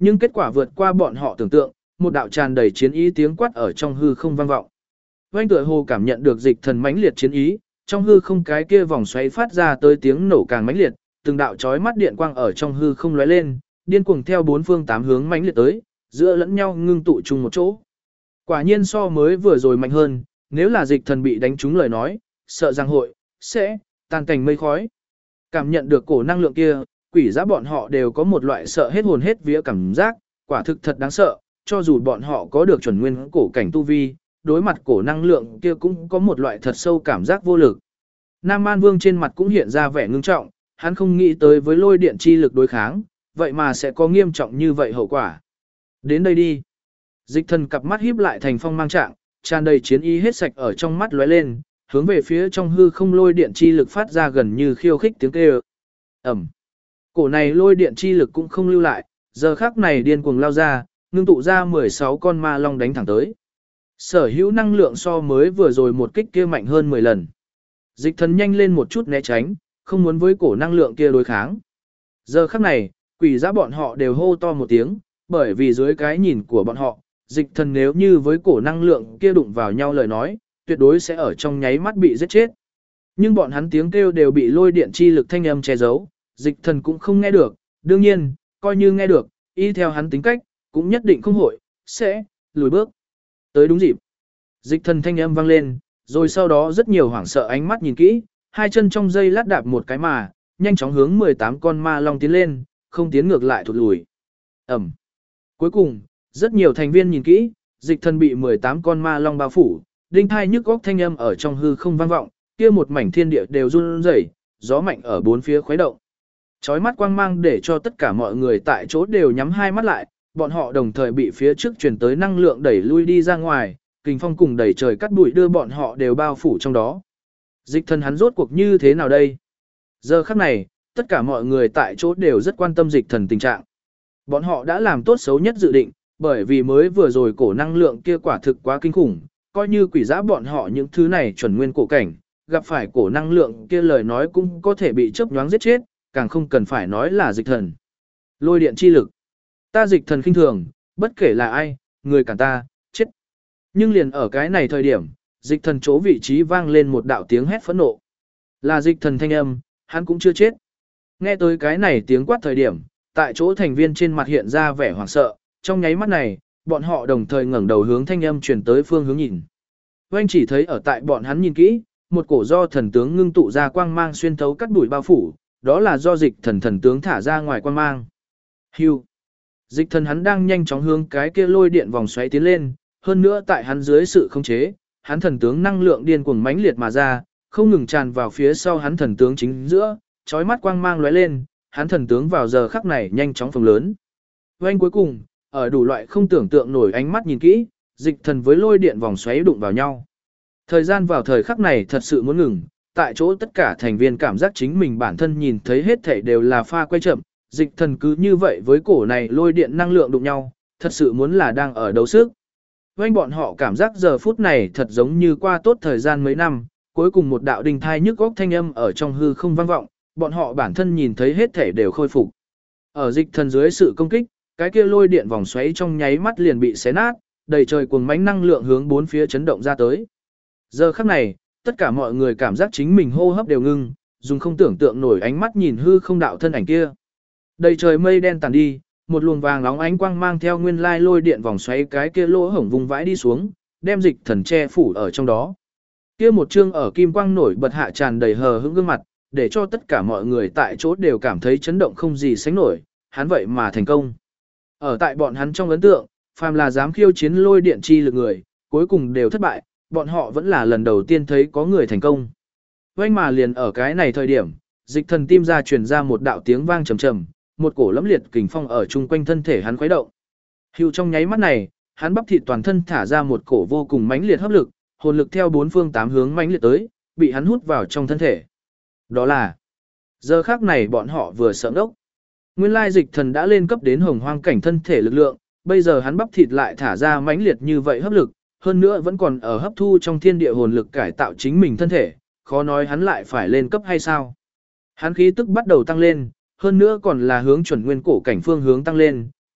Nhưng kết quả vượt qua bọn họ tưởng tượng, một đạo tràn đầy chiến ý tiếng quát ở trong hư không vang vọng. Oanh tựa hồ cảm nhận được dịch thần mãnh liệt chiến ý, trong hư không cái kia vòng xoáy phát ra tới tiếng nổ càng mãnh liệt, từng đạo chói mắt điện quang ở trong hư không lóe lên, điên cuồng theo bốn phương tám hướng mãnh liệt tới, giữa lẫn nhau ngưng tụ chung một chỗ. Quả nhiên so mới vừa rồi mạnh hơn, nếu là dịch thần bị đánh trúng lời nói, sợ rằng hội sẽ tan cảnh mây khói. Cảm nhận được cổ năng lượng kia, quỷ giã bọn họ đều có một loại sợ hết hồn hết vía cảm giác, quả thực thật đáng sợ, cho dù bọn họ có được chuẩn nguyên cổ cảnh tu vi, đối mặt cổ năng lượng kia cũng có một loại thật sâu cảm giác vô lực. Nam Man Vương trên mặt cũng hiện ra vẻ ngưng trọng, hắn không nghĩ tới với lôi điện chi lực đối kháng, vậy mà sẽ có nghiêm trọng như vậy hậu quả. Đến đây đi. Dịch thần cặp mắt híp lại thành phong mang trạng, tràn đầy chiến ý hết sạch ở trong mắt lóe lên, hướng về phía trong hư không lôi điện chi lực phát ra gần như khiêu khích tiếng kêu. Ẩm. Cổ này lôi điện chi lực cũng không lưu lại, giờ khắc này điên cuồng lao ra, ngưng tụ ra 16 con ma long đánh thẳng tới. Sở hữu năng lượng so mới vừa rồi một kích kia mạnh hơn 10 lần. Dịch thần nhanh lên một chút né tránh, không muốn với cổ năng lượng kia đối kháng. Giờ khắc này, quỷ giã bọn họ đều hô to một tiếng, bởi vì dưới cái nhìn của bọn họ, dịch thần nếu như với cổ năng lượng kia đụng vào nhau lời nói, tuyệt đối sẽ ở trong nháy mắt bị giết chết. Nhưng bọn hắn tiếng kêu đều bị lôi điện chi lực thanh âm che giấu, dịch thần cũng không nghe được, đương nhiên, coi như nghe được, y theo hắn tính cách, cũng nhất định không hội, sẽ, lùi bước. Tới đúng dịp, dịch thần thanh âm vang lên, rồi sau đó rất nhiều hoảng sợ ánh mắt nhìn kỹ, hai chân trong dây lát đạp một cái mà, nhanh chóng hướng 18 con ma long tiến lên, không tiến ngược lại thụt lùi. Ẩm. Cuối cùng, rất nhiều thành viên nhìn kỹ, dịch thần bị 18 con ma long bao phủ, đinh thai nhức góc thanh âm ở trong hư không vang vọng, kia một mảnh thiên địa đều run rẩy, gió mạnh ở bốn phía khuấy động. Chói mắt quang mang để cho tất cả mọi người tại chỗ đều nhắm hai mắt lại, bọn họ đồng thời bị phía trước truyền tới năng lượng đẩy lui đi ra ngoài, kình phong cùng đẩy trời cắt bụi đưa bọn họ đều bao phủ trong đó. Dịch thần hắn rốt cuộc như thế nào đây? Giờ khắc này, tất cả mọi người tại chỗ đều rất quan tâm dịch thần tình trạng. Bọn họ đã làm tốt xấu nhất dự định, bởi vì mới vừa rồi cổ năng lượng kia quả thực quá kinh khủng, coi như quỷ giã bọn họ những thứ này chuẩn nguyên cổ cảnh, gặp phải cổ năng lượng kia lời nói cũng có thể bị chớp nhoáng giết chết, càng không cần phải nói là dịch thần. Lôi điện chi lực. Ta dịch thần khinh thường, bất kể là ai, người cản ta, chết. Nhưng liền ở cái này thời điểm, dịch thần chỗ vị trí vang lên một đạo tiếng hét phẫn nộ. Là dịch thần thanh âm, hắn cũng chưa chết. Nghe tới cái này tiếng quát thời điểm, tại chỗ thành viên trên mặt hiện ra vẻ hoảng sợ, trong nháy mắt này, bọn họ đồng thời ngẩng đầu hướng thanh âm truyền tới phương hướng nhìn. Oanh chỉ thấy ở tại bọn hắn nhìn kỹ, một cổ do thần tướng ngưng tụ ra quang mang xuyên thấu cắt đuổi bao phủ, đó là do dịch thần tướng thả ra ngoài quang mang. Hưu. Dịch thần hắn đang nhanh chóng hướng cái kia lôi điện vòng xoáy tiến lên, hơn nữa tại hắn dưới sự khống chế, hắn thần tướng năng lượng điên cuồng mãnh liệt mà ra, không ngừng tràn vào phía sau hắn thần tướng chính giữa, chói mắt quang mang lóe lên, hắn thần tướng vào giờ khắc này nhanh chóng phồng lớn. Oanh cuối cùng, ở đủ loại không tưởng tượng nổi ánh mắt nhìn kỹ, dịch thần với lôi điện vòng xoáy đụng vào nhau. Thời gian vào thời khắc này thật sự muốn ngừng, tại chỗ tất cả thành viên cảm giác chính mình bản thân nhìn thấy hết thảy đều là pha quay chậm, dịch thần cứ như vậy với cổ này lôi điện năng lượng đụng nhau, thật sự muốn là đang ở đấu sức. Oanh bọn họ cảm giác giờ phút này thật giống như qua tốt thời gian mấy năm, cuối cùng một đạo đình thai nhức góc thanh âm ở trong hư không vang vọng, bọn họ bản thân nhìn thấy hết thảy đều khôi phục. Ở dịch thần dưới sự công kích, cái kia lôi điện vòng xoáy trong nháy mắt liền bị xé nát, đầy trời cuồng mãnh năng lượng hướng bốn phía chấn động ra tới. Giờ khắc này, tất cả mọi người cảm giác chính mình hô hấp đều ngưng, dùng không tưởng tượng nổi ánh mắt nhìn hư không đạo thân ảnh kia. Đầy trời mây đen tàn đi, một luồng vàng nóng ánh quang mang theo nguyên lai lôi điện vòng xoáy cái kia lỗ hổng vùng vãi đi xuống, đem dịch thần che phủ ở trong đó. Kia một chương ở kim quang nổi bật hạ tràn đầy hờ hững gương mặt, để cho tất cả mọi người tại chỗ đều cảm thấy chấn động không gì sánh nổi, hắn vậy mà thành công. Ở tại bọn hắn trong ấn tượng, phàm là dám khiêu chiến lôi điện chi lực người, cuối cùng đều thất bại, bọn họ vẫn là lần đầu tiên thấy có người thành công. Vành mà liền ở cái này thời điểm, dịch thần tim ra truyền ra một đạo tiếng vang trầm trầm, một cổ lẫm liệt kình phong ở chung quanh thân thể hắn khuấy động. Hưu trong nháy mắt này, hắn bắp thịt toàn thân thả ra một cổ vô cùng mãnh liệt hấp lực, hồn lực theo bốn phương tám hướng mãnh liệt tới, bị hắn hút vào trong thân thể. Đó là, giờ khắc này bọn họ vừa sợ ngốc. Nguyên lai dịch thần đã lên cấp đến hồng hoang cảnh thân thể lực lượng, bây giờ hắn bắp thịt lại thả ra mãnh liệt như vậy hấp lực, hơn nữa vẫn còn ở hấp thu trong thiên địa hồn lực cải tạo chính mình thân thể, khó nói hắn lại phải lên cấp hay sao. Hắn khí tức bắt đầu tăng lên, hơn nữa còn là hướng chuẩn nguyên cổ cảnh phương hướng tăng lên,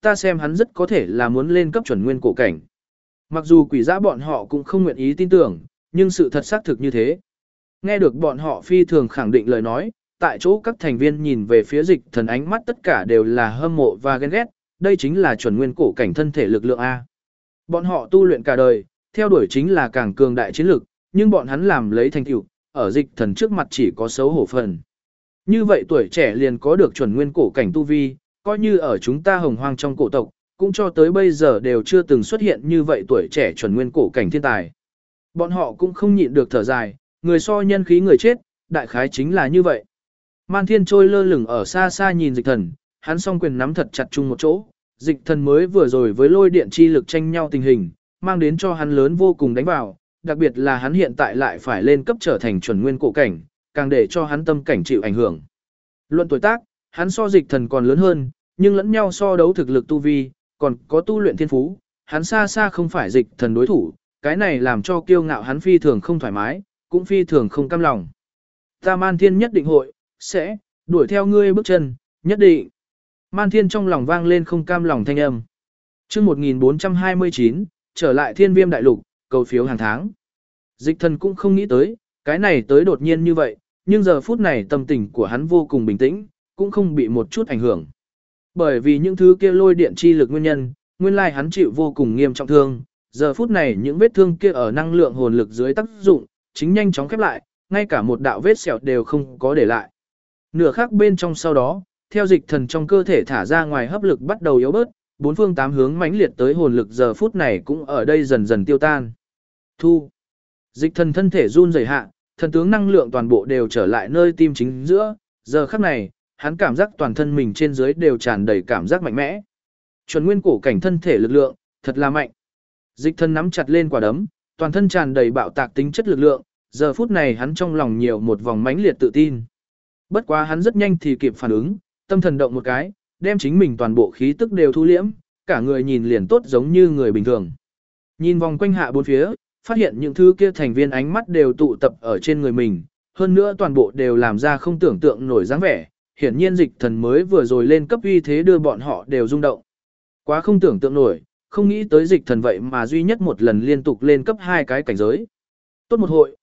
ta xem hắn rất có thể là muốn lên cấp chuẩn nguyên cổ cảnh. Mặc dù quỷ giã bọn họ cũng không nguyện ý tin tưởng, nhưng sự thật xác thực như thế. Nghe được bọn họ phi thường khẳng định lời nói, tại chỗ các thành viên nhìn về phía Dịch Thần ánh mắt tất cả đều là hâm mộ và ghen ghét, đây chính là chuẩn nguyên cổ cảnh thân thể lực lượng A. Bọn họ tu luyện cả đời, theo đuổi chính là càng cường đại chiến lực, nhưng bọn hắn làm lấy thành tựu, ở Dịch Thần trước mặt chỉ có xấu hổ phần. Như vậy tuổi trẻ liền có được chuẩn nguyên cổ cảnh tu vi, coi như ở chúng ta hồng hoang trong cổ tộc, cũng cho tới bây giờ đều chưa từng xuất hiện như vậy tuổi trẻ chuẩn nguyên cổ cảnh thiên tài. Bọn họ cũng không nhịn được thở dài, người so nhân khí người chết, đại khái chính là như vậy. Man Thiên trôi lơ lửng ở xa xa nhìn Dịch Thần, hắn song quyền nắm thật chặt chung một chỗ, Dịch Thần mới vừa rồi với lôi điện chi lực tranh nhau tình hình, mang đến cho hắn lớn vô cùng đánh vào, đặc biệt là hắn hiện tại lại phải lên cấp trở thành chuẩn nguyên cổ cảnh, càng để cho hắn tâm cảnh chịu ảnh hưởng. Luận tuổi tác, hắn so Dịch Thần còn lớn hơn, nhưng lẫn nhau so đấu thực lực tu vi, còn có tu luyện thiên phú, hắn xa xa không phải Dịch Thần đối thủ, cái này làm cho kiêu ngạo hắn phi thường không thoải mái, cũng phi thường không cam lòng. Ta Man Thiên nhất định hội, sẽ, đuổi theo ngươi bước chân, nhất định. Man Thiên trong lòng vang lên không cam lòng thanh âm. Chương 1429, trở lại Thiên Viêm đại lục, cầu phiếu hàng tháng. Dịch Thần cũng không nghĩ tới, cái này tới đột nhiên như vậy, nhưng giờ phút này tâm tình của hắn vô cùng bình tĩnh, cũng không bị một chút ảnh hưởng. Bởi vì những thứ kia lôi điện chi lực nguyên nhân, nguyên lai hắn chịu vô cùng nghiêm trọng thương, giờ phút này những vết thương kia ở năng lượng hồn lực dưới tác dụng, chính nhanh chóng khép lại, ngay cả một đạo vết sẹo đều không có để lại. Nửa khắc bên trong sau đó, theo Dịch Thần trong cơ thể thả ra ngoài hấp lực bắt đầu yếu bớt, bốn phương tám hướng mãnh liệt tới hồn lực giờ phút này cũng ở đây dần dần tiêu tan. Thu. Dịch Thần thân thể run rẩy hạ, thần tướng năng lượng toàn bộ đều trở lại nơi tim chính giữa, giờ khắc này, hắn cảm giác toàn thân mình trên dưới đều tràn đầy cảm giác mạnh mẽ. Chuẩn nguyên cổ cảnh thân thể lực lượng, thật là mạnh. Dịch Thần nắm chặt lên quả đấm, toàn thân tràn đầy bạo tạc tính chất lực lượng, giờ phút này hắn trong lòng nhiều một vòng mãnh liệt tự tin. Bất quá hắn rất nhanh thì kịp phản ứng, tâm thần động một cái, đem chính mình toàn bộ khí tức đều thu liễm, cả người nhìn liền tốt giống như người bình thường. Nhìn vòng quanh hạ bốn phía, phát hiện những thứ kia thành viên ánh mắt đều tụ tập ở trên người mình, hơn nữa toàn bộ đều làm ra không tưởng tượng nổi dáng vẻ, hiển nhiên Dịch Thần mới vừa rồi lên cấp uy thế đưa bọn họ đều rung động. Quá không tưởng tượng nổi, không nghĩ tới Dịch Thần vậy mà duy nhất một lần liên tục lên cấp 2 cái cảnh giới. Tốt một hội,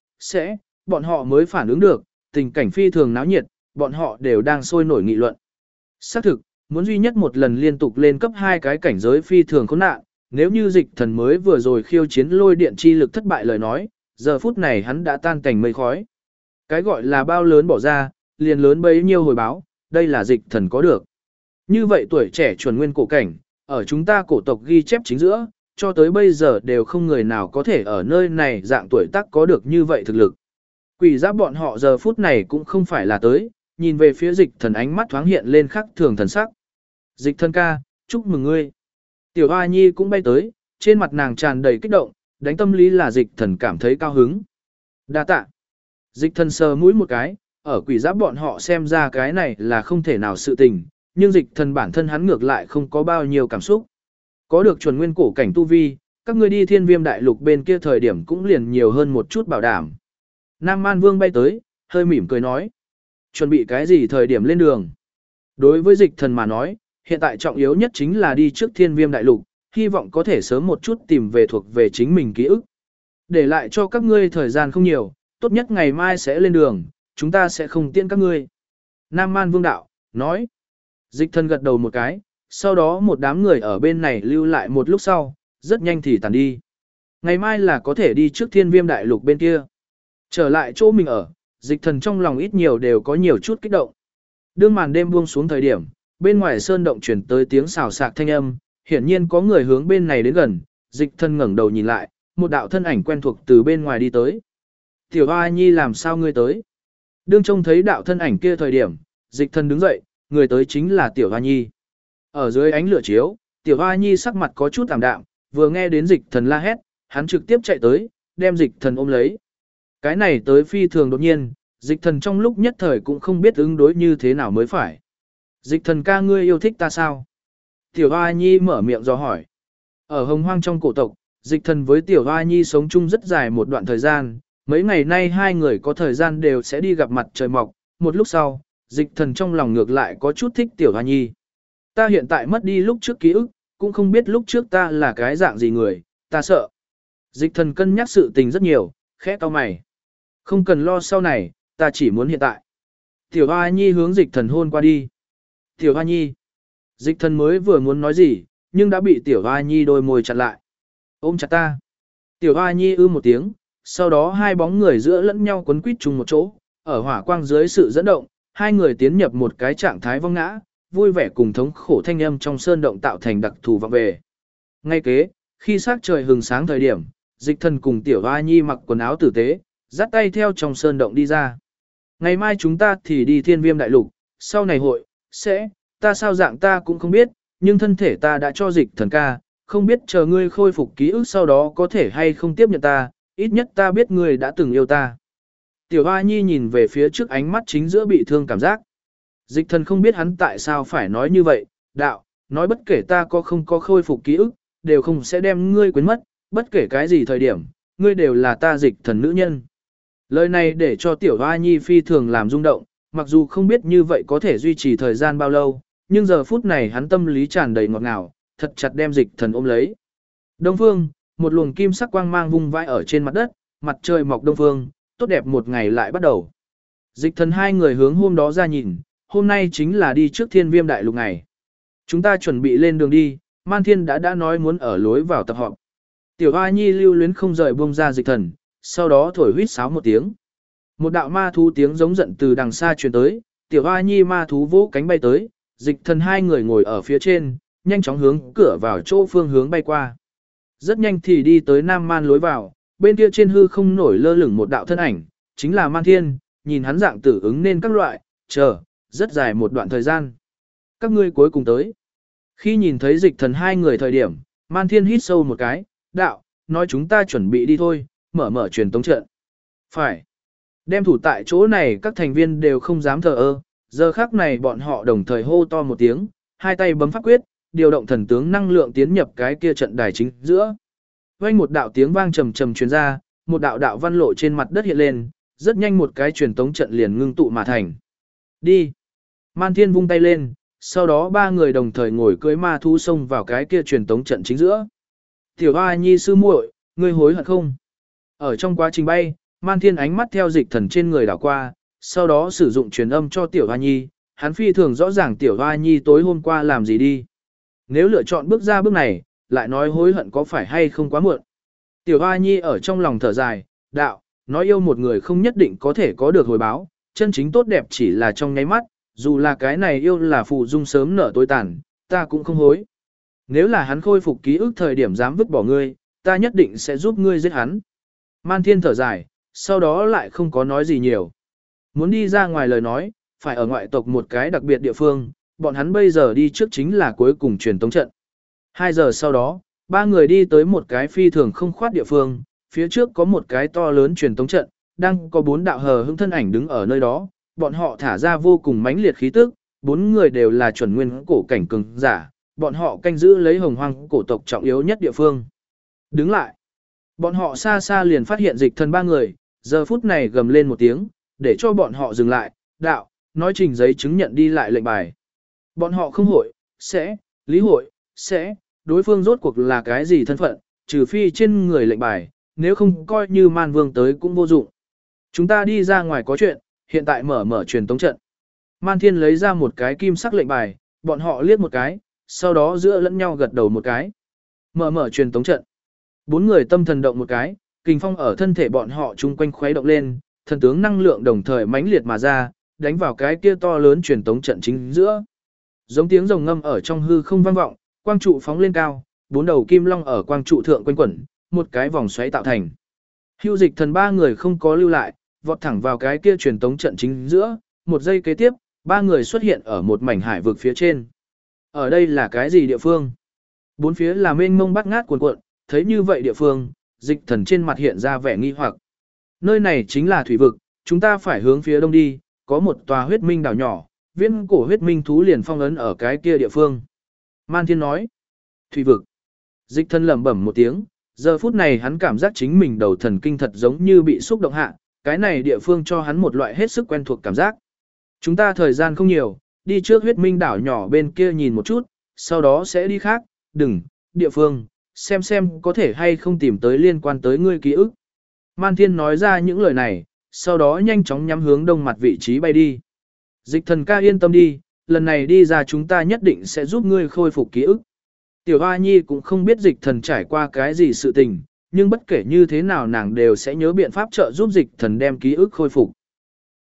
bọn họ mới phản ứng được, tình cảnh phi thường náo nhiệt, bọn họ đều đang sôi nổi nghị luận. Xác thực, muốn duy nhất một lần liên tục lên cấp 2 cái cảnh giới phi thường khốn nạn, nếu như Dịch Thần mới vừa rồi khiêu chiến lôi điện chi lực thất bại lời nói, giờ phút này hắn đã tan cảnh mây khói. Cái gọi là bao lớn bỏ ra, liền lớn bấy nhiêu hồi báo, đây là Dịch Thần có được. Như vậy tuổi trẻ chuẩn nguyên cổ cảnh, ở chúng ta cổ tộc ghi chép chính giữa, cho tới bây giờ đều không người nào có thể ở nơi này dạng tuổi tác có được như vậy thực lực. Quỷ giáp bọn họ giờ phút này cũng không phải là tới, nhìn về phía Dịch Thần ánh mắt thoáng hiện lên khắc thường thần sắc. Dịch Thần ca, chúc mừng ngươi. Tiểu Hoa Nhi cũng bay tới, trên mặt nàng tràn đầy kích động, đánh tâm lý là Dịch Thần cảm thấy cao hứng. Đa tạ. Dịch Thần sờ mũi một cái, ở quỷ giáp bọn họ xem ra cái này là không thể nào sự tình, nhưng Dịch Thần bản thân hắn ngược lại không có bao nhiêu cảm xúc. Có được chuẩn nguyên cổ cảnh tu vi, các ngươi đi Thiên Viêm đại lục bên kia thời điểm cũng liền nhiều hơn một chút bảo đảm. Nam Man Vương bay tới, hơi mỉm cười nói. Chuẩn bị cái gì thời điểm lên đường? Đối với Dịch Thần mà nói, hiện tại trọng yếu nhất chính là đi trước Thiên Viêm đại lục, hy vọng có thể sớm một chút tìm về thuộc về chính mình ký ức. Để lại cho các ngươi thời gian không nhiều, tốt nhất ngày mai sẽ lên đường, chúng ta sẽ không tiễn các ngươi. Nam Man Vương đạo, nói. Dịch Thần gật đầu một cái, sau đó một đám người ở bên này lưu lại một lúc sau, rất nhanh thì tàn đi. Ngày mai là có thể đi trước Thiên Viêm đại lục bên kia. Trở lại chỗ mình ở, Dịch Thần trong lòng ít nhiều đều có nhiều chút kích động. Đương màn đêm buông xuống thời điểm, bên ngoài sơn động chuyển tới tiếng xào xạc thanh âm, hiển nhiên có người hướng bên này đến gần, Dịch Thần ngẩng đầu nhìn lại, một đạo thân ảnh quen thuộc từ bên ngoài đi tới. Tiểu Hoa Nhi làm sao ngươi tới? Đương trông thấy đạo thân ảnh kia thời điểm, Dịch Thần đứng dậy, người tới chính là Tiểu Hoa Nhi. Ở dưới ánh lửa chiếu, Tiểu Hoa Nhi sắc mặt có chút tạm đạm, vừa nghe đến Dịch Thần la hét, hắn trực tiếp chạy tới, đem Dịch Thần ôm lấy. Cái này tới phi thường đột nhiên, Dịch Thần trong lúc nhất thời cũng không biết ứng đối như thế nào mới phải. Dịch Thần ca ngươi yêu thích ta sao? Tiểu Hoa Nhi mở miệng dò hỏi. Ở Hồng Hoang trong cổ tộc, Dịch Thần với Tiểu Hoa Nhi sống chung rất dài một đoạn thời gian, mấy ngày nay hai người có thời gian đều sẽ đi gặp mặt trời mọc, một lúc sau, Dịch Thần trong lòng ngược lại có chút thích Tiểu Hoa Nhi. Ta hiện tại mất đi lúc trước ký ức, cũng không biết lúc trước ta là cái dạng gì người, ta sợ. Dịch thần cân nhắc sự tình rất nhiều, khẽ cau mày. Không cần lo sau này, ta chỉ muốn hiện tại. Tiểu Hoa Nhi hướng dịch thần hôn qua đi. Tiểu Hoa Nhi. Dịch thần mới vừa muốn nói gì, nhưng đã bị Tiểu Hoa Nhi đôi môi chặn lại. Ôm chặt ta. Tiểu Hoa Nhi ư một tiếng, sau đó hai bóng người giữa lẫn nhau quấn quýt chung một chỗ, ở hỏa quang dưới sự dẫn động, hai người tiến nhập một cái trạng thái vong ngã, vui vẻ cùng thống khổ thanh âm trong sơn động tạo thành đặc thù vọng về. Ngay kế, khi sắc trời hừng sáng thời điểm, dịch thần cùng Tiểu Hoa Nhi mặc quần áo tử tế, dắt tay theo trong sơn động đi ra. Ngày mai chúng ta thì đi Thiên Viêm Đại Lục, sau này hội, ta sao dạng ta cũng không biết, nhưng thân thể ta đã cho dịch thần ca, không biết chờ ngươi khôi phục ký ức sau đó có thể hay không tiếp nhận ta, ít nhất ta biết ngươi đã từng yêu ta. Tiểu Hoa Nhi nhìn về phía trước, ánh mắt chính giữa bị thương cảm giác. Dịch thần không biết hắn tại sao phải nói như vậy, đạo, nói bất kể ta có không có khôi phục ký ức, đều không sẽ đem ngươi quên mất, bất kể cái gì thời điểm, ngươi đều là ta dịch thần nữ nhân. Lời này để cho Tiểu Hoa Nhi phi thường làm rung động, mặc dù không biết như vậy có thể duy trì thời gian bao lâu, nhưng giờ phút này hắn tâm lý tràn đầy ngọt ngào, thật chặt đem dịch thần ôm lấy. Đông phương, một luồng kim sắc quang mang vung vãi ở trên mặt đất, mặt trời mọc đông phương, tốt đẹp một ngày lại bắt đầu. Dịch thần hai người hướng hôm đó ra nhìn, hôm nay chính là đi trước Thiên Viêm Đại Lục ngày. Chúng ta chuẩn bị lên đường đi, Man Thiên đã nói muốn ở lối vào tập họp. Tiểu Hoa Nhi lưu luyến không rời buông ra dịch thần, sau đó thổi huýt sáo một tiếng. Một đạo ma thú tiếng giống giận từ đằng xa truyền tới, Tiểu Hoa Nhi ma thú vỗ cánh bay tới, dịch thần hai người ngồi ở phía trên, nhanh chóng hướng cửa vào chỗ phương hướng bay qua. Rất nhanh thì đi tới Nam Man lối vào, bên kia trên hư không nổi lơ lửng một đạo thân ảnh, chính là Man Thiên, nhìn hắn dạng tử ứng nên các loại, chờ, rất dài một đoạn thời gian. Các ngươi cuối cùng tới. Khi nhìn thấy dịch thần hai người thời điểm, Man Thiên hít sâu một cái, đạo, nói chúng ta chuẩn bị đi thôi, mở truyền tống trận. Phải. Đem thủ tại chỗ này các thành viên đều không dám thờ ơ, giờ khắc này bọn họ đồng thời hô to một tiếng, hai tay bấm pháp quyết, điều động thần tướng năng lượng tiến nhập cái kia trận đài chính giữa. Vang một đạo tiếng vang trầm trầm truyền ra, một đạo đạo văn lộ trên mặt đất hiện lên, rất nhanh một cái truyền tống trận liền ngưng tụ mà thành. Đi. Man Thiên vung tay lên, sau đó ba người đồng thời ngồi cưỡi ma thú xông vào cái kia truyền tống trận chính giữa. Tiểu Hoa Nhi sư muội, ngươi hối hận không? Ở trong quá trình bay, Man Thiên ánh mắt theo dịch thần trên người đảo qua, sau đó sử dụng truyền âm cho Tiểu Hoa Nhi, hắn phi thường rõ ràng Tiểu Hoa Nhi tối hôm qua làm gì đi. Nếu lựa chọn bước ra bước này, lại nói hối hận có phải hay không quá muộn. Tiểu Hoa Nhi ở trong lòng thở dài, đạo, nói yêu một người không nhất định có thể có được hồi báo, chân chính tốt đẹp chỉ là trong nháy mắt, dù là cái này yêu là phụ dung sớm nở tối tàn, ta cũng không hối. Nếu là hắn khôi phục ký ức thời điểm dám vứt bỏ ngươi, ta nhất định sẽ giúp ngươi giết hắn. Man Thiên thở dài, sau đó lại không có nói gì nhiều. Muốn đi ra ngoài lời nói, phải ở ngoại tộc một cái đặc biệt địa phương, bọn hắn bây giờ đi trước chính là cuối cùng truyền tống trận. 2 giờ sau đó, ba người đi tới một cái phi thường không khoát địa phương, phía trước có một cái to lớn truyền tống trận, đang có 4 đạo hờ hững thân ảnh đứng ở nơi đó, bọn họ thả ra vô cùng mãnh liệt khí tức, 4 người đều là chuẩn nguyên cổ cảnh cường giả, bọn họ canh giữ lấy hồng hoang cổ tộc trọng yếu nhất địa phương. Đứng lại. Bọn họ xa xa liền phát hiện dịch thần ba người, giờ phút này gầm lên một tiếng, để cho bọn họ dừng lại, đạo, nói trình giấy chứng nhận đi lại lệnh bài. Bọn họ không hội, lý hội, đối phương rốt cuộc là cái gì thân phận, trừ phi trên người lệnh bài, nếu không coi như Man Vương tới cũng vô dụng. Chúng ta đi ra ngoài có chuyện, hiện tại mở truyền tống trận. Man Thiên lấy ra một cái kim sắc lệnh bài, bọn họ liếc một cái, sau đó giữa lẫn nhau gật đầu một cái. Mở truyền tống trận. 4 người tâm thần động một cái, kình phong ở thân thể bọn họ chung quanh khuấy động lên, thần tướng năng lượng đồng thời mãnh liệt mà ra, đánh vào cái kia to lớn truyền tống trận chính giữa. Giống tiếng rồng ngâm ở trong hư không vang vọng, quang trụ phóng lên cao, 4 đầu kim long ở quang trụ thượng quanh quẩn, một cái vòng xoáy tạo thành. Hưu dịch thần ba người không có lưu lại, vọt thẳng vào cái kia truyền tống trận chính giữa, một giây kế tiếp, ba người xuất hiện ở một mảnh hải vực phía trên. Ở đây là cái gì địa phương? Bốn phía là mênh mông bát ngát cuồn cuộn, thấy như vậy địa phương, dịch thần trên mặt hiện ra vẻ nghi hoặc. Nơi này chính là thủy vực, chúng ta phải hướng phía đông đi, có một tòa huyết minh đảo nhỏ, viễn cổ huyết minh thú liền phong ấn ở cái kia địa phương. Man Thiên nói, thủy vực. Dịch thần lẩm bẩm một tiếng, giờ phút này hắn cảm giác chính mình đầu thần kinh thật giống như bị xúc động hạ, cái này địa phương cho hắn một loại hết sức quen thuộc cảm giác. Chúng ta thời gian không nhiều, đi trước huyết minh đảo nhỏ bên kia nhìn một chút, sau đó sẽ đi khác, địa phương, xem có thể hay không tìm tới liên quan tới ngươi ký ức. Man Thiên nói ra những lời này, sau đó nhanh chóng nhắm hướng đông mặt vị trí bay đi. Dịch thần ca yên tâm đi, lần này đi ra chúng ta nhất định sẽ giúp ngươi khôi phục ký ức. Tiểu Hoa Nhi cũng không biết dịch thần trải qua cái gì sự tình, nhưng bất kể như thế nào nàng đều sẽ nhớ biện pháp trợ giúp dịch thần đem ký ức khôi phục.